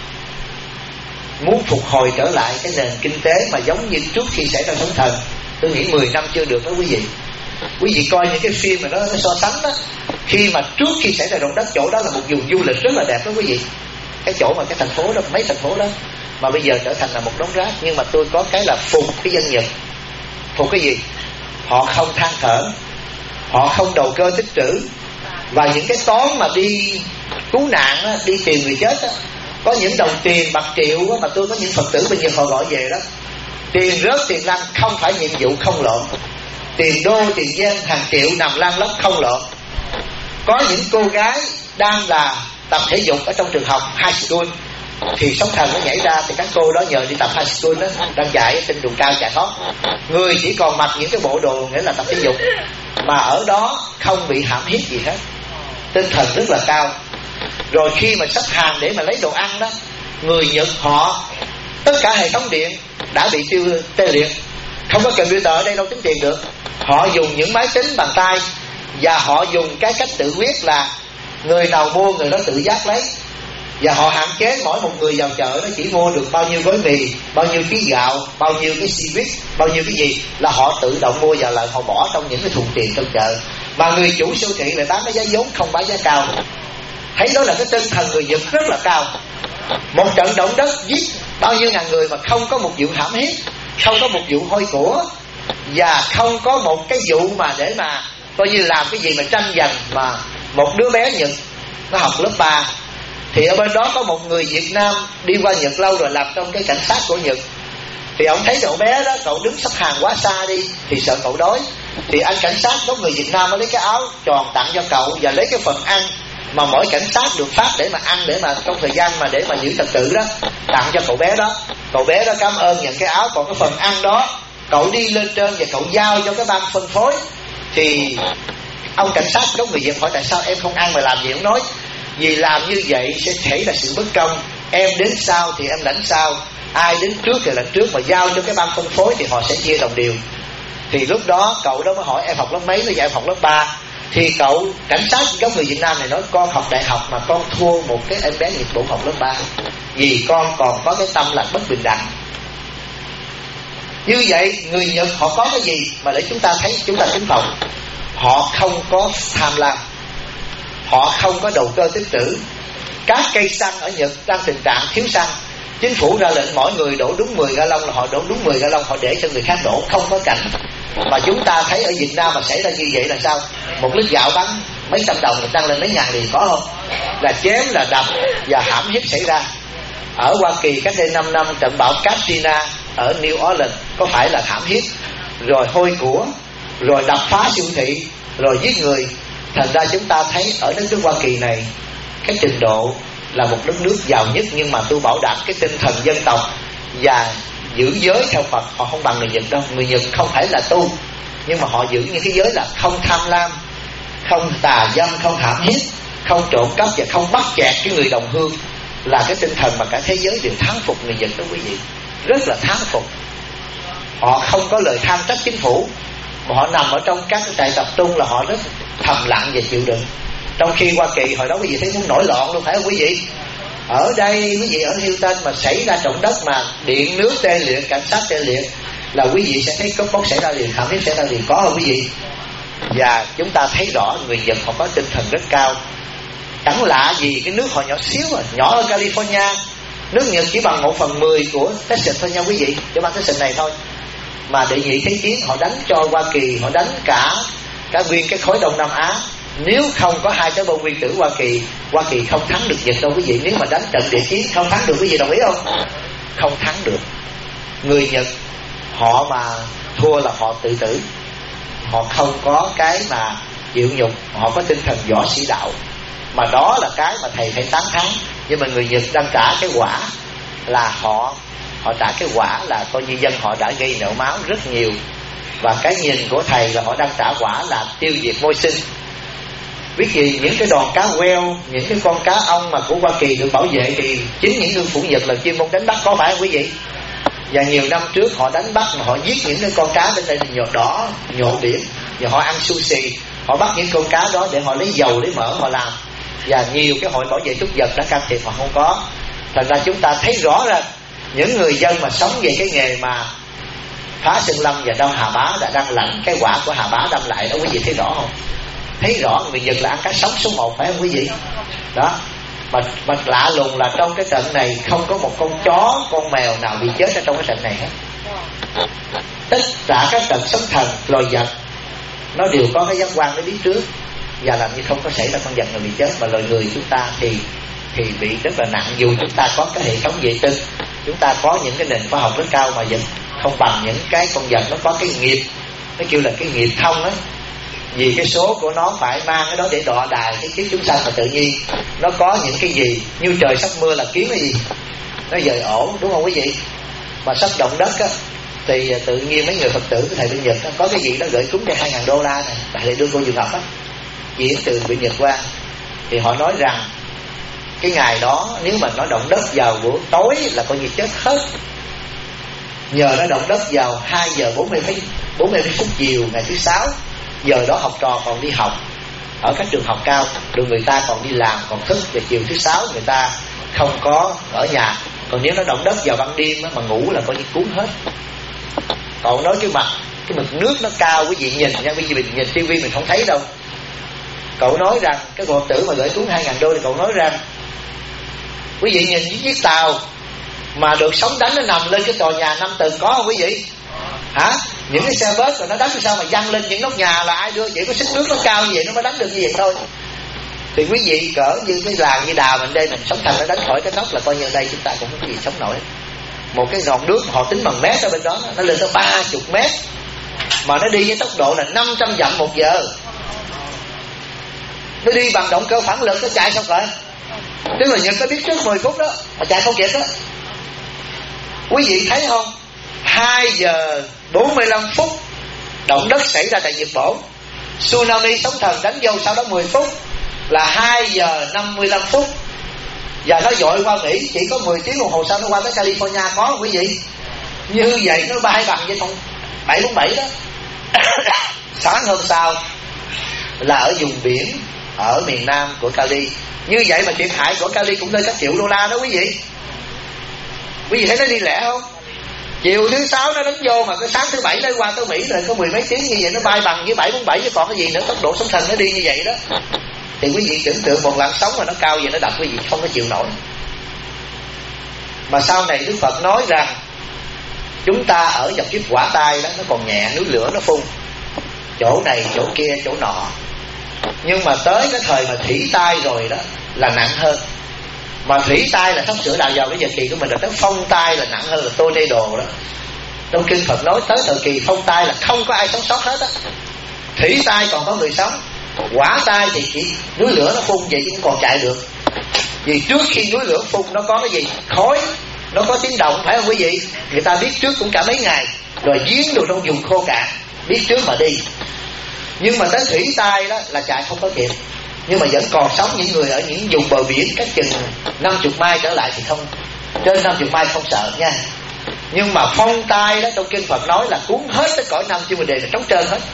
muốn phục hồi trở lại cái nền kinh tế mà giống như trước khi xảy ra sóng thần, tôi nghĩ 10 năm chưa được đó quý vị. Quý vị coi những cái phim mà nó so sánh đó, Khi mà trước khi xảy ra động đất, chỗ đó là một vùng du lịch rất là đẹp đó quý vị. Cái chỗ mà cái thành phố đó, mấy thành phố đó mà bây giờ trở thành là một đống rác. Nhưng mà tôi có cái là phục cái dân Nhật. Phục cái gì? Họ không than thở, họ không đầu cơ tích trữ. Và những cái toán mà đi cứu nạn á, đi tìm người chết á, có những đồng tiền bạc triệu á, mà tôi có những Phật tử bây giờ họ gọi về đó, tiền rớt tiền lăn không phải nhiệm vụ không lộn, tiền đô tiền yen hàng triệu nằm lăn lóc không lộn. Có những cô gái đang là tập thể dục ở trong trường học high school, thì sóng thần nó nhảy ra, thì các cô đó nhờ đi tập high school đó, đang chạy trên đường cao chạy thoát. Người chỉ còn mặc những cái bộ đồ nghĩa là tập thể dục, mà ở đó không bị hãm hiếp gì hết, tinh thần rất là cao. Rồi khi mà sắp hàng để mà lấy đồ ăn đó, người Nhật họ tất cả hệ thống điện đã bị tê liệt, không có computer ở đây đâu tính tiền được. Họ dùng những máy tính bằng tay, và họ dùng cái cách tự quyết là người nào mua người đó tự giác lấy. Và họ hạn chế mỗi một người vào chợ nó chỉ mua được bao nhiêu gói mì, bao nhiêu ký gạo, bao nhiêu cái xì bao nhiêu cái gì là họ tự động mua vào, lại họ bỏ trong những cái thùng tiền trong chợ. Mà người chủ siêu thị lại bán cái giá vốn, không bán giá cao. Thấy đó là cái tinh thần người Nhật rất là cao. Một trận động đất giết bao nhiêu ngàn người mà không có một vụ hãm hiếp, không có một vụ hôi của, và không có một cái vụ mà để mà coi như làm cái gì mà tranh giành. Mà một đứa bé Nhật nó học lớp 3, thì ở bên đó có một người Việt Nam đi qua Nhật lâu rồi làm trong cái cảnh sát của Nhật. Thì ông thấy cậu bé đó, cậu đứng sắp hàng quá xa đi thì sợ cậu đói, thì anh cảnh sát có người Việt Nam mới lấy cái áo tròn tặng cho cậu, và lấy cái phần ăn mà mỗi cảnh sát được phát để mà ăn, để mà trong thời gian mà để mà giữ trật tự đó, tặng cho cậu bé đó. Cậu bé đó cảm ơn nhận cái áo, còn cái phần ăn đó cậu đi lên trên và cậu giao cho cái ban phân phối. Thì ông cảnh sát có người Việt hỏi tại sao em không ăn mà làm gì? Ông nói vì làm như vậy sẽ thể là sự bất công, em đến sau thì em lãnh sau, ai đến trước thì lãnh trước, mà giao cho cái ban phân phối thì họ sẽ chia đồng đều. Thì lúc đó cậu đó mới hỏi em học lớp mấy? Nó dạy em học lớp 3. Thì cậu cảnh sát giống người Việt Nam này nói con học đại học mà con thua một cái em bé Nhật Bản học lớp 3, vì con còn có cái tâm là bất bình đẳng. Như vậy người Nhật họ có cái gì mà để chúng ta thấy chúng ta kính trọng? Họ không có tham lam, họ không có đầu cơ tích trữ. Các cây xăng ở Nhật đang tình trạng thiếu xăng, chính phủ ra lệnh mỗi người đổ đúng 10 gallon là họ đổ đúng 10 gallon, họ để cho người khác đổ, không có cảnh mà chúng ta thấy ở Việt Nam mà xảy ra như vậy là sao? Một lít gạo bán mấy trăm đồng người tăng lên mấy ngàn thì có không? Là chém, là đập và hãm hiếp xảy ra. Ở Hoa Kỳ cách đây 5 năm trận bão Katrina ở New Orleans có phải là hãm hiếp, rồi hôi của, rồi đập phá siêu thị, rồi giết người. Thành ra chúng ta thấy ở đất nước Hoa Kỳ này cái trình độ là một đất nước giàu nhất, nhưng mà tôi bảo đảm cái tinh thần dân tộc và giữ giới theo Phật họ không bằng người Nhật đâu. Người Nhật không phải là tu, nhưng mà họ giữ những cái giới là không tham lam, không tà dâm, không hãm hiếp, không trộm cắp và không bắt chẹt cái người đồng hương. Là cái tinh thần mà cả thế giới đều thán phục người Nhật đó quý vị, rất là thán phục. Họ không có lời than trách chính phủ, mà họ nằm ở trong các trại tập trung là họ rất thầm lặng và chịu đựng. Trong khi Hoa Kỳ hồi đó quý vị thấy muốn nổi loạn luôn, phải không quý vị? Ở đây quý vị ở Houston mà xảy ra động đất mà điện nước tê liệt, cảnh sát tê liệt, là quý vị sẽ thấy cướp bóc xảy ra liền, hãm hiếp xảy ra liền, có không quý vị? Và chúng ta thấy rõ người Nhật họ có tinh thần rất cao. Chẳng lạ gì cái nước họ nhỏ xíu à, nhỏ ở California, nước Nhật chỉ bằng 1/10 của Texas thôi nha quý vị, cho bang Texas này thôi. Mà đệ nhị thế chiến họ đánh cho Hoa Kỳ, họ đánh cả nguyên cái khối Đông Nam Á. Nếu không có hai trái bom nguyên tử Hoa Kỳ không thắng được Nhật đâu quý vị. Nếu mà đánh trận địa chiến không thắng được, quý vị đồng ý không? Không thắng được. Người Nhật họ mà thua là họ tự tử, họ không có cái mà chịu nhục, họ có tinh thần võ sĩ đạo. Mà đó là cái mà thầy phải tán thán. Nhưng mà người Nhật đang trả cái quả là họ trả cái quả là coi như dân họ đã gây nợ máu rất nhiều. Và cái nhìn của thầy là họ đang trả quả là tiêu diệt môi sinh. Biết gì những cái đòn cá queo, những cái con cá ong mà của Hoa Kỳ được bảo vệ thì chính những ngư phủ Nhật là chuyên môn đánh bắt, có phải không quý vị? Và nhiều năm trước họ đánh bắt mà họ giết những cái con cá bên đây nhột đỏ, nhột biển, và họ ăn sushi. Họ bắt những con cá đó để họ lấy dầu, lấy mỡ họ làm. Và nhiều cái hội bảo vệ súc vật đã can thiệp họ không có. Thành ra chúng ta thấy rõ ra những người dân mà sống về cái nghề mà phá sơn lâm và đâm hà bá đã đang lãnh cái quả của hà bá đâm lại đó, quý vị thấy rõ không? thấy rõ người Nhật là ăn cá sống số 1, phải không quý vị? Đó. Mà lạ lùng là trong cái trận này không có một con chó, con mèo nào bị chết ở trong cái trận này hết. Tất cả các trận sóng thần, loài vật nó đều có cái giác quan nó biết trước và làm như không có xảy ra con vật nào bị chết. Mà loài người chúng ta thì bị rất là nặng. Dù chúng ta có cái hệ thống vệ tinh, chúng ta có những cái nền khoa học rất cao, mà vẫn không bằng những cái con vật nó có cái nghiệp, nó kêu là cái nghiệp thông á. Vì cái số của nó phải mang cái đó để đọa đài cái kiếp chúng sanh, mà tự nhiên nó có những cái gì như trời sắp mưa là kiếm cái gì nó dời ổ, đúng không quý vị? Mà sắp động đất á thì tự nhiên mấy người Phật tử cái thầy bên Nhật á, có cái gì đó gửi cúng cho $2,000 này, tại đưa cô Dược Ngọc á, diễn từ bên Nhật qua. Thì họ nói rằng cái ngày đó nếu mà nó động đất vào buổi tối là coi như chết hết. Nhờ nó động đất vào 2 giờ 40 phút chiều ngày thứ 6, giờ đó học trò còn đi học ở các trường học cao, rồi người ta còn đi làm còn thức, và chiều thứ 6 người ta không có ở nhà. Còn nếu nó động đất vào ban đêm mà ngủ là coi như cuốn hết. Cậu nói cái mực nước nó cao, quý vị nhìn nha, quý vị mình nhìn tivi mình không thấy đâu. Cậu nói rằng cái Phật tử mà gửi cuốn $2,000 thì cậu nói rằng quý vị nhìn những chiếc tàu mà được sóng đánh nó nằm lên cái tòa nhà 5 tầng có không quý vị? Hả? Những cái xe bus rồi nó đánh sao mà văng lên những nóc nhà là ai đưa? Chỉ có sức nước nó cao như vậy nó mới đánh được như vậy thôi. Thì quý vị cỡ như cái làng như Đào mình đây, mình sóng thần nó đánh khỏi cái nóc là coi như ở đây chúng ta cũng không có gì sống nổi. Một cái ngọn nước họ tính bằng mét ở bên đó, nó lên tới 30 mét, mà nó đi với tốc độ là 500 dặm một giờ. Nó đi bằng động cơ phản lực, nó chạy sao vậy? Tức là Nhật nó biết trước 10 phút đó mà chạy không kịp đó. Quý vị thấy không? 2 giờ 45 phút động đất xảy ra tại Nhật Bản, tsunami sóng thần đánh vô sau đó 10 phút là 2 giờ 55 phút, và nó dội qua Mỹ, chỉ có 10 tiếng đồng hồ sau nó qua tới California, có không quý vị? Như vậy nó bay bằng với con 747 đó. Sáng hôm sau là ở vùng biển ở miền Nam của Cali. Như vậy mà thiệt hại của Cali cũng lên các triệu $, đó quý vị. Quý vị thấy nó đi lẹ không? Chiều thứ 6 nó đánh vô, mà cái sáng thứ 7 nó qua tới Mỹ rồi, có 10 mấy tiếng như vậy nó bay bằng với 747 chứ còn cái gì nữa. Tốc độ sóng thần nó đi như vậy đó. Thì quý vị tưởng tượng một làn sóng mà nó cao vậy nó đập quý vị không có chịu nổi. Mà sau này Đức Phật nói rằng chúng ta ở dòng kiếp quả tai đó, nó còn nhẹ, núi lửa nó phun chỗ này chỗ kia chỗ nọ. Nhưng mà tới cái thời mà thủy tai rồi đó là nặng hơn. Mà thủy tai là sắp sửa đạt vào cái thời kỳ của mình rồi. Tới phong tai là nặng hơn, là tornado đó. Trong kinh Phật nói tới thời kỳ phong tai là không có ai sống sót hết á. Thủy tai còn có người sống, quả tai thì chỉ núi lửa nó phun vậy chứ cũng còn chạy được. Vì trước khi núi lửa phun nó có cái gì? Khói, nó có tiếng động, phải không quý vị? Người ta biết trước cũng cả mấy ngày. Rồi giếng đồ trong vùng khô cạn, biết trước mà đi. Nhưng mà tới thủy tai đó là chạy không có kịp. Nhưng mà vẫn còn sống những người ở những vùng bờ biển cách chừng 50 mai trở lại thì không, trên 50 mai không sợ nha. Nhưng mà phong tai đó trong kinh Phật nói là cuốn hết tới cõi năm chứ mình đề là trống trơn hết.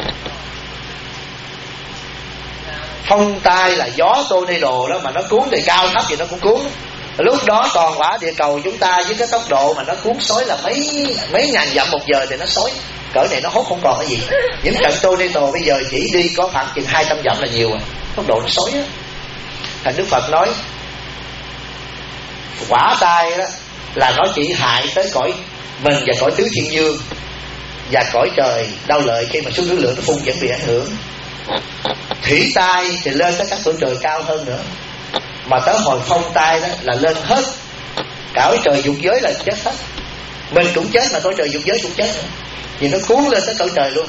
Phong tai là gió tornado đó, mà nó cuốn từ cao thấp thì nó cũng cuốn. Lúc đó toàn quả địa cầu chúng ta với cái tốc độ mà nó cuốn xối là mấy ngàn dặm một giờ thì nó xối. Cỡ này nó hốt không còn cái gì. Những trận tornado bây giờ chỉ đi có khoảng chừng 200 dặm là nhiều rồi. Tốc độ nó xối á. Thành Đức Phật nói quả tai đó là nó chỉ hại tới cõi mình và cõi tứ thiên dương và cõi trời đau lợi, khi mà số núi lửa nó phun vẫn bị ảnh hưởng. Thủy tai thì lên tới các cõi trời cao hơn nữa. Mà tới hồi phong tai đó là lên hết cả cõi trời dục giới là chết hết. Mình cũng chết mà cõi trời dục giới cũng chết nữa. Vì nó cuốn lên tới cõi trời luôn.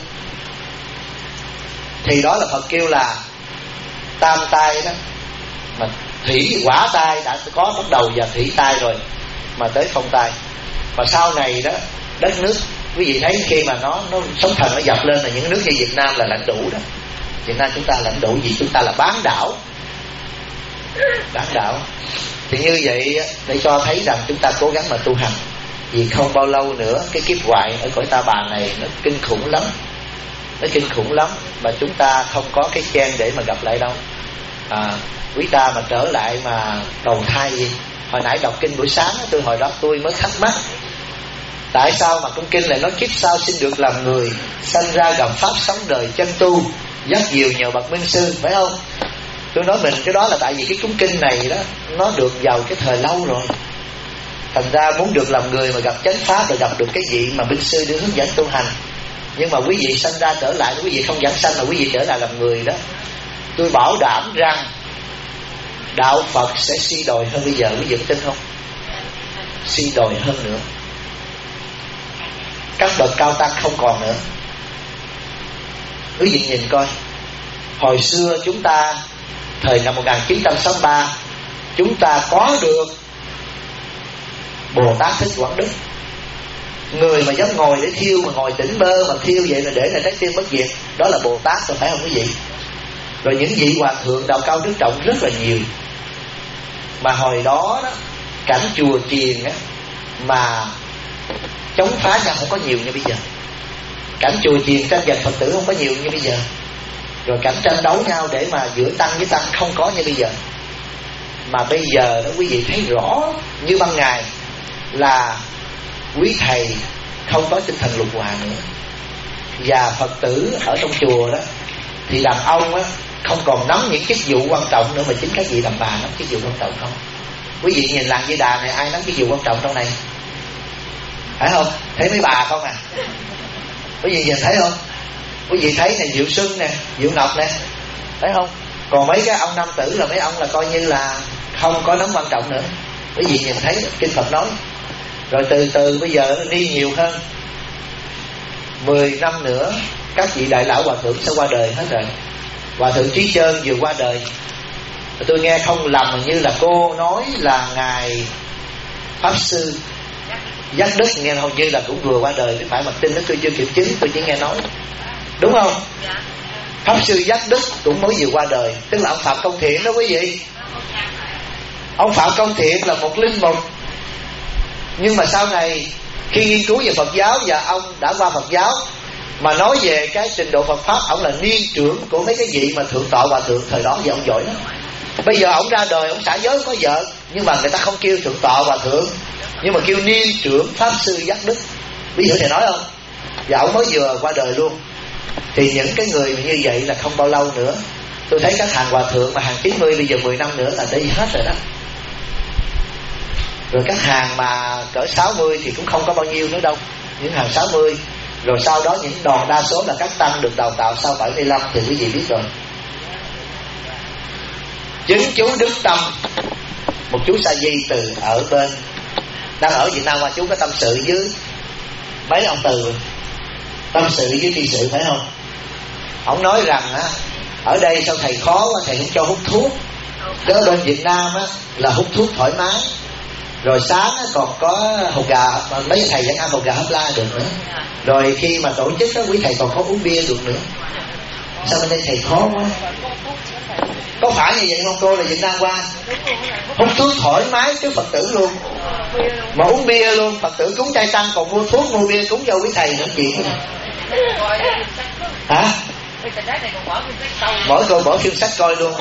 Thì đó là Phật kêu là tam tai đó. Mà thủy quả tai đã có bắt đầu và thủy tai rồi, mà tới phong tai. Mà sau này đó đất nước quý vị thấy khi mà nó sóng thần nó dập lên là những nước như Việt Nam là lãnh đủ đó. Việt Nam chúng ta lãnh đủ gì? Chúng ta là bán đảo. Bán đảo. Thì như vậy để cho thấy rằng chúng ta cố gắng mà tu hành. Vì không bao lâu nữa cái kiếp hoại ở cõi ta bà này nó kinh khủng lắm. Nó kinh khủng lắm. Mà chúng ta không có cái chen để mà gặp lại đâu. Quý ta mà trở lại mà đầu thai gì. Hồi nãy đọc kinh buổi sáng tôi hồi đó tôi mới thắc mắc, tại sao mà trong kinh lại nói kiếp sau xin được làm người, sanh ra gặp pháp sống đời chân tu, rất nhiều nhờ bậc minh sư, phải không? Tôi nói mình cái đó là tại vì cái cuốn kinh này đó nó được vào cái thời lâu rồi, thành ra muốn được làm người mà gặp chánh pháp rồi gặp được cái gì mà minh sư để hướng dẫn tu hành. Nhưng mà quý vị sanh ra trở lại, quý vị không giảng sanh mà quý vị trở lại làm người đó, tôi bảo đảm rằng đạo Phật sẽ suy đồi hơn bây giờ. Quý vị tin không? Suy đồi hơn nữa. Các bậc cao tăng không còn nữa. Quý vị nhìn coi, hồi xưa chúng ta thời năm 1963 chúng ta có được Bồ Tát Thích Quảng Đức, người mà dám ngồi để thiêu, mà ngồi tỉnh bơ mà thiêu vậy là để là trái tim bất diệt, đó là Bồ Tát rồi, phải không quý vị? Rồi những vị hòa thượng đạo cao đức trọng rất là nhiều. Mà hồi đó đó, cảnh chùa chiền á, mà chống phá nhau không có nhiều như bây giờ. Cảnh chùa chiền tranh giành Phật tử không có nhiều như bây giờ. Rồi cảnh tranh đấu nhau để mà giữa tăng với tăng không có như bây giờ. Mà bây giờ đó quý vị thấy rõ như ban ngày là quý thầy không có tinh thần lục hòa nữa. Và Phật tử ở trong chùa đó thì đàn ông á không còn nắm những chức vụ quan trọng nữa, mà chính các vị đàn bà nắm chức vụ quan trọng không. Quý vị nhìn làng Di Đà này ai nắm chức vụ quan trọng trong này? Phải không? Thấy mấy bà không à? Quý vị nhìn thấy không? Quý vị thấy này Diệu Xuân nè, Diệu Ngọc nè, thấy không? Còn mấy cái ông nam tử là mấy ông là coi như là không có nắm quan trọng nữa. Quý vị nhìn thấy kinh Phật nói. Rồi từ từ bây giờ nó đi nhiều hơn. 10 năm nữa các vị đại lão hòa thượng sẽ qua đời hết rồi. Hòa thượng Trí Chơn vừa qua đời. Tôi nghe không lầm như là cô nói là ngài Pháp Sư Giác Đức, nghe hầu như là cũng vừa qua đời. Phải mặt tin đó tôi chưa kiểm chứng, tôi chỉ nghe nói. Đúng không? Pháp Sư Giác Đức cũng mới vừa qua đời. Tức là ông Phạm Công Thiện đó quý vị. Ông Phạm Công Thiện là một linh mục, nhưng mà sau này khi nghiên cứu về Phật giáo và ông đã qua Phật giáo, mà nói về cái trình độ Phật Pháp, ông là niên trưởng của mấy cái vị mà thượng tọa hòa thượng thời đó, và ông giỏi lắm. Bây giờ ông ra đời, ông xả giới có vợ, nhưng mà người ta không kêu thượng tọa hòa thượng, nhưng mà kêu niên trưởng Pháp Sư Giác Đức. Ví dụ thầy nói không? Và ông mới vừa qua đời luôn. Thì những cái người như vậy là không bao lâu nữa. Tôi thấy các hàng hòa thượng mà hàng 90 bây giờ 10 năm nữa là đi hết rồi đó. Rồi các hàng mà cỡ 60 thì cũng không có bao nhiêu nữa đâu. Những hàng 60. Rồi sau đó những đoàn đa số là các tăng được đào tạo sau 75 thì quý vị biết rồi. Chứng chú Đức Tâm, một chú sa di từ ở bên, đang ở Việt Nam mà chú có tâm sự với mấy ông từ, tâm sự với tri sự, phải không? Ông nói rằng á, ở đây sao thầy khó quá, thầy không cho hút thuốc. Chứ ở bên Việt Nam á là hút thuốc thoải mái. Rồi sáng còn có hột gà, mấy thầy vẫn ăn hột gà hấp la được nữa. Rồi khi mà tổ chức đó, quý thầy còn có uống bia được nữa. Sao bên đây thầy khó quá? Có phải như vậy không cô? Là Việt Nam qua hút thuốc thoải mái chứ Phật tử luôn, mà uống bia luôn. Phật tử cúng chay tăng còn mua thuốc mua bia cúng cho quý thầy nữa chuyện này. Hả? Mỗi cô bỏ phim sách coi luôn.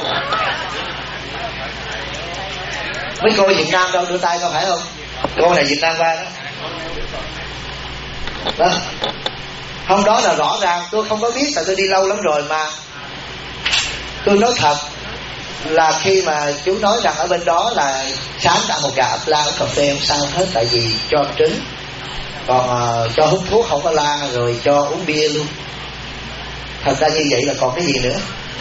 Mấy cô Việt Nam đâu đưa tay coi, phải không? Cô này Việt Nam qua đó. Đó. Hôm đó là rõ ràng tôi không có biết, tại tôi đi lâu lắm rồi. Mà tôi nói thật là khi mà chú nói rằng ở bên đó là sáng ăn một gà ấp la uống cà phê không sao hết, tại vì cho ăn trứng. Còn cho hút thuốc không có la, rồi cho uống bia luôn. Thật ra như vậy là còn cái gì nữa?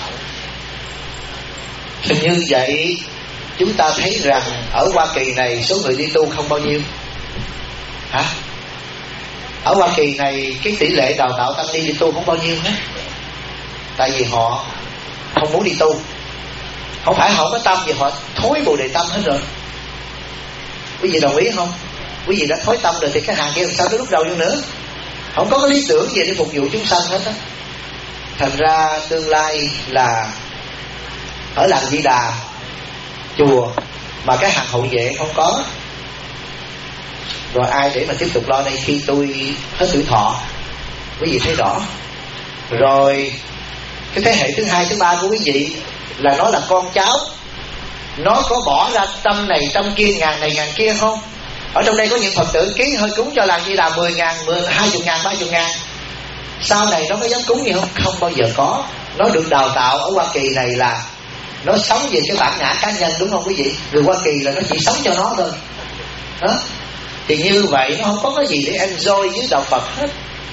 Như vậy chúng ta thấy rằng ở Hoa Kỳ này số người đi tu không bao nhiêu. Hả? Ở Hoa Kỳ này cái tỷ lệ đào tạo tăng ni đi tu không bao nhiêu hết. Tại vì họ không muốn đi tu. Không phải họ có tâm, vì họ thối bồ đề tâm hết rồi. Quý vị đồng ý không? Quý vị đã thối tâm rồi thì cái hàng kia làm sao tới lúc đầu vô nữa? Không có cái lý tưởng gì để phục vụ chúng sanh hết á. Thành ra tương lai là ở làng Di Đà, chùa mà cái hàng hậu vệ không có, rồi ai để mà tiếp tục lo đây khi tôi hết tuổi thọ? Quý vị thấy rõ. Rồi cái thế hệ thứ hai thứ ba của quý vị là nó là con cháu, nó có bỏ ra trăm này trăm kia, ngàn này ngàn kia không? Ở trong đây có những Phật tử ký hơi cúng cho làng Di Đà 10.000, 20.000, 30.000. Sau này nó có dám cúng gì không? Không bao giờ có. Nó được đào tạo ở Hoa Kỳ này là nó sống về cái bản ngã cá nhân, đúng không quý vị? Người Hoa Kỳ là nó chỉ sống cho nó thôi đó. Thì như vậy nó không có cái gì để enjoy với đạo Phật hết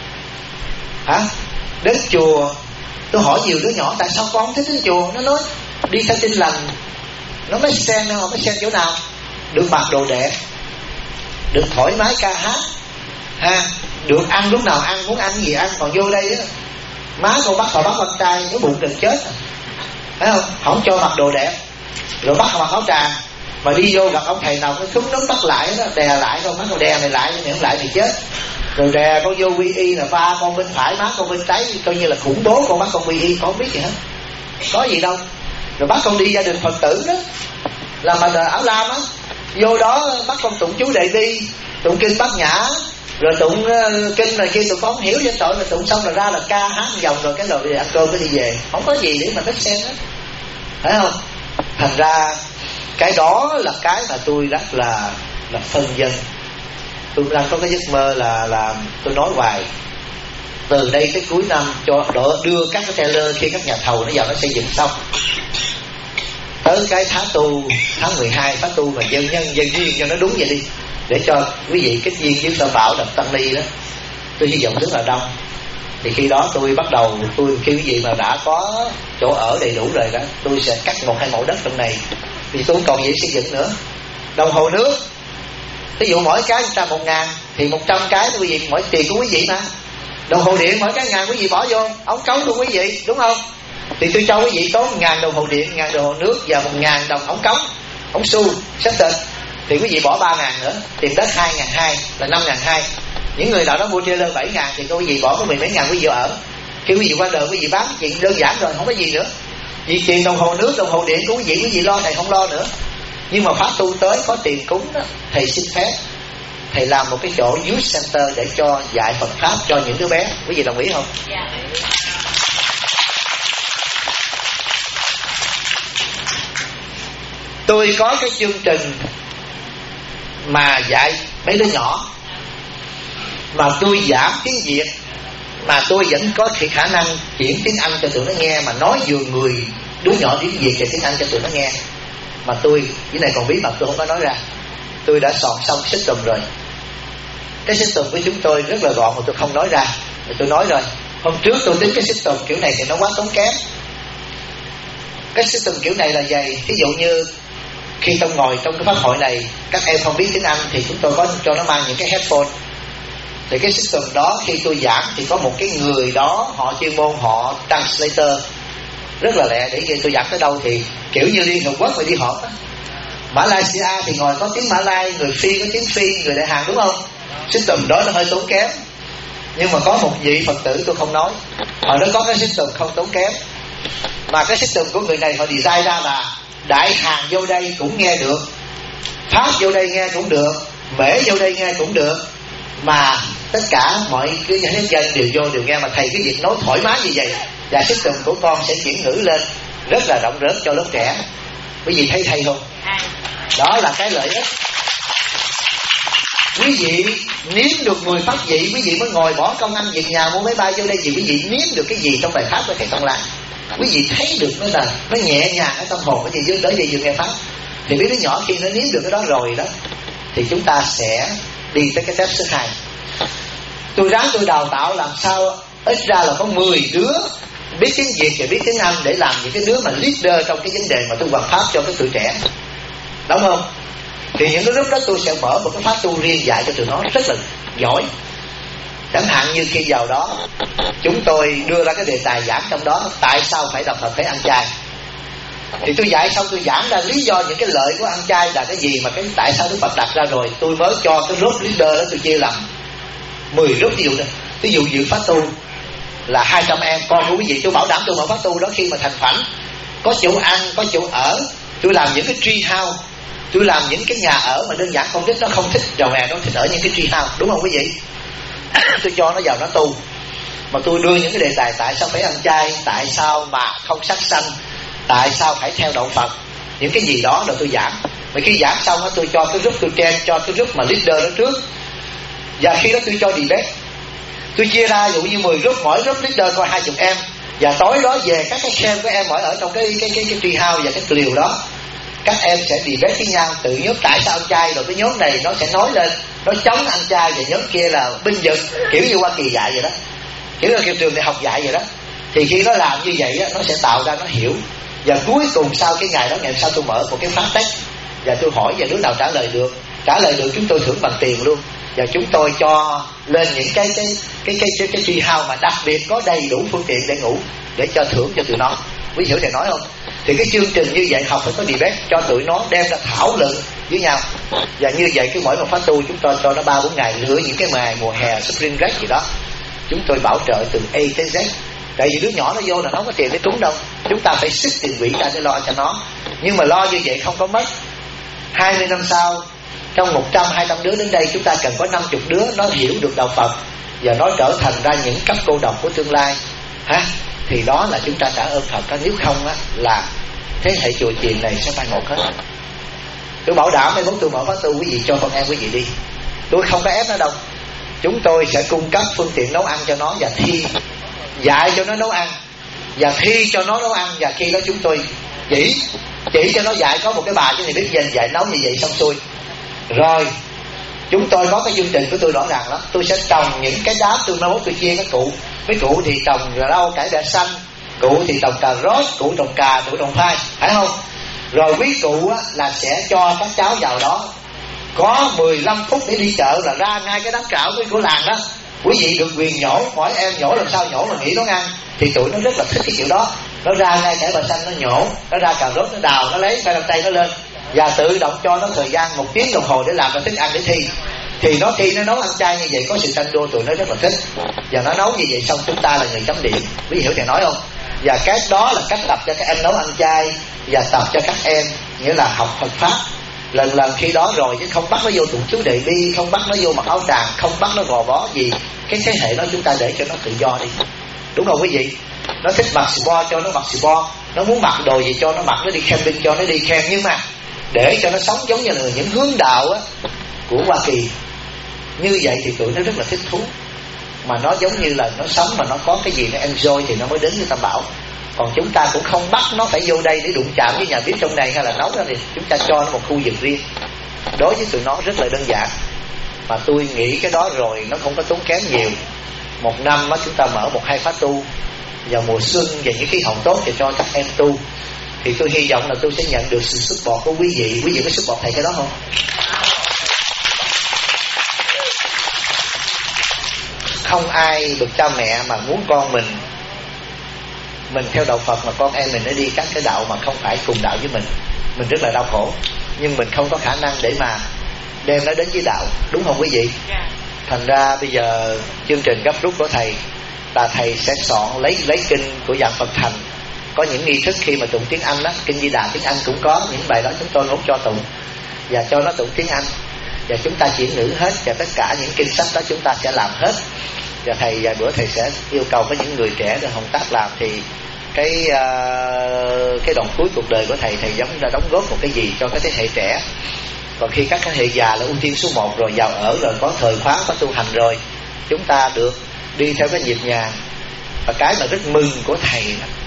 hả? Đến chùa, tôi hỏi nhiều đứa nhỏ tại sao con không thích đến chùa, nó nói đi theo Tin Lành. Nó mới xem đâu, mới xem chỗ nào được mặc đồ đẹp, được thoải mái ca hát ha, được ăn lúc nào ăn, muốn ăn gì ăn. Còn vô đây á, má con bắt họ bắt con trai nó bụng đừng chết thấy không? Không cho mặc đồ đẹp, rồi bắt họ mặc áo tràng, mà đi vô gặp ông thầy nào cái thúng nóng bắt lại đó, đè lại con, má con đè này lại, nếu không lại thì chết. Rồi đè con vô quy y là ba con bên phải, má con bên trái, coi như là khủng bố con bắt con quy y, con không biết gì hết, có gì đâu. Rồi bắt con đi gia đình Phật tử đó, là mà áo lam á, vô đó bắt con tụng chú Đại Bi, tụng kinh Bát Nhã, rồi tụng kinh này kia, tụi con không hiểu với tội, rồi tụng xong rồi ra là ca hát vòng, rồi cái rồi ăn cơm cái đi về, không có gì để mà thích xem hết, thấy không? Thành ra cái đó là cái mà tôi rất là phân vân. Tôi đang có cái giấc mơ là tôi nói hoài, từ đây tới cuối năm cho đưa các cái trailer khi các nhà thầu nó vào nó xây dựng xong, tới cái tháng tu tháng 12 tháng tu mà dân duyên cho nó đúng vậy đi, để cho quý vị kết duyên với Tam Bảo Đập Tăng Ni đó. Tôi hy vọng rất là đông. Thì khi đó tôi bắt đầu, khi quý vị mà đã có chỗ ở đầy đủ rồi đó, tôi sẽ cắt 1-2 mẫu đất trong này. Vì tôi không còn gì xây dựng nữa. Đồng hồ nước, ví dụ mỗi cái người ta 1.000 thì 100 cái quý vị, mỗi tiền của quý vị mà. Đồng hồ điện mỗi cái 1.000 quý vị bỏ vô ống cống của quý vị, đúng không? Thì tôi cho quý vị tốn 1.000 đồng hồ điện, 1.000 đồng hồ nước và 1.000 đồng ống cống, ống xu, sắp tịch. Thì quý vị bỏ 3.000 nữa, tiền đất 2.200 là 5.200. Những người nào đó mua trailer 7.000 thì quý vị bỏ có 10 mấy ngàn quý vị ở. Khi quý vị qua đời quý vị bán chuyện đơn giản rồi, không có gì nữa. Vì tiền đồng hồ nước, đồng hồ điện của quý vị lo, thầy không lo nữa. Nhưng mà pháp tu tới có tiền cúng đó, thầy xin phép thầy làm một cái chỗ youth center để cho dạy Phật pháp cho những đứa bé. Quý vị đồng ý không? Dạ. Tôi có cái chương trình mà dạy mấy đứa nhỏ, mà tôi giảm tiếng Việt, mà tôi vẫn có thể khả năng chuyển tiếng Anh cho tụi nó nghe, mà nói vừa người đứa nhỏ tiếng Việt và tiếng Anh cho tụi nó nghe. Mà tôi, cái này còn bí mật tôi không có nói ra. Tôi đã soạn xong system rồi. Cái system của chúng tôi rất là gọn mà tôi không nói ra. Mà tôi nói rồi, hôm trước tôi tính cái system kiểu này thì nó quá tốn kém. Cái system kiểu này là vậy. Ví dụ như khi tôi ngồi trong cái pháp hội này, các em không biết tiếng Anh thì chúng tôi có cho nó mang những cái headphone. Thì cái system đó khi tôi giảng thì có một cái người đó, họ chuyên môn, họ translator rất là lẹ, để khi tôi giảng tới đâu thì kiểu như Liên Hợp Quốc mà đi họp á. Malaysia thì ngồi có tiếng Mã Lai, người Phi có tiếng Phi, người Đại Hàn, đúng không? System đó nó hơi tốn kém. Nhưng mà có một vị Phật tử tôi không nói, họ nó có cái system không tốn kém. Mà cái system của người này họ design ra là Đại Hàn vô đây cũng nghe được, Pháp vô đây nghe cũng được, Mễ vô đây nghe cũng được, mà tất cả mọi cái nhân dân đều vô đều nghe. Mà thầy cái việc nói thoải mái như vậy, và system của con sẽ chuyển ngữ lên rất là rộng rớt cho lớp trẻ. Quý vị thấy thầy không? Đó là cái lợi ích. Quý vị nếm được 10 pháp vị, quý vị mới ngồi bỏ công ăn về nhà mua máy bay vô đây. Vì quý vị nếm được cái gì trong bài pháp của thầy Tông Lan, quý vị thấy được nó nhẹ nhàng ở tâm hồn của chị tới giờ nghe pháp. Thì mấy đứa nhỏ khi nó nếm được cái đó rồi đó, thì chúng ta sẽ đi tới cái step thứ 2. Tôi ráng tôi đào tạo làm sao ít ra là có 10 đứa biết tiếng Việt và biết tiếng Anh, để làm những cái đứa mà leader trong cái vấn đề mà tôi hoàn pháp cho cái tuổi trẻ, đúng không? Thì những cái lúc đó tôi sẽ mở một cái pháp tu riêng dạy cho tụi nó rất là giỏi. Chẳng hạn như khi vào đó chúng tôi đưa ra cái đề tài giảng trong đó, tại sao phải đạo Phật phải ăn chay. Thì tôi dạy xong tôi giảng ra lý do những cái lợi của ăn chay là cái gì, mà cái tại sao Đức Phật đặt ra rồi. Tôi mới cho cái group leader đó tôi chia làm 10 group. Ví dụ dự pháp tu là 200 em con của quý vị, tôi bảo đảm tôi mở pháp tu đó khi mà thành khoảnh có chỗ ăn, có chỗ ở. Tôi làm những cái tree house, tôi làm những cái nhà ở mà đơn giản con nít nó không thích giàu nghèo, nó thích ở những cái tree house, đúng không quý vị? Tôi cho nó vào nó tu. Mà tôi đưa những cái đề tài tại sao phải ăn chay, tại sao mà không sát sanh, tại sao phải theo đạo Phật, những cái gì đó là tôi giảng. Mà khi giảng xong đó, tôi cho cái group tôi train cho cái group mà leader đó trước. Và khi đó tôi cho debate. Tôi chia ra ví dụ như 10 group, mỗi group leader coi 20 em, và tối đó về các cái camp của em ở trong cái tree house và cái liều đó, các em sẽ debate với nhau tự nhóm tại sao ăn chay, rồi cái nhóm này nó sẽ nói lên, nó chống ăn chay, và nhóm kia là binh vực, kiểu như Hoa Kỳ dạy vậy đó, kiểu như trường đại học dạy vậy đó. Thì khi nó làm như vậy á, nó sẽ tạo ra nó hiểu. Và cuối cùng sau cái ngày đó, ngày sau tôi mở một cái phát test và tôi hỏi và đứa nào trả lời được chúng tôi thưởng bằng tiền luôn. Và chúng tôi cho lên những cái tree house mà đặc biệt có đầy đủ phương tiện để ngủ, để cho thưởng cho tụi nó. Quý hiểu thầy nói không? Thì cái chương trình như vậy học phải có debate, cho tụi nó đem ra thảo luận với nhau. Và như vậy cái mỗi một khóa tu chúng tôi cho nó 3-4 ngày, lựa những cái ngày mùa hè, spring break gì đó, chúng tôi bảo trợ từ A tới Z. Tại vì đứa nhỏ nó vô là nó không có tiền để cúng đâu, chúng ta phải sức tiền quỹ ra để lo cho nó. Nhưng mà lo như vậy không có mất. 20 năm sau, trong 100-200 đứa đến đây, chúng ta cần có 50 đứa nó hiểu được đạo Phật và nó trở thành ra những cấp cô độc của tương lai, thì đó là chúng ta trả ơn Phật đó. Nếu không á, là thế hệ chùa chiền này sẽ mai một hết. Tôi bảo đảm mai mốt tôi mở khóa tu, quý vị cho con em quý vị đi, tôi không có ép nó đâu. Chúng tôi sẽ cung cấp phương tiện nấu ăn cho nó, và thi dạy cho nó nấu ăn, và thi cho nó nấu ăn. Và khi đó chúng tôi chỉ cho nó dạy, có một cái bà chứ này biết dành dạy nấu như vậy xong xuôi rồi. Chúng tôi có cái chương trình của tôi rõ ràng lắm. Tôi sẽ trồng những cái đá, tôi mai mốt tôi chia các cụ. Mấy cụ thì trồng rau cải bẹ xanh, cụ thì trồng cà rốt, cụ trồng cà, cụ trồng khoai, phải không? Rồi quý cụ á, là sẽ cho các cháu vào đó, có 15 phút để đi chợ là ra ngay cái đám trảo của làng đó. Quý vị được quyền nhổ, mỗi em nhổ làm sao nhổ mà nghĩ nó ăn. Thì tụi nó rất là thích cái kiểu đó. Nó ra ngay cải bẹ xanh nó nhổ, nó ra cà rốt nó đào, nó lấy cây đằng tay nó lên, và tự động cho nó thời gian 1 tiếng đồng hồ để làm ra thức ăn để thi. Thì nó thi nó nấu ăn chay như vậy, có sự tranh đua, tụi nó rất là thích. Và nó nấu như vậy xong chúng ta là người chấm điểm. Quý vị hiểu thầy nói không? Và cái đó là cách tập cho các em nấu ăn chay, và tập cho các em nghĩa là học Phật pháp lần khi đó rồi, chứ không bắt nó vô tụng chú đề bi, không bắt nó vô mặc áo tràng, không bắt nó gò bó gì. Cái thế hệ đó chúng ta để cho nó tự do đi, đúng không quý vị? Nó thích mặc sport cho nó mặc sport, nó muốn mặc đồ gì cho nó mặc, nó đi camping cho nó đi camp. Nhưng mà để cho nó sống giống như là những hướng đạo á, của Hoa Kỳ như vậy thì tụi nó rất là thích thú. Mà nó giống như là nó sống mà nó có cái gì nó enjoy thì nó mới đến với Tam Bảo. Còn chúng ta cũng không bắt nó phải vô đây để đụng chạm với nhà bếp trong này hay là nấu ra, thì chúng ta cho nó một khu vực riêng. Đối với tụi nó rất là đơn giản. Mà tôi nghĩ cái đó rồi nó không có tốn kém nhiều. Một năm á, chúng ta mở 1-2 khóa tu. Vào mùa xuân và những khí hậu tốt thì cho các em tu. Thì tôi hy vọng là tôi sẽ nhận được sự support của quý vị. Quý vị có support thầy cái đó không? Không ai bậc cha mẹ mà muốn con mình theo đạo Phật mà con em mình nó đi các cái đạo mà không phải cùng đạo với mình. Mình rất là đau khổ, nhưng mình không có khả năng để mà đem nó đến với đạo, đúng không quý vị? Thành ra bây giờ chương trình gấp rút của thầy là thầy sẽ soạn lấy kinh của dạng Phật thành. Có những nghi thức khi mà tụng tiếng Anh đó, kinh Di Đà tiếng Anh cũng có những bài đó, chúng tôi cũng cho tụng và cho nó tụng tiếng Anh, và chúng ta chuyển ngữ hết, và tất cả những kinh sách đó chúng ta sẽ làm hết. Và thầy vài bữa thầy sẽ yêu cầu với những người trẻ để hợp tác làm. Thì cái đoạn cuối cuộc đời của thầy giống ra đóng góp một cái gì cho cái thế hệ trẻ. Còn khi các thế hệ già là ưu tiên số 1 rồi, vào ở rồi, có thời khóa, có tu hành rồi, chúng ta được đi theo cái nhịp nhàng. Và cái mà rất mừng của thầy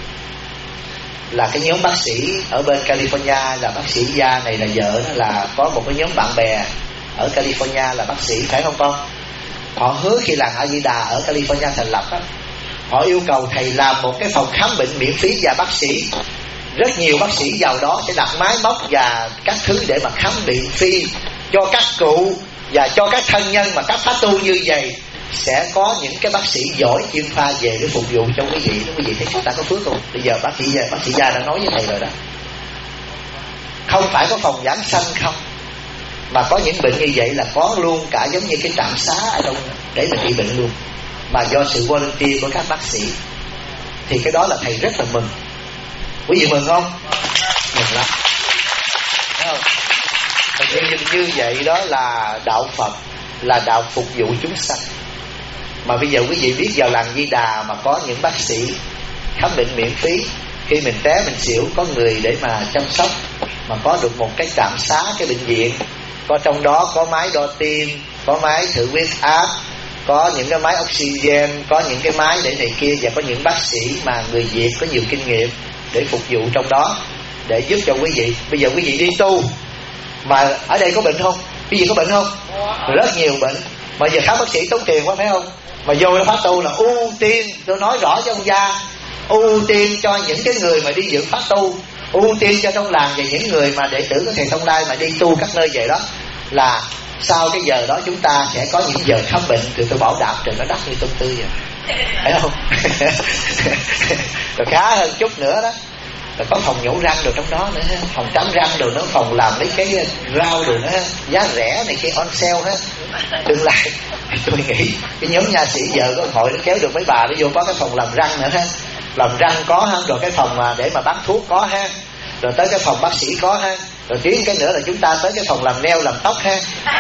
là cái nhóm bác sĩ ở bên California, là bác sĩ Gia này là vợ đó, là có một cái nhóm bạn bè ở California là bác sĩ, phải không con? Họ hứa khi làng A Di Đà ở California thành lập đó, họ yêu cầu thầy làm một cái phòng khám bệnh miễn phí, và bác sĩ, rất nhiều bác sĩ vào đó sẽ đặt máy móc và các thứ để mà khám miễn phí cho các cụ và cho các thân nhân mà các pháp tu như vậy. Sẽ có những cái bác sĩ giỏi chuyên khoa về để phục vụ cho quý vị. Quý vị thấy chúng ta có phước không? Bây giờ bác sĩ Gia đã nói với thầy rồi đó. Không phải có phòng giảng sanh không, mà có những bệnh như vậy là có luôn cả giống như cái trạm xá ở đâu để mình trị bệnh luôn, mà do sự volunteer của các bác sĩ. Thì cái đó là thầy rất là mừng. Quý vị mừng không? Mừng lắm, thấy không? Như vậy đó là đạo Phật, là đạo phục vụ chúng sanh. Mà bây giờ quý vị biết vào làng Di Đà mà có những bác sĩ khám bệnh miễn phí, khi mình té mình xỉu có người để mà chăm sóc, mà có được một cái trạm xá, cái bệnh viện có trong đó có máy đo tim, có máy thử huyết áp, có những cái máy oxygen, có những cái máy để này kia, và có những bác sĩ mà người Việt có nhiều kinh nghiệm để phục vụ trong đó, để giúp cho quý vị. Bây giờ quý vị đi tu mà ở đây có bệnh không? Quý vị có bệnh không? Rất nhiều bệnh mà giờ khám bác sĩ tốn tiền quá, phải không? Mà vô nó phát tu là ưu tiên, tôi nói rõ cho ông gia, ưu tiên cho những cái người mà đi dự pháp tu, ưu tiên cho trong làng và những người mà đệ tử của thầy Thông Lai mà đi tu các nơi về đó, là sau cái giờ đó chúng ta sẽ có những giờ khám bệnh. Thì tôi bảo đảm trời nó đắt như tôm tươi vậy, phải không? Rồi khá hơn chút nữa đó, rồi có phòng nhổ răng đồ trong đó nữa ha, phòng tắm răng đồ nữa, phòng làm mấy cái rau đồ nữa ha, giá rẻ này kia on sale ha. Tương lai tôi nghĩ cái nhóm nha sĩ giờ có hội nó kéo được mấy bà nó vô có cái phòng làm răng nữa ha, làm răng có ha, rồi cái phòng mà để mà bán thuốc có ha, rồi tới cái phòng bác sĩ có ha, rồi tiến cái nữa là chúng ta tới cái phòng làm nail làm tóc ha.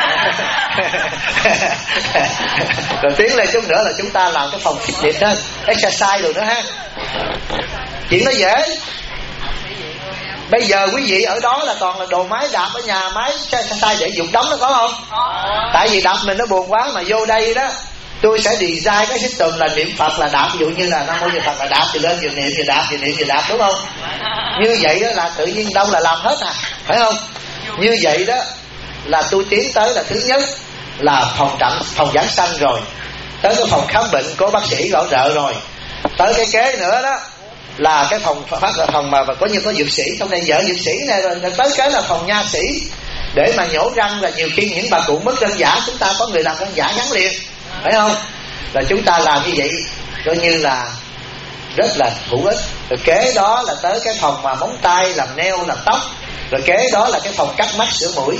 Rồi tiến lên chút nữa là chúng ta làm cái phòng fitness ha, exercise rồi nữa ha. Chuyện nó dễ. Bây giờ quý vị ở đó là toàn là đồ máy đạp ở nhà, máy exercise để dục đóng nó có không? Tại vì đạp mình nó buồn quá, mà vô đây đó tôi sẽ design cái system là niệm Phật là đạp, ví dụ như là Nam Mô Di Phật là đạp, thì lên vừa niệm vừa đạp, vừa niệm vừa đạp, đúng không? Như vậy đó là tự nhiên đâu là làm hết à, phải không? Như vậy đó là tôi tiến tới là thứ nhất là phòng giảng sanh rồi, tới cái phòng khám bệnh có bác sĩ hỗ trợ rồi, tới cái kế nữa đó là cái phòng mà có như có dược sĩ trong đây, vợ dược sĩ này, rồi tới cái là phòng nha sĩ để mà nhổ răng. Là nhiều khi những bà cụ mất răng giả, chúng ta có người làm răng giả gắn liền, phải không? Là chúng ta làm như vậy coi như là rất là hữu ích. Rồi kế đó là tới cái phòng mà móng tay, làm nail, làm tóc. Rồi kế đó là cái phòng cắt mắt, sửa mũi.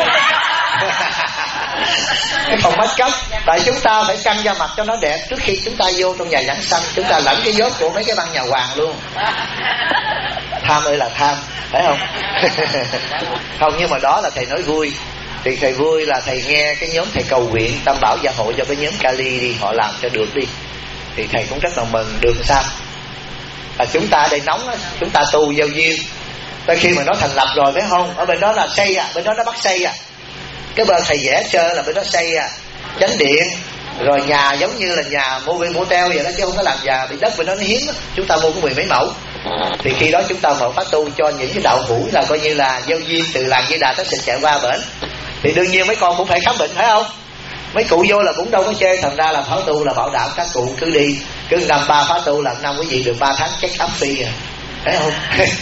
Cái phòng mắt cắt, tại chúng ta phải căng da mặt cho nó đẹp trước khi chúng ta vô trong nhà giảng sanh. Chúng ta lãnh cái vốt của mấy cái băng nhà hoàng luôn. Tham ơi là tham, phải không? Không, nhưng mà đó là thầy nói vui. Thì thầy vui là thầy nghe cái nhóm thầy cầu nguyện Tam Bảo gia hộ cho cái nhóm Kali đi, họ làm cho được đi. Thì thầy cũng rất là mừng. Được sao? Chúng ta ở đây nóng á, chúng ta tu giao duyên. Tới khi mà nó thành lập rồi, phải không? Ở bên đó là xây à, bên đó nó bắt xây à. Cái bên thầy vẽ trơ là bên đó xây à, chánh điện. Rồi nhà giống như là nhà motel vậy đó, chứ không có làm nhà bị đất bên đó nó hiếm á. Chúng ta mua có 10 mấy mẫu. Thì khi đó chúng ta mở phát tu cho những cái đạo hữu là coi như là giao duyên từ làng Di Đà tới Sịnh chạy qua bển. Thì đương nhiên mấy con cũng phải khám bệnh, phải không? Mấy cụ vô là cũng đâu có chê. Thành ra là phá tu là bảo đảm các cụ cứ đi, cứ năm 3 phá tu là năm quý vị được 3 tháng check up free à, thấy không?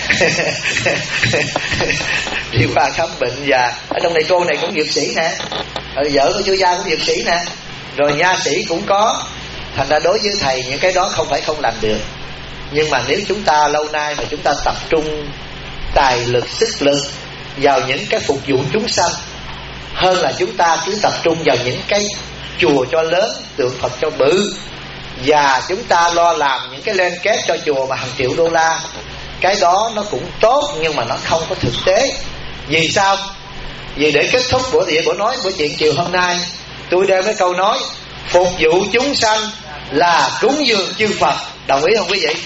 Đi qua khám bệnh. Và ở trong này cô này cũng dược sĩ nè, vợ của chú gia cũng dược sĩ nè, rồi nha sĩ cũng có. Thành ra đối với thầy những cái đó không phải không làm được, nhưng mà nếu chúng ta lâu nay mà chúng ta tập trung tài lực, sức lực vào những cái phục vụ chúng sanh, hơn là chúng ta cứ tập trung vào những cái chùa cho lớn, tượng Phật cho bự, và chúng ta lo làm những cái lên kép cho chùa mà hàng triệu đô la. Cái đó nó cũng tốt nhưng mà nó không có thực tế. Vì sao? Vì để kết thúc buổi nói buổi chuyện chiều hôm nay, tôi đem cái câu nói phục vụ chúng sanh là cúng dường chư Phật. Đồng ý không quý vị?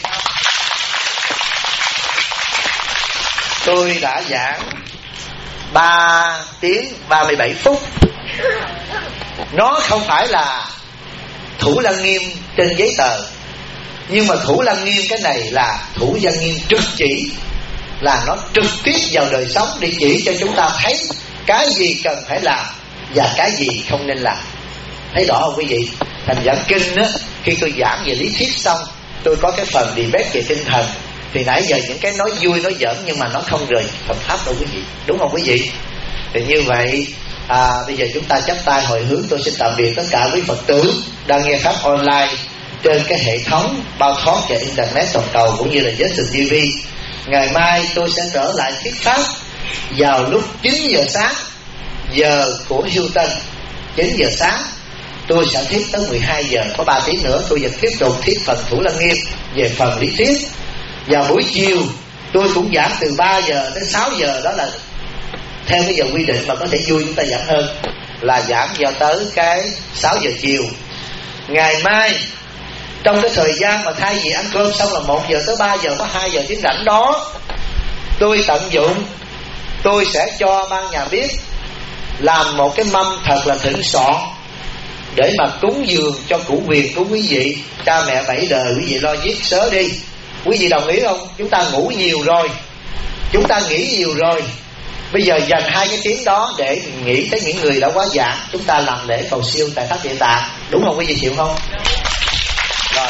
Tôi đã giảng 3 tiếng 37 phút. Nó không phải là Thủ Lăng Nghiêm trên giấy tờ, nhưng mà Thủ Lăng Nghiêm cái này là Thủ Lăng Nghiêm trực chỉ, là nó trực tiếp vào đời sống để chỉ cho chúng ta thấy cái gì cần phải làm và cái gì không nên làm. Thấy rõ không quý vị? Thành giảng kinh á, khi tôi giảng về lý thuyết xong, tôi có cái phần debate về tinh thần. Thì nãy giờ những cái nói vui nói giỡn nhưng mà nó không rời phần pháp đâu quý vị, đúng không quý vị? Thì như vậy bây giờ chúng ta chắp tay hồi hướng. Tôi xin tạm biệt tất cả quý Phật tử đang nghe pháp online trên cái hệ thống bao thoát và internet toàn cầu cũng như là Justin TV. Ngày mai tôi sẽ trở lại thuyết pháp vào lúc 9 giờ sáng giờ của Houston. 9 giờ sáng tôi sẽ thuyết tới 12 giờ, có 3 tiếng nữa tôi vẫn tiếp tục thuyết phần Thủ Lăng Nghiêm về phần lý thuyết. Và buổi chiều tôi cũng giảng từ 3 giờ đến 6 giờ, đó là theo cái giờ quy định mà có thể vui chúng ta giảng hơn, là giảng vào tới cái 6 giờ chiều. Ngày mai trong cái thời gian mà thay vì ăn cơm xong là 1 giờ tới 3 giờ có 2 giờ tiếng rảnh đó, tôi tận dụng, tôi sẽ cho ban nhà biết làm một cái mâm thật là thịnh soạn để mà cúng dường cho củ quyền của quý vị. Cha mẹ 7 đời quý vị lo giết sớ đi. Quý vị đồng ý không? Chúng ta ngủ nhiều rồi, chúng ta nghỉ nhiều rồi, bây giờ dành 2 cái tiếng đó để nghĩ tới những người đã quá giảng. Chúng ta làm lễ cầu siêu tại Tháp Địa Tạng, đúng không quý vị, chịu không? Rồi,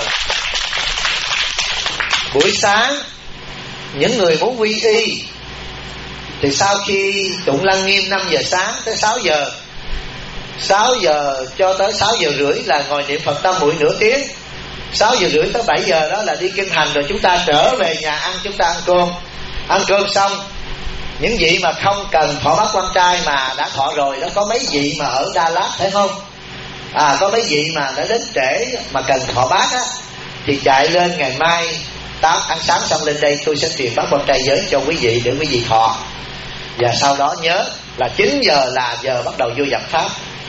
buổi sáng những người muốn quy y thì sau khi tụng Lăng Nghiêm 5 giờ sáng tới 6 giờ, 6 giờ cho tới 6 giờ rưỡi là ngồi niệm Phật tam muội nửa tiếng. 6 giờ rưỡi tới 7 giờ đó là đi kinh hành, rồi chúng ta trở về nhà ăn. Chúng ta ăn cơm. Ăn cơm xong, những vị mà không cần thọ bát quan trai mà đã thọ rồi đó, có mấy vị mà ở Đà Lạt thấy không? Có mấy vị mà đã đến trễ mà cần thọ bát á, thì chạy lên ngày mai ăn sáng xong lên đây, tôi sẽ truyền bát quan trai giới cho quý vị để quý vị thọ. Và sau đó nhớ là 9 giờ là giờ bắt đầu vô giảng pháp.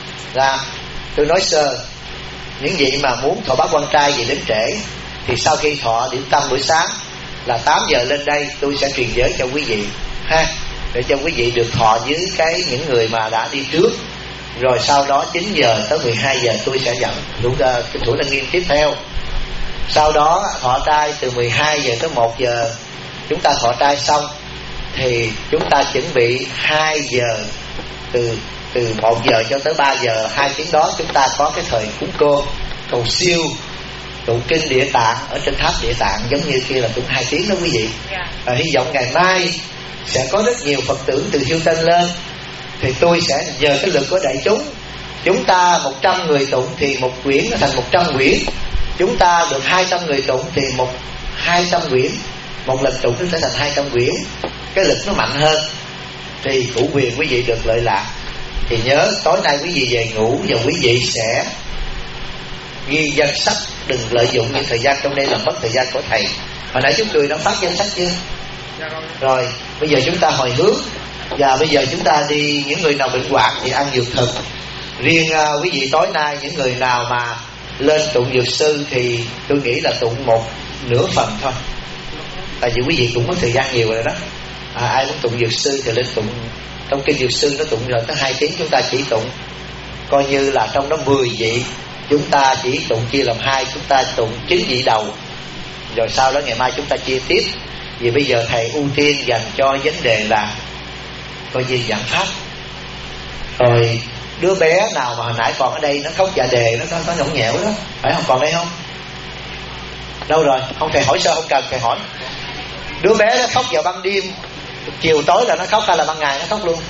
Tôi nói sơ, những vị mà muốn thọ bát quan trai gì đến trễ thì sau khi thọ điểm tâm buổi sáng là 8 giờ lên đây, tôi sẽ truyền giới cho quý vị ha, để cho quý vị được thọ với những người mà đã đi trước. Rồi sau đó 9 giờ tới 12 giờ tôi sẽ dẫn kinh thủ Lăng Nghiêm tiếp theo. Sau đó thọ trai từ 12 giờ tới 1 giờ. Chúng ta thọ trai xong thì chúng ta chuẩn bị 2 giờ, từ 1 giờ cho tới 3 giờ, 2 tiếng đó chúng ta có cái thời cúng cơm, cầu siêu, tụng kinh Địa Tạng ở trên Tháp Địa Tạng, giống như kia là tụng 2 tiếng đó quý vị. Hy vọng ngày mai sẽ có rất nhiều Phật tử từ Hiêu Tân lên, thì tôi sẽ nhờ cái lực của đại chúng. Chúng ta 100 người tụng thì một quyển nó thành 100 quyển. Chúng ta được 200 người tụng thì 200 quyển. Một lần tụng nó sẽ thành 200 quyển. Cái lực nó mạnh hơn thì củ quyền quý vị được lợi lạc. Thì nhớ tối nay quý vị về ngủ và quý vị sẽ ghi danh sách, đừng lợi dụng những thời gian trong đây làm mất thời gian của thầy. Hồi nãy chúng tôi đã phát danh sách chưa? Rồi, bây giờ chúng ta hồi hướng. Và bây giờ chúng ta đi, những người nào bệnh hoạn thì ăn dược thực. Riêng quý vị tối nay, những người nào mà lên tụng dược sư thì tôi nghĩ là tụng 1/2 phần thôi. Tại vì quý vị cũng có thời gian nhiều rồi đó. Ai muốn tụng dược sư thì lên tụng. Trong kinh dược sư nó tụng rồi tới 2 tiếng, chúng ta chỉ tụng coi như là trong đó 10 vị, chúng ta chỉ tụng chia làm 2, chúng ta tụng 9 vị đầu. Rồi sau đó ngày mai chúng ta chia tiếp. Vì bây giờ thầy ưu tiên dành cho vấn đề là coi như giảng pháp. Rồi đứa bé nào mà hồi nãy còn ở đây nó khóc dạ đề, nó có nhõng nhẽo đó, phải không? Còn đây không? Đâu rồi? Không, thầy hỏi sơ, không cần thầy hỏi. Đứa bé nó khóc vào ban đêm, chiều tối là nó khóc, hay là ban ngày nó khóc luôn?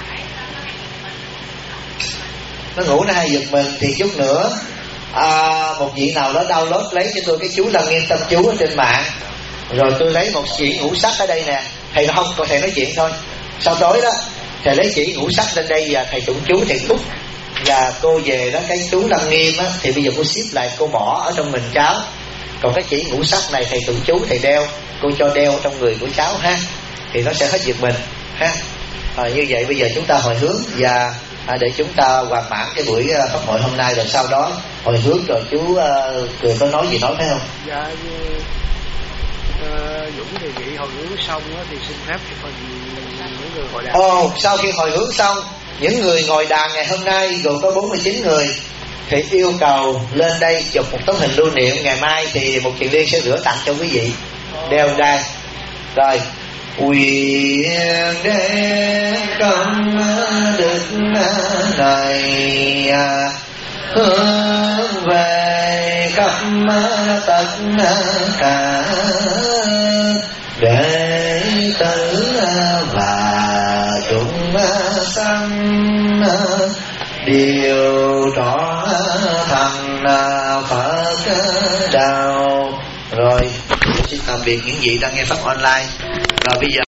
Nó ngủ nó hay giật mình. Thì chút nữa một vị nào đó download lấy cho tôi cái chú Lăng Nghiêm tâm chú ở trên mạng. Rồi tôi lấy một chỉ ngũ sắc ở đây nè. Thầy không, còn thầy nói chuyện thôi. Sau tối đó thầy lấy chỉ ngũ sắc lên đây và thầy tụng chú, thầy cút. Và cô về đó cái chú Lăng Nghiêm á, thì bây giờ cô ship lại, cô bỏ ở trong mình cháu. Còn cái chỉ ngũ sắc này thầy tụng chú, thầy đeo, cô cho đeo trong người của cháu ha, thì nó sẽ hết giật mình ha. Như vậy bây giờ chúng ta hồi hướng và để chúng ta hoàn mãn cái buổi pháp hội hôm nay. Rồi sau đó hồi hướng rồi chú Cười có nói gì nói phải không? Dạ, Dũng đề nghị hồi hướng xong đó, thì xin phép phần những người ngồi đàn. Sau khi hồi hướng xong, những người ngồi đàn ngày hôm nay gồm có 49 người thì yêu cầu lên đây chụp một tấm hình lưu niệm. Ngày mai thì một Thiện Liên sẽ gửi tặng cho quý vị, đeo đây. Rồi quyền để công đức này hướng về khắp tất cả đệ tử và chúng sanh đều trọn thành Phật đạo. Rồi xin tạm biệt những vị đang nghe pháp online. Rồi bây giờ